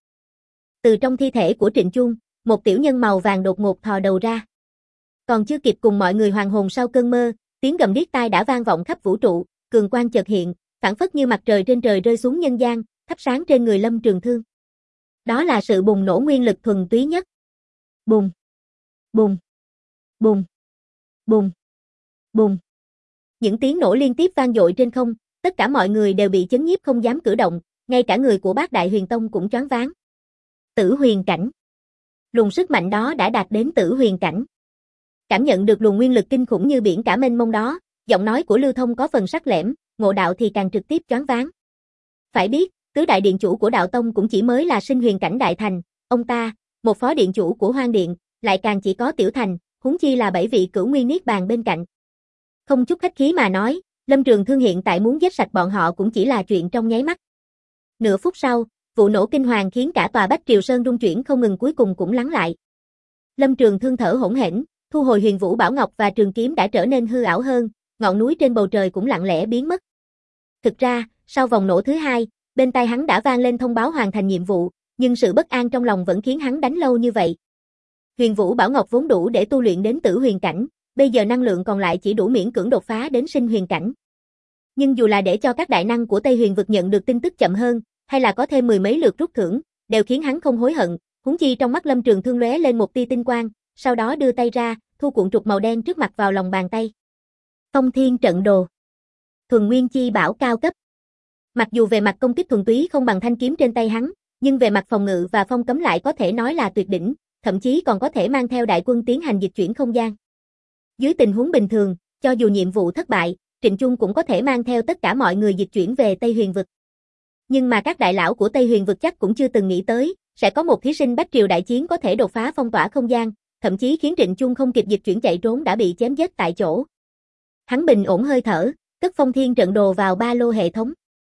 Speaker 1: Từ trong thi thể của Trịnh Chung, một tiểu nhân màu vàng đột ngột thò đầu ra. Còn chưa kịp cùng mọi người hoàn hồn sau cơn mơ, tiếng gầm điếc tai đã vang vọng khắp vũ trụ, cường quang chợt hiện, phảng phất như mặt trời trên trời rơi xuống nhân gian, thắp sáng trên người Lâm Trường Thương. Đó là sự bùng nổ nguyên lực thuần túy nhất. Bùng, bùng, bùng, bùng, bùng. Những tiếng nổ liên tiếp vang dội trên không, tất cả mọi người đều bị chấn nhiếp không dám cử động, ngay cả người của Bát Đại Huyền Tông cũng choáng váng. Tử huyền cảnh. Luồng sức mạnh đó đã đạt đến tử huyền cảnh. Cảm nhận được luồng nguyên lực kinh khủng như biển cả mênh mông đó, giọng nói của Lưu Thông có phần sắc lẻm, Ngộ Đạo thì càng trực tiếp choáng váng. Phải biết, tứ đại điện chủ của đạo tông cũng chỉ mới là sinh huyền cảnh đại thành, ông ta, một phó điện chủ của Hoang Điện, lại càng chỉ có tiểu thành, huống chi là 7 vị cửu nguyên niết bàn bên cạnh. Không chút khách khí mà nói, Lâm Trường Thương hiện tại muốn giết sạch bọn họ cũng chỉ là chuyện trong nháy mắt. Nửa phút sau, vụ nổ kinh hoàng khiến cả tòa Bách Triều Sơn rung chuyển không ngừng cuối cùng cũng lắng lại. Lâm Trường Thương thở hổn hển, thu hồi Huyền Vũ Bảo Ngọc và trường kiếm đã trở nên hư ảo hơn, ngọn núi trên bầu trời cũng lặng lẽ biến mất. Thực ra, sau vòng nổ thứ hai, bên tai hắn đã vang lên thông báo hoàn thành nhiệm vụ, nhưng sự bất an trong lòng vẫn khiến hắn đánh lâu như vậy. Huyền Vũ Bảo Ngọc vốn đủ để tu luyện đến tử huyền cảnh, bây giờ năng lượng còn lại chỉ đủ miễn cưỡng đột phá đến sinh huyền cảnh. Nhưng dù là để cho các đại năng của Tây Huyền vực nhận được tin tức chậm hơn, hay là có thêm mười mấy lượt rút thưởng, đều khiến hắn không hối hận, huống chi trong mắt Lâm Trường Thương lóe lên một tia tinh quang, sau đó đưa tay ra, thu cuộn trục màu đen trước mặt vào lòng bàn tay. Phong Thiên Trận Đồ. Thuần Nguyên Chi Bảo cao cấp. Mặc dù về mặt công kích thuần túy không bằng thanh kiếm trên tay hắn, nhưng về mặt phòng ngự và phong cấm lại có thể nói là tuyệt đỉnh, thậm chí còn có thể mang theo đại quân tiến hành dịch chuyển không gian. Dưới tình huống bình thường, cho dù nhiệm vụ thất bại, Trịnh Chung cũng có thể mang theo tất cả mọi người dịch chuyển về Tây Huyền Vực. Nhưng mà các đại lão của Tây Huyền Vực chắc cũng chưa từng nghĩ tới, sẽ có một thí sinh Bách Triều Đại Chiến có thể đột phá phong tỏa không gian, thậm chí khiến Trịnh Chung không kịp dịch chuyển chạy trốn đã bị chém giết tại chỗ. Hắn bình ổn hơi thở, cất Phong Thiên trận đồ vào ba lô hệ thống.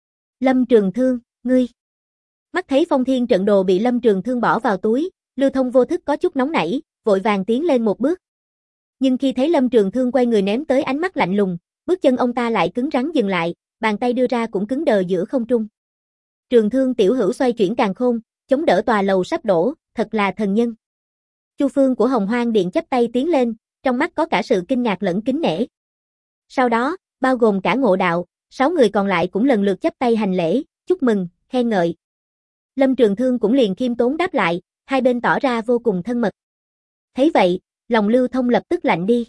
Speaker 1: Lâm Trường Thương, ngươi. Mắt thấy Phong Thiên trận đồ bị Lâm Trường Thương bỏ vào túi, Lưu Thông vô thức có chút nóng nảy, vội vàng tiến lên một bước. Nhưng khi thấy Lâm Trường Thương quay người ném tới ánh mắt lạnh lùng, bước chân ông ta lại cứng rắn dừng lại, bàn tay đưa ra cũng cứng đờ giữa không trung. Trường Thương tiểu hữu xoay chuyển càn khôn, chống đỡ tòa lầu sắp đổ, thật là thần nhân. Chu Phương của Hồng Hoang Điện chắp tay tiến lên, trong mắt có cả sự kinh ngạc lẫn kính nể. Sau đó, bao gồm cả Ngộ Đạo, 6 người còn lại cũng lần lượt chắp tay hành lễ, chúc mừng, khen ngợi. Lâm Trường Thương cũng liền khiêm tốn đáp lại, hai bên tỏ ra vô cùng thân mật. Thấy vậy, lòng Lưu Thông lập tức lạnh đi.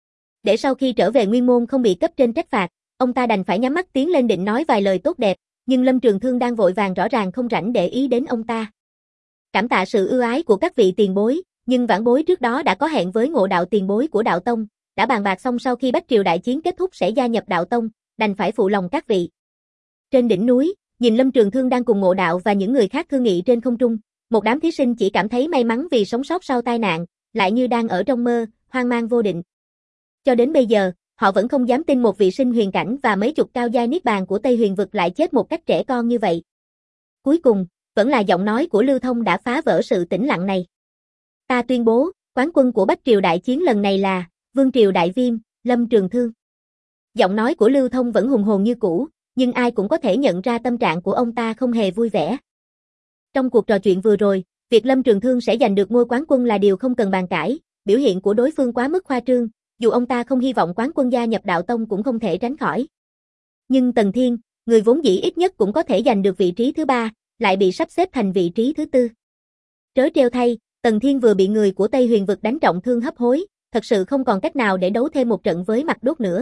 Speaker 1: Để sau khi trở về Nguyên Môn không bị cấp trên trách phạt, ông ta đành phải nhắm mắt tiến lên định nói vài lời tốt đẹp, nhưng Lâm Trường Thương đang vội vàng rõ ràng không rảnh để ý đến ông ta. Cảm tạ sự ưu ái của các vị tiền bối, nhưng vãn bối trước đó đã có hẹn với Ngộ Đạo tiền bối của Đạo Tông, đã bàn bạc xong sau khi Bách Triều Đại Chiến kết thúc sẽ gia nhập Đạo Tông, đành phải phụ lòng các vị. Trên đỉnh núi, nhìn Lâm Trường Thương đang cùng Ngộ Đạo và những người khác thương nghị trên không trung, một đám thí sinh chỉ cảm thấy may mắn vì sống sót sau tai nạn, lại như đang ở trong mơ, hoang mang vô định. Cho đến bây giờ, họ vẫn không dám tin một vị sinh huyền cảnh và mấy chục cao giai niết bàn của Tây Huyền Vực lại chết một cách trẻ con như vậy. Cuối cùng, vẫn là giọng nói của Lưu Thông đã phá vỡ sự tĩnh lặng này. Ta tuyên bố, quán quân của Bách Triều Đại Chiến lần này là Vương Triều Đại Viêm, Lâm Trường Thương. Giọng nói của Lưu Thông vẫn hùng hồn như cũ, nhưng ai cũng có thể nhận ra tâm trạng của ông ta không hề vui vẻ. Trong cuộc trò chuyện vừa rồi, việc Lâm Trường Thương sẽ giành được ngôi quán quân là điều không cần bàn cãi, biểu hiện của đối phương quá mức khoa trương, dù ông ta không hy vọng quán quân gia nhập Đạo Tông cũng không thể tránh khỏi. Nhưng Tần Thiên, người vốn dĩ ít nhất cũng có thể giành được vị trí thứ 3, lại bị sắp xếp thành vị trí thứ 4. Trớ trêu thay, Tần Thiên vừa bị người của Tây Huyền Vực đánh trọng thương hấp hối, thật sự không còn cách nào để đấu thêm một trận với Mặt Đốt nữa.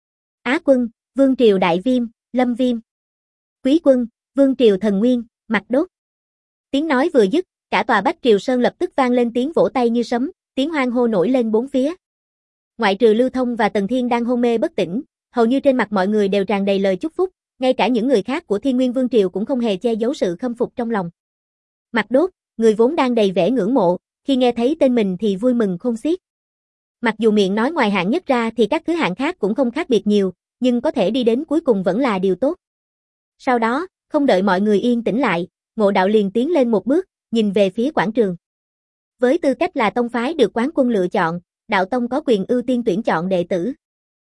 Speaker 1: Á quân, Vương Triều Đại Viêm, Lâm Viêm. Quý quân, Vương Triều Thần Nguyên, Mặt Đốt. Tiếng nói vừa dứt, cả tòa Bách Triều Sơn lập tức vang lên tiếng vỗ tay như sấm, tiếng hoan hô nổi lên bốn phía. Ngoại trừ Lưu Thông và Tần Thiên đang hôn mê bất tỉnh, hầu như trên mặt mọi người đều tràn đầy lời chúc phúc, ngay cả những người khác của Thiên Nguyên Vương Triều cũng không hề che giấu sự khâm phục trong lòng. Mặt Đốt, người vốn đang đầy vẻ ngưỡng mộ, khi nghe thấy tên mình thì vui mừng khôn xiết. Mặc dù miệng nói ngoài hạng nhất ra thì các thứ hạng khác cũng không khác biệt nhiều, nhưng có thể đi đến cuối cùng vẫn là điều tốt. Sau đó, không đợi mọi người yên tĩnh lại, Ngộ Đạo liền tiến lên một bước, nhìn về phía quảng trường. Với tư cách là tông phái được quán quân lựa chọn, Đạo Tông có quyền ưu tiên tuyển chọn đệ tử.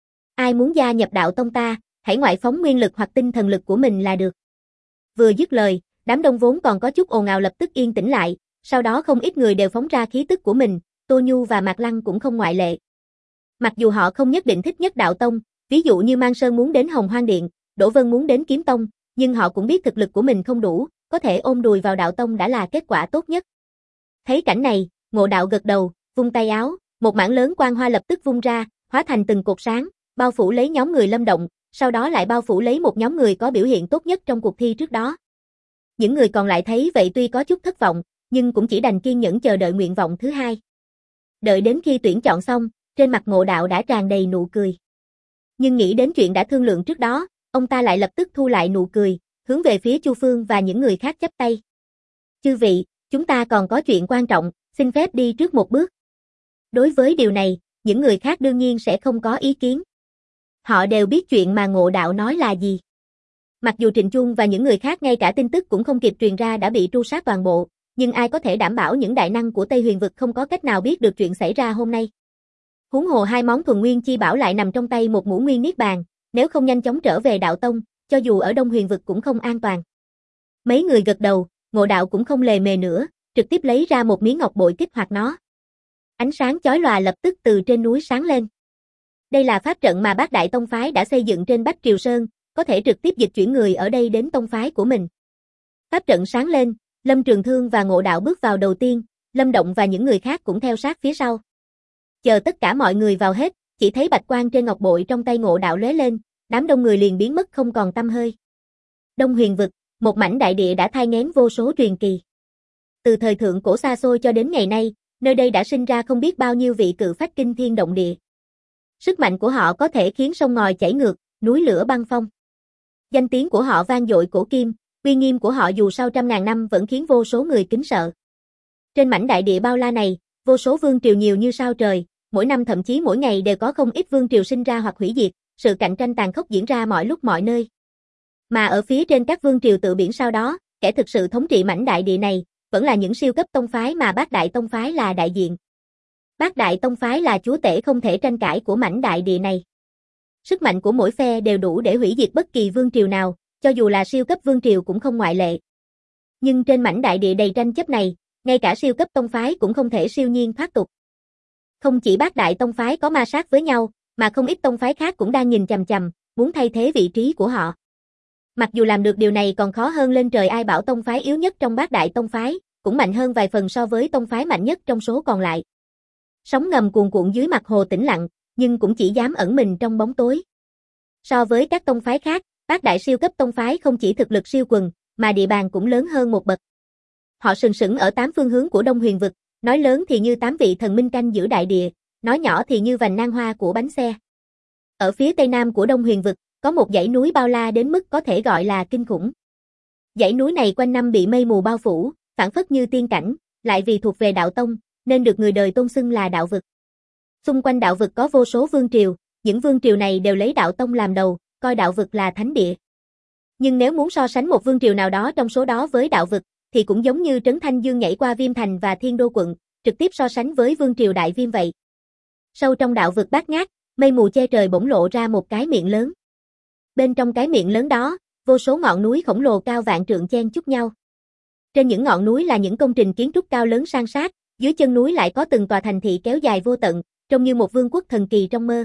Speaker 1: Ai muốn gia nhập Đạo Tông ta, hãy ngoại phóng nguyên lực hoặc tinh thần lực của mình là được. Vừa dứt lời, đám đông vốn còn có chút ồn ào lập tức yên tĩnh lại, sau đó không ít người đều phóng ra khí tức của mình, Tô Nhu và Mạc Lăng cũng không ngoại lệ. Mặc dù họ không nhất định thích nhất Đạo Tông, ví dụ như Mang Sơn muốn đến Hồng Hoang Điện, Đỗ Vân muốn đến Kiếm Tông, nhưng họ cũng biết thực lực của mình không đủ, có thể ôm đùi vào Đạo Tông đã là kết quả tốt nhất. Thấy cảnh này, Ngộ Đạo gật đầu, vung tay áo, một mảng lớn quang hoa lập tức vung ra, hóa thành từng cột sáng, bao phủ lấy nhóm người Lâm Động, sau đó lại bao phủ lấy một nhóm người có biểu hiện tốt nhất trong cuộc thi trước đó. Những người còn lại thấy vậy tuy có chút thất vọng, nhưng cũng chỉ đành kiên nhẫn chờ đợi nguyện vọng thứ 2. Đợi đến khi tuyển chọn xong, trên mặt Ngộ Đạo đã tràn đầy nụ cười. Nhưng nghĩ đến chuyện đã thương lượng trước đó, ông ta lại lập tức thu lại nụ cười, hướng về phía Chu Phương và những người khác chắp tay. Chư vị, chúng ta còn có chuyện quan trọng, xin phép đi trước một bước. Đối với điều này, những người khác đương nhiên sẽ không có ý kiến. Họ đều biết chuyện mà Ngộ Đạo nói là gì. Mặc dù Trịnh Chung và những người khác ngay cả tin tức cũng không kịp truyền ra đã bị tru sát toàn bộ, nhưng ai có thể đảm bảo những đại năng của Tây Huyền Vực không có cách nào biết được chuyện xảy ra hôm nay. Huống hồ hai món thuần nguyên chi bảo lại nằm trong tay một ngũ nguyên niết bàn, nếu không nhanh chóng trở về Đạo Tông, cho dù ở Đông Huyền Vực cũng không an toàn. Mấy người gật đầu, Ngộ Đạo cũng không lề mề nữa, trực tiếp lấy ra một miếng ngọc bội kích hoạt nó. Ánh sáng chói lòa lập tức từ trên núi sáng lên. Đây là pháp trận mà Bát Đại Tông phái đã xây dựng trên Bách Triều Sơn, có thể trực tiếp dịch chuyển người ở đây đến tông phái của mình. Pháp trận sáng lên, Lâm Trường Thương và Ngộ Đạo bước vào đầu tiên, Lâm Động và những người khác cũng theo sát phía sau. Chờ tất cả mọi người vào hết, chỉ thấy bạch quang trên ngọc bội trong tay Ngộ Đạo lóe lên, đám đông người liền biến mất không còn tăm hơi. Đông Huyền Vực, một mảnh đại địa đã thai nghén vô số truyền kỳ. Từ thời thượng cổ xa xôi cho đến ngày nay, Nơi đây đã sinh ra không biết bao nhiêu vị cự phách kinh thiên động địa. Sức mạnh của họ có thể khiến sông ngòi chảy ngược, núi lửa băng phong. Danh tiếng của họ vang dội cổ kim, uy nghiêm của họ dù sau trăm ngàn năm vẫn khiến vô số người kính sợ. Trên mảnh đại địa bao la này, vô số vương triều nhiều như sao trời, mỗi năm thậm chí mỗi ngày đều có không ít vương triều sinh ra hoặc hủy diệt, sự cạnh tranh tàn khốc diễn ra mọi lúc mọi nơi. Mà ở phía trên các vương triều tự biển sau đó, kẻ thực sự thống trị mảnh đại địa này, vẫn là những siêu cấp tông phái mà Bát Đại Tông phái là đại diện. Bát Đại Tông phái là chúa tể không thể tranh cãi của mảnh đại địa này. Sức mạnh của mỗi phe đều đủ để hủy diệt bất kỳ vương triều nào, cho dù là siêu cấp vương triều cũng không ngoại lệ. Nhưng trên mảnh đại địa đầy tranh chấp này, ngay cả siêu cấp tông phái cũng không thể siêu nhiên thoát tục. Không chỉ Bát Đại Tông phái có ma sát với nhau, mà không ít tông phái khác cũng đang nhìn chằm chằm, muốn thay thế vị trí của họ. Mặc dù làm được điều này còn khó hơn lên trời, ai bảo tông phái yếu nhất trong Bát Đại Tông phái, cũng mạnh hơn vài phần so với tông phái mạnh nhất trong số còn lại. Sóng ngầm cuồn cuộn dưới mặt hồ tĩnh lặng, nhưng cũng chỉ dám ẩn mình trong bóng tối. So với các tông phái khác, Bát Đại siêu cấp tông phái không chỉ thực lực siêu quần, mà địa bàn cũng lớn hơn một bậc. Họ sừng sững ở 8 phương hướng của Đông Huyền vực, nói lớn thì như 8 vị thần minh canh giữ đại địa, nói nhỏ thì như vành nang hoa của bánh xe. Ở phía tây nam của Đông Huyền vực, có một dãy núi bao la đến mức có thể gọi là kinh khủng. Dãy núi này quanh năm bị mây mù bao phủ, phảng phất như tiên cảnh, lại vì thuộc về đạo tông, nên được người đời tôn xưng là đạo vực. Xung quanh đạo vực có vô số vương triều, những vương triều này đều lấy đạo tông làm đầu, coi đạo vực là thánh địa. Nhưng nếu muốn so sánh một vương triều nào đó trong số đó với đạo vực, thì cũng giống như Trấn Thanh Dương nhảy qua Viêm Thành và Thiên Đô quận, trực tiếp so sánh với vương triều Đại Viêm vậy. Sâu trong đạo vực bát ngát, mây mù che trời bỗng lộ ra một cái miệng lớn. Bên trong cái miệng lớn đó, vô số ngọn núi khổng lồ cao vạn trượng chen chúc nhau. Trên những ngọn núi là những công trình kiến trúc cao lớn san sát, dưới chân núi lại có từng tòa thành thị kéo dài vô tận, trông như một vương quốc thần kỳ trong mơ.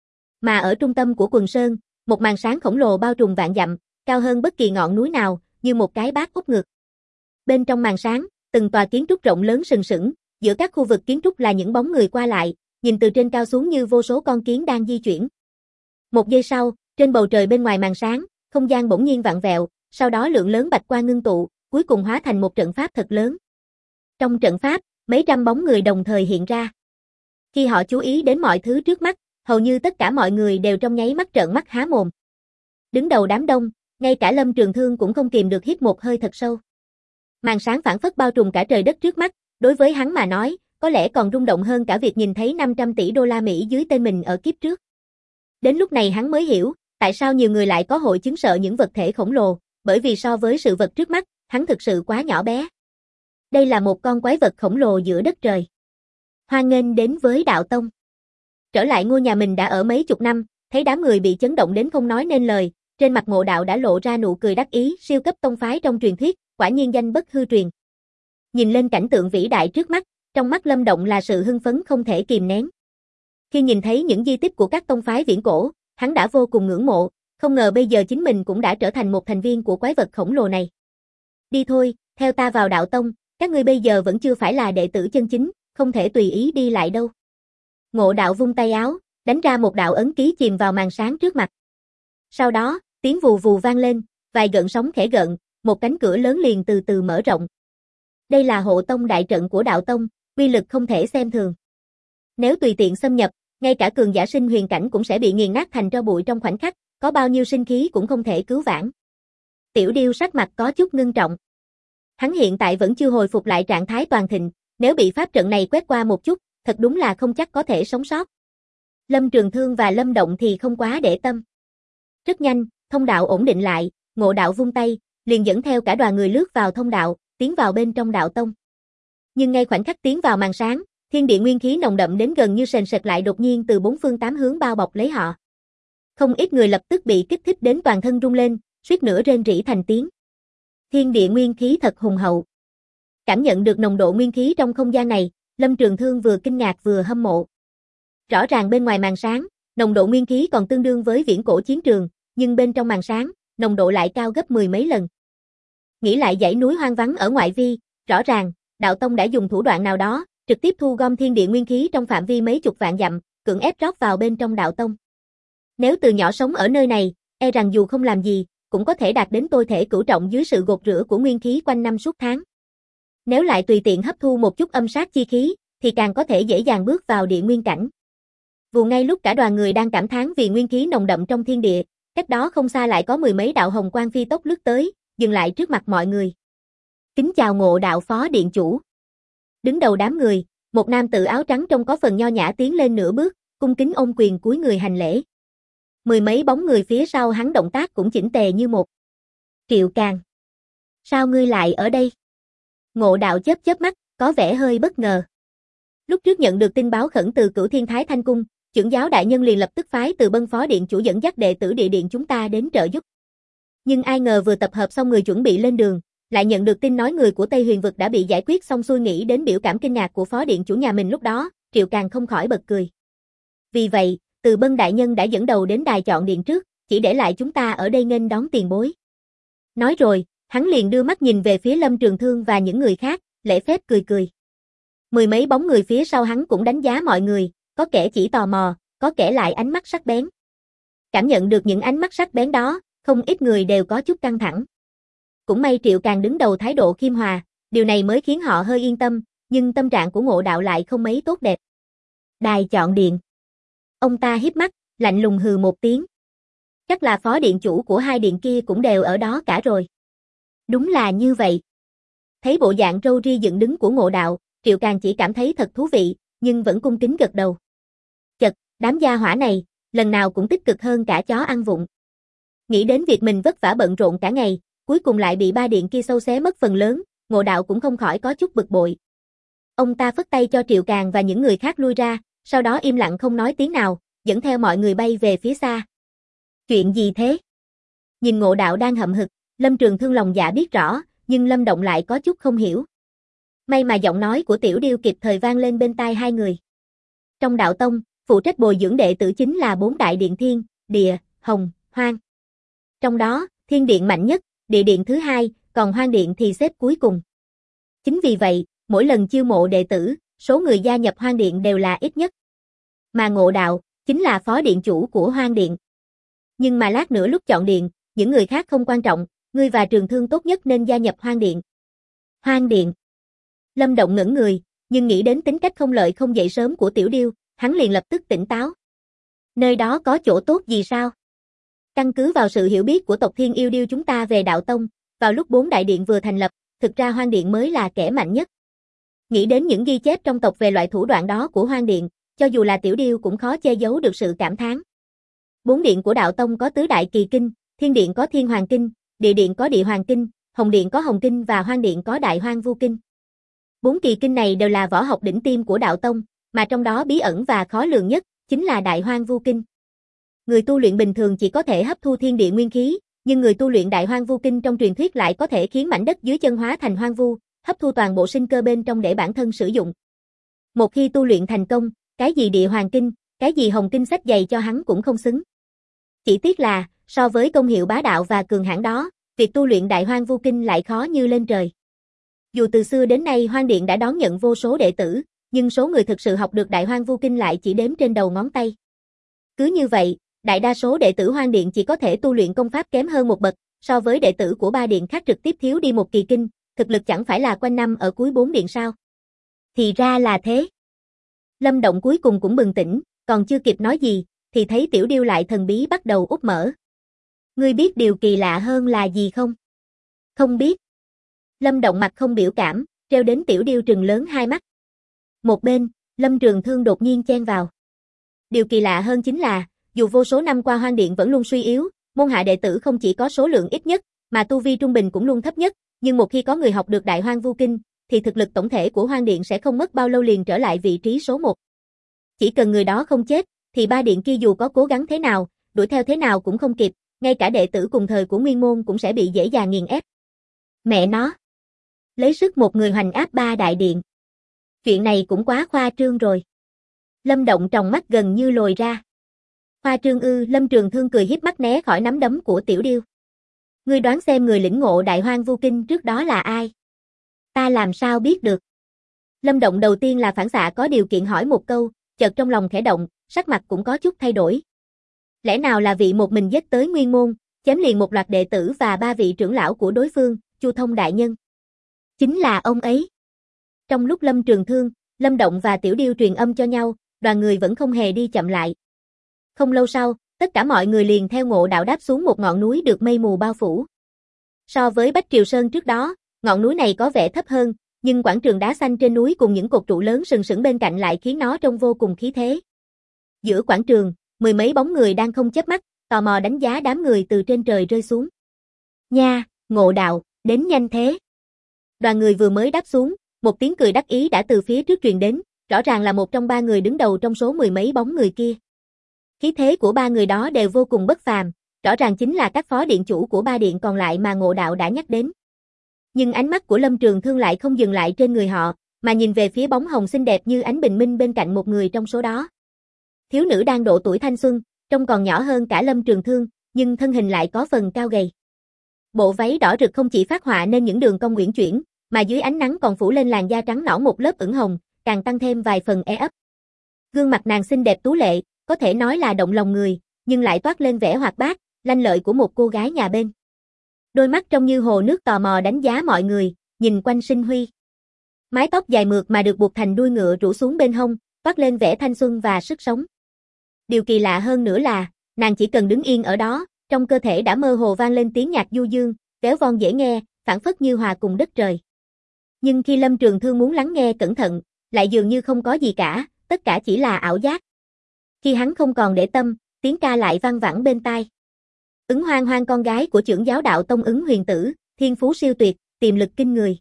Speaker 1: Mà ở trung tâm của quần sơn, một màn sáng khổng lồ bao trùm vạn dặm, cao hơn bất kỳ ngọn núi nào, như một cái bát úp ngược. Bên trong màn sáng, từng tòa kiến trúc rộng lớn sừng sững, giữa các khu vực kiến trúc là những bóng người qua lại, nhìn từ trên cao xuống như vô số con kiến đang di chuyển. Một giây sau, trên bầu trời bên ngoài màn sáng, không gian bỗng nhiên vặn vẹo, sau đó lượng lớn bạch quang ngưng tụ, cuối cùng hóa thành một trận pháp thật lớn. Trong trận pháp, mấy trăm bóng người đồng thời hiện ra. Khi họ chú ý đến mọi thứ trước mắt, hầu như tất cả mọi người đều trong nháy mắt trợn mắt há mồm. Đứng đầu đám đông, ngay cả Lâm Trường Thương cũng không kìm được hít một hơi thật sâu. Màn sáng phảng phất bao trùm cả trời đất trước mắt, đối với hắn mà nói, có lẽ còn rung động hơn cả việc nhìn thấy 500 tỷ đô la Mỹ dưới tên mình ở kiếp trước. Đến lúc này hắn mới hiểu, tại sao nhiều người lại có hội chứng sợ những vật thể khổng lồ, bởi vì so với sự vật trước mắt, hắn thực sự quá nhỏ bé. Đây là một con quái vật khổng lồ giữa đất trời. Hoan nghênh đến với đạo tông. Trở lại ngôi nhà mình đã ở mấy chục năm, thấy đám người bị chấn động đến không nói nên lời, trên mặt Ngộ Đạo đã lộ ra nụ cười đắc ý, siêu cấp tông phái trong truyền thuyết, quả nhiên danh bất hư truyền. Nhìn lên cảnh tượng vĩ đại trước mắt, trong mắt Lâm Động là sự hưng phấn không thể kìm nén. Khi nhìn thấy những di tích của các tông phái viễn cổ, hắn đã vô cùng ngưỡng mộ, không ngờ bây giờ chính mình cũng đã trở thành một thành viên của quái vật khổng lồ này. Đi thôi, theo ta vào đạo tông, các ngươi bây giờ vẫn chưa phải là đệ tử chân chính, không thể tùy ý đi lại đâu. Ngộ Đạo vung tay áo, đánh ra một đạo ấn ký chìm vào màn sáng trước mặt. Sau đó, tiếng vù vù vang lên, vài gợn sóng khẽ gợn, một cánh cửa lớn liền từ từ mở rộng. Đây là hộ tông đại trận của đạo tông, uy lực không thể xem thường. Nếu tùy tiện xâm nhập, ngay cả cường giả sinh huyền cảnh cũng sẽ bị nghiền nát thành tro bụi trong khoảnh khắc, có bao nhiêu sinh khí cũng không thể cứu vãn. Tiểu Điêu sắc mặt có chút ngưng trọng. Hắn hiện tại vẫn chưa hồi phục lại trạng thái toàn thịnh, nếu bị pháp trận này quét qua một chút, thật đúng là không chắc có thể sống sót. Lâm Trường Thương và Lâm Động thì không quá để tâm. Rất nhanh, thông đạo ổn định lại, Ngộ Đạo vung tay, liền dẫn theo cả đoàn người lướt vào thông đạo, tiến vào bên trong đạo tông. Nhưng ngay khoảnh khắc tiến vào màn sáng, thiên địa nguyên khí nồng đậm đến gần như sền sệt lại đột nhiên từ bốn phương tám hướng bao bọc lấy họ. Không ít người lập tức bị kích thích đến toàn thân rung lên, suýt nữa rên rỉ thành tiếng. Thiên địa nguyên khí thật hùng hậu. Cảm nhận được nồng độ nguyên khí trong không gian này, Lâm Trường Thương vừa kinh ngạc vừa hâm mộ. Rõ ràng bên ngoài màn sáng, nồng độ nguyên khí còn tương đương với viễn cổ chiến trường, nhưng bên trong màn sáng, nồng độ lại cao gấp 10 mấy lần. Nghĩ lại dãy núi hoang vắng ở ngoại vi, rõ ràng, đạo tông đã dùng thủ đoạn nào đó, trực tiếp thu gom thiên địa nguyên khí trong phạm vi mấy chục vạn dặm, cưỡng ép rót vào bên trong đạo tông. Nếu từ nhỏ sống ở nơi này, e rằng dù không làm gì, cũng có thể đạt đến tôi thể cửu trọng dưới sự gột rửa của nguyên khí quanh năm suốt tháng. Nếu lại tùy tiện hấp thu một chút âm sát chi khí, thì càng có thể dễ dàng bước vào địa nguyên cảnh. Vụ ngay lúc cả đoàn người đang cảm thán vì nguyên khí nồng đậm trong thiên địa, cách đó không xa lại có mười mấy đạo hồng quang phi tốc lướt tới, dừng lại trước mặt mọi người. Kính chào Ngộ đạo phó điện chủ. Đứng đầu đám người, một nam tử áo trắng trông có phần nho nhã tiến lên nửa bước, cung kính ôm quyền cúi người hành lễ. Mười mấy bóng người phía sau hắn động tác cũng chỉnh tề như một. Triệu Càn. Sao ngươi lại ở đây? Ngộ đạo chớp chớp mắt, có vẻ hơi bất ngờ. Lúc trước nhận được tin báo khẩn từ Cửu Thiên Thái Thanh Cung, trưởng giáo đại nhân liền lập tức phái Từ Bân phó điện chủ dẫn dắt đệ tử địa điện chúng ta đến trợ giúp. Nhưng ai ngờ vừa tập hợp xong người chuẩn bị lên đường, lại nhận được tin nói người của Tây Huyền vực đã bị giải quyết xong xuôi, nghĩ đến biểu cảm kinh ngạc của phó điện chủ nhà mình lúc đó, Triệu Càn không khỏi bật cười. Vì vậy, Từ Bân đại nhân đã dẫn đầu đến đài chọn điện trước, chỉ để lại chúng ta ở đây nghênh đón tiền bối. Nói rồi, hắn liền đưa mắt nhìn về phía Lâm Trường Thương và những người khác, lễ phép cười cười. Mười mấy bóng người phía sau hắn cũng đánh giá mọi người, có kẻ chỉ tò mò, có kẻ lại ánh mắt sắc bén. Cảm nhận được những ánh mắt sắc bén đó, không ít người đều có chút căng thẳng. Cũng may Triệu Càn đứng đầu thái độ khiêm hòa, điều này mới khiến họ hơi yên tâm, nhưng tâm trạng của Ngộ đạo lại không mấy tốt đẹp. Đài chọn điện. Ông ta híp mắt, lạnh lùng hừ một tiếng. Chắc là phó điện chủ của hai điện kia cũng đều ở đó cả rồi. Đúng là như vậy. Thấy bộ dạng râu ria dựng đứng của Ngộ đạo, Triệu Càn chỉ cảm thấy thật thú vị, nhưng vẫn cung kính gật đầu. Chật, đám gia hỏa này, lần nào cũng tích cực hơn cả chó ăn vụng. Nghĩ đến việc mình vất vả bận rộn cả ngày, cuối cùng lại bị ba điện kia xâu xé mất phần lớn, Ngộ đạo cũng không khỏi có chút bực bội. Ông ta phất tay cho Triệu Càn và những người khác lui ra, sau đó im lặng không nói tiếng nào, dẫn theo mọi người bay về phía xa. Chuyện gì thế? Nhìn Ngộ đạo đang hậm hực, Lâm Trường Thương lòng dạ biết rõ, nhưng Lâm Động lại có chút không hiểu. May mà giọng nói của Tiểu Điêu kịp thời vang lên bên tai hai người. Trong đạo tông, phụ trách bồi dưỡng đệ tử chính là 4 đại điện Thiên, Địa, Hồng, Hoang. Trong đó, Thiên Điện mạnh nhất, Địa Điện thứ hai, còn Hoang Điện thì xếp cuối cùng. Chính vì vậy, mỗi lần chiêu mộ đệ tử, số người gia nhập Hoang Điện đều là ít nhất. Mà Ngộ đạo, chính là phó điện chủ của Hoang Điện. Nhưng mà lát nữa lúc chọn điện, những người khác không quan trọng, ngươi và Trường Thương tốt nhất nên gia nhập Hoang Điện. Hoang Điện. Lâm Động ngẩn người, nhưng nghĩ đến tính cách không lợi không dậy sớm của Tiểu Điêu, hắn liền lập tức tỉnh táo. Nơi đó có chỗ tốt gì sao? Căn cứ vào sự hiểu biết của tộc Thiên Yêu Điêu chúng ta về đạo tông, vào lúc 4 đại điện vừa thành lập, thực ra Hoang Điện mới là kẻ mạnh nhất. Nghĩ đến những ghi chép trong tộc về loại thủ đoạn đó của Hoang Điện, cho dù là Tiểu Điêu cũng khó che giấu được sự cảm thán. 4 điện của đạo tông có tứ đại kỳ kinh, Thiên Điện có Thiên Hoàng Kinh, Địa Điện có Địa Hoàng Kinh, Hồng Điện có Hồng Kinh và Hoang Điện có Đại Hoang Vu Kinh. 4 kỳ kinh này đều là võ học đỉnh tiêm của đạo tông, mà trong đó bí ẩn và khó lường nhất chính là Đại Hoang Vu Kinh. Người tu luyện bình thường chỉ có thể hấp thu thiên địa nguyên khí, nhưng người tu luyện Đại Hoang Vu Kinh trong truyền thuyết lại có thể khiến mảnh đất dưới chân hóa thành hoang vu, hấp thu toàn bộ sinh cơ bên trong để bản thân sử dụng. Một khi tu luyện thành công, cái gì Địa Hoàng Kinh, cái gì Hồng Kinh sách dày cho hắn cũng không xứng. Chỉ tiếc là, so với công hiệu bá đạo và cường hãn đó, việc tu luyện Đại Hoang Vu Kinh lại khó như lên trời. Dù từ xưa đến nay Hoang Điện đã đón nhận vô số đệ tử, nhưng số người thực sự học được Đại Hoang Vu Kinh lại chỉ đếm trên đầu ngón tay. Cứ như vậy, đại đa số đệ tử Hoang Điện chỉ có thể tu luyện công pháp kém hơn một bậc, so với đệ tử của 3 điện khác trực tiếp thiếu đi một kỳ kinh, thực lực chẳng phải là quanh năm ở cuối 4 điện sao? Thì ra là thế. Lâm Động cuối cùng cũng bừng tỉnh, còn chưa kịp nói gì, thì thấy Tiểu Điêu lại thần bí bắt đầu úp mở. Ngươi biết điều kỳ lạ hơn là gì không? Không biết. Lâm Động mặt không biểu cảm, treo đến Tiểu Điêu trừng lớn hai mắt. Một bên, Lâm Trường Thương đột nhiên chen vào. Điều kỳ lạ hơn chính là, dù vô số năm qua Hoang Điện vẫn luôn suy yếu, môn hạ đệ tử không chỉ có số lượng ít nhất, mà tu vi trung bình cũng luôn thấp nhất, nhưng một khi có người học được Đại Hoang Vu Kinh, thì thực lực tổng thể của Hoang Điện sẽ không mất bao lâu liền trở lại vị trí số 1. Chỉ cần người đó không chết, thì 3 điện kia dù có cố gắng thế nào, đuổi theo thế nào cũng không kịp, ngay cả đệ tử cùng thời của Nguyên Môn cũng sẽ bị dễ dàng nghiền ép. Mẹ nó! Lấy sức một người hoành áp 3 đại điện. Chuyện này cũng quá khoa trương rồi. Lâm Động tròng mắt gần như lồi ra. Khoa trương ư? Lâm Trường Thương cười híp mắt né khỏi nắm đấm của Tiểu Điêu. Ngươi đoán xem người lĩnh ngộ Đại Hoang Vu Kinh trước đó là ai? Ta làm sao biết được? Lâm Động đầu tiên là phản xạ có điều kiện hỏi một câu, chợt trong lòng khẽ động, sắc mặt cũng có chút thay đổi. Lẽ nào là vị một mình giết tới Nguyên Môn, chém liền một loạt đệ tử và 3 vị trưởng lão của đối phương, Chu Thông đại nhân? Chính là ông ấy. Trong lúc Lâm Trường Thương, Lâm Động và Tiểu Điêu truyền âm cho nhau, đoàn người vẫn không hề đi chậm lại. Không lâu sau, tất cả mọi người liền theo Ngộ Đạo đáp xuống một ngọn núi được mây mù bao phủ. So với Bách Triều Sơn trước đó, ngọn núi này có vẻ thấp hơn, nhưng quảng trường đá xanh trên núi cùng những cột trụ lớn sừng sững bên cạnh lại khiến nó trông vô cùng khí thế. Giữa quảng trường, mười mấy bóng người đang không chớp mắt, tò mò đánh giá đám người từ trên trời rơi xuống. Nha, Ngộ Đạo, đến nhanh thế. Đoàn người vừa mới đáp xuống, một tiếng cười đắc ý đã từ phía trước truyền đến, rõ ràng là một trong ba người đứng đầu trong số mười mấy bóng người kia. Khí thế của ba người đó đều vô cùng bất phàm, rõ ràng chính là các phó điện chủ của ba điện còn lại mà Ngộ Đạo đã nhắc đến. Nhưng ánh mắt của Lâm Trường Thương lại không dừng lại trên người họ, mà nhìn về phía bóng hồng xinh đẹp như ánh bình minh bên cạnh một người trong số đó. Thiếu nữ đang độ tuổi thanh xuân, trông còn nhỏ hơn cả Lâm Trường Thương, nhưng thân hình lại có phần cao gầy. Bộ váy đỏ rực không chỉ phác họa nên những đường cong uyển chuyển, mà dưới ánh nắng còn phủ lên làn da trắng nõn một lớp ửng hồng, càng tăng thêm vài phần e ấp. Gương mặt nàng xinh đẹp tú lệ, có thể nói là động lòng người, nhưng lại toát lên vẻ hoạt bát, lanh lợi của một cô gái nhà bên. Đôi mắt trông như hồ nước tò mò đánh giá mọi người, nhìn quanh sinh huy. Mái tóc dài mượt mà được buộc thành đuôi ngựa rủ xuống bên hông, toát lên vẻ thanh xuân và sức sống. Điều kỳ lạ hơn nữa là, nàng chỉ cần đứng yên ở đó, trong cơ thể đã mơ hồ vang lên tiếng nhạc du dương, véo von dễ nghe, phảng phất như hòa cùng đất trời. Nhưng khi Lâm Trường Thương muốn lắng nghe cẩn thận, lại dường như không có gì cả, tất cả chỉ là ảo giác. Khi hắn không còn để tâm, tiếng ca lại vang vẳng bên tai. Ứng Hoang Hoang con gái của trưởng giáo đạo tông Ứng Huyền Tử, thiên phú siêu tuyệt, tiềm lực kinh người.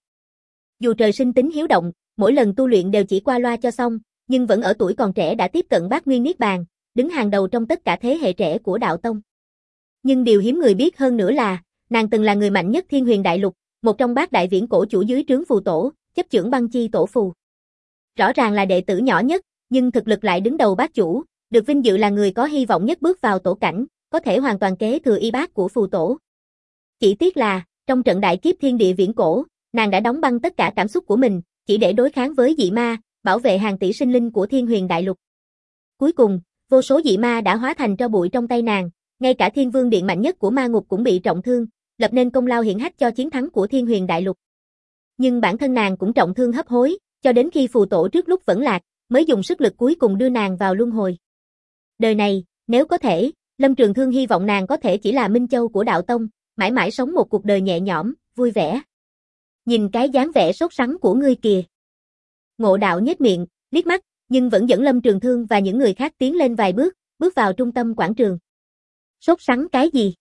Speaker 1: Dù trời sinh tính hiếu động, mỗi lần tu luyện đều chỉ qua loa cho xong, nhưng vẫn ở tuổi còn trẻ đã tiếp cận Bát Nguyên Niết Bàn, đứng hàng đầu trong tất cả thế hệ trẻ của đạo tông. Nhưng điều hiếm người biết hơn nữa là, nàng từng là người mạnh nhất Thiên Huyền Đại Lục, một trong bát đại viễn cổ chủ dưới trướng phù tổ, chấp chưởng băng chi tổ phù. Rõ ràng là đệ tử nhỏ nhất, nhưng thực lực lại đứng đầu bát chủ, được vinh dự là người có hy vọng nhất bước vào tổ cảnh, có thể hoàn toàn kế thừa y bát của phù tổ. Chỉ tiếc là, trong trận đại kiếp thiên địa viễn cổ, nàng đã đóng băng tất cả cảm xúc của mình, chỉ để đối kháng với dị ma, bảo vệ hàng tỷ sinh linh của Thiên Huyền Đại Lục. Cuối cùng, vô số dị ma đã hóa thành tro bụi trong tay nàng, ngay cả Thiên Vương Điện mạnh nhất của ma ngục cũng bị trọng thương, lập nên công lao hiển hách cho chiến thắng của Thiên Huyền Đại Lục. Nhưng bản thân nàng cũng trọng thương hấp hối, cho đến khi phù tổ trước lúc vẫn lạc, mới dùng sức lực cuối cùng đưa nàng vào luân hồi. Đời này, nếu có thể, Lâm Trường Thương hy vọng nàng có thể chỉ là Minh Châu của đạo tông, mãi mãi sống một cuộc đời nhẹ nhõm, vui vẻ. Nhìn cái dáng vẻ sốt sắng của ngươi kìa. Ngộ Đạo nhếch miệng, liếc mắt, nhưng vẫn dẫn Lâm Trường Thương và những người khác tiến lên vài bước, bước vào trung tâm quảng trường. Sốt sắng cái gì?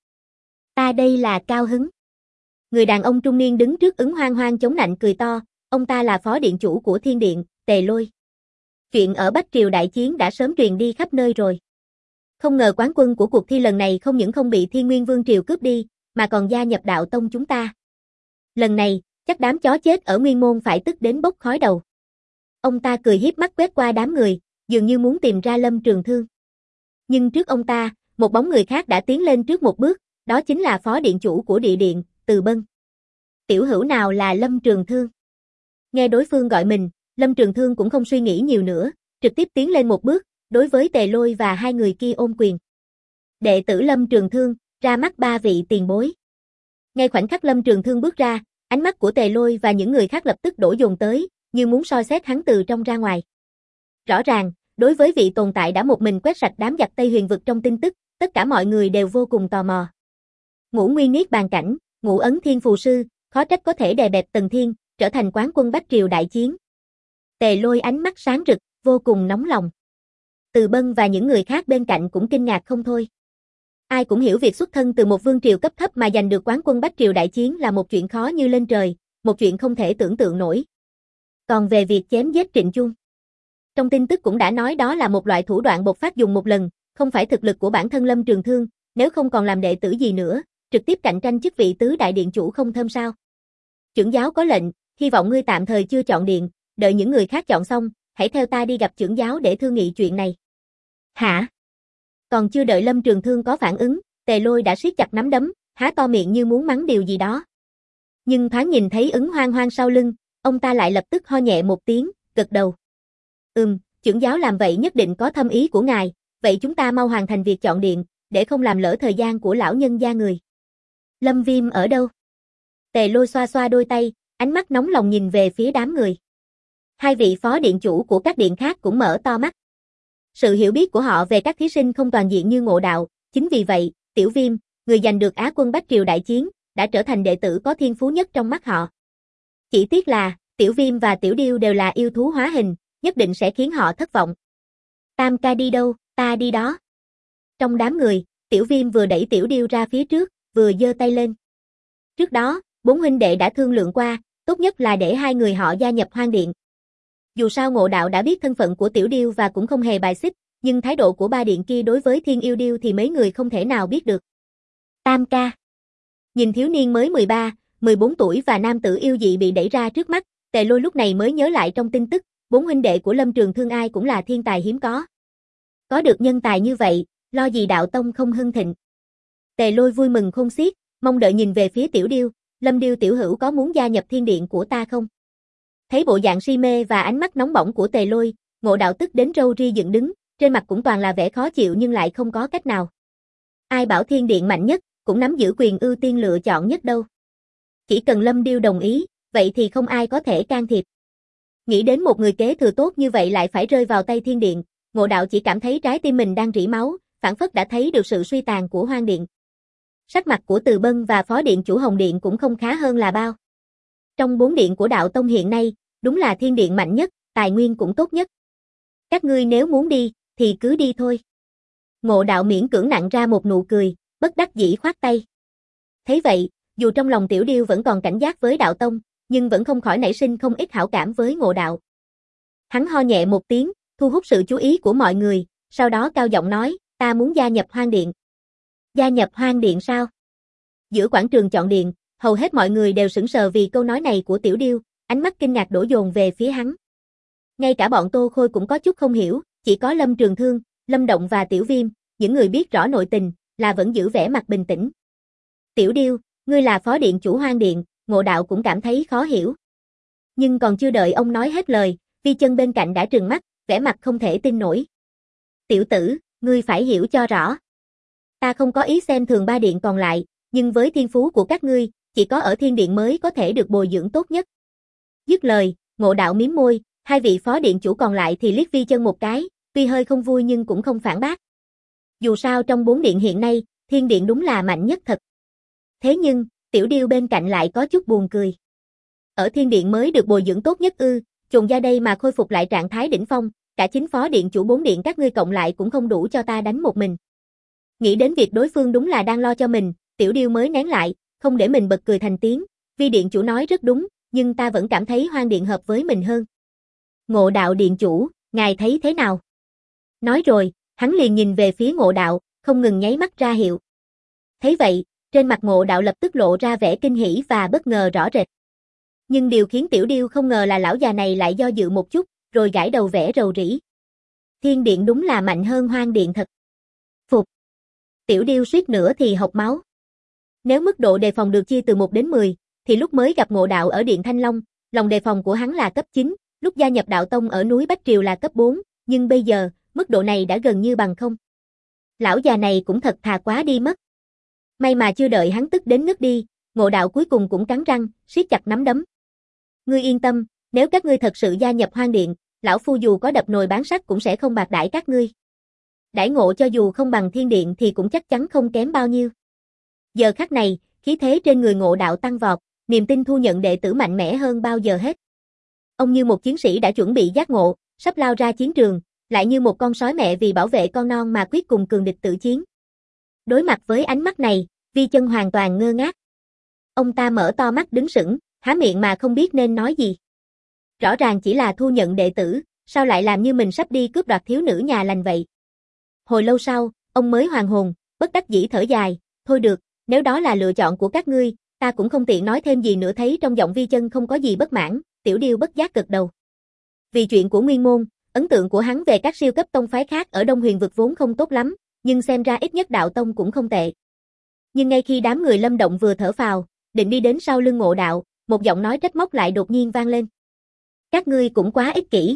Speaker 1: Ta đây là cao hứng. Người đàn ông trung niên đứng trước Ứng Hoang Hoang chống nạnh cười to, ông ta là phó điện chủ của Thiên Điện, Tề Lôi. Chuyện ở Bách Triều đại chiến đã sớm truyền đi khắp nơi rồi. Không ngờ quán quân của cuộc thi lần này không những không bị Thiên Nguyên Vương Triều cướp đi, mà còn gia nhập đạo tông chúng ta. Lần này, chắc đám chó chết ở Nguyên Môn phải tức đến bốc khói đầu. Ông ta cười hiếp mắt quét qua đám người, dường như muốn tìm ra Lâm Trường Thương. Nhưng trước ông ta, một bóng người khác đã tiến lên trước một bước, đó chính là phó điện chủ của địa điện, Từ Bân. Tiểu hữu nào là Lâm Trường Thương? Nghe đối phương gọi mình, Lâm Trường Thương cũng không suy nghĩ nhiều nữa, trực tiếp tiến lên một bước, đối với Tề Lôi và hai người kia ôm quyền. Đệ tử Lâm Trường Thương, ra mắt ba vị tiền bối. Ngay khoảnh khắc Lâm Trường Thương bước ra, ánh mắt của Tề Lôi và những người khác lập tức đổ dồn tới, như muốn soi xét hắn từ trong ra ngoài. Rõ ràng, đối với vị tồn tại đã một mình quét sạch đám giặc Tây Huyền vực trong tin tức, tất cả mọi người đều vô cùng tò mò. Ngũ Nguyên Niết Bàn cảnh, Ngũ Ấn Thiên Phù Sư, khó trách có thể đè bẹp Tần Thiên, trở thành quán quân Bách Triều đại chiến. Tề Lôi ánh mắt sáng rực, vô cùng nóng lòng. Từ Bân và những người khác bên cạnh cũng kinh ngạc không thôi. Ai cũng hiểu việc xuất thân từ một vương triều cấp thấp mà giành được quán quân Bách Triều đại chiến là một chuyện khó như lên trời, một chuyện không thể tưởng tượng nổi. Còn về việc chém giết Trịnh Chung, trong tin tức cũng đã nói đó là một loại thủ đoạn bộc phát dùng một lần, không phải thực lực của bản thân Lâm Trường Thương, nếu không còn làm đệ tử gì nữa, trực tiếp cạnh tranh chức vị tứ đại điện chủ không thơm sao. Trưởng giáo có lệnh, hy vọng ngươi tạm thời chưa chọn điện, đợi những người khác chọn xong, hãy theo ta đi gặp trưởng giáo để thương nghị chuyện này. Hả? Còn chưa đợi Lâm Trường Thương có phản ứng, Tề Lôi đã siết chặt nắm đấm, há to miệng như muốn mắng điều gì đó. Nhưng thoáng nhìn thấy Ứng Hoang Hoang sau lưng, ông ta lại lập tức ho nhẹ một tiếng, gật đầu. Trưởng giáo làm vậy nhất định có thâm ý của ngài, vậy chúng ta mau hoàn thành việc chọn điện, để không làm lỡ thời gian của lão nhân gia người. Lâm Viêm ở đâu? Tề Lôi xoa xoa đôi tay, ánh mắt nóng lòng nhìn về phía đám người. Hai vị phó điện chủ của các điện khác cũng mở to mắt. Sự hiểu biết của họ về các thí sinh không toàn diện như Ngộ Đạo, chính vì vậy, Tiểu Viêm, người giành được Á quân Bách Triều đại chiến, đã trở thành đệ tử có thiên phú nhất trong mắt họ. Chỉ tiếc là, Tiểu Viêm và Tiểu Điêu đều là yêu thú hóa hình, nhất định sẽ khiến họ thất vọng. Tam ca đi đâu, ta đi đó. Trong đám người, Tiểu Viêm vừa đẩy Tiểu Điêu ra phía trước, vừa giơ tay lên. Trước đó, bốn huynh đệ đã thương lượng qua, tốt nhất là để hai người họ gia nhập Hoang Điện. Dù sao Ngộ Đạo đã biết thân phận của Tiểu Điêu và cũng không hề bài xích, nhưng thái độ của ba điện kia đối với Thiên Yêu Điêu thì mấy người không thể nào biết được. Tam ca. Nhìn thiếu niên mới 13, 14 tuổi và nam tử yêu dị bị đẩy ra trước mắt, Tề Lôi lúc này mới nhớ lại trong tin tức, bốn huynh đệ của Lâm Trường Thương ai cũng là thiên tài hiếm có. Có được nhân tài như vậy, lo gì đạo tông không hưng thịnh. Tề Lôi vui mừng khôn xiết, mong đợi nhìn về phía Tiểu Điêu, Lâm Điêu tiểu hữu có muốn gia nhập thiên điện của ta không? Thấy bộ dạng si mê và ánh mắt nóng bỏng của Tề Lôi, Ngộ Đạo tức đến râu ria dựng đứng, trên mặt cũng toàn là vẻ khó chịu nhưng lại không có cách nào. Ai bảo thiên điện mạnh nhất, cũng nắm giữ quyền ưu tiên lựa chọn nhất đâu. Chỉ cần Lâm Điêu đồng ý, vậy thì không ai có thể can thiệp. Nghĩ đến một người kế thừa tốt như vậy lại phải rơi vào tay thiên điện, Ngộ Đạo chỉ cảm thấy trái tim mình đang rỉ máu, phảng phất đã thấy được sự suy tàn của Hoang Điện. Sắc mặt của Từ Bân và phó điện chủ Hồng Điện cũng không khá hơn là bao. Trong bốn điện của đạo tông hiện nay, đúng là thiên điện mạnh nhất, tài nguyên cũng tốt nhất. Các ngươi nếu muốn đi, thì cứ đi thôi. Ngộ Đạo miễn cưỡng nặn ra một nụ cười, bất đắc dĩ khoát tay. Thấy vậy, dù trong lòng Tiểu Điêu vẫn còn cảnh giác với đạo tông, nhưng vẫn không khỏi nảy sinh không ít hảo cảm với Ngộ Đạo. Hắn ho nhẹ một tiếng, thu hút sự chú ý của mọi người, sau đó cao giọng nói, ta muốn gia nhập Hoang Điện. Gia nhập Hoang Điện sao? Giữa quảng trường chọn điện, hầu hết mọi người đều sững sờ vì câu nói này của Tiểu Điêu, ánh mắt kinh ngạc đổ dồn về phía hắn. Ngay cả bọn Tô Khôi cũng có chút không hiểu, chỉ có Lâm Trường Thương, Lâm Động và Tiểu Viêm, những người biết rõ nội tình, là vẫn giữ vẻ mặt bình tĩnh. Tiểu Điêu, ngươi là phó điện chủ Hoang Điện, Ngộ Đạo cũng cảm thấy khó hiểu. Nhưng còn chưa đợi ông nói hết lời, Vi Chân bên cạnh đã trừng mắt, vẻ mặt không thể tin nổi. Tiểu tử, ngươi phải hiểu cho rõ. Ta không có ý xem thường ba điện còn lại, nhưng với thiên phú của các ngươi, chỉ có ở thiên điện mới có thể được bồi dưỡng tốt nhất. Dứt lời, Ngộ Đạo mím môi, hai vị phó điện chủ còn lại thì liếc Vi Chân một cái, tuy hơi không vui nhưng cũng không phản bác. Dù sao trong bốn điện hiện nay, thiên điện đúng là mạnh nhất thật. Thế nhưng, Tiểu Điêu bên cạnh lại có chút buồn cười. Ở thiên điện mới được bồi dưỡng tốt nhất ư, trùng ra đây mà khôi phục lại trạng thái đỉnh phong, cả chính phó điện chủ bốn điện các ngươi cộng lại cũng không đủ cho ta đánh một mình. Nghĩ đến việc đối phương đúng là đang lo cho mình, Tiểu Điêu mới nén lại, không để mình bật cười thành tiếng, Vi điện chủ nói rất đúng, nhưng ta vẫn cảm thấy Hoang Điện hợp với mình hơn. Ngộ Đạo điện chủ, ngài thấy thế nào? Nói rồi, hắn liền nhìn về phía Ngộ Đạo, không ngừng nháy mắt ra hiệu. Thấy vậy, trên mặt Ngộ Đạo lập tức lộ ra vẻ kinh hỉ và bất ngờ rõ rệt. Nhưng điều khiến Tiểu Điêu không ngờ là lão già này lại do dự một chút, rồi gãi đầu vẻ rầu rĩ. Thiên điện đúng là mạnh hơn Hoang Điện thật. Phục. Tiểu Điêu suýt nữa thì hộc máu. Nếu mức độ đề phòng được chia từ 1 đến 10, thì lúc mới gặp Ngộ Đạo ở Điện Thanh Long, lòng đề phòng của hắn là cấp 9, lúc gia nhập đạo tông ở núi Bách Triều là cấp 4, nhưng bây giờ, mức độ này đã gần như bằng không. Lão già này cũng thật thà quá đi mất. May mà chưa đợi hắn tức đến ngất đi, Ngộ Đạo cuối cùng cũng cắn răng, siết chặt nắm đấm. Ngươi yên tâm, nếu các ngươi thật sự gia nhập Hoang Điện, lão phu dù có đập nồi bán sắt cũng sẽ không bạc đãi các ngươi. Đãi ngộ cho dù không bằng thiên điện thì cũng chắc chắn không kém bao nhiêu. Giờ khắc này, khí thế trên người Ngộ Đạo tăng vọt, niềm tin thu nhận đệ tử mạnh mẽ hơn bao giờ hết. Ông như một chiến sĩ đã chuẩn bị giác ngộ, sắp lao ra chiến trường, lại như một con sói mẹ vì bảo vệ con non mà quyết cùng cường địch tử chiến. Đối mặt với ánh mắt này, Vi Chân hoàn toàn ngơ ngác. Ông ta mở to mắt đứng sững, há miệng mà không biết nên nói gì. Rõ ràng chỉ là thu nhận đệ tử, sao lại làm như mình sắp đi cướp đoạt thiếu nữ nhà lành vậy? Hồi lâu sau, ông mới hoàn hồn, bất đắc dĩ thở dài, thôi được, nếu đó là lựa chọn của các ngươi, ta cũng không tiện nói thêm gì nữa. Thấy trong giọng Vi Chân không có gì bất mãn, Tiểu Điêu bất giác gật đầu. Vì chuyện của Nguyên Môn, ấn tượng của hắn về các siêu cấp tông phái khác ở Đông Huyền vực vốn không tốt lắm, nhưng xem ra ít nhất đạo tông cũng không tệ. Nhưng ngay khi đám người Lâm Động vừa thở phào, định đi đến sau lưng Ngộ Đạo, một giọng nói trách móc lại đột nhiên vang lên. Các ngươi cũng quá ích kỷ.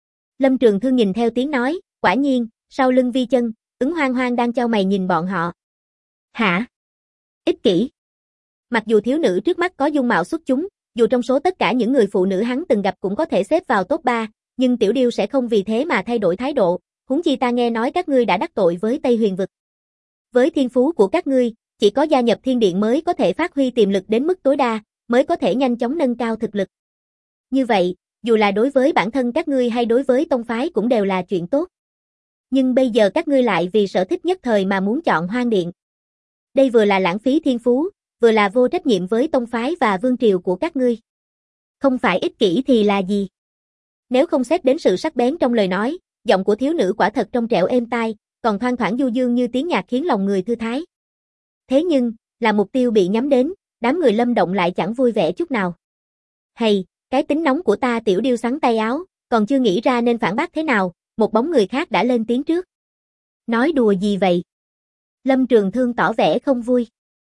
Speaker 1: Lâm Trường Thương nhìn theo tiếng nói, quả nhiên, sau lưng Vi Chân, Ứng Hoang Hoang đang chau mày nhìn bọn họ. Hả? Ích kỷ? Mặc dù thiếu nữ trước mắt có dung mạo xuất chúng, dù trong số tất cả những người phụ nữ hắn từng gặp cũng có thể xếp vào top 3, nhưng Tiểu Điêu sẽ không vì thế mà thay đổi thái độ, huống chi ta nghe nói các ngươi đã đắc tội với Tây Huyền vực. Với thiên phú của các ngươi, chỉ có gia nhập thiên điện mới có thể phát huy tiềm lực đến mức tối đa, mới có thể nhanh chóng nâng cao thực lực. Như vậy, dù là đối với bản thân các ngươi hay đối với tông phái cũng đều là chuyện tốt. Nhưng bây giờ các ngươi lại vì sở thích nhất thời mà muốn chọn Hoang Điện. Đây vừa là lãng phí thiên phú, vừa là vô trách nhiệm với tông phái và vương triều của các ngươi. Không phải ích kỷ thì là gì? Nếu không xét đến sự sắc bén trong lời nói, giọng của thiếu nữ quả thật trong trẻo êm tai, còn thoang thoảng du dương như tiếng nhạc khiến lòng người thư thái. Thế nhưng, là mục tiêu bị nhắm đến, đám người Lâm Động lại chẳng vui vẻ chút nào. Hay, cái tính nóng của ta. Tiểu Điêu xắn tay áo, còn chưa nghĩ ra nên phản bác thế nào, một bóng người khác đã lên tiếng trước. Nói đùa gì vậy? Lâm Trường Thương tỏ vẻ không vui.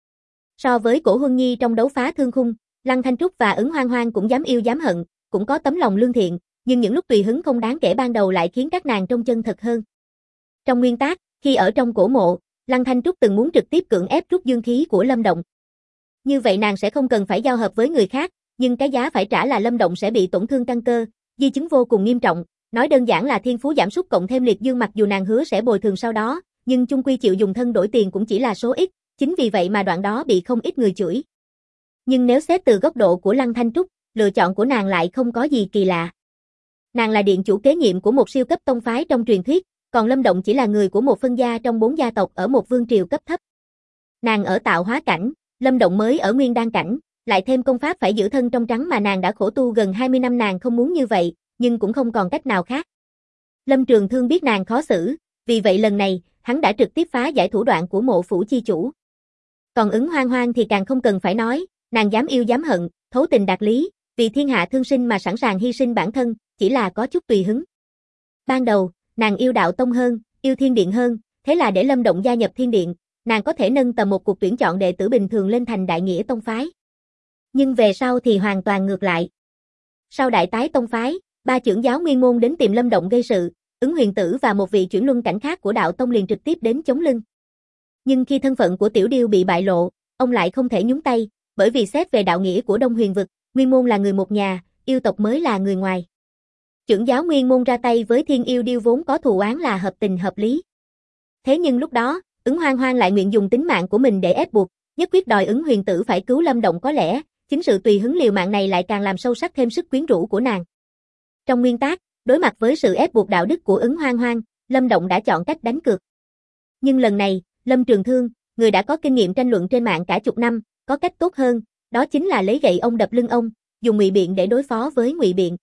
Speaker 1: So với Cổ Huân Nhi trong đấu phá thương khung, Lăng Thanh Trúc và Ứng Hoang Hoang cũng dám yêu dám hận, cũng có tấm lòng lương thiện, nhưng những lúc tùy hứng không đáng kể ban đầu lại khiến các nàng trông chân thật hơn. Trong nguyên tác, khi ở trong cổ mộ, Lăng Thanh Trúc từng muốn trực tiếp cưỡng ép rút dương khí của Lâm Động. Như vậy nàng sẽ không cần phải giao hợp với người khác, nhưng cái giá phải trả là Lâm Động sẽ bị tổn thương căn cơ, di chứng vô cùng nghiêm trọng, nói đơn giản là thiên phú giảm sút cộng thêm liệt dương, mặc dù nàng hứa sẽ bồi thường sau đó, nhưng chung quy chịu dùng thân đổi tiền cũng chỉ là số ít, chính vì vậy mà đoạn đó bị không ít người chửi. Nhưng nếu xét từ góc độ của Lăng Thanh Trúc, lựa chọn của nàng lại không có gì kỳ lạ. Nàng là điện chủ kế nhiệm của một siêu cấp tông phái trong truyền thuyết, còn Lâm Động chỉ là người của một phân gia trong 4 gia tộc ở một vương triều cấp thấp. Nàng ở tạo hóa cảnh, Lâm Động mới ở nguyên đan cảnh, lại thêm công pháp phải giữ thân trong trắng mà nàng đã khổ tu gần 20 năm. Nàng không muốn như vậy, nhưng cũng không còn cách nào khác. Lâm Trường Thương biết nàng khó xử, vì vậy lần này, hắn đã trực tiếp phá giải thủ đoạn của Mộ phủ chi chủ. Còn Ứng Hoang Hoang thì càng không cần phải nói, nàng dám yêu dám hận, thấu tình đạt lý, vì thiên hạ thương sinh mà sẵn sàng hy sinh bản thân, chỉ là có chút tùy hứng. Ban đầu, nàng yêu đạo tông hơn, yêu thiên điện hơn, thế là để Lâm Động gia nhập thiên điện, nàng có thể nâng tầm một cuộc tuyển chọn đệ tử bình thường lên thành đại nghĩa tông phái. Nhưng về sau thì hoàn toàn ngược lại. Sau đại tái tông phái, 3 trưởng giáo nguyên môn đến tìm Lâm Động gây sự, Ứng Huyền Tử và một vị chuyển luân cảnh khác của đạo tông liền trực tiếp đến chống lưng. Nhưng khi thân phận của Tiểu Điêu bị bại lộ, ông lại không thể nhúng tay, bởi vì xét về đạo nghĩa của Đông Huyền vực, nguyên môn là người một nhà, yêu tộc mới là người ngoài. Trưởng giáo nguyên môn ra tay với Thiên Yêu Điêu vốn có thù oán là hợp tình hợp lý. Thế nhưng lúc đó, Ứng Hoang Hoang lại nguyện dùng tính mạng của mình để ép buộc, nhất quyết đòi Ứng Huyền Tử phải cứu Lâm Động. Có lẽ, chính sự tùy hứng liều mạng này lại càng làm sâu sắc thêm sức quyến rũ của nàng. Trong nguyên tác, đối mặt với sự ép buộc đạo đức của Ứng Hoang Hoang, Lâm Động đã chọn cách đánh cược. Nhưng lần này, Lâm Trường Thương, người đã có kinh nghiệm tranh luận trên mạng cả chục năm, có cách tốt hơn, đó chính là lấy gậy ông đập lưng ông, dùng ngụy biện để đối phó với ngụy biện.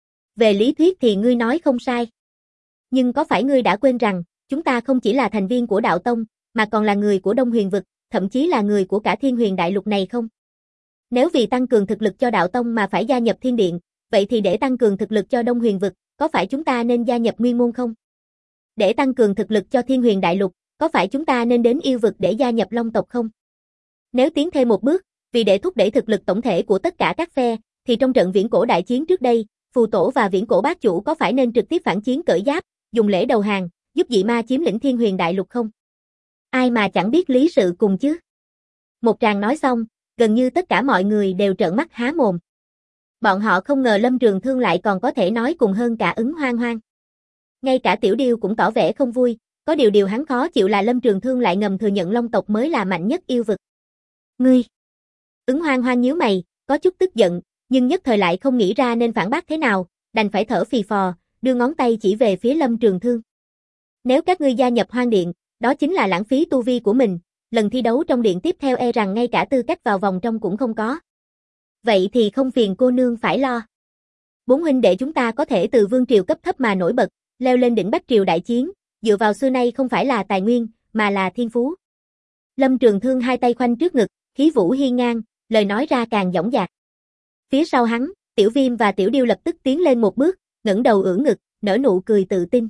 Speaker 1: Về lý thuyết thì ngươi nói không sai. Nhưng có phải ngươi đã quên rằng, chúng ta không chỉ là thành viên của đạo tông, mà còn là người của Đông Huyền vực, thậm chí là người của cả Thiên Huyền đại lục này không? Nếu vì tăng cường thực lực cho đạo tông mà phải gia nhập thiên điện, vậy thì để tăng cường thực lực cho Đông Huyền vực, có phải chúng ta nên gia nhập nguyên môn không? Để tăng cường thực lực cho Thiên Huyền đại lục, có phải chúng ta nên đến yêu vực để gia nhập Long tộc không? Nếu tiến thêm một bước, vì để thúc đẩy thực lực tổng thể của tất cả các phe, thì trong trận viễn cổ đại chiến trước đây, Phù Tổ và viễn cổ bát chủ có phải nên trực tiếp phản chiến cởi giáp, dùng lễ đầu hàng, giúp dị ma chiếm lĩnh Thiên Huyền đại lục không? Ai mà chẳng biết lý sự cùng chứ? Một tràng nói xong, gần như tất cả mọi người đều trợn mắt há mồm. Bọn họ không ngờ Lâm Trường Thương lại còn có thể nói cùng hơn cả Ứng Hoang Hoang. Ngay cả Tiểu Điêu cũng tỏ vẻ không vui, có điều hắn khó chịu là Lâm Trường Thương lại ngầm thừa nhận Long tộc mới là mạnh nhất yêu vực. Ngươi! Ứng Hoang Hoang nhíu mày, có chút tức giận, nhưng nhất thời lại không nghĩ ra nên phản bác thế nào, đành phải thở phì phò, đưa ngón tay chỉ về phía Lâm Trường Thương. Nếu các ngươi gia nhập Hoang Điện, đó chính là lãng phí tu vi của mình, lần thi đấu trong điện tiếp theo e rằng ngay cả tư cách vào vòng trong cũng không có. Vậy thì không phiền cô nương phải lo. 4 huynh đệ chúng ta có thể từ vương triều cấp thấp mà nổi bật, leo lên đỉnh Bách triều đại chiến, dựa vào xưa nay không phải là tài nguyên, mà là thiên phú. Lâm Trường Thương hai tay khoanh trước ngực, khí vũ hiên ngang, lời nói ra càng dõng dạc. Phía sau hắn, Tiểu Viêm và Tiểu Điêu lập tức tiến lên một bước, ngẩng đầu ưỡn ngực, nở nụ cười tự tin.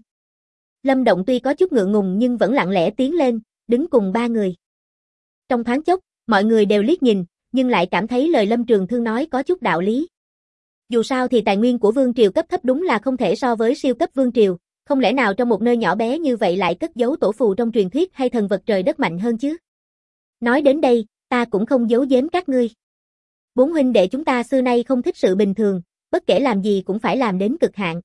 Speaker 1: Lâm Động tuy có chút ngượng ngùng nhưng vẫn lặng lẽ tiến lên, đứng cùng 3 người. Trong thoáng chốc, mọi người đều liếc nhìn, nhưng lại cảm thấy lời Lâm Trường Thương nói có chút đạo lý. Dù sao thì tài nguyên của vương triều cấp thấp đúng là không thể so với siêu cấp vương triều, không lẽ nào trong một nơi nhỏ bé như vậy lại cất giấu tổ phù trong truyền thuyết hay thần vật trời đất mạnh hơn chứ? Nói đến đây, ta cũng không giấu giếm các ngươi. Bốn huynh đệ chúng ta xưa nay không thích sự bình thường, bất kể làm gì cũng phải làm đến cực hạn.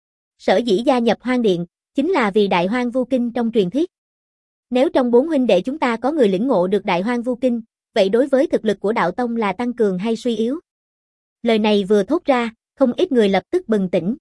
Speaker 1: Sở dĩ gia nhập Hoang Điện, chính là vì Đại Hoang Vu Kinh trong truyền thuyết. Nếu trong bốn huynh đệ chúng ta có người lĩnh ngộ được Đại Hoang Vu Kinh, vậy đối với thực lực của đạo tông là tăng cường hay suy yếu? Lời này vừa thốt ra, không ít người lập tức bừng tỉnh.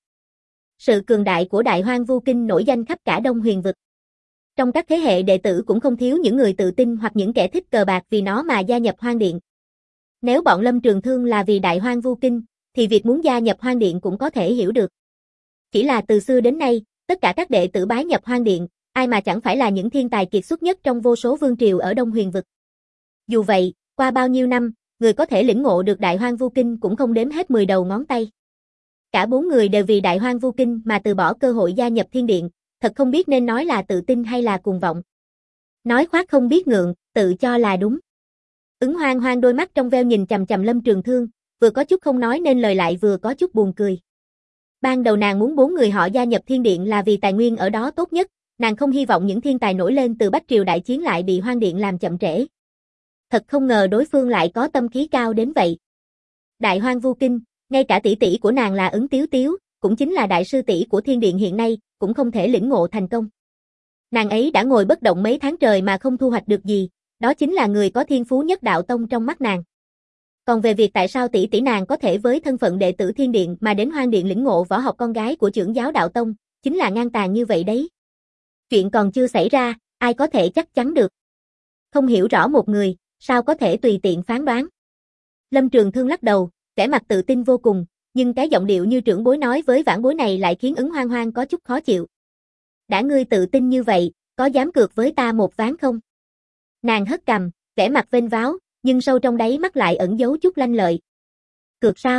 Speaker 1: Sự cường đại của Đại Hoang Vu Kinh nổi danh khắp cả Đông Huyền vực. Trong các thế hệ đệ tử cũng không thiếu những người tự tin hoặc những kẻ thích cờ bạc vì nó mà gia nhập Hoang Điện. Nếu bọn Lâm Trường Thương là vì Đại Hoang Vu Kinh, thì việc muốn gia nhập Hoang Điện cũng có thể hiểu được. Chỉ là từ xưa đến nay, tất cả các đệ tử bái nhập Hoang Điện, ai mà chẳng phải là những thiên tài kiệt xuất nhất trong vô số vương triều ở Đông Huyền vực. Dù vậy, qua bao nhiêu năm, người có thể lĩnh ngộ được Đại Hoang Vu Kinh cũng không đếm hết 10 đầu ngón tay. Cả bốn người đều vì Đại Hoang Vu Kinh mà từ bỏ cơ hội gia nhập Thiên Điện, thật không biết nên nói là tự tin hay là cuồng vọng. Nói khoác không biết ngượng, tự cho là đúng. Ứng Hoang Hoang đôi mắt trong veo nhìn chằm chằm Lâm Trường Thương, vừa có chút không nói nên lời lại vừa có chút buồn cười. Ban đầu nàng muốn bốn người họ gia nhập Thiên Điện là vì tài nguyên ở đó tốt nhất, nàng không hy vọng những thiên tài nổi lên từ Bách Triều đại chiến lại bị Hoang Điện làm chậm trễ. Thật không ngờ đối phương lại có tâm khí cao đến vậy. Đại Hoang Vu Kinh, ngay cả tỷ tỷ của nàng là Ứng Tiếu Tiếu, cũng chính là đại sư tỷ của Thiên Điện hiện nay, cũng không thể lĩnh ngộ thành công. Nàng ấy đã ngồi bất động mấy tháng trời mà không thu hoạch được gì, đó chính là người có thiên phú nhất đạo tông trong mắt nàng. Còn về việc tại sao tỷ tỷ nàng có thể với thân phận đệ tử Thiên Điện mà đến Hoang Điện lĩnh ngộ võ học con gái của trưởng giáo đạo tông, chính là ngang tàn như vậy đấy. Chuyện còn chưa xảy ra, ai có thể chắc chắn được. Không hiểu rõ một người, sao có thể tùy tiện phán đoán. Lâm Trường Thương lắc đầu, vẻ mặt tự tin vô cùng, nhưng cái giọng điệu như trưởng bối nói với vãn bối này lại khiến Ứng Hoang Hoang có chút khó chịu. Đã ngươi tự tin như vậy, có dám cược với ta một ván không? Nàng hất cằm, vẻ mặt vênh váo, nhưng sâu trong đáy mắt lại ẩn giấu chút lanh lợi. Cược sao?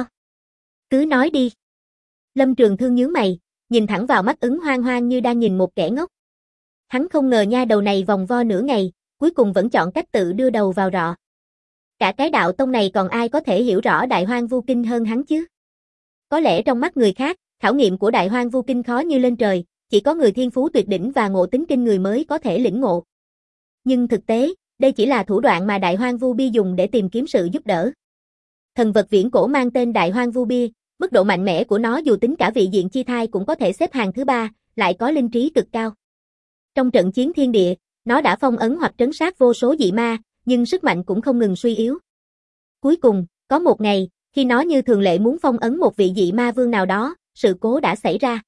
Speaker 1: Cứ nói đi. Lâm Trường Thương nhướng mày, nhìn thẳng vào mắt Ứng Hoang Hoang như đang nhìn một kẻ ngốc. Hắn không ngờ nha đầu này vòng vo nửa ngày, cuối cùng vẫn chọn cách tự đưa đầu vào rọ. Cả cái đạo tông này còn ai có thể hiểu rõ Đại Hoang Vu Kinh hơn hắn chứ? Có lẽ trong mắt người khác, khảo nghiệm của Đại Hoang Vu Kinh khó như lên trời, chỉ có người thiên phú tuyệt đỉnh và ngộ tính kinh người mới có thể lĩnh ngộ. Nhưng thực tế, đây chỉ là thủ đoạn mà Đại Hoang Vu Bi dùng để tìm kiếm sự giúp đỡ. Thần vật viễn cổ mang tên Đại Hoang Vu Bi, mức độ mạnh mẽ của nó dù tính cả vị diện chi thai cũng có thể xếp hàng thứ 3, lại có linh trí cực cao. Trong trận chiến thiên địa, nó đã phong ấn hoặc trấn sát vô số dị ma, nhưng sức mạnh cũng không ngừng suy yếu. Cuối cùng, có một ngày, khi nó như thường lệ muốn phong ấn một vị dị ma vương nào đó, sự cố đã xảy ra.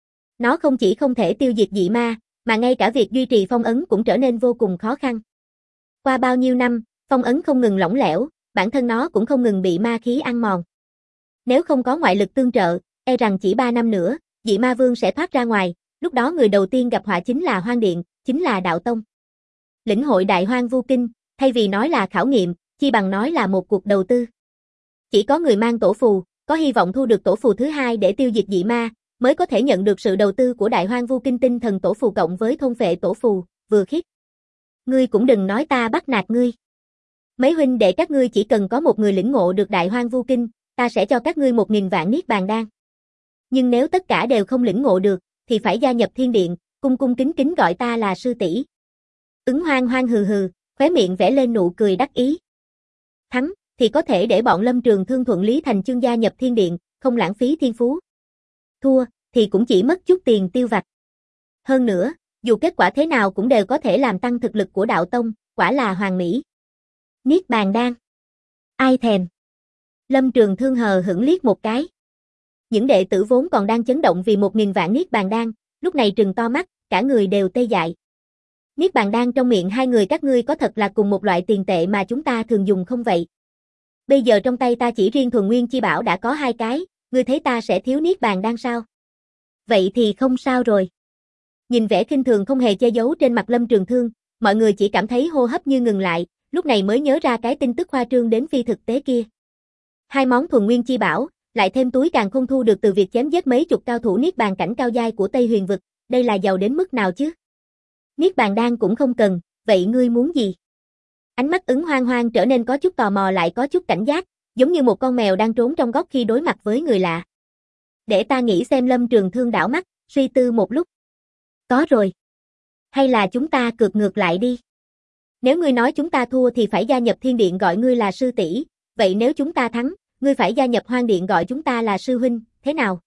Speaker 1: Nó không chỉ không thể tiêu diệt dị ma, mà ngay cả việc duy trì phong ấn cũng trở nên vô cùng khó khăn. Qua bao nhiêu năm, phong ấn không ngừng lỏng lẻo, bản thân nó cũng không ngừng bị ma khí ăn mòn. Nếu không có ngoại lực tương trợ, e rằng chỉ 3 năm nữa, dị ma vương sẽ thoát ra ngoài, lúc đó người đầu tiên gặp họa chính là Hoang Điện, chính là đạo tông. Lĩnh hội Đại Hoang Vu Kinh, thay vì nói là khảo nghiệm, chi bằng nói là một cuộc đầu tư. Chỉ có người mang tổ phù, có hy vọng thu được tổ phù thứ 2 để tiêu diệt dị ma, mới có thể nhận được sự đầu tư của Đại Hoang Vu Kinh tinh thần tổ phù cộng với thôn phệ tổ phù, vừa khiết. Ngươi cũng đừng nói ta bắt nạt ngươi. Mấy huynh đệ các ngươi chỉ cần có một người lĩnh ngộ được Đại Hoang Vu Kinh, ta sẽ cho các ngươi 1000 vạn niết bàn đan. Nhưng nếu tất cả đều không lĩnh ngộ được, thì phải gia nhập Thiên Điện, cung cung kính kính gọi ta là sư tỷ. Ứng Hoang Hoang hừ hừ, khóe miệng vẽ lên nụ cười đắc ý. Thắng, thì có thể để bọn Lâm Trường Thương thuận lý thành chương gia nhập Thiên Điện, không lãng phí thiên phú. Thua, thì cũng chỉ mất chút tiền tiêu vặt. Hơn nữa, dù kết quả thế nào cũng đều có thể làm tăng thực lực của đạo tông, quả là hoàn mỹ. Niết bàn đan. Ai thèm. Lâm Trường Thương hờ hững liếc một cái. Những đệ tử vốn còn đang chấn động vì 1000 vạn niết bàn đan, lúc này trừng to mắt, cả người đều tê dại. Niết bàn đan trong miệng hai người các ngươi có thật là cùng một loại tiền tệ mà chúng ta thường dùng không vậy? Bây giờ trong tay ta chỉ riêng thuần nguyên chi bảo đã có 2 cái, ngươi thấy ta sẽ thiếu niết bàn đan sao? Vậy thì không sao rồi. Nhìn vẻ khinh thường không hề che giấu trên mặt Lâm Trường Thương, mọi người chỉ cảm thấy hô hấp như ngừng lại, lúc này mới nhớ ra cái tin tức khoa trương đến phi thực tế kia. 2 món thuần nguyên chi bảo, lại thêm túi càn khôn thu được từ việc chém giết mấy chục cao thủ niết bàn cảnh cao giai của Tây Huyền vực, đây là giàu đến mức nào chứ? Niết bàn đan cũng không cần, vậy ngươi muốn gì? Ánh mắt Ứng Hoang Hoang trở nên có chút tò mò lại có chút cảnh giác, giống như một con mèo đang trốn trong góc khi đối mặt với người lạ. Để ta nghĩ xem. Lâm Trường Thương đảo mắt, suy tư một lúc. Có rồi. Hay là chúng ta cược ngược lại đi. Nếu ngươi nói chúng ta thua thì phải gia nhập Thiên Điện gọi ngươi là sư tỷ, vậy nếu chúng ta thắng, ngươi phải gia nhập Hoang Điện gọi chúng ta là sư huynh, thế nào?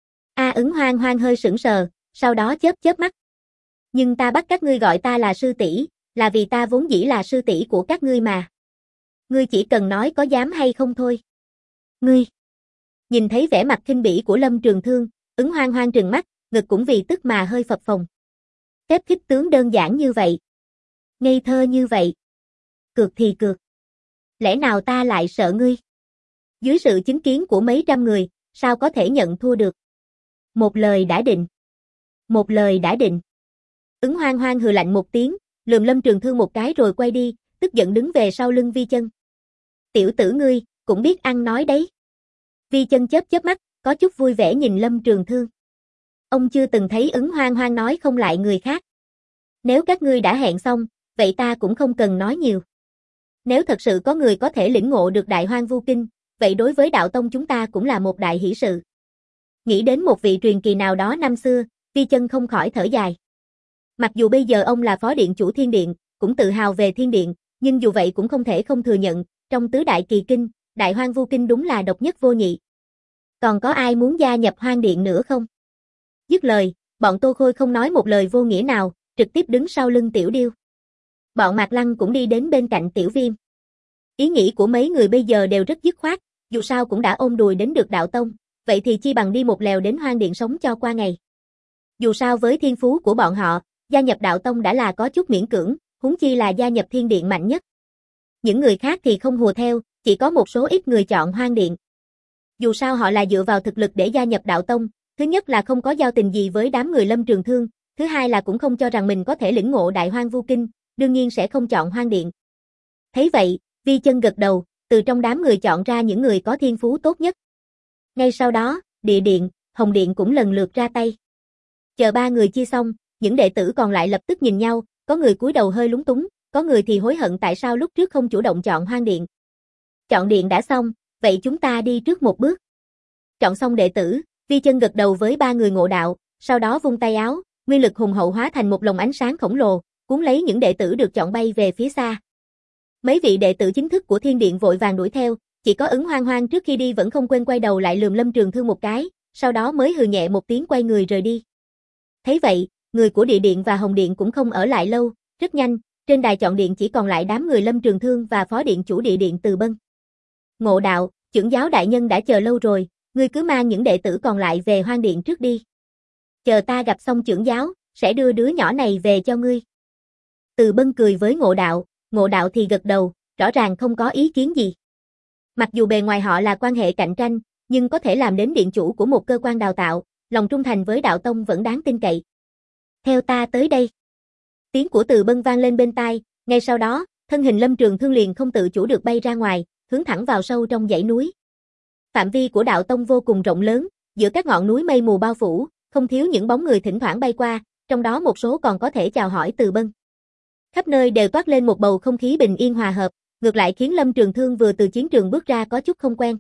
Speaker 1: Ứng Hoang Hoang hơi sững sờ, sau đó chớp chớp mắt. Nhưng ta bắt các ngươi gọi ta là sư tỷ, là vì ta vốn dĩ là sư tỷ của các ngươi mà. Ngươi chỉ cần nói có dám hay không thôi. Ngươi. Nhìn thấy vẻ mặt khinh bỉ của Lâm Trường Thương, Ứng Hoang Hoang trừng mắt, ngực cũng vì tức mà hơi phập phồng. Phép khích tướng đơn giản như vậy. Ngây thơ như vậy. Cược thì cược. Lẽ nào ta lại sợ ngươi? Dưới sự chứng kiến của mấy trăm người, sao có thể nhận thua được? Một lời đã định. Một lời đã định. Ứng Hoang Hoang hừ lạnh một tiếng, lườm Lâm Trường Thương một cái rồi quay đi, tức giận đứng về sau lưng Vi Chân. Tiểu tử ngươi, cũng biết ăn nói đấy. Vi Chân chớp chớp mắt, có chút vui vẻ nhìn Lâm Trường Thương. Ông chưa từng thấy Ứng Hoang Hoang nói không lại người khác. Nếu các ngươi đã hẹn xong, vậy ta cũng không cần nói nhiều. Nếu thật sự có người có thể lĩnh ngộ được Đại Hoang Vu Kinh, vậy đối với đạo tông chúng ta cũng là một đại hỷ sự. Nghĩ đến một vị truyền kỳ nào đó năm xưa, Vi Chân không khỏi thở dài. Mặc dù bây giờ ông là phó điện chủ Thiên Điện, cũng tự hào về Thiên Điện, nhưng dù vậy cũng không thể không thừa nhận, trong tứ đại kỳ kinh, Đại Hoang Vu Kinh đúng là độc nhất vô nhị. Còn có ai muốn gia nhập Hoang Điện nữa không? Dứt lời, bọn Tô Khôi không nói một lời vô nghĩa nào, trực tiếp đứng sau lưng Tiểu Điêu. Bọn Mạc Lăng cũng đi đến bên cạnh Tiểu Viêm. Ý nghĩ của mấy người bây giờ đều rất dứt khoát, dù sao cũng đã ôm đùi đến được đạo tông, vậy thì chi bằng đi một lèo đến Hoang Điện sống cho qua ngày. Dù sao với thiên phú của bọn họ, gia nhập đạo tông đã là có chút miễn cưỡng, huống chi là gia nhập Thiên Điện mạnh nhất. Những người khác thì không hùa theo, chỉ có một số ít người chọn Hoang Điện. Dù sao họ là dựa vào thực lực để gia nhập đạo tông, thứ nhất là không có giao tình gì với đám người Lâm Trường Thương, thứ hai là cũng không cho rằng mình có thể lĩnh ngộ Đại Hoang Vu Kinh, đương nhiên sẽ không chọn Hoang Điện. Thấy vậy, Vi Chân gật đầu, từ trong đám người chọn ra những người có thiên phú tốt nhất. Ngay sau đó, Địa Điện, Hồng Điện cũng lần lượt ra tay. Chờ ba người chia xong, những đệ tử còn lại lập tức nhìn nhau, có người cúi đầu hơi lúng túng, có người thì hối hận tại sao lúc trước không chủ động chọn Hoang Điện. Chọn điện đã xong, vậy chúng ta đi trước một bước. Chọn xong đệ tử, Vi Chân gật đầu với ba người ngộ đạo, sau đó vung tay áo, nguyên lực hùng hậu hóa thành một lồng ánh sáng khổng lồ, cuốn lấy những đệ tử được chọn bay về phía xa. Mấy vị đệ tử chính thức của Thiên Điện vội vàng đuổi theo, chỉ có Ứng Hoang Hoang trước khi đi vẫn không quên quay đầu lại lườm Lâm Trường Thương một cái, sau đó mới hừ nhẹ một tiếng quay người rời đi. Thấy vậy, người của Địa Điện và Hồng Điện cũng không ở lại lâu, rất nhanh, trên đài chọn điện chỉ còn lại đám người Lâm Trường Thương và phó điện chủ Địa Điện Từ Bân. Ngộ đạo, trưởng giáo đại nhân đã chờ lâu rồi, ngươi cứ mang những đệ tử còn lại về Hoang Điện trước đi. Chờ ta gặp xong trưởng giáo, sẽ đưa đứa nhỏ này về cho ngươi. Từ Bân cười với Ngộ đạo thì gật đầu, rõ ràng không có ý kiến gì. Mặc dù bề ngoài họ là quan hệ cạnh tranh, nhưng có thể làm đến điện chủ của một cơ quan đào tạo, lòng trung thành với đạo tông vẫn đáng tin cậy. Theo ta tới đây. Tiếng của Từ Bân vang lên bên tai, ngay sau đó, thân hình Lâm Trường Thương liền không tự chủ được bay ra ngoài, hướng thẳng vào sâu trong dãy núi. Phạm vi của đạo tông vô cùng rộng lớn, giữa các ngọn núi mây mù bao phủ, không thiếu những bóng người thỉnh thoảng bay qua, trong đó một số còn có thể chào hỏi Từ Bân. Khắp nơi đều toát lên một bầu không khí bình yên hòa hợp, ngược lại khiến Lâm Trường Thương vừa từ chiến trường bước ra có chút không quen.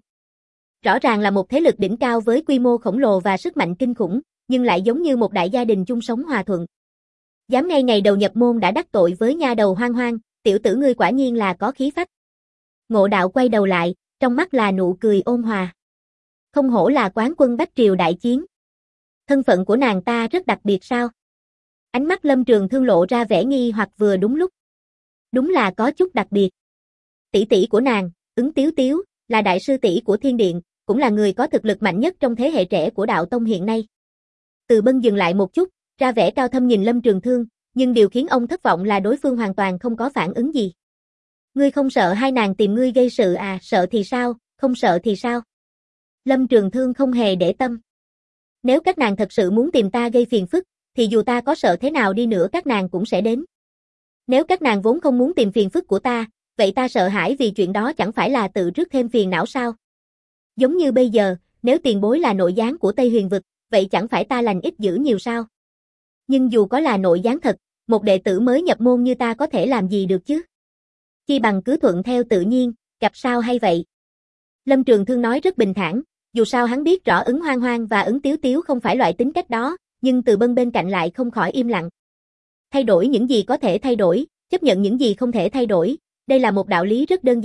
Speaker 1: Rõ ràng là một thế lực đỉnh cao với quy mô khổng lồ và sức mạnh kinh khủng, nhưng lại giống như một đại gia đình chung sống hòa thuận. Dám ngay ngày đầu nhập môn đã đắc tội với nha đầu Hoang Hoang, tiểu tử ngươi quả nhiên là có khí phách. Ngộ đạo quay đầu lại, trong mắt là nụ cười ôn hòa. Không hổ là quán quân Bách Triều đại chiến. Thân phận của nàng ta rất đặc biệt sao? Ánh mắt Lâm Trường Thương lộ ra vẻ nghi hoặc vừa đúng lúc. Đúng là có chút đặc biệt. Tỷ tỷ của nàng, Ứng Tiếu Tiếu, là đại sư tỷ của Thiên Điện, cũng là người có thực lực mạnh nhất trong thế hệ trẻ của đạo tông hiện nay. Từ Bân dừng lại một chút, ra vẻ cao thâm nhìn Lâm Trường Thương, nhưng điều khiến ông thất vọng là đối phương hoàn toàn không có phản ứng gì. Ngươi không sợ hai nàng tìm ngươi gây sự à? Sợ thì sao, không sợ thì sao? Lâm Trường Thương không hề để tâm. Nếu các nàng thật sự muốn tìm ta gây phiền phức, thì dù ta có sợ thế nào đi nữa các nàng cũng sẽ đến. Nếu các nàng vốn không muốn tìm phiền phức của ta, vậy ta sợ hãi vì chuyện đó chẳng phải là tự rước thêm phiền não sao? Giống như bây giờ, nếu tiền bối là nội gián của Tây Huyền Vực, vậy chẳng phải ta lành ít dữ nhiều sao? Nhưng dù có là nội gián thật, một đệ tử mới nhập môn như ta có thể làm gì được chứ? Chi bằng cứ thuận theo tự nhiên, gặp sao hay vậy? Lâm Trường Thương nói rất bình thản, dù sao hắn biết rõ Ứng Hoang Hoang và Ứng Tiếu Tiếu không phải loại tính cách đó, nhưng Từ Bân bên cạnh lại không khỏi im lặng. Thay đổi những gì có thể thay đổi, chấp nhận những gì không thể thay đổi, đây là một đạo lý rất đơn giản,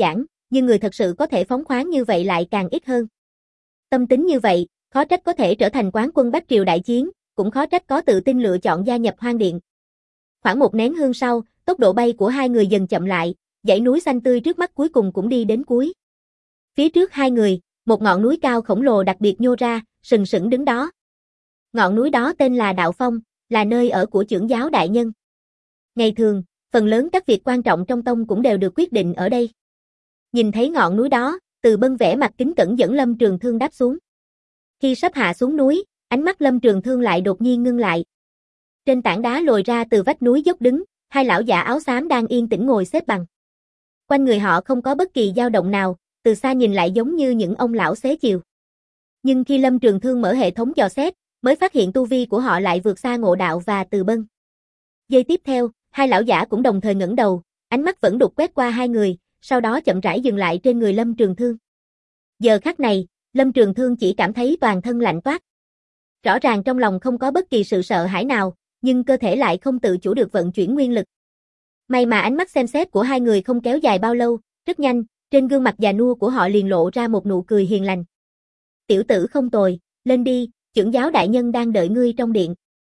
Speaker 1: nhưng người thật sự có thể phóng khoáng như vậy lại càng ít hơn. Tâm tính như vậy, khó trách có thể trở thành quán quân Bách Triều đại chiến, cũng khó trách có tự tin lựa chọn gia nhập Hoang Điện. Khoảng một nén hương sau, tốc độ bay của hai người dần chậm lại, dãy núi xanh tươi trước mắt cuối cùng cũng đi đến cuối. Phía trước hai người, một ngọn núi cao khổng lồ đặc biệt nhô ra, sừng sững đứng đó. Ngọn núi đó tên là Đạo Phong, là nơi ở của trưởng giáo đại nhân. Ngày thường, phần lớn các việc quan trọng trong tông cũng đều được quyết định ở đây. Nhìn thấy ngọn núi đó, Từ Bân vẻ mặt kính cẩn dẫn Lâm Trường Thương đáp xuống. Khi sắp hạ xuống núi, ánh mắt Lâm Trường Thương lại đột nhiên ngưng lại. Trên tảng đá lồi ra từ vách núi dốc đứng, hai lão giả áo xám đang yên tĩnh ngồi xếp bằng. Quanh người họ không có bất kỳ dao động nào, từ xa nhìn lại giống như những ông lão xế chiều. Nhưng khi Lâm Trường Thương mở hệ thống dò xét, mới phát hiện tu vi của họ lại vượt xa Ngộ Đạo và Từ Bân. Giây tiếp theo, hai lão giả cũng đồng thời ngẩng đầu, ánh mắt vẫn đục quét qua hai người, sau đó chậm rãi dừng lại trên người Lâm Trường Thương. Giờ khắc này, Lâm Trường Thương chỉ cảm thấy toàn thân lạnh toát. Rõ ràng trong lòng không có bất kỳ sự sợ hãi nào, nhưng cơ thể lại không tự chủ được vận chuyển nguyên lực. May mà ánh mắt xem xét của hai người không kéo dài bao lâu, rất nhanh, trên gương mặt già nua của họ liền lộ ra một nụ cười hiền lành. Tiểu tử không tồi, lên đi, trưởng giáo đại nhân đang đợi ngươi trong điện.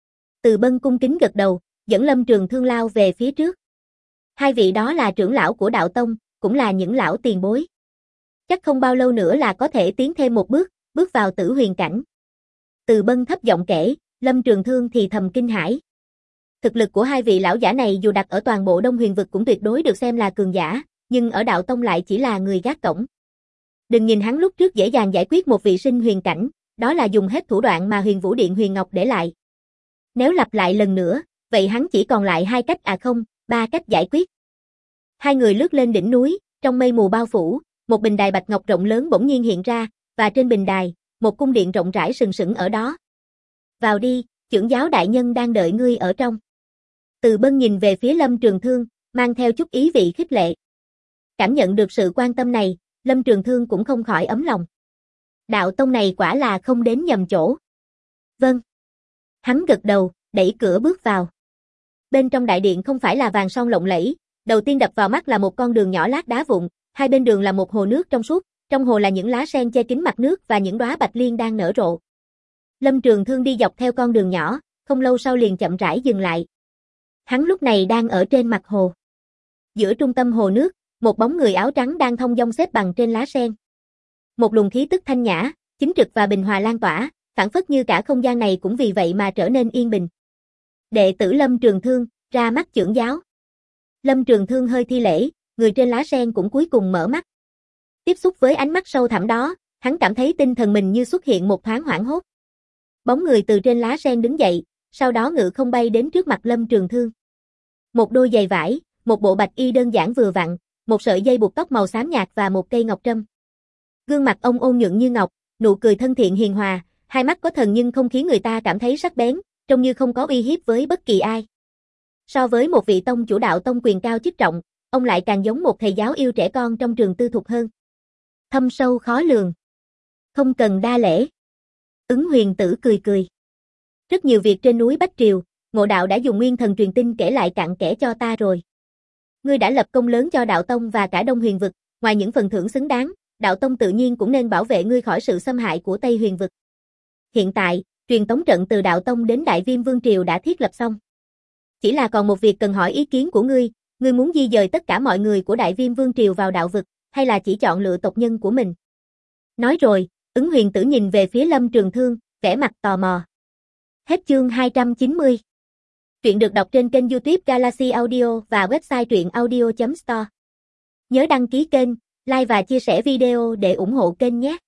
Speaker 1: Từ Bân cung kính gật đầu, dẫn Lâm Trường Thương lao về phía trước. Hai vị đó là trưởng lão của đạo tông, cũng là những lão tiền bối. Chắc không bao lâu nữa là có thể tiến thêm một bước, bước vào tử huyền cảnh. Từ Bân thấp giọng kể, Lâm Trường Thương thì thầm kinh hãi. Thực lực của hai vị lão giả này dù đặt ở toàn bộ Đông Huyền vực cũng tuyệt đối được xem là cường giả, nhưng ở đạo tông lại chỉ là người gác cổng. Đừng nhìn hắn lúc trước dễ dàng giải quyết một vị sinh huyền cảnh, đó là dùng hết thủ đoạn mà Huyền Vũ Điện Huyền Ngọc để lại. Nếu lặp lại lần nữa, vậy hắn chỉ còn lại hai cách không, ba cách giải quyết. Hai người lướt lên đỉnh núi, trong mây mù bao phủ, một bình đài bạch ngọc rộng lớn bỗng nhiên hiện ra, và trên bình đài, một cung điện rộng rãi sừng sững ở đó. Vào đi, trưởng giáo đại nhân đang đợi ngươi ở trong. Từ Bân nhìn về phía Lâm Trường Thương, mang theo chút ý vị khích lệ. Cảm nhận được sự quan tâm này, Lâm Trường Thương cũng không khỏi ấm lòng. Đạo tông này quả là không đến nhầm chỗ. Vâng. Hắn gật đầu, đẩy cửa bước vào. Bên trong đại điện không phải là vàng son lộng lẫy, đầu tiên đập vào mắt là một con đường nhỏ lát đá vụn, hai bên đường là một hồ nước trong suốt, trong hồ là những lá sen che kín mặt nước và những đóa bạch liên đang nở rộ. Lâm Trường Thương đi dọc theo con đường nhỏ, không lâu sau liền chậm rãi dừng lại. Hắn lúc này đang ở trên mặt hồ. Giữa trung tâm hồ nước, một bóng người áo trắng đang thong dong xếp bằng trên lá sen. Một luồng khí tức thanh nhã, chính trực và bình hòa lan tỏa, phảng phất như cả không gian này cũng vì vậy mà trở nên yên bình. Đệ tử Lâm Trường Thương, ra mắt trưởng giáo. Lâm Trường Thương hơi thi lễ, người trên lá sen cũng cuối cùng mở mắt. Tiếp xúc với ánh mắt sâu thẳm đó, hắn cảm thấy tinh thần mình như xuất hiện một thoáng hoảng hốt. Bóng người từ trên lá sen đứng dậy, sau đó ngự không bay đến trước mặt Lâm Trường Thương. Một đôi giày vải, một bộ bạch y đơn giản vừa vặn, một sợi dây buộc tóc màu xám nhạt và một cây ngọc trâm. Gương mặt ông ôn nhuận như ngọc, nụ cười thân thiện hiền hòa, hai mắt có thần nhưng không khiến người ta cảm thấy sắc bén, trông như không có uy hiếp với bất kỳ ai. So với một vị tông chủ đạo tông quyền cao chức trọng, ông lại càng giống một thầy giáo yêu trẻ con trong trường tư thục hơn. Thâm sâu khó lường. Không cần đa lễ. Ứng Huyền Tử cười cười. Rất nhiều việc trên núi Bách Triều, Ngộ Đạo đã dùng nguyên thần truyền tin kể lại cặn kẽ cho ta rồi. Ngươi đã lập công lớn cho đạo tông và cả Đông Huyền vực, ngoài những phần thưởng xứng đáng, đạo tông tự nhiên cũng nên bảo vệ ngươi khỏi sự xâm hại của Tây Huyền vực. Hiện tại, truyền tống trận từ đạo tông đến Đại Viêm Vương triều đã thiết lập xong. Chỉ là còn một việc cần hỏi ý kiến của ngươi, ngươi muốn di dời tất cả mọi người của Đại Viêm Vương triều vào đạo vực, hay là chỉ chọn lựa tộc nhân của mình? Nói rồi, Ứng Huyền Tử nhìn về phía Lâm Trường Thương, vẻ mặt tò mò. Hết chương 290. Truyện được đọc trên kênh YouTube Galaxy Audio và website truyệnaudio.store. Nhớ đăng ký kênh, like và chia sẻ video để ủng hộ kênh nhé.